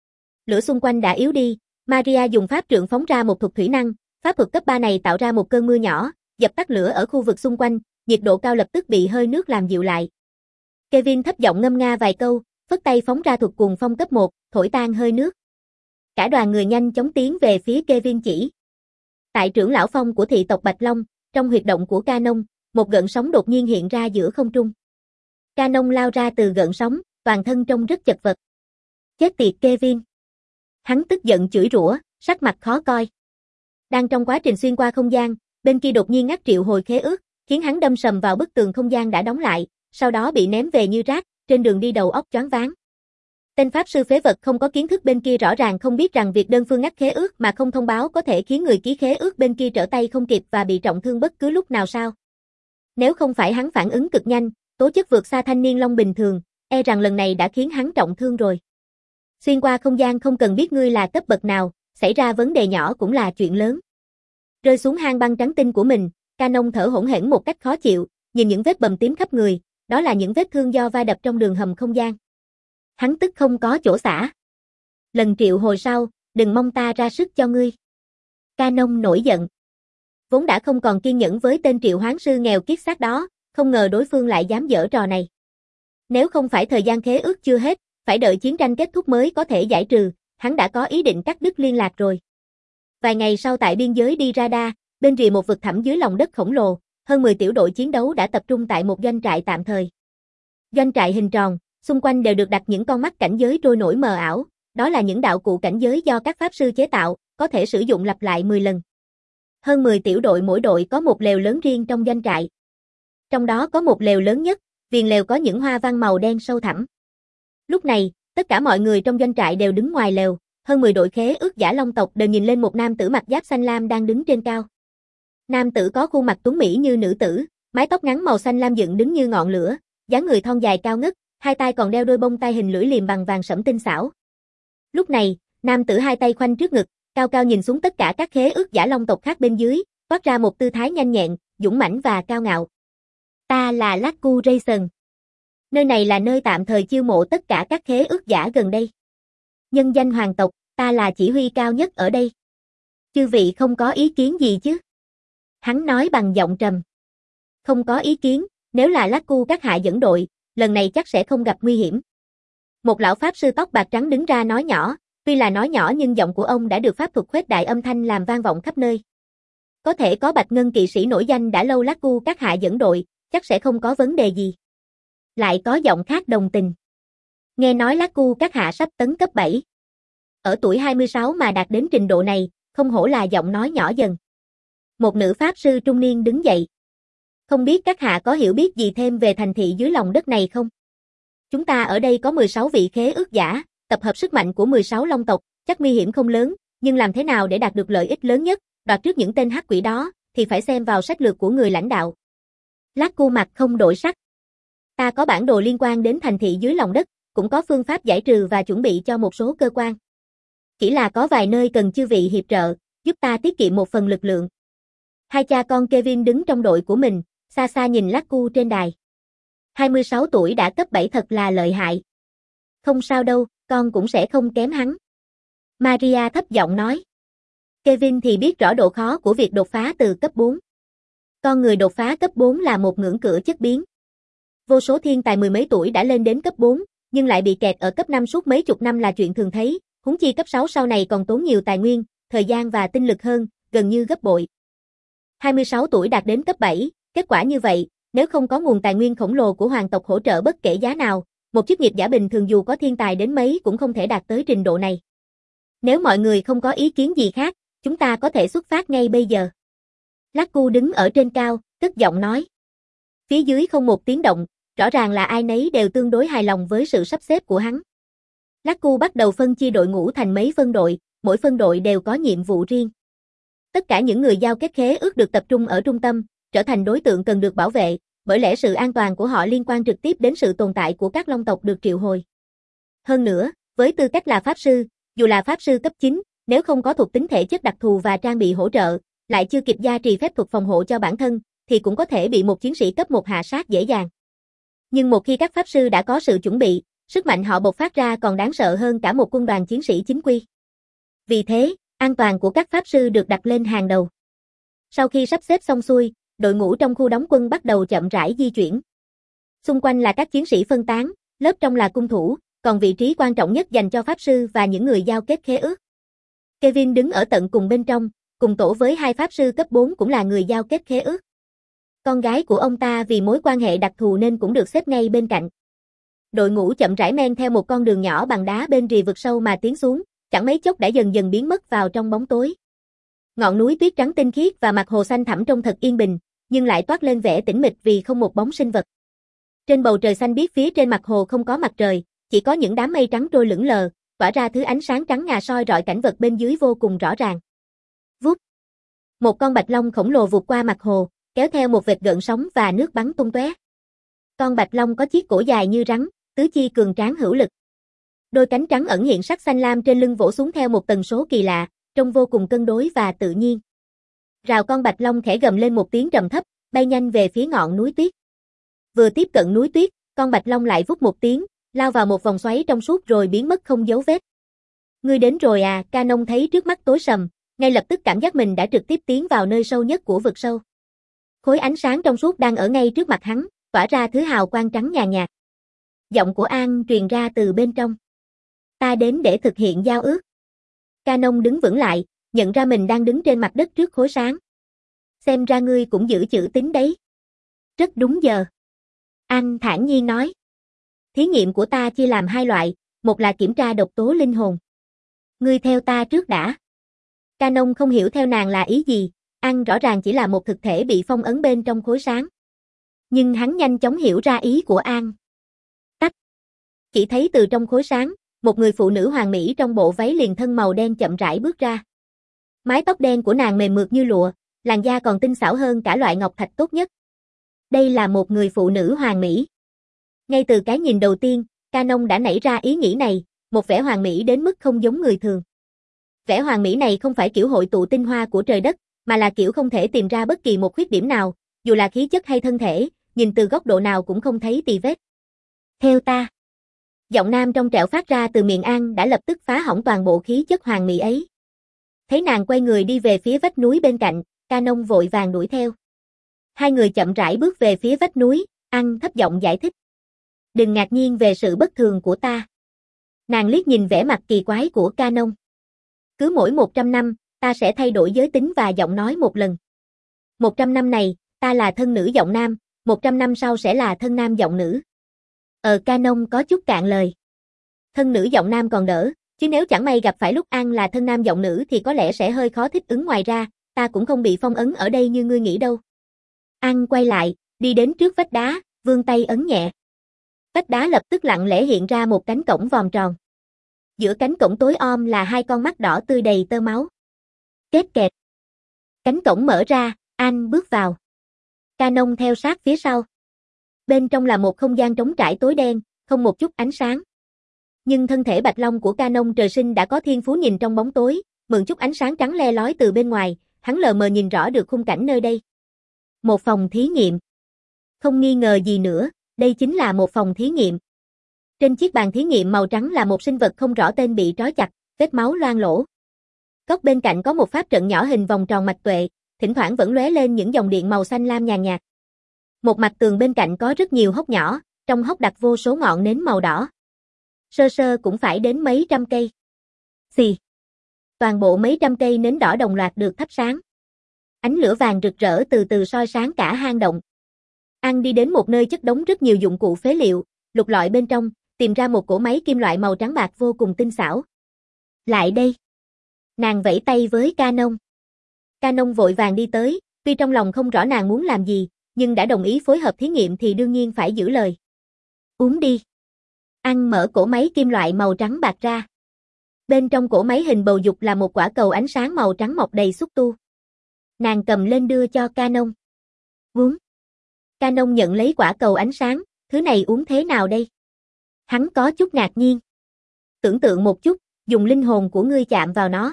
Lửa xung quanh đã yếu đi, Maria dùng pháp trượng phóng ra một thuật thủy năng, pháp thuật cấp ba này tạo ra một cơn mưa nhỏ, dập tắt lửa ở khu vực xung quanh, nhiệt độ cao lập tức bị hơi nước làm dịu lại. Kevin thấp giọng ngâm nga vài câu, phất tay phóng ra thuật cuồng phong cấp một, thổi tan hơi nước. Cả đoàn người nhanh chóng tiến về phía Kevin chỉ. Tại trưởng lão phong của thị tộc Bạch Long, trong huyệt động của Canon, một gợn sóng đột nhiên hiện ra giữa không trung. Canon lao ra từ gợn sóng, toàn thân trông rất chật vật. Chết tiệt Kevin! Hắn tức giận chửi rủa, sắc mặt khó coi. Đang trong quá trình xuyên qua không gian, bên kia đột nhiên ngắt triệu hồi khế ước, khiến hắn đâm sầm vào bức tường không gian đã đóng lại, sau đó bị ném về như rác, trên đường đi đầu óc choáng váng. Tên pháp sư phế vật không có kiến thức bên kia rõ ràng không biết rằng việc đơn phương ngắt khế ước mà không thông báo có thể khiến người ký khế ước bên kia trở tay không kịp và bị trọng thương bất cứ lúc nào sao. Nếu không phải hắn phản ứng cực nhanh, tố chất vượt xa thanh niên long bình thường, e rằng lần này đã khiến hắn trọng thương rồi. Xuyên qua không gian không cần biết ngươi là cấp bậc nào, xảy ra vấn đề nhỏ cũng là chuyện lớn. Rơi xuống hang băng trắng tinh của mình, Canon thở hổn hển một cách khó chịu, nhìn những vết bầm tím khắp người, đó là những vết thương do va đập trong đường hầm không gian. Hắn tức không có chỗ xả. Lần triệu hồi sau, đừng mong ta ra sức cho ngươi. Canon nổi giận. Vốn đã không còn kiên nhẫn với tên triệu hoán sư nghèo kiết xác đó, không ngờ đối phương lại dám giở trò này. Nếu không phải thời gian khế ước chưa hết, phải đợi chiến tranh kết thúc mới có thể giải trừ, hắn đã có ý định cắt đứt liên lạc rồi. Vài ngày sau tại biên giới đi Radar, bên rìa một vực thẳm dưới lòng đất khổng lồ, hơn mười tiểu đội chiến đấu đã tập trung tại một doanh trại tạm thời. Doanh trại hình tròn, xung quanh đều được đặt những con mắt cảnh giới trôi nổi mờ ảo, đó là những đạo cụ cảnh giới do các pháp sư chế tạo, có thể sử dụng lặp lại mười lần. Hơn mười tiểu đội mỗi đội có một lều lớn riêng trong doanh trại. Trong đó có một lều lớn nhất, viền lều có những hoa văn màu đen sâu thẳm. Lúc này, tất cả mọi người trong doanh trại đều đứng ngoài lều, hơn mười đội khế ước giả long tộc đều nhìn lên một nam tử mặc giáp xanh lam đang đứng trên cao. Nam tử có khuôn mặt tuấn mỹ như nữ tử, mái tóc ngắn màu xanh lam dựng đứng như ngọn lửa, dáng người thon dài cao ngất, hai tay còn đeo đôi bông tai hình lưỡi liềm bằng vàng sẫm tinh xảo. Lúc này, nam tử hai tay khoanh trước ngực, cao cao nhìn xuống tất cả các khế ước giả long tộc khác bên dưới, toát ra một tư thái nhanh nhẹn, dũng mãnh và cao ngạo. Ta là Laku Rayson. Nơi này là nơi tạm thời chiêu mộ tất cả các khế ước giả gần đây. Nhân danh hoàng tộc, ta là chỉ huy cao nhất ở đây. Chư vị không có ý kiến gì chứ? Hắn nói bằng giọng trầm. Không có ý kiến, nếu là Laku các hạ dẫn đội, lần này chắc sẽ không gặp nguy hiểm. Một lão pháp sư tóc bạc trắng đứng ra nói nhỏ, tuy là nói nhỏ nhưng giọng của ông đã được pháp thuật khuếch đại âm thanh làm vang vọng khắp nơi. Có thể có Bạch Ngân kỵ sĩ nổi danh đã lâu Laku các hạ dẫn đội, chắc sẽ không có vấn đề gì. Lại có giọng khác đồng tình. Nghe nói Laku các hạ sắp tấn cấp bảy. Ở tuổi hai mươi sáu mà đạt đến trình độ này, không hổ là giọng nói nhỏ dần. Một nữ pháp sư trung niên đứng dậy. Không biết các hạ có hiểu biết gì thêm về thành thị dưới lòng đất này không? Chúng ta ở đây có mười sáu vị khế ước giả, tập hợp sức mạnh của mười sáu long tộc, chắc nguy hiểm không lớn, nhưng làm thế nào để đạt được lợi ích lớn nhất, đoạt trước những tên hắc quỷ đó, thì phải xem vào sách lược của người lãnh đạo. Laku mặt không đổi sắc. Ta có bản đồ liên quan đến thành thị dưới lòng đất, cũng có phương pháp giải trừ và chuẩn bị cho một số cơ quan. Chỉ là có vài nơi cần chư vị hiệp trợ, giúp ta tiết kiệm một phần lực lượng. Hai cha con Kevin đứng trong đội của mình, xa xa nhìn Laku trên đài. hai mươi sáu tuổi đã cấp bảy thật là lợi hại. Không sao đâu, con cũng sẽ không kém hắn. Maria thấp giọng nói. Kevin thì biết rõ độ khó của việc đột phá từ cấp bốn. Con người đột phá cấp bốn là một ngưỡng cửa chất biến. Vô số thiên tài mười mấy tuổi đã lên đến cấp bốn, nhưng lại bị kẹt ở cấp năm suốt mấy chục năm là chuyện thường thấy, huống chi cấp sáu sau này còn tốn nhiều tài nguyên, thời gian và tinh lực hơn, gần như gấp bội. hai mươi sáu tuổi đạt đến cấp bảy, kết quả như vậy, nếu không có nguồn tài nguyên khổng lồ của hoàng tộc hỗ trợ bất kể giá nào, một chức nghiệp giả bình thường dù có thiên tài đến mấy cũng không thể đạt tới trình độ này. Nếu mọi người không có ý kiến gì khác, chúng ta có thể xuất phát ngay bây giờ. Laku đứng ở trên cao, cất giọng nói. Phía dưới không một tiếng động, rõ ràng là ai nấy đều tương đối hài lòng với sự sắp xếp của hắn. Laku bắt đầu phân chia đội ngũ thành mấy phân đội, mỗi phân đội đều có nhiệm vụ riêng. Tất cả những người giao kết khế ước được tập trung ở trung tâm, trở thành đối tượng cần được bảo vệ, bởi lẽ sự an toàn của họ liên quan trực tiếp đến sự tồn tại của các long tộc được triệu hồi. Hơn nữa, với tư cách là pháp sư, dù là pháp sư cấp chín, nếu không có thuộc tính thể chất đặc thù và trang bị hỗ trợ, lại chưa kịp gia trì phép thuật phòng hộ cho bản thân, thì cũng có thể bị một chiến sĩ cấp một hạ sát dễ dàng. Nhưng một khi các pháp sư đã có sự chuẩn bị, sức mạnh họ bộc phát ra còn đáng sợ hơn cả một quân đoàn chiến sĩ chính quy. Vì thế, an toàn của các pháp sư được đặt lên hàng đầu. Sau khi sắp xếp xong xuôi, đội ngũ trong khu đóng quân bắt đầu chậm rãi di chuyển. Xung quanh là các chiến sĩ phân tán, lớp trong là cung thủ, còn vị trí quan trọng nhất dành cho pháp sư và những người giao kết khế ước. Kevin đứng ở tận cùng bên trong, cùng tổ với hai pháp sư cấp bốn cũng là người giao kết khế ước. Con gái của ông ta vì mối quan hệ đặc thù nên cũng được xếp ngay bên cạnh. Đội ngũ chậm rãi men theo một con đường nhỏ bằng đá bên rìa vực sâu mà tiến xuống, chẳng mấy chốc đã dần dần biến mất vào trong bóng tối. Ngọn núi tuyết trắng tinh khiết và mặt hồ xanh thẳm trông thật yên bình, nhưng lại toát lên vẻ tĩnh mịch vì không một bóng sinh vật. Trên bầu trời xanh biếc phía trên mặt hồ không có mặt trời, chỉ có những đám mây trắng trôi lững lờ, tỏa ra thứ ánh sáng trắng ngà soi rọi cảnh vật bên dưới vô cùng rõ ràng. Vút. Một con bạch long khổng lồ vụt qua mặt hồ, kéo theo một vệt gợn sóng và nước bắn tung tóe. Con bạch long có chiếc cổ dài như rắn, tứ chi cường tráng hữu lực. Đôi cánh trắng ẩn hiện sắc xanh lam trên lưng vỗ xuống theo một tần số kỳ lạ, trông vô cùng cân đối và tự nhiên. Rào con bạch long khẽ gầm lên một tiếng trầm thấp, bay nhanh về phía ngọn núi tuyết. Vừa tiếp cận núi tuyết, con bạch long lại vút một tiếng, lao vào một vòng xoáy trong suốt rồi biến mất không dấu vết. Ngươi đến rồi à? Canon thấy trước mắt tối sầm, ngay lập tức cảm giác mình đã trực tiếp tiến vào nơi sâu nhất của vực sâu. Khối ánh sáng trong suốt đang ở ngay trước mặt hắn, tỏa ra thứ hào quang trắng nhàn nhạt. Giọng của An truyền ra từ bên trong. Ta đến để thực hiện giao ước. Canon đứng vững lại, nhận ra mình đang đứng trên mặt đất trước khối sáng. Xem ra ngươi cũng giữ chữ tín đấy. Rất đúng giờ. An thản nhiên nói. Thí nghiệm của ta chia làm hai loại, một là kiểm tra độc tố linh hồn. Ngươi theo ta trước đã. Canon không hiểu theo nàng là ý gì, An rõ ràng chỉ là một thực thể bị phong ấn bên trong khối sáng. Nhưng hắn nhanh chóng hiểu ra ý của An. Tách. Chỉ thấy từ trong khối sáng, một người phụ nữ hoàng mỹ trong bộ váy liền thân màu đen chậm rãi bước ra. Mái tóc đen của nàng mềm mượt như lụa, làn da còn tinh xảo hơn cả loại ngọc thạch tốt nhất. Đây là một người phụ nữ hoàng mỹ. Ngay từ cái nhìn đầu tiên, Canon đã nảy ra ý nghĩ này, một vẻ hoàng mỹ đến mức không giống người thường. Vẻ hoàng mỹ này không phải kiểu hội tụ tinh hoa của trời đất, mà là kiểu không thể tìm ra bất kỳ một khuyết điểm nào, dù là khí chất hay thân thể, nhìn từ góc độ nào cũng không thấy tì vết. Theo ta. Giọng nam trong trẻo phát ra từ miệng An đã lập tức phá hỏng toàn bộ khí chất hoàng mỹ ấy. Thấy nàng quay người đi về phía vách núi bên cạnh, Canon vội vàng đuổi theo. Hai người chậm rãi bước về phía vách núi, An thấp giọng giải thích. Đừng ngạc nhiên về sự bất thường của ta. Nàng liếc nhìn vẻ mặt kỳ quái của Canon. Cứ mỗi một trăm năm, ta sẽ thay đổi giới tính và giọng nói một lần. một trăm năm này, ta là thân nữ giọng nam, một trăm năm sau sẽ là thân nam giọng nữ. Ờ Canon có chút cạn lời. Thân nữ giọng nam còn đỡ, chứ nếu chẳng may gặp phải lúc An là thân nam giọng nữ thì có lẽ sẽ hơi khó thích ứng, ngoài ra, ta cũng không bị phong ấn ở đây như ngươi nghĩ đâu. An quay lại, đi đến trước vách đá, vươn tay ấn nhẹ. Vách đá lập tức lặng lẽ hiện ra một cánh cổng vòm tròn. Giữa cánh cổng tối om là hai con mắt đỏ tươi đầy tơ máu. Két kẹt. Cánh cổng mở ra, An bước vào. Canon theo sát phía sau. Bên trong là một không gian trống trải tối đen, không một chút ánh sáng. Nhưng thân thể bạch long của Canon trời sinh đã có thiên phú nhìn trong bóng tối, mượn chút ánh sáng trắng le lói từ bên ngoài, hắn lờ mờ nhìn rõ được khung cảnh nơi đây. Một phòng thí nghiệm. Không nghi ngờ gì nữa, đây chính là một phòng thí nghiệm. Trên chiếc bàn thí nghiệm màu trắng là một sinh vật không rõ tên bị trói chặt, vết máu loang lổ. Góc bên cạnh có một pháp trận nhỏ hình vòng tròn mạch tuệ, thỉnh thoảng vẫn lóe lên những dòng điện màu xanh lam nhàn nhạt. Một mặt tường bên cạnh có rất nhiều hốc nhỏ, trong hốc đặt vô số ngọn nến màu đỏ. Sơ sơ cũng phải đến mấy trăm cây. Xì. Toàn bộ mấy trăm cây nến đỏ đồng loạt được thắp sáng. Ánh lửa vàng rực rỡ từ từ soi sáng cả hang động. An đi đến một nơi chất đống rất nhiều dụng cụ phế liệu, lục lọi bên trong, tìm ra một cỗ máy kim loại màu trắng bạc vô cùng tinh xảo. Lại đây. Nàng vẫy tay với Canon. Canon vội vàng đi tới, tuy trong lòng không rõ nàng muốn làm gì, nhưng đã đồng ý phối hợp thí nghiệm thì đương nhiên phải giữ lời. Uống đi. An mở cỗ máy kim loại màu trắng bạc ra. Bên trong cỗ máy hình bầu dục là một quả cầu ánh sáng màu trắng mọc đầy xúc tu. Nàng cầm lên đưa cho Canon. Uống. Canon nhận lấy quả cầu ánh sáng, thứ này uống thế nào đây? Hắn có chút ngạc nhiên. Tưởng tượng một chút, dùng linh hồn của ngươi chạm vào nó.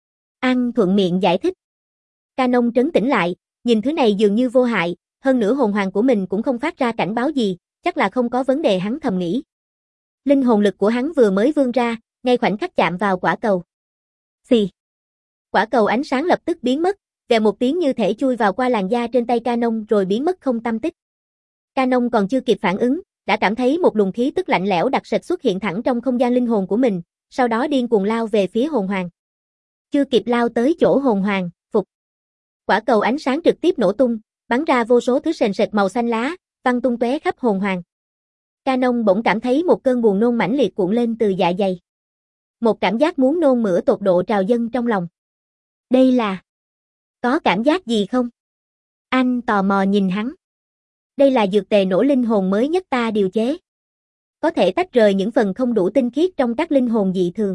An thuận miệng giải thích. Canon trấn tĩnh lại, nhìn thứ này dường như vô hại, hơn nữa hồn hoàng của mình cũng không phát ra cảnh báo gì, chắc là không có vấn đề, hắn thầm nghĩ. Linh hồn lực của hắn vừa mới vươn ra, ngay khoảnh khắc chạm vào quả cầu. Xì. Quả cầu ánh sáng lập tức biến mất, vèo một tiếng như thể chui vào qua làn da trên tay Canon rồi biến mất không tăm tích. Canon còn chưa kịp phản ứng, đã cảm thấy một luồng khí tức lạnh lẽo đặc sệt xuất hiện thẳng trong không gian linh hồn của mình, sau đó điên cuồng lao về phía hồn hoàng. Chưa kịp lao tới chỗ hồn hoàng, phục. Quả cầu ánh sáng trực tiếp nổ tung, bắn ra vô số thứ sền sệt màu xanh lá, văng tung tóe khắp hồn hoàng. Canon bỗng cảm thấy một cơn buồn nôn mãnh liệt cuộn lên từ dạ dày. Một cảm giác muốn nôn mửa tột độ trào dâng trong lòng. Đây là... Có cảm giác gì không? Anh tò mò nhìn hắn. Đây là dược tề nổ linh hồn mới nhất ta điều chế. Có thể tách rời những phần không đủ tinh khiết trong các linh hồn dị thường.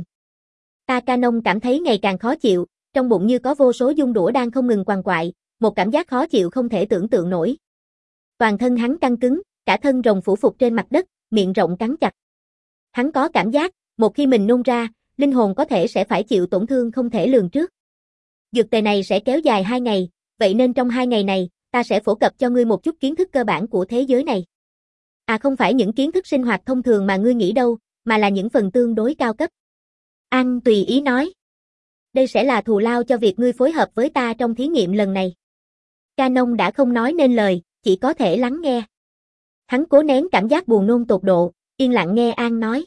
Ta Canon cảm thấy ngày càng khó chịu, trong bụng như có vô số dung đũa đang không ngừng quằn quại, một cảm giác khó chịu không thể tưởng tượng nổi. Toàn thân hắn căng cứng, cả thân rồng phủ phục trên mặt đất, miệng rộng cắn chặt. Hắn có cảm giác, một khi mình nôn ra, linh hồn có thể sẽ phải chịu tổn thương không thể lường trước. Dược tề này sẽ kéo dài hai ngày, vậy nên trong hai ngày này, ta sẽ phổ cập cho ngươi một chút kiến thức cơ bản của thế giới này. À không phải những kiến thức sinh hoạt thông thường mà ngươi nghĩ đâu, mà là những phần tương đối cao cấp. An tùy ý nói. Đây sẽ là thù lao cho việc ngươi phối hợp với ta trong thí nghiệm lần này. Canon đã không nói nên lời, chỉ có thể lắng nghe. Hắn cố nén cảm giác buồn nôn tột độ, yên lặng nghe An nói.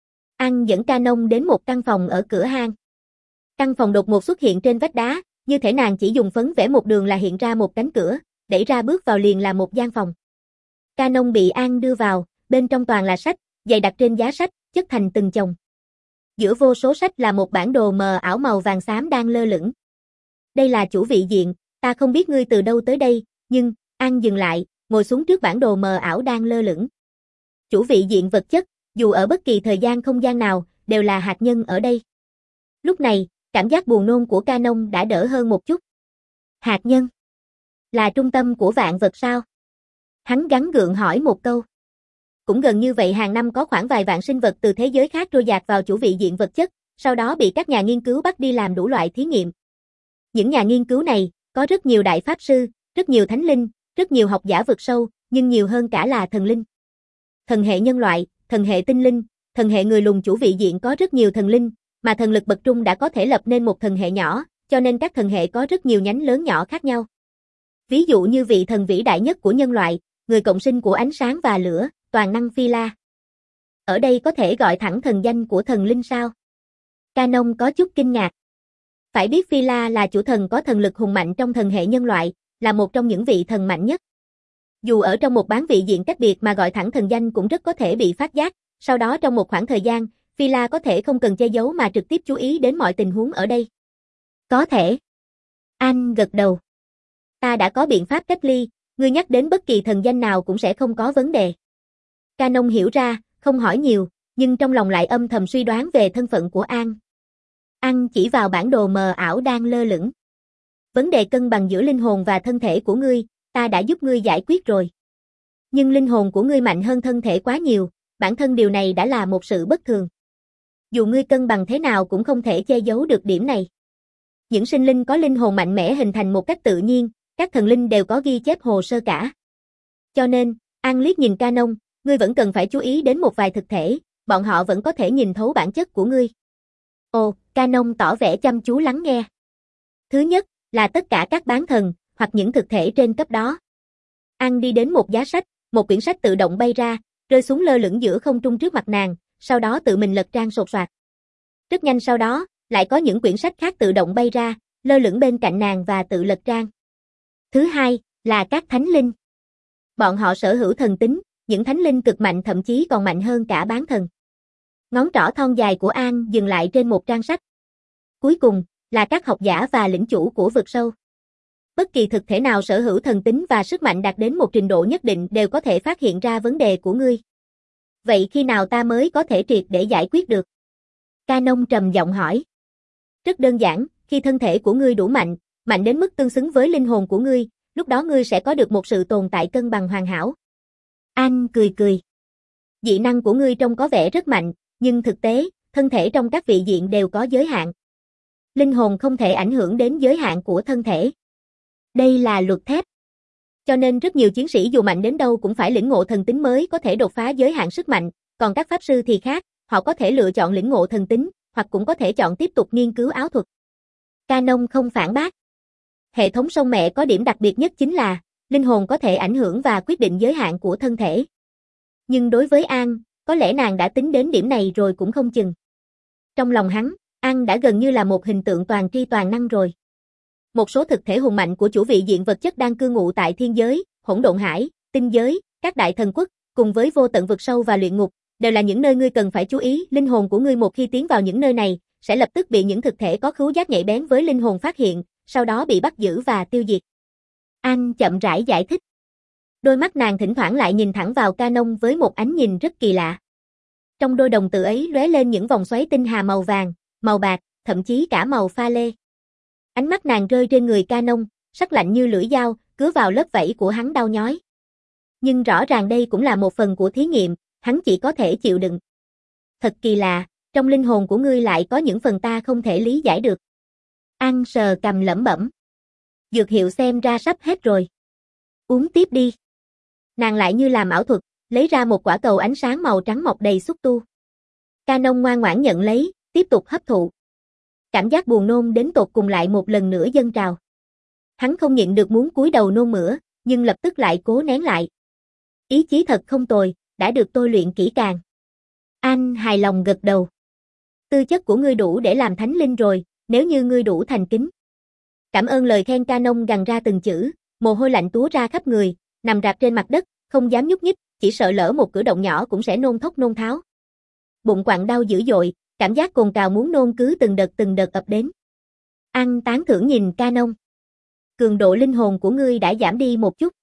An dẫn Canon đến một căn phòng ở cửa hang. Căn phòng đột ngột xuất hiện trên vách đá, như thể nàng chỉ dùng phấn vẽ một đường là hiện ra một cánh cửa, đẩy ra bước vào liền là một gian phòng. Canon bị An đưa vào, bên trong toàn là sách, dày đặt trên giá sách, chất thành từng chồng. Giữa vô số sách là một bản đồ mờ ảo màu vàng xám đang lơ lửng. Đây là chủ vị diện, ta không biết ngươi từ đâu tới đây, nhưng, An dừng lại, ngồi xuống trước bản đồ mờ ảo đang lơ lửng. Chủ vị diện vật chất, dù ở bất kỳ thời gian không gian nào, đều là hạt nhân ở đây. Lúc này, cảm giác buồn nôn của Canon đã đỡ hơn một chút. Hạt nhân? Là trung tâm của vạn vật sao? Hắn gắng gượng hỏi một câu. Cũng gần như vậy, hàng năm có khoảng vài vạn sinh vật từ thế giới khác trôi dạt vào chủ vị diện vật chất, sau đó bị các nhà nghiên cứu bắt đi làm đủ loại thí nghiệm. Những nhà nghiên cứu này, có rất nhiều đại pháp sư, rất nhiều thánh linh, rất nhiều học giả vực sâu, nhưng nhiều hơn cả là thần linh. Thần hệ nhân loại, thần hệ tinh linh, thần hệ người lùn chủ vị diện có rất nhiều thần linh, mà thần lực bậc trung đã có thể lập nên một thần hệ nhỏ, cho nên các thần hệ có rất nhiều nhánh lớn nhỏ khác nhau. Ví dụ như vị thần vĩ đại nhất của nhân loại, người cộng sinh của ánh sáng và lửa, toàn năng Phi La. Ở đây có thể gọi thẳng thần danh của thần linh sao? Canon có chút kinh ngạc. Phải biết Phi La là chủ thần có thần lực hùng mạnh trong thần hệ nhân loại, là một trong những vị thần mạnh nhất. Dù ở trong một bán vị diện cách biệt mà gọi thẳng thần danh cũng rất có thể bị phát giác, sau đó trong một khoảng thời gian, Phi La có thể không cần che giấu mà trực tiếp chú ý đến mọi tình huống ở đây. Có thể. An gật đầu. Ta đã có biện pháp cách ly, ngươi nhắc đến bất kỳ thần danh nào cũng sẽ không có vấn đề. Canon hiểu ra, không hỏi nhiều, nhưng trong lòng lại âm thầm suy đoán về thân phận của An. An chỉ vào bản đồ mờ ảo đang lơ lửng. Vấn đề cân bằng giữa linh hồn và thân thể của ngươi, ta đã giúp ngươi giải quyết rồi. Nhưng linh hồn của ngươi mạnh hơn thân thể quá nhiều, bản thân điều này đã là một sự bất thường. Dù ngươi cân bằng thế nào cũng không thể che giấu được điểm này. Những sinh linh có linh hồn mạnh mẽ hình thành một cách tự nhiên, các thần linh đều có ghi chép hồ sơ cả. Cho nên, An liếc nhìn Canon, ngươi vẫn cần phải chú ý đến một vài thực thể, bọn họ vẫn có thể nhìn thấu bản chất của ngươi. Ồ, Canon tỏ vẻ chăm chú lắng nghe. Thứ nhất, là tất cả các bán thần, hoặc những thực thể trên cấp đó. An đi đến một giá sách, một quyển sách tự động bay ra, rơi xuống lơ lửng giữa không trung trước mặt nàng, sau đó tự mình lật trang sột soạt. Rất nhanh sau đó, lại có những quyển sách khác tự động bay ra, lơ lửng bên cạnh nàng và tự lật trang. Thứ hai, là các thánh linh. Bọn họ sở hữu thần tính, những thánh linh cực mạnh thậm chí còn mạnh hơn cả bán thần. Ngón trỏ thon dài của An dừng lại trên một trang sách. Cuối cùng, là các học giả và lĩnh chủ của vực sâu. Bất kỳ thực thể nào sở hữu thần tính và sức mạnh đạt đến một trình độ nhất định đều có thể phát hiện ra vấn đề của ngươi. Vậy khi nào ta mới có thể triệt để giải quyết được? Canon trầm giọng hỏi. Rất đơn giản, khi thân thể của ngươi đủ mạnh, mạnh đến mức tương xứng với linh hồn của ngươi, lúc đó ngươi sẽ có được một sự tồn tại cân bằng hoàn hảo. An cười cười. Dị năng của ngươi trông có vẻ rất mạnh, nhưng thực tế, thân thể trong các vị diện đều có giới hạn. Linh hồn không thể ảnh hưởng đến giới hạn của thân thể. Đây là luật thép. Cho nên rất nhiều chiến sĩ dù mạnh đến đâu cũng phải lĩnh ngộ thần tính mới có thể đột phá giới hạn sức mạnh, còn các pháp sư thì khác, họ có thể lựa chọn lĩnh ngộ thần tính, hoặc cũng có thể chọn tiếp tục nghiên cứu áo thuật. Canon không phản bác. Hệ thống sông mẹ có điểm đặc biệt nhất chính là, linh hồn có thể ảnh hưởng và quyết định giới hạn của thân thể. Nhưng đối với An, có lẽ nàng đã tính đến điểm này rồi cũng không chừng. Trong lòng hắn, An đã gần như là một hình tượng toàn tri toàn năng rồi. Một số thực thể hùng mạnh của chủ vị diện vật chất đang cư ngụ tại thiên giới, hỗn độn hải, tinh giới, các đại thần quốc, cùng với vô tận vực sâu và luyện ngục, đều là những nơi ngươi cần phải chú ý. Linh hồn của ngươi một khi tiến vào những nơi này, sẽ lập tức bị những thực thể có khứu giác nhạy bén với linh hồn phát hiện, sau đó bị bắt giữ và tiêu diệt. An chậm rãi giải thích. Đôi mắt nàng thỉnh thoảng lại nhìn thẳng vào Canon với một ánh nhìn rất kỳ lạ. Trong đôi đồng tử ấy lóe lên những vòng xoáy tinh hà màu vàng, màu bạc, thậm chí cả màu pha lê. Ánh mắt nàng rơi trên người Canon, sắc lạnh như lưỡi dao, cứa vào lớp vảy của hắn đau nhói. Nhưng rõ ràng đây cũng là một phần của thí nghiệm, hắn chỉ có thể chịu đựng. Thật kỳ lạ, trong linh hồn của ngươi lại có những phần ta không thể lý giải được. An sờ cằm lẩm bẩm. Dược hiệu xem ra sắp hết rồi. Uống tiếp đi. Nàng lại như làm ảo thuật, lấy ra một quả cầu ánh sáng màu trắng mọc đầy xúc tu. Canon ngoan ngoãn nhận lấy, tiếp tục hấp thụ. Cảm giác buồn nôn đến tột cùng lại một lần nữa dâng trào. Hắn không nhịn được muốn cúi đầu nôn mửa, nhưng lập tức lại cố nén lại. Ý chí thật không tồi, đã được tôi luyện kỹ càng. An hài lòng gật đầu. Tư chất của ngươi đủ để làm thánh linh rồi, nếu như ngươi đủ thành kính. Cảm ơn lời khen. Canon gằn ra từng chữ, mồ hôi lạnh túa ra khắp người, nằm rạp trên mặt đất, không dám nhúc nhích, chỉ sợ lỡ một cử động nhỏ cũng sẽ nôn thốc nôn tháo. Bụng quặn đau dữ dội, cảm giác cồn cào muốn nôn cứ từng đợt từng đợt ập đến. An tán thưởng nhìn Canon. Cường độ linh hồn của ngươi đã giảm đi một chút.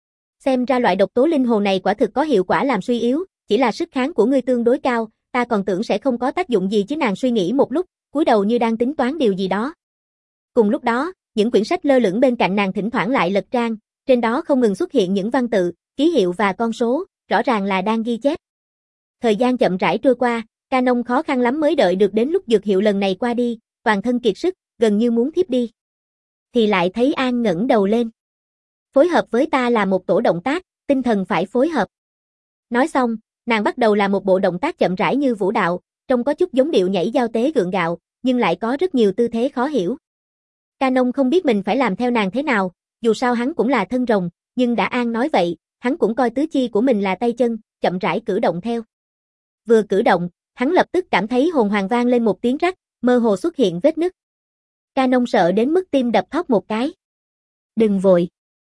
Xem ra loại độc tố linh hồn này quả thực có hiệu quả làm suy yếu, chỉ là sức kháng của ngươi tương đối cao, ta còn tưởng sẽ không có tác dụng gì chứ. Nàng suy nghĩ một lúc, cúi đầu như đang tính toán điều gì đó. Cùng lúc đó, những quyển sách lơ lửng bên cạnh nàng thỉnh thoảng lại lật trang, trên đó không ngừng xuất hiện những văn tự, ký hiệu và con số, rõ ràng là đang ghi chép. Thời gian chậm rãi trôi qua, Canon khó khăn lắm mới đợi được đến lúc dược hiệu lần này qua đi, toàn thân kiệt sức, gần như muốn thiếp đi. Thì lại thấy An ngẩng đầu lên. Phối hợp với ta là một tổ động tác, tinh thần phải phối hợp. Nói xong, nàng bắt đầu làm một bộ động tác chậm rãi như vũ đạo, trông có chút giống điệu nhảy giao tế gượng gạo, nhưng lại có rất nhiều tư thế khó hiểu. Canon không biết mình phải làm theo nàng thế nào, dù sao hắn cũng là thân rồng, nhưng đã An nói vậy, hắn cũng coi tứ chi của mình là tay chân, chậm rãi cử động theo. Vừa cử động, hắn lập tức cảm thấy hồn hoàng vang lên một tiếng rắc, mơ hồ xuất hiện vết nứt. Canon sợ đến mức tim đập thót một cái. Đừng vội.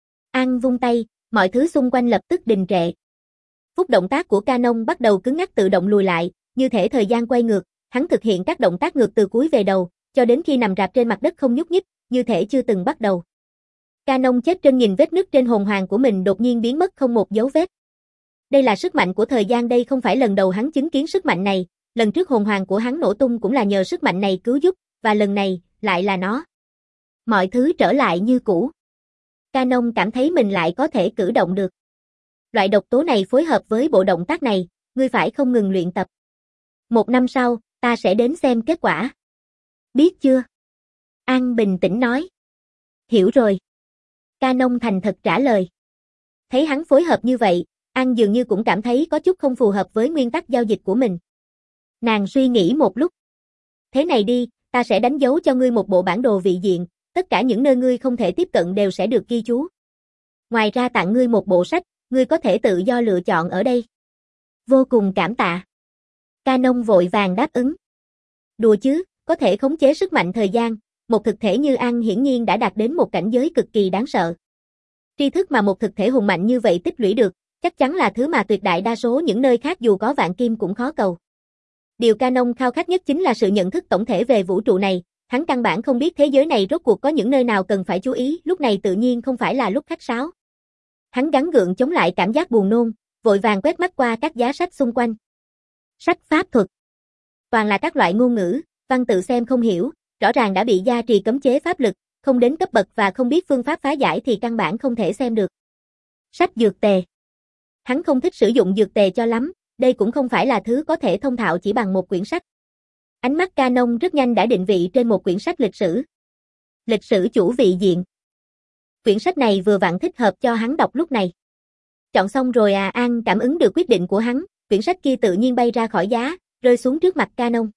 An vung tay, mọi thứ xung quanh lập tức đình trệ. Phút động tác của Canon bắt đầu cứng ngắc tự động lùi lại, như thể thời gian quay ngược, hắn thực hiện các động tác ngược từ cuối về đầu, cho đến khi nằm rạp trên mặt đất không nhúc nhích, như thể chưa từng bắt đầu. Canon chết chân nhìn vết nứt trên hồn hoàng của mình đột nhiên biến mất không một dấu vết. Đây là sức mạnh của thời gian, đây không phải lần đầu hắn chứng kiến sức mạnh này, lần trước hồn hoàng của hắn nổ tung cũng là nhờ sức mạnh này cứu giúp, và lần này, lại là nó. Mọi thứ trở lại như cũ. Canon cảm thấy mình lại có thể cử động được. Loại độc tố này phối hợp với bộ động tác này, ngươi phải không ngừng luyện tập. Một năm sau, ta sẽ đến xem kết quả. Biết chưa? An bình tĩnh nói. Hiểu rồi. Canon thành thật trả lời. Thấy hắn phối hợp như vậy, An dường như cũng cảm thấy có chút không phù hợp với nguyên tắc giao dịch của mình. Nàng suy nghĩ một lúc. Thế này đi, ta sẽ đánh dấu cho ngươi một bộ bản đồ vị diện, tất cả những nơi ngươi không thể tiếp cận đều sẽ được ghi chú. Ngoài ra tặng ngươi một bộ sách, ngươi có thể tự do lựa chọn ở đây. Vô cùng cảm tạ. Canon vội vàng đáp ứng. Đùa chứ, có thể khống chế sức mạnh thời gian, một thực thể như An hiển nhiên đã đạt đến một cảnh giới cực kỳ đáng sợ. Tri thức mà một thực thể hùng mạnh như vậy tích lũy được, chắc chắn là thứ mà tuyệt đại đa số những nơi khác dù có vạn kim cũng khó cầu. Điều Canon khao khát nhất chính là sự nhận thức tổng thể về vũ trụ này, hắn căn bản không biết thế giới này rốt cuộc có những nơi nào cần phải chú ý, lúc này tự nhiên không phải là lúc khách sáo. Hắn gắng gượng chống lại cảm giác buồn nôn, vội vàng quét mắt qua các giá sách xung quanh. Sách pháp thuật. Toàn là các loại ngôn ngữ, văn tự xem không hiểu, rõ ràng đã bị gia trì cấm chế pháp lực, không đến cấp bậc và không biết phương pháp phá giải thì căn bản không thể xem được. Sách dược tề. Hắn không thích sử dụng dược tề cho lắm, đây cũng không phải là thứ có thể thông thạo chỉ bằng một quyển sách. Ánh mắt Canon rất nhanh đã định vị trên một quyển sách lịch sử. Lịch sử chủ vị diện. Quyển sách này vừa vặn thích hợp cho hắn đọc lúc này. Chọn xong rồi à, An cảm ứng được quyết định của hắn, quyển sách kia tự nhiên bay ra khỏi giá, rơi xuống trước mặt Canon.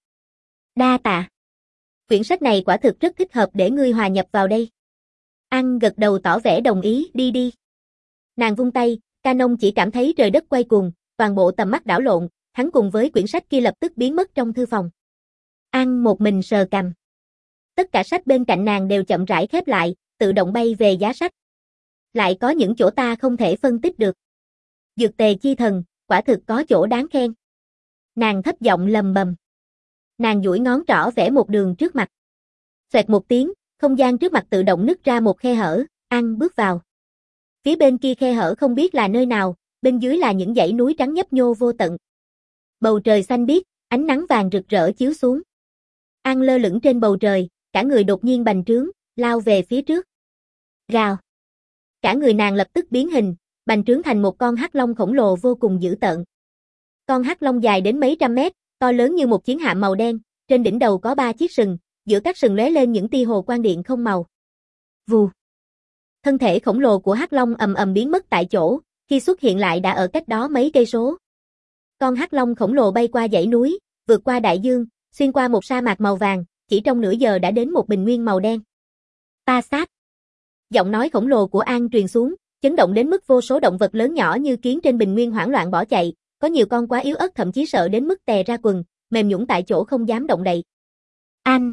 Đa tạ. Quyển sách này quả thực rất thích hợp để ngươi hòa nhập vào đây. An gật đầu tỏ vẻ đồng ý, đi đi. Nàng vung tay, Canon chỉ cảm thấy trời đất quay cuồng, toàn bộ tầm mắt đảo lộn, hắn cùng với quyển sách kia lập tức biến mất trong thư phòng. An một mình sờ cằm. Tất cả sách bên cạnh nàng đều chậm rãi khép lại, tự động bay về giá sách. Lại có những chỗ ta không thể phân tích được. Dược tề chi thần, quả thực có chỗ đáng khen. Nàng thấp giọng lầm bầm. Nàng duỗi ngón trỏ vẽ một đường trước mặt. Xoẹt một tiếng, không gian trước mặt tự động nứt ra một khe hở, An bước vào. Phía bên kia khe hở không biết là nơi nào, bên dưới là những dãy núi trắng nhấp nhô vô tận. Bầu trời xanh biếc, ánh nắng vàng rực rỡ chiếu xuống. An lơ lửng trên bầu trời, cả người đột nhiên bành trướng, lao về phía trước. Gào. Cả người nàng lập tức biến hình, bành trướng thành một con hắc long khổng lồ vô cùng dữ tợn. Con hắc long dài đến mấy trăm mét, to lớn như một chiến hạm màu đen, trên đỉnh đầu có ba chiếc sừng, giữa các sừng lóe lên những tia hồ quang điện không màu. Vù. Thân thể khổng lồ của hắc long ầm ầm biến mất tại chỗ, khi xuất hiện lại đã ở cách đó mấy cây số. Con hắc long khổng lồ bay qua dãy núi, vượt qua đại dương, xuyên qua một sa mạc màu vàng, chỉ trong nửa giờ đã đến một bình nguyên màu đen. Ta sát. Giọng nói khổng lồ của An truyền xuống, chấn động đến mức vô số động vật lớn nhỏ như kiến trên bình nguyên hoảng loạn bỏ chạy, có nhiều con quá yếu ớt thậm chí sợ đến mức tè ra quần, mềm nhũn tại chỗ không dám động đậy. An.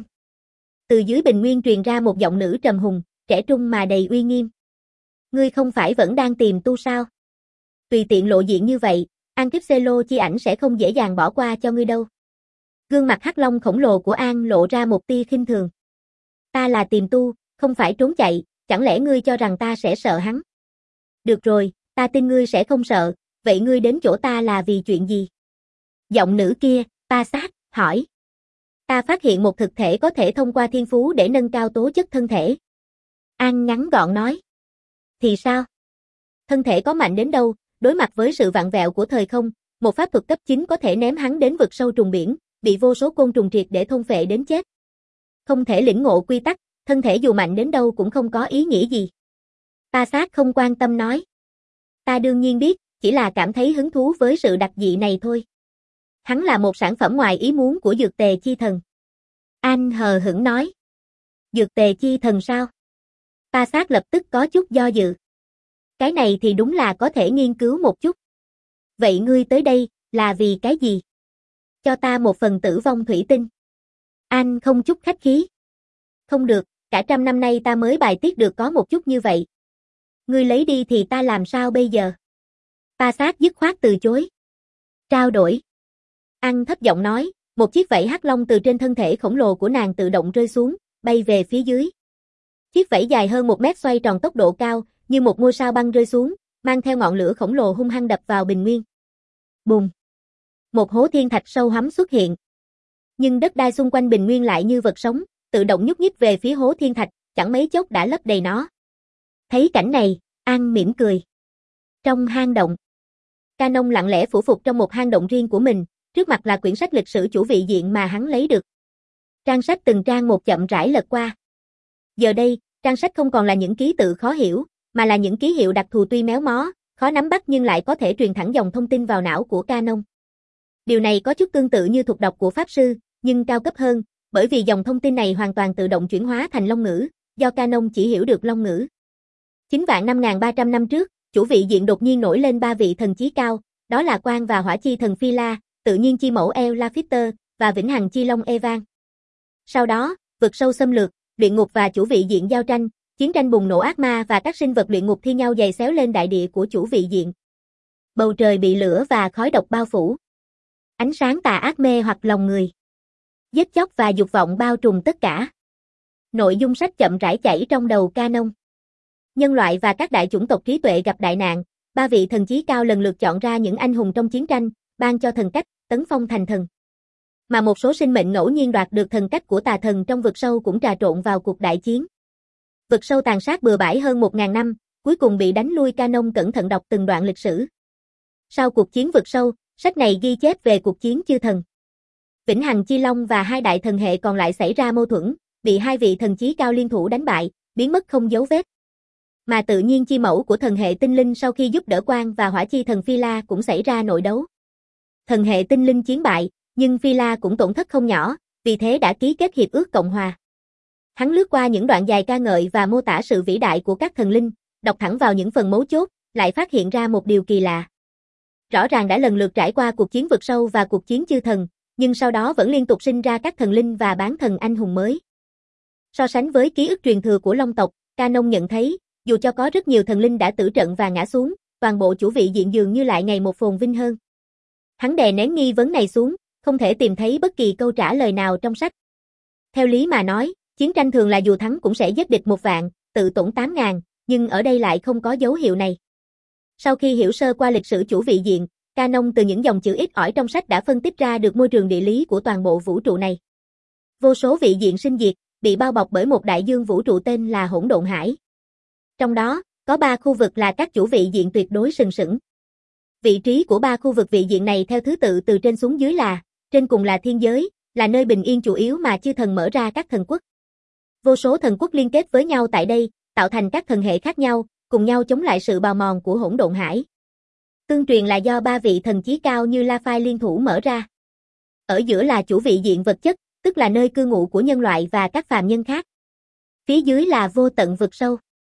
Từ dưới bình nguyên truyền ra một giọng nữ trầm hùng, trẻ trung mà đầy uy nghiêm. Ngươi không phải vẫn đang tìm tu sao? Tùy tiện lộ diện như vậy, An Kiếp Celo chi ảnh sẽ không dễ dàng bỏ qua cho ngươi đâu. Gương mặt hắc long khổng lồ của An lộ ra một tia khinh thường. Ta là tìm tu, không phải trốn chạy, chẳng lẽ ngươi cho rằng ta sẽ sợ hắn? Được rồi, ta tin ngươi sẽ không sợ, vậy ngươi đến chỗ ta là vì chuyện gì? Giọng nữ kia, ta sát, hỏi. Ta phát hiện một thực thể có thể thông qua thiên phú để nâng cao tố chất thân thể. An ngắn gọn nói. Thì sao? Thân thể có mạnh đến đâu, đối mặt với sự vặn vẹo của thời không, một pháp thuật cấp chín có thể ném hắn đến vực sâu trùng biển, bị vô số côn trùng triệt để thôn phệ đến chết. Không thể lĩnh ngộ quy tắc, thân thể dù mạnh đến đâu cũng không có ý nghĩa gì. Ta sát không quan tâm nói. Ta đương nhiên biết, chỉ là cảm thấy hứng thú với sự đặc dị này thôi. Hắn là một sản phẩm ngoài ý muốn của dược tề chi thần. An hờ hững nói. Dược tề chi thần sao? Ta sát lập tức có chút do dự. Cái này thì đúng là có thể nghiên cứu một chút. Vậy ngươi tới đây, là vì cái gì? Cho ta một phần tử vong thủy tinh. An không chút khách khí. Không được, cả trăm năm nay ta mới bài tiết được có một chút như vậy. Ngươi lấy đi thì ta làm sao bây giờ? Ta sát dứt khoát từ chối. Trao đổi. An thấp giọng nói, một chiếc vảy hắc long từ trên thân thể khổng lồ của nàng tự động rơi xuống, bay về phía dưới. Chiếc vảy dài hơn một mét xoay tròn tốc độ cao, như một ngôi sao băng rơi xuống, mang theo ngọn lửa khổng lồ hung hăng đập vào bình nguyên. Bùm! Một hố thiên thạch sâu hắm xuất hiện. Nhưng đất đai xung quanh bình nguyên lại như vật sống, tự động nhúc nhích về phía hố thiên thạch, chẳng mấy chốc đã lấp đầy nó. Thấy cảnh này, An mỉm cười. Trong hang động, Canon lặng lẽ phủ phục trong một hang động riêng của mình, trước mặt là quyển sách lịch sử chủ vị diện mà hắn lấy được. Trang sách từng trang một chậm rãi lật qua. Giờ đây, trang sách không còn là những ký tự khó hiểu, mà là những ký hiệu đặc thù tuy méo mó, khó nắm bắt nhưng lại có thể truyền thẳng dòng thông tin vào não của Canon. Điều này có chút tương tự như thuật đọc của Pháp Sư, nhưng cao cấp hơn, bởi vì dòng thông tin này hoàn toàn tự động chuyển hóa thành Long ngữ, do Canon chỉ hiểu được Long ngữ. Chín vạn năm nghìn ba trăm năm trước, chủ vị diện đột nhiên nổi lên ba vị thần chí cao, đó là Quang và Hỏa chi thần Phi La, tự nhiên chi mẫu El Lafitter và vĩnh hằng chi long Evan. Sau đó, vực sâu xâm lược, luyện ngục và chủ vị diện giao tranh, chiến tranh bùng nổ ác ma và các sinh vật luyện ngục thi nhau giày xéo lên đại địa của chủ vị diện. Bầu trời bị lửa và khói độc bao phủ. Ánh sáng tà ác mê hoặc lòng người. Giết chóc và dục vọng bao trùm tất cả. Nội dung sách chậm rãi chảy trong đầu Canon. Nhân loại và các đại chủng tộc trí tuệ gặp đại nạn, ba vị thần chí cao lần lượt chọn ra những anh hùng trong chiến tranh, ban cho thần cách, tấn phong thành thần. Mà một số sinh mệnh ngẫu nhiên đoạt được thần cách của tà thần trong vực sâu cũng trà trộn vào cuộc đại chiến. Vực sâu tàn sát bừa bãi hơn một nghìn năm, cuối cùng bị đánh lui. Canon cẩn thận đọc từng đoạn lịch sử. Sau cuộc chiến vực sâu, sách này ghi chép về cuộc chiến chư thần. Vĩnh hằng chi long và hai đại thần hệ còn lại xảy ra mâu thuẫn, bị hai vị thần chí cao liên thủ đánh bại, biến mất không dấu vết. Mà tự nhiên chi mẫu của thần hệ tinh linh sau khi giúp đỡ Quang và Hỏa chi thần Phi La cũng xảy ra nội đấu. Thần hệ tinh linh chiến bại, nhưng Phi La cũng tổn thất không nhỏ, vì thế đã ký kết hiệp ước cộng hòa. Hắn lướt qua những đoạn dài ca ngợi và mô tả sự vĩ đại của các thần linh, đọc thẳng vào những phần mấu chốt, lại phát hiện ra một điều kỳ lạ. Rõ ràng đã lần lượt trải qua cuộc chiến vực sâu và cuộc chiến chư thần, nhưng sau đó vẫn liên tục sinh ra các thần linh và bán thần anh hùng mới. So sánh với ký ức truyền thừa của Long tộc, Canon nhận thấy, dù cho có rất nhiều thần linh đã tử trận và ngã xuống, toàn bộ chủ vị diện dường như lại ngày một phồn vinh hơn. Hắn đè nén nghi vấn này xuống, không thể tìm thấy bất kỳ câu trả lời nào trong sách. Theo lý mà nói, chiến tranh thường là dù thắng cũng sẽ giết địch một vạn, tự tổn tám ngàn, nhưng ở đây lại không có dấu hiệu này. Sau khi hiểu sơ qua lịch sử chủ vị diện, Canon từ những dòng chữ ít ỏi trong sách đã phân tích ra được môi trường địa lý của toàn bộ vũ trụ này. Vô số vị diện sinh diệt, bị bao bọc bởi một đại dương vũ trụ tên là Hỗn Độn Hải. Trong đó, có ba khu vực là các chủ vị diện tuyệt đối sừng sững. Vị trí của ba khu vực vị diện này theo thứ tự từ trên xuống dưới là, trên cùng là thiên giới, là nơi bình yên chủ yếu mà chư thần mở ra các thần quốc. Vô số thần quốc liên kết với nhau tại đây, tạo thành các thần hệ khác nhau, cùng nhau chống lại sự bào mòn của Hỗn Độn Hải. Tương truyền là do ba vị thần chí cao như La Phai liên thủ mở ra. Ở giữa là chủ vị diện vật chất, tức là nơi cư ngụ của nhân loại và các phàm nhân khác. Phía dưới là vô tận vực sâu.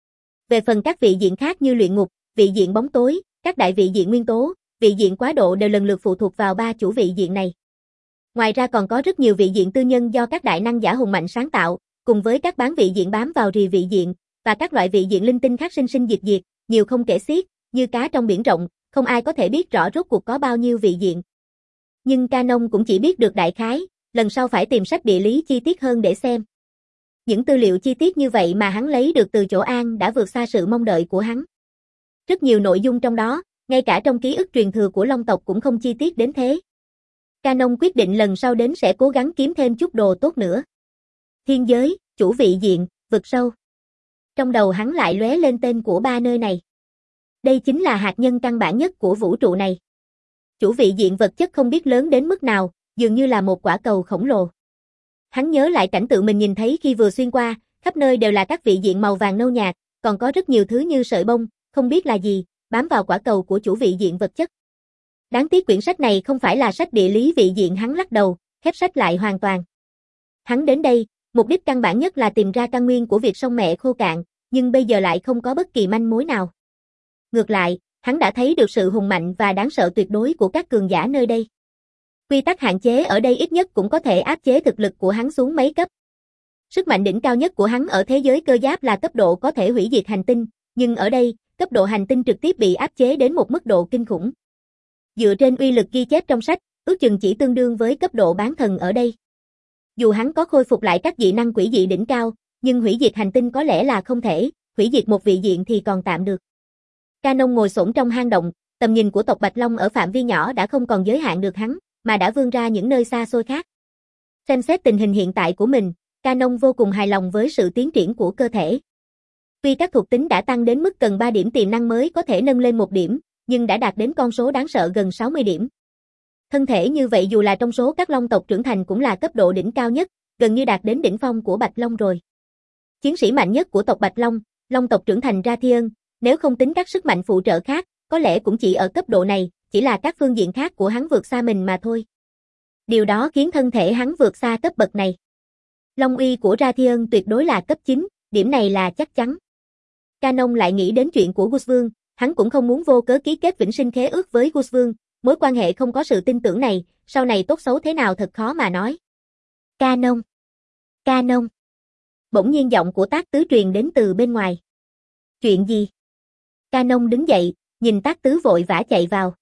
Về phần các vị diện khác như luyện ngục, vị diện bóng tối, các đại vị diện nguyên tố, vị diện quá độ đều lần lượt phụ thuộc vào ba chủ vị diện này. Ngoài ra còn có rất nhiều vị diện tư nhân do các đại năng giả hùng mạnh sáng tạo, cùng với các bán vị diện bám vào rìa vị diện, và các loại vị diện linh tinh khác sinh sinh diệt diệt, nhiều không kể xiết, như cá trong biển rộng, không ai có thể biết rõ rốt cuộc có bao nhiêu vị diện. Nhưng Canon cũng chỉ biết được đại khái, lần sau phải tìm sách địa lý chi tiết hơn để xem. Những tư liệu chi tiết như vậy mà hắn lấy được từ chỗ An đã vượt xa sự mong đợi của hắn. Rất nhiều nội dung trong đó, ngay cả trong ký ức truyền thừa của Long tộc cũng không chi tiết đến thế. Canon quyết định lần sau đến sẽ cố gắng kiếm thêm chút đồ tốt nữa. Thiên giới, chủ vị diện, vực sâu. Trong đầu hắn lại lóe lên tên của ba nơi này. Đây chính là hạt nhân căn bản nhất của vũ trụ này. Chủ vị diện vật chất không biết lớn đến mức nào, dường như là một quả cầu khổng lồ. Hắn nhớ lại cảnh tượng mình nhìn thấy khi vừa xuyên qua, khắp nơi đều là các vị diện màu vàng nâu nhạt, còn có rất nhiều thứ như sợi bông, không biết là gì, bám vào quả cầu của chủ vị diện vật chất. Đáng tiếc quyển sách này không phải là sách địa lý vị diện. Hắn lắc đầu, khép sách lại hoàn toàn. Hắn đến đây, mục đích căn bản nhất là tìm ra căn nguyên của việc sông mẹ khô cạn, nhưng bây giờ lại không có bất kỳ manh mối nào. Ngược lại, hắn đã thấy được sự hùng mạnh và đáng sợ tuyệt đối của các cường giả nơi đây. Quy tắc hạn chế ở đây ít nhất cũng có thể áp chế thực lực của hắn xuống mấy cấp. Sức mạnh đỉnh cao nhất của hắn ở thế giới cơ giáp là cấp độ có thể hủy diệt hành tinh, nhưng ở đây, cấp độ hành tinh trực tiếp bị áp chế đến một mức độ kinh khủng. Dựa trên uy lực ghi chép trong sách, ước chừng chỉ tương đương với cấp độ bán thần ở đây. Dù hắn có khôi phục lại các dị năng quỷ dị đỉnh cao, nhưng hủy diệt hành tinh có lẽ là không thể, hủy diệt một vị diện thì còn tạm được. Canon ngồi xổm trong hang động, tầm nhìn của tộc Bạch Long ở phạm vi nhỏ đã không còn giới hạn được hắn, mà đã vươn ra những nơi xa xôi khác. Xem xét tình hình hiện tại của mình, Canon vô cùng hài lòng với sự tiến triển của cơ thể. Tuy các thuộc tính đã tăng đến mức cần ba điểm tiềm năng mới có thể nâng lên một điểm, nhưng đã đạt đến con số đáng sợ gần sáu mươi điểm. Thân thể như vậy dù là trong số các long tộc trưởng thành cũng là cấp độ đỉnh cao nhất, gần như đạt đến đỉnh phong của Bạch Long rồi. Chiến sĩ mạnh nhất của tộc Bạch Long, long tộc trưởng thành Rathian, nếu không tính các sức mạnh phụ trợ khác, có lẽ cũng chỉ ở cấp độ này, chỉ là các phương diện khác của hắn vượt xa mình mà thôi. Điều đó khiến thân thể hắn vượt xa cấp bậc này. Long uy của Rathian tuyệt đối là cấp chín, điểm này là chắc chắn. Canon lại nghĩ đến chuyện của Gus Vương, hắn cũng không muốn vô cớ ký kết vĩnh sinh khế ước với Gus Vương, mối quan hệ không có sự tin tưởng này, sau này tốt xấu thế nào thật khó mà nói. Canon. Canon. Bỗng nhiên giọng của Tác Tứ truyền đến từ bên ngoài. Chuyện gì? Canon đứng dậy, nhìn Tác Tứ vội vã chạy vào.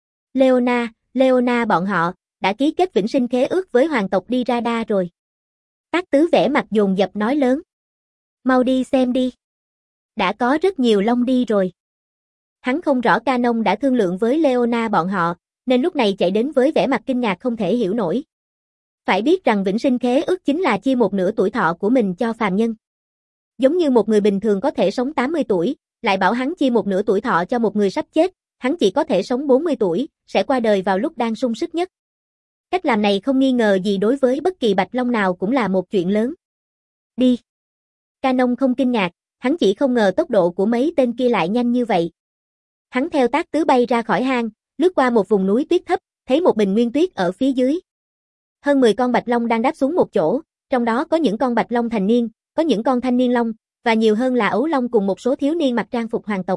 Leona, Leona bọn họ, đã ký kết vĩnh sinh khế ước với hoàng tộc Dirada rồi. Tác Tứ vẻ mặt dồn dập nói lớn. Mau đi xem đi. Đã có rất nhiều long đi rồi. Hắn không rõ Canon đã thương lượng với Leona bọn họ, nên lúc này chạy đến với vẻ mặt kinh ngạc không thể hiểu nổi. Phải biết rằng vĩnh sinh khế ước chính là chia một nửa tuổi thọ của mình cho phàm nhân. Giống như một người bình thường có thể sống tám mươi tuổi, lại bảo hắn chia một nửa tuổi thọ cho một người sắp chết, hắn chỉ có thể sống bốn mươi tuổi, sẽ qua đời vào lúc đang sung sức nhất. Cách làm này không nghi ngờ gì đối với bất kỳ bạch long nào cũng là một chuyện lớn. Đi. Canon không kinh ngạc, hắn chỉ không ngờ tốc độ của mấy tên kia lại nhanh như vậy. Hắn theo Tác Tứ bay ra khỏi hang, lướt qua một vùng núi tuyết thấp, thấy một bình nguyên tuyết ở phía dưới. Hơn mười con bạch long đang đáp xuống một chỗ, trong đó có những con bạch long thành niên, có những con thanh niên long, và nhiều hơn là ấu long cùng một số thiếu niên mặc trang phục hoàng tộc.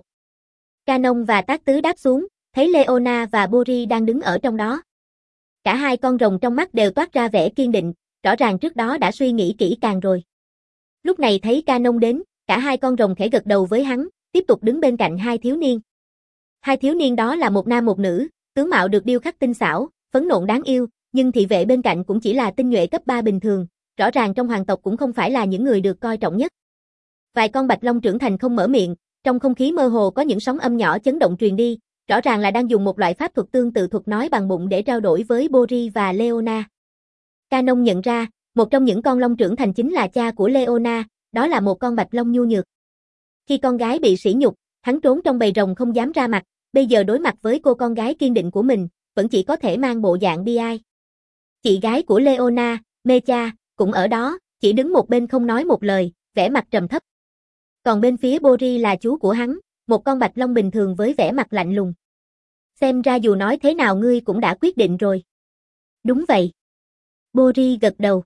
Canon và Tác Tứ đáp xuống, thấy Leona và Bori đang đứng ở trong đó. Cả hai con rồng trong mắt đều toát ra vẻ kiên định, rõ ràng trước đó đã suy nghĩ kỹ càng rồi. Lúc này thấy Canon đến, cả hai con rồng khẽ gật đầu với hắn, tiếp tục đứng bên cạnh hai thiếu niên. Hai thiếu niên đó là một nam một nữ, tướng mạo được điêu khắc tinh xảo, phấn nộn đáng yêu, nhưng thị vệ bên cạnh cũng chỉ là tinh nhuệ cấp ba bình thường, rõ ràng trong hoàng tộc cũng không phải là những người được coi trọng nhất. Vài con bạch long trưởng thành không mở miệng, trong không khí mơ hồ có những sóng âm nhỏ chấn động truyền đi, rõ ràng là đang dùng một loại pháp thuật tương tự thuật nói bằng bụng để trao đổi với Bori và Leona. Canon nhận ra, một trong những con long trưởng thành chính là cha của Leona, đó là một con bạch long nhu nhược. Khi con gái bị sỉ nhục, hắn trốn trong bầy rồng không dám ra mặt, bây giờ đối mặt với cô con gái kiên định của mình, vẫn chỉ có thể mang bộ dạng bi ai. Chị gái của Leona, Mecha, cũng ở đó, chỉ đứng một bên không nói một lời, vẻ mặt trầm thấp. Còn bên phía Bori là chú của hắn, một con bạch long bình thường với vẻ mặt lạnh lùng. Xem ra dù nói thế nào ngươi cũng đã quyết định rồi. Đúng vậy. Bori gật đầu.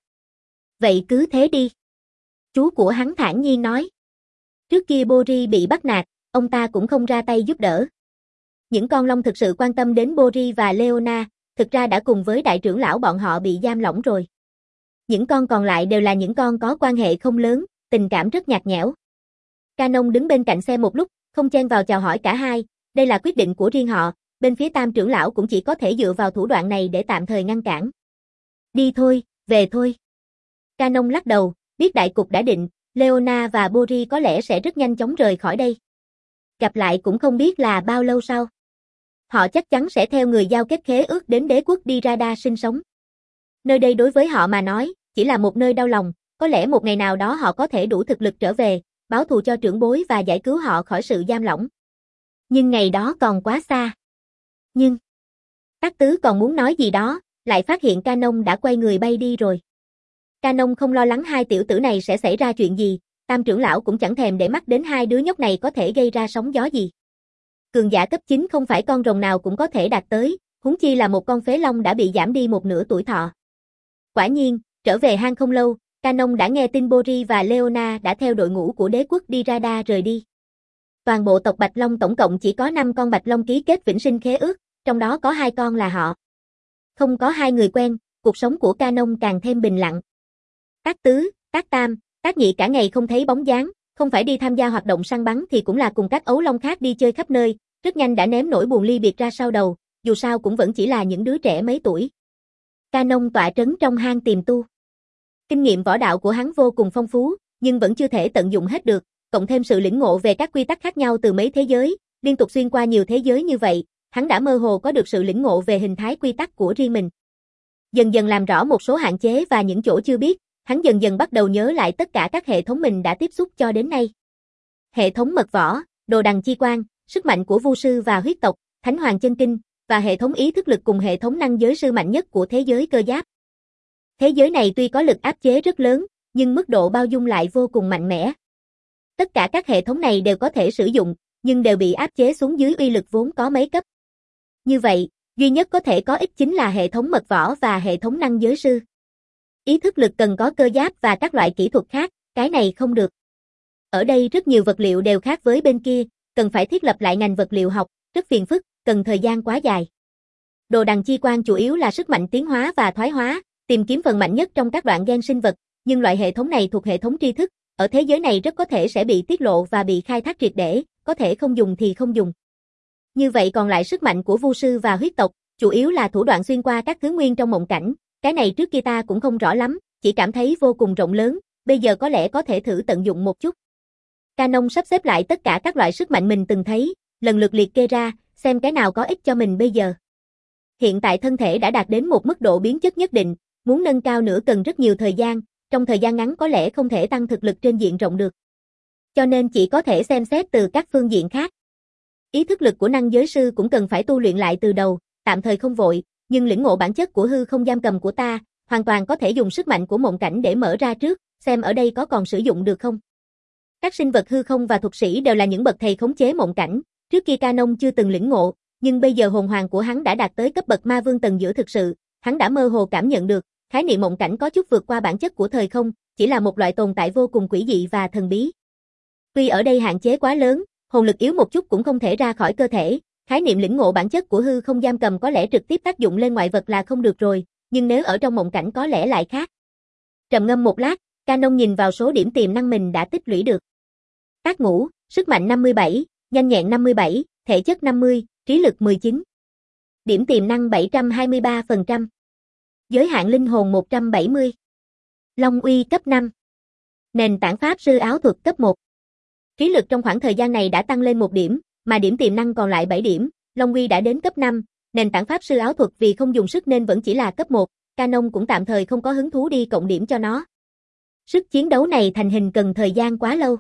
Vậy cứ thế đi. Chú của hắn thản nhiên nói. Trước kia Bori bị bắt nạt, ông ta cũng không ra tay giúp đỡ. Những con long thực sự quan tâm đến Bori và Leona, thực ra đã cùng với đại trưởng lão bọn họ bị giam lỏng rồi. Những con còn lại đều là những con có quan hệ không lớn, tình cảm rất nhạt nhẽo. Canon đứng bên cạnh xe một lúc, không chen vào chào hỏi cả hai, đây là quyết định của riêng họ, bên phía tam trưởng lão cũng chỉ có thể dựa vào thủ đoạn này để tạm thời ngăn cản. Đi thôi, về thôi. Canon lắc đầu, biết đại cục đã định, Leona và Bori có lẽ sẽ rất nhanh chóng rời khỏi đây. Gặp lại cũng không biết là bao lâu sau. Họ chắc chắn sẽ theo người giao kết khế ước đến đế quốc Dirada sinh sống. Nơi đây đối với họ mà nói, chỉ là một nơi đau lòng, có lẽ một ngày nào đó họ có thể đủ thực lực trở về, báo thù cho trưởng bối và giải cứu họ khỏi sự giam lỏng. Nhưng ngày đó còn quá xa. Nhưng, Tác Tứ còn muốn nói gì đó, lại phát hiện Canon đã quay người bay đi rồi. Canon không lo lắng hai tiểu tử này sẽ xảy ra chuyện gì, tam trưởng lão cũng chẳng thèm để mắt đến hai đứa nhóc này có thể gây ra sóng gió gì. Cường giả cấp chín không phải con rồng nào cũng có thể đạt tới, huống chi là một con phế long đã bị giảm đi một nửa tuổi thọ. Quả nhiên, trở về hang không lâu, Canon đã nghe tin Bori và Leona đã theo đội ngũ của đế quốc Dirada rời đi. Toàn bộ tộc Bạch Long tổng cộng chỉ có năm con Bạch Long ký kết vĩnh sinh khế ước, trong đó có hai con là họ. Không có hai người quen, cuộc sống của Canon càng thêm bình lặng. Tác Tứ, Tác Tam, Tác Nhị cả ngày không thấy bóng dáng, không phải đi tham gia hoạt động săn bắn thì cũng là cùng các ấu long khác đi chơi khắp nơi, rất nhanh đã ném nỗi buồn ly biệt ra sau đầu, dù sao cũng vẫn chỉ là những đứa trẻ mấy tuổi. Canon tọa trấn trong hang tìm tu. Kinh nghiệm võ đạo của hắn vô cùng phong phú, nhưng vẫn chưa thể tận dụng hết được, cộng thêm sự lĩnh ngộ về các quy tắc khác nhau từ mấy thế giới, liên tục xuyên qua nhiều thế giới như vậy, hắn đã mơ hồ có được sự lĩnh ngộ về hình thái quy tắc của riêng mình. Dần dần làm rõ một số hạn chế và những chỗ chưa biết, hắn dần dần bắt đầu nhớ lại tất cả các hệ thống mình đã tiếp xúc cho đến nay. Hệ thống mật võ, đồ đằng chi quan, sức mạnh của vu sư và huyết tộc, thánh hoàng chân kinh, và hệ thống ý thức lực cùng hệ thống năng giới sư mạnh nhất của thế giới cơ giáp. Thế giới này tuy có lực áp chế rất lớn, nhưng mức độ bao dung lại vô cùng mạnh mẽ. Tất cả các hệ thống này đều có thể sử dụng, nhưng đều bị áp chế xuống dưới uy lực vốn có mấy cấp. Như vậy, duy nhất có thể có ích chính là hệ thống mật võ và hệ thống năng giới sư. Ý thức lực cần có cơ giáp và các loại kỹ thuật khác, cái này không được. Ở đây rất nhiều vật liệu đều khác với bên kia, cần phải thiết lập lại ngành vật liệu học, rất phiền phức, cần thời gian quá dài. Đồ đằng chi quan chủ yếu là sức mạnh tiến hóa và thoái hóa, tìm kiếm phần mạnh nhất trong các đoạn gen sinh vật, nhưng loại hệ thống này thuộc hệ thống tri thức, ở thế giới này rất có thể sẽ bị tiết lộ và bị khai thác triệt để, có thể không dùng thì không dùng. Như vậy còn lại sức mạnh của vu sư và huyết tộc, chủ yếu là thủ đoạn xuyên qua các thứ nguyên trong mộng cảnh, cái này trước kia ta cũng không rõ lắm, chỉ cảm thấy vô cùng rộng lớn, bây giờ có lẽ có thể thử tận dụng một chút. Canon sắp xếp lại tất cả các loại sức mạnh mình từng thấy, lần lượt liệt kê ra, xem cái nào có ích cho mình bây giờ. Hiện tại thân thể đã đạt đến một mức độ biến chất nhất định, muốn nâng cao nữa cần rất nhiều thời gian, trong thời gian ngắn có lẽ không thể tăng thực lực trên diện rộng được. Cho nên chỉ có thể xem xét từ các phương diện khác. Ý thức lực của năng giới sư cũng cần phải tu luyện lại từ đầu, tạm thời không vội, nhưng lĩnh ngộ bản chất của hư không giam cầm của ta, hoàn toàn có thể dùng sức mạnh của mộng cảnh để mở ra trước, xem ở đây có còn sử dụng được không. Các sinh vật hư không và thuật sĩ đều là những bậc thầy khống chế mộng cảnh, trước kia Canon chưa từng lĩnh ngộ, nhưng bây giờ hồn hoàng của hắn đã đạt tới cấp bậc ma vương tầng giữa thực sự, hắn đã mơ hồ cảm nhận được, khái niệm mộng cảnh có chút vượt qua bản chất của thời không, chỉ là một loại tồn tại vô cùng quỷ dị và thần bí. Tuy ở đây hạn chế quá lớn, hồn lực yếu một chút cũng không thể ra khỏi cơ thể, khái niệm lĩnh ngộ bản chất của hư không giam cầm có lẽ trực tiếp tác dụng lên ngoại vật là không được rồi, nhưng nếu ở trong mộng cảnh có lẽ lại khác. Trầm ngâm một lát, Canon nhìn vào số điểm tiềm năng mình đã tích lũy được. Tác ngũ, sức mạnh năm mươi bảy, nhanh nhẹn năm mươi bảy, thể chất năm mươi, trí lực mười chín. Điểm tiềm năng bảy trăm hai mươi ba phần trăm. Giới hạn linh hồn một trăm bảy mươi. Long uy cấp năm. Nền tảng pháp sư áo thuật cấp một. Trí lực trong khoảng thời gian này đã tăng lên một điểm, mà điểm tiềm năng còn lại bảy điểm, Long uy đã đến cấp năm, nền tảng pháp sư áo thuật vì không dùng sức nên vẫn chỉ là cấp một, Canon cũng tạm thời không có hứng thú đi cộng điểm cho nó. Sức chiến đấu này thành hình cần thời gian quá lâu.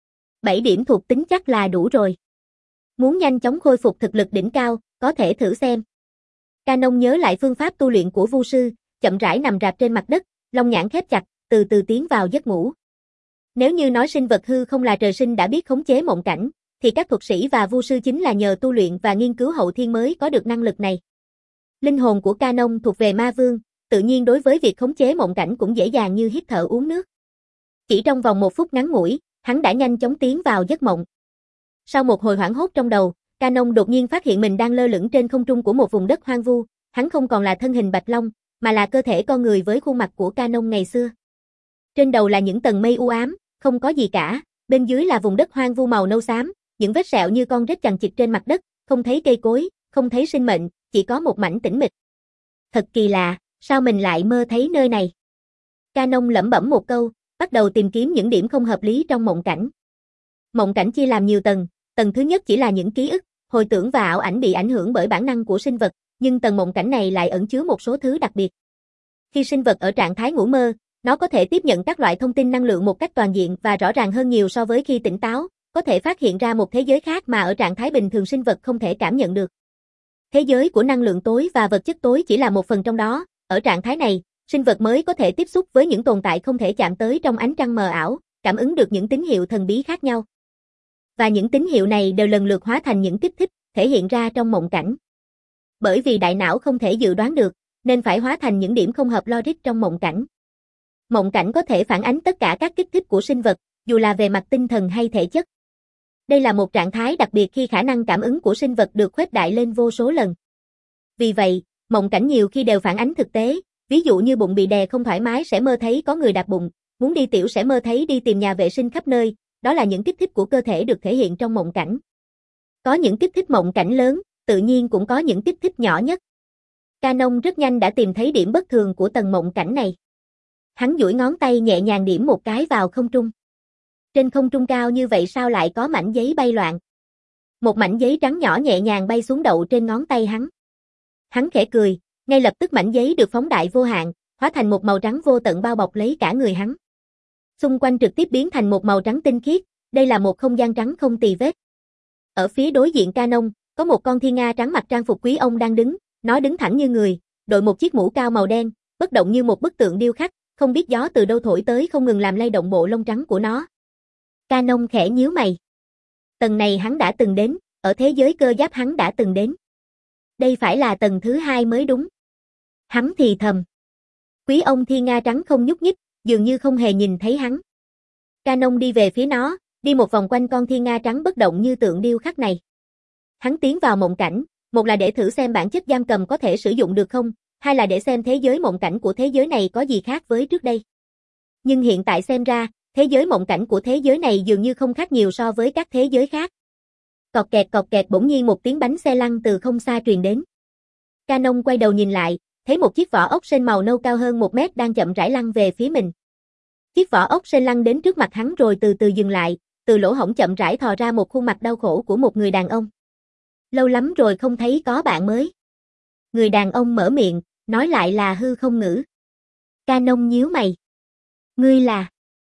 bảy điểm thuộc tính chắc là đủ rồi. Muốn nhanh chóng khôi phục thực lực đỉnh cao, có thể thử xem. Canon nhớ lại phương pháp tu luyện của vu sư, chậm rãi nằm rạp trên mặt đất, lông nhãn khép chặt, từ từ tiến vào giấc ngủ. Nếu như nói sinh vật hư không là trời sinh đã biết khống chế mộng cảnh, thì các thuật sĩ và vu sư chính là nhờ tu luyện và nghiên cứu hậu thiên mới có được năng lực này. Linh hồn của Canon thuộc về ma vương, tự nhiên đối với việc khống chế mộng cảnh cũng dễ dàng như hít thở uống nước. Chỉ trong vòng một phút ngắn ngủi, hắn đã nhanh chóng tiến vào giấc mộng. Sau một hồi hoảng hốt trong đầu, Canon đột nhiên phát hiện mình đang lơ lửng trên không trung của một vùng đất hoang vu, hắn không còn là thân hình bạch long, mà là cơ thể con người với khuôn mặt của Canon ngày xưa. Trên đầu là những tầng mây u ám, không có gì cả, bên dưới là vùng đất hoang vu màu nâu xám, những vết sẹo như con rết chằng chịt trên mặt đất, không thấy cây cối, không thấy sinh mệnh, chỉ có một mảnh tĩnh mịch. Thật kỳ lạ, sao mình lại mơ thấy nơi này? Canon lẩm bẩm một câu, bắt đầu tìm kiếm những điểm không hợp lý trong mộng cảnh. Mộng cảnh chia làm nhiều tầng, tầng thứ nhất chỉ là những ký ức, hồi tưởng và ảo ảnh bị ảnh hưởng bởi bản năng của sinh vật, nhưng tầng mộng cảnh này lại ẩn chứa một số thứ đặc biệt. Khi sinh vật ở trạng thái ngủ mơ, nó có thể tiếp nhận các loại thông tin năng lượng một cách toàn diện và rõ ràng hơn nhiều so với khi tỉnh táo, có thể phát hiện ra một thế giới khác mà ở trạng thái bình thường sinh vật không thể cảm nhận được. Thế giới của năng lượng tối và vật chất tối chỉ là một phần trong đó, ở trạng thái này, sinh vật mới có thể tiếp xúc với những tồn tại không thể chạm tới trong ánh trăng mờ ảo, cảm ứng được những tín hiệu thần bí khác nhau. Và những tín hiệu này đều lần lượt hóa thành những kích thích, thể hiện ra trong mộng cảnh. Bởi vì đại não không thể dự đoán được, nên phải hóa thành những điểm không hợp logic trong mộng cảnh. Mộng cảnh có thể phản ánh tất cả các kích thích của sinh vật, dù là về mặt tinh thần hay thể chất. Đây là một trạng thái đặc biệt khi khả năng cảm ứng của sinh vật được khuếch đại lên vô số lần. Vì vậy, mộng cảnh nhiều khi đều phản ánh thực tế, ví dụ như bụng bị đè không thoải mái sẽ mơ thấy có người đạp bụng, muốn đi tiểu sẽ mơ thấy đi tìm nhà vệ sinh khắp nơi, đó là những kích thích của cơ thể được thể hiện trong mộng cảnh. Có những kích thích mộng cảnh lớn, tự nhiên cũng có những kích thích nhỏ nhất. Canon rất nhanh đã tìm thấy điểm bất thường của tầng mộng cảnh này. Hắn duỗi ngón tay nhẹ nhàng điểm một cái vào không trung. Trên không trung cao như vậy sao lại có mảnh giấy bay loạn? Một mảnh giấy trắng nhỏ nhẹ nhàng bay xuống đậu trên ngón tay hắn. Hắn khẽ cười, ngay lập tức mảnh giấy được phóng đại vô hạn, hóa thành một màu trắng vô tận bao bọc lấy cả người hắn. Xung quanh trực tiếp biến thành một màu trắng tinh khiết, đây là một không gian trắng không tì vết. Ở phía đối diện Canon, có một con thiên nga trắng mặc trang phục quý ông đang đứng, nó đứng thẳng như người, đội một chiếc mũ cao màu đen, bất động như một bức tượng điêu khắc, không biết gió từ đâu thổi tới không ngừng làm lay động bộ lông trắng của nó. Canon khẽ nhíu mày. Tầng này hắn đã từng đến, ở thế giới cơ giáp hắn đã từng đến. Đây phải là tầng thứ hai mới đúng. Hắn thì thầm. Quý ông Thiên Nga trắng không nhúc nhích, dường như không hề nhìn thấy hắn. Canon đi về phía nó, đi một vòng quanh con Thiên Nga trắng bất động như tượng điêu khắc này. Hắn tiến vào mộng cảnh, một là để thử xem bản chất giam cầm có thể sử dụng được không, hai là để xem thế giới mộng cảnh của thế giới này có gì khác với trước đây. Nhưng hiện tại xem ra, thế giới mộng cảnh của thế giới này dường như không khác nhiều so với các thế giới khác. Cọt kẹt cọt kẹt bỗng nhiên một tiếng bánh xe lăn từ không xa truyền đến. Canon quay đầu nhìn lại, thấy một chiếc vỏ ốc sên màu nâu cao hơn một mét đang chậm rãi lăn về phía mình. Chiếc vỏ ốc sên lăn đến trước mặt hắn rồi từ từ dừng lại, từ lỗ hổng chậm rãi thò ra một khuôn mặt đau khổ của một người đàn ông. Lâu lắm rồi không thấy có bạn mới. Người đàn ông mở miệng, nói lại là hư không ngữ. Canon nhíu mày. Ngươi là?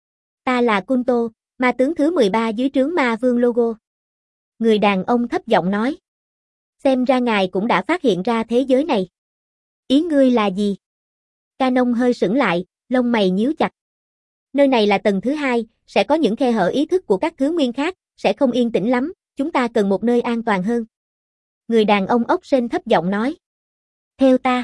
Ta là Kunto, ma tướng thứ mười ba dưới trướng ma vương Logo. Người đàn ông thấp giọng nói. Xem ra ngài cũng đã phát hiện ra thế giới này. Ý ngươi là gì? Canon hơi sững lại, lông mày nhíu chặt. Nơi này là tầng thứ hai, sẽ có những khe hở ý thức của các thứ nguyên khác, sẽ không yên tĩnh lắm, chúng ta cần một nơi an toàn hơn. Người đàn ông ốc sên thấp giọng nói. Theo ta.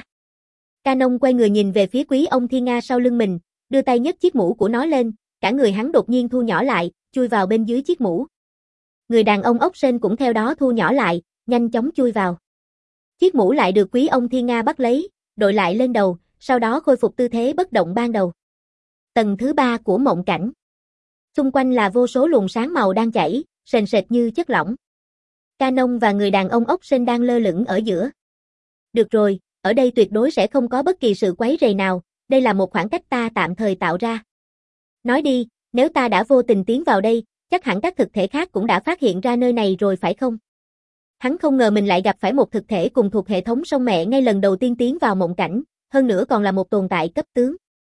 Canon quay người nhìn về phía quý ông Thiên Nga sau lưng mình, đưa tay nhấc chiếc mũ của nó lên, cả người hắn đột nhiên thu nhỏ lại, chui vào bên dưới chiếc mũ. Người đàn ông ốc sên cũng theo đó thu nhỏ lại, nhanh chóng chui vào. Chiếc mũ lại được quý ông Thiên Nga bắt lấy, đội lại lên đầu, sau đó khôi phục tư thế bất động ban đầu. Tầng thứ ba của mộng cảnh. Xung quanh là vô số luồng sáng màu đang chảy, sền sệt như chất lỏng. Canon và người đàn ông ốc sên đang lơ lửng ở giữa. Được rồi, ở đây tuyệt đối sẽ không có bất kỳ sự quấy rầy nào, đây là một khoảng cách ta tạm thời tạo ra. Nói đi, nếu ta đã vô tình tiến vào đây, chắc hẳn các thực thể khác cũng đã phát hiện ra nơi này rồi phải không? Hắn không ngờ mình lại gặp phải một thực thể cùng thuộc hệ thống sông mẹ ngay lần đầu tiên tiến vào mộng cảnh, hơn nữa còn là một tồn tại cấp tướng.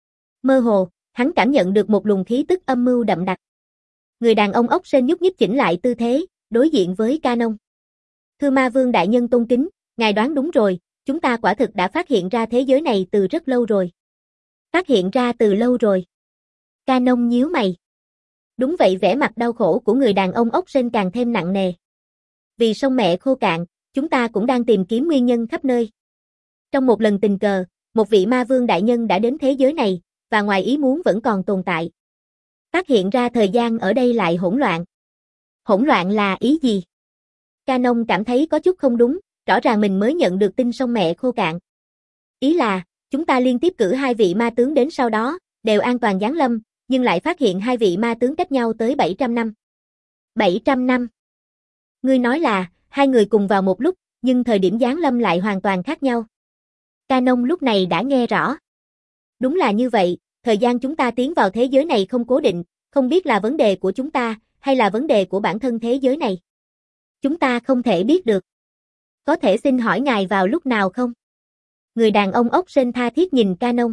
Mơ hồ, hắn cảm nhận được một luồng khí tức âm mưu đậm đặc. Người đàn ông ốc sên nhúc nhích chỉnh lại tư thế, đối diện với Canon. Thưa ma vương đại nhân tôn kính, ngài đoán đúng rồi, chúng ta quả thực đã phát hiện ra thế giới này từ rất lâu rồi. Phát hiện ra từ lâu rồi. Canon nhíu mày. Đúng vậy, vẻ mặt đau khổ của người đàn ông ốc sên càng thêm nặng nề. Vì sông mẹ khô cạn, chúng ta cũng đang tìm kiếm nguyên nhân khắp nơi. Trong một lần tình cờ, một vị ma vương đại nhân đã đến thế giới này, và ngoài ý muốn vẫn còn tồn tại. Phát hiện ra thời gian ở đây lại hỗn loạn. Hỗn loạn là ý gì? Canon cảm thấy có chút không đúng, rõ ràng mình mới nhận được tin sông mẹ khô cạn. Ý là, chúng ta liên tiếp cử hai vị ma tướng đến sau đó, đều an toàn giáng lâm, nhưng lại phát hiện hai vị ma tướng cách nhau tới bảy trăm năm. bảy trăm năm. Ngươi nói là, hai người cùng vào một lúc, nhưng thời điểm giáng lâm lại hoàn toàn khác nhau. Canon lúc này đã nghe rõ. Đúng là như vậy, thời gian chúng ta tiến vào thế giới này không cố định, không biết là vấn đề của chúng ta, hay là vấn đề của bản thân thế giới này. Chúng ta không thể biết được. Có thể xin hỏi ngài vào lúc nào không? Người đàn ông ốc sên tha thiết nhìn Canon.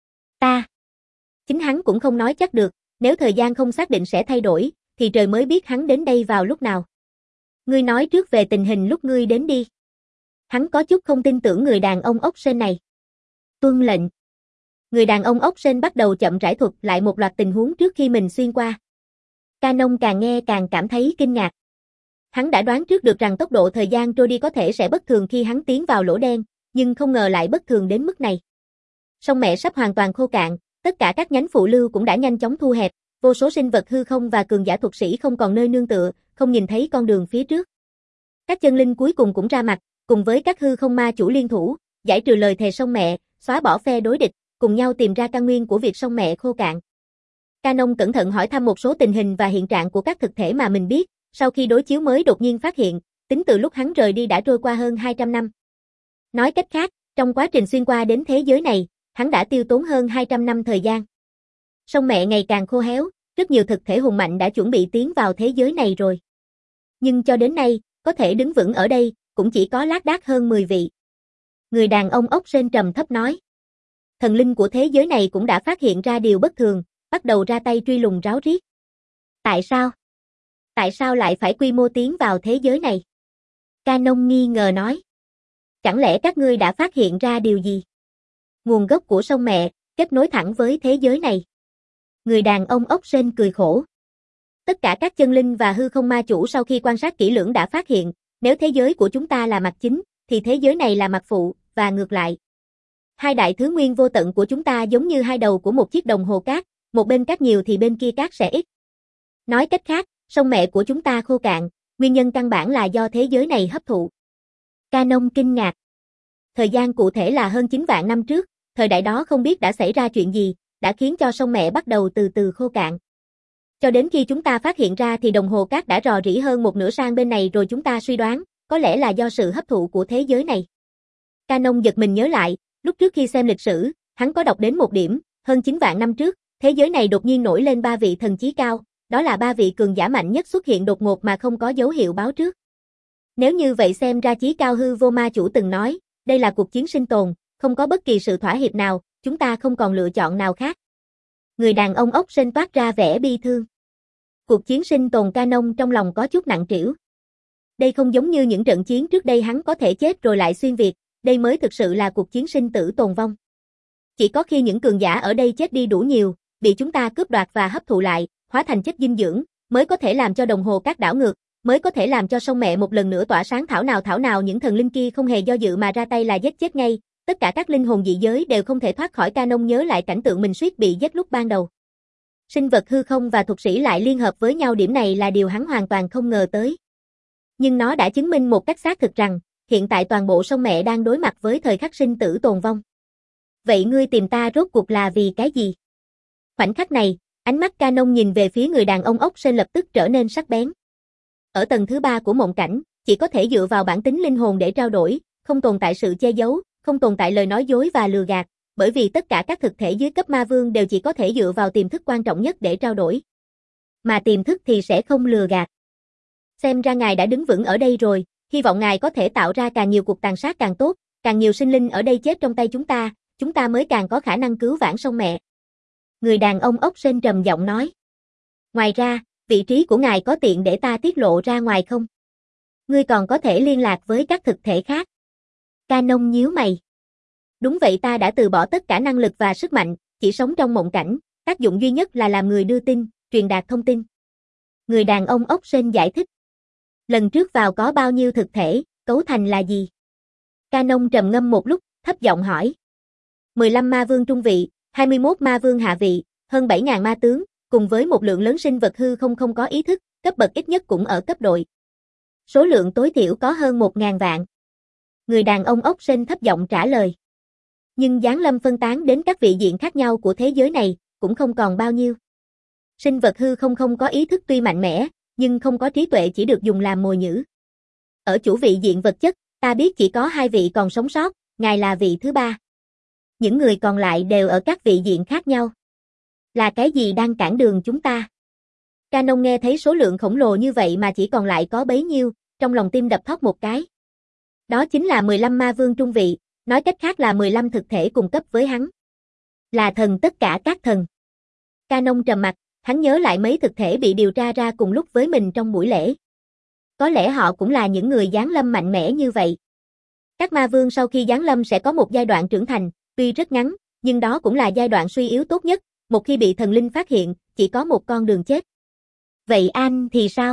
Ta. Chính hắn cũng không nói chắc được, nếu thời gian không xác định sẽ thay đổi, thì trời mới biết hắn đến đây vào lúc nào. Ngươi nói trước về tình hình lúc ngươi đến đi. Hắn có chút không tin tưởng người đàn ông ốc sên này. Tuân lệnh. Người đàn ông ốc sên bắt đầu chậm rãi thuật lại một loạt tình huống trước khi mình xuyên qua. Canon càng nghe càng cảm thấy kinh ngạc. Hắn đã đoán trước được rằng tốc độ thời gian trôi đi có thể sẽ bất thường khi hắn tiến vào lỗ đen, nhưng không ngờ lại bất thường đến mức này. Sông mẹ sắp hoàn toàn khô cạn, tất cả các nhánh phụ lưu cũng đã nhanh chóng thu hẹp, vô số sinh vật hư không và cường giả thuật sĩ không còn nơi nương tựa, không nhìn thấy con đường phía trước. Các chân linh cuối cùng cũng ra mặt, cùng với các hư không ma chủ liên thủ, giải trừ lời thề sông mẹ, xóa bỏ phe đối địch, cùng nhau tìm ra căn nguyên của việc sông mẹ khô cạn. Canon cẩn thận hỏi thăm một số tình hình và hiện trạng của các thực thể mà mình biết, sau khi đối chiếu mới đột nhiên phát hiện, tính từ lúc hắn rời đi đã trôi qua hơn hai trăm năm. Nói cách khác, trong quá trình xuyên qua đến thế giới này, hắn đã tiêu tốn hơn hai trăm năm thời gian. Sông mẹ ngày càng khô héo, rất nhiều thực thể hùng mạnh đã chuẩn bị tiến vào thế giới này rồi. Nhưng cho đến nay, có thể đứng vững ở đây, cũng chỉ có lác đác hơn mười vị. Người đàn ông ốc sên trầm thấp nói. Thần linh của thế giới này cũng đã phát hiện ra điều bất thường, bắt đầu ra tay truy lùng ráo riết. Tại sao? Tại sao lại phải quy mô tiến vào thế giới này? Canon nghi ngờ nói. Chẳng lẽ các ngươi đã phát hiện ra điều gì? Nguồn gốc của sông mẹ, kết nối thẳng với thế giới này. Người đàn ông ốc sên cười khổ. Tất cả các chân linh và hư không ma chủ sau khi quan sát kỹ lưỡng đã phát hiện, nếu thế giới của chúng ta là mặt chính, thì thế giới này là mặt phụ, và ngược lại. Hai đại thứ nguyên vô tận của chúng ta giống như hai đầu của một chiếc đồng hồ cát, một bên cát nhiều thì bên kia cát sẽ ít. Nói cách khác, sông mẹ của chúng ta khô cạn, nguyên nhân căn bản là do thế giới này hấp thụ. Canon kinh ngạc. Thời gian cụ thể là hơn chín vạn năm trước, thời đại đó không biết đã xảy ra chuyện gì, đã khiến cho sông mẹ bắt đầu từ từ khô cạn. Cho đến khi chúng ta phát hiện ra thì đồng hồ cát đã rò rỉ hơn một nửa sang bên này rồi chúng ta suy đoán, có lẽ là do sự hấp thụ của thế giới này. Canon giật mình nhớ lại, lúc trước khi xem lịch sử, hắn có đọc đến một điểm, hơn chín vạn năm trước, thế giới này đột nhiên nổi lên ba vị thần chí cao, đó là ba vị cường giả mạnh nhất xuất hiện đột ngột mà không có dấu hiệu báo trước. Nếu như vậy xem ra chí cao hư vô ma chủ từng nói, đây là cuộc chiến sinh tồn, không có bất kỳ sự thỏa hiệp nào, chúng ta không còn lựa chọn nào khác. Người đàn ông ốc sên toát ra vẻ bi thương. Cuộc chiến sinh tồn Canon trong lòng có chút nặng trĩu. Đây không giống như những trận chiến trước đây hắn có thể chết rồi lại xuyên việt, đây mới thực sự là cuộc chiến sinh tử tồn vong. Chỉ có khi những cường giả ở đây chết đi đủ nhiều, bị chúng ta cướp đoạt và hấp thụ lại, hóa thành chất dinh dưỡng, mới có thể làm cho đồng hồ cát đảo ngược, mới có thể làm cho sông mẹ một lần nữa tỏa sáng thảo nào thảo nào những thần linh kia không hề do dự mà ra tay là giết chết ngay, tất cả các linh hồn dị giới đều không thể thoát khỏi. Canon nhớ lại cảnh tượng mình suýt bị giết lúc ban đầu. Sinh vật hư không và thuật sĩ lại liên hợp với nhau, điểm này là điều hắn hoàn toàn không ngờ tới. Nhưng nó đã chứng minh một cách xác thực rằng, hiện tại toàn bộ sông mẹ đang đối mặt với thời khắc sinh tử tồn vong. Vậy ngươi tìm ta rốt cuộc là vì cái gì? Khoảnh khắc này, ánh mắt Canon nhìn về phía người đàn ông ốc sên lập tức trở nên sắc bén. Ở tầng thứ ba của mộng cảnh, chỉ có thể dựa vào bản tính linh hồn để trao đổi, không tồn tại sự che giấu, không tồn tại lời nói dối và lừa gạt, bởi vì tất cả các thực thể dưới cấp ma vương đều chỉ có thể dựa vào tiềm thức quan trọng nhất để trao đổi. Mà tiềm thức thì sẽ không lừa gạt. Xem ra ngài đã đứng vững ở đây rồi, hy vọng ngài có thể tạo ra càng nhiều cuộc tàn sát càng tốt, càng nhiều sinh linh ở đây chết trong tay chúng ta, chúng ta mới càng có khả năng cứu vãn sông mẹ. Người đàn ông ốc sên trầm giọng nói. Ngoài ra, vị trí của ngài có tiện để ta tiết lộ ra ngoài không? Ngươi còn có thể liên lạc với các thực thể khác. Canon nhíu mày. Đúng vậy, ta đã từ bỏ tất cả năng lực và sức mạnh, chỉ sống trong mộng cảnh, tác dụng duy nhất là làm người đưa tin, truyền đạt thông tin. Người đàn ông ốc sên giải thích. Lần trước vào có bao nhiêu thực thể, cấu thành là gì? Canon trầm ngâm một lúc, thấp giọng hỏi. mười lăm ma vương trung vị, hai mươi mốt ma vương hạ vị, hơn bảy nghìn ma tướng, cùng với một lượng lớn sinh vật hư không không có ý thức, cấp bậc ít nhất cũng ở cấp đội. Số lượng tối thiểu có hơn một nghìn vạn. Người đàn ông ốc sên thấp giọng trả lời. Nhưng giáng lâm phân tán đến các vị diện khác nhau của thế giới này, cũng không còn bao nhiêu. Sinh vật hư không không có ý thức tuy mạnh mẽ, nhưng không có trí tuệ, chỉ được dùng làm mồi nhử. Ở chủ vị diện vật chất, ta biết chỉ có hai vị còn sống sót, ngài là vị thứ ba. Những người còn lại đều ở các vị diện khác nhau. Là cái gì đang cản đường chúng ta? Canon nghe thấy số lượng khổng lồ như vậy mà chỉ còn lại có bấy nhiêu, trong lòng tim đập thót một cái. Đó chính là mười lăm ma vương trung vị, nói cách khác là mười lăm thực thể cùng cấp với hắn. Là thần tất cả các thần. Canon trầm mặt, hắn nhớ lại mấy thực thể bị điều tra ra cùng lúc với mình trong buổi lễ. Có lẽ họ cũng là những người giáng lâm mạnh mẽ như vậy. Các ma vương sau khi giáng lâm sẽ có một giai đoạn trưởng thành, tuy rất ngắn, nhưng đó cũng là giai đoạn suy yếu tốt nhất, một khi bị thần linh phát hiện, chỉ có một con đường chết. Vậy An thì sao?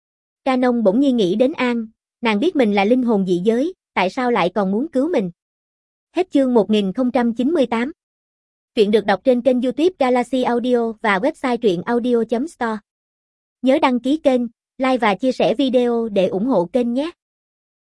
Canon bỗng nhiên nghĩ đến An, nàng biết mình là linh hồn dị giới, tại sao lại còn muốn cứu mình? Hết chương một nghìn không trăm chín mươi tám. Truyện được đọc trên kênh YouTube Galaxy Audio và website truyện audio chấm store. Nhớ đăng ký kênh, like và chia sẻ video để ủng hộ kênh nhé.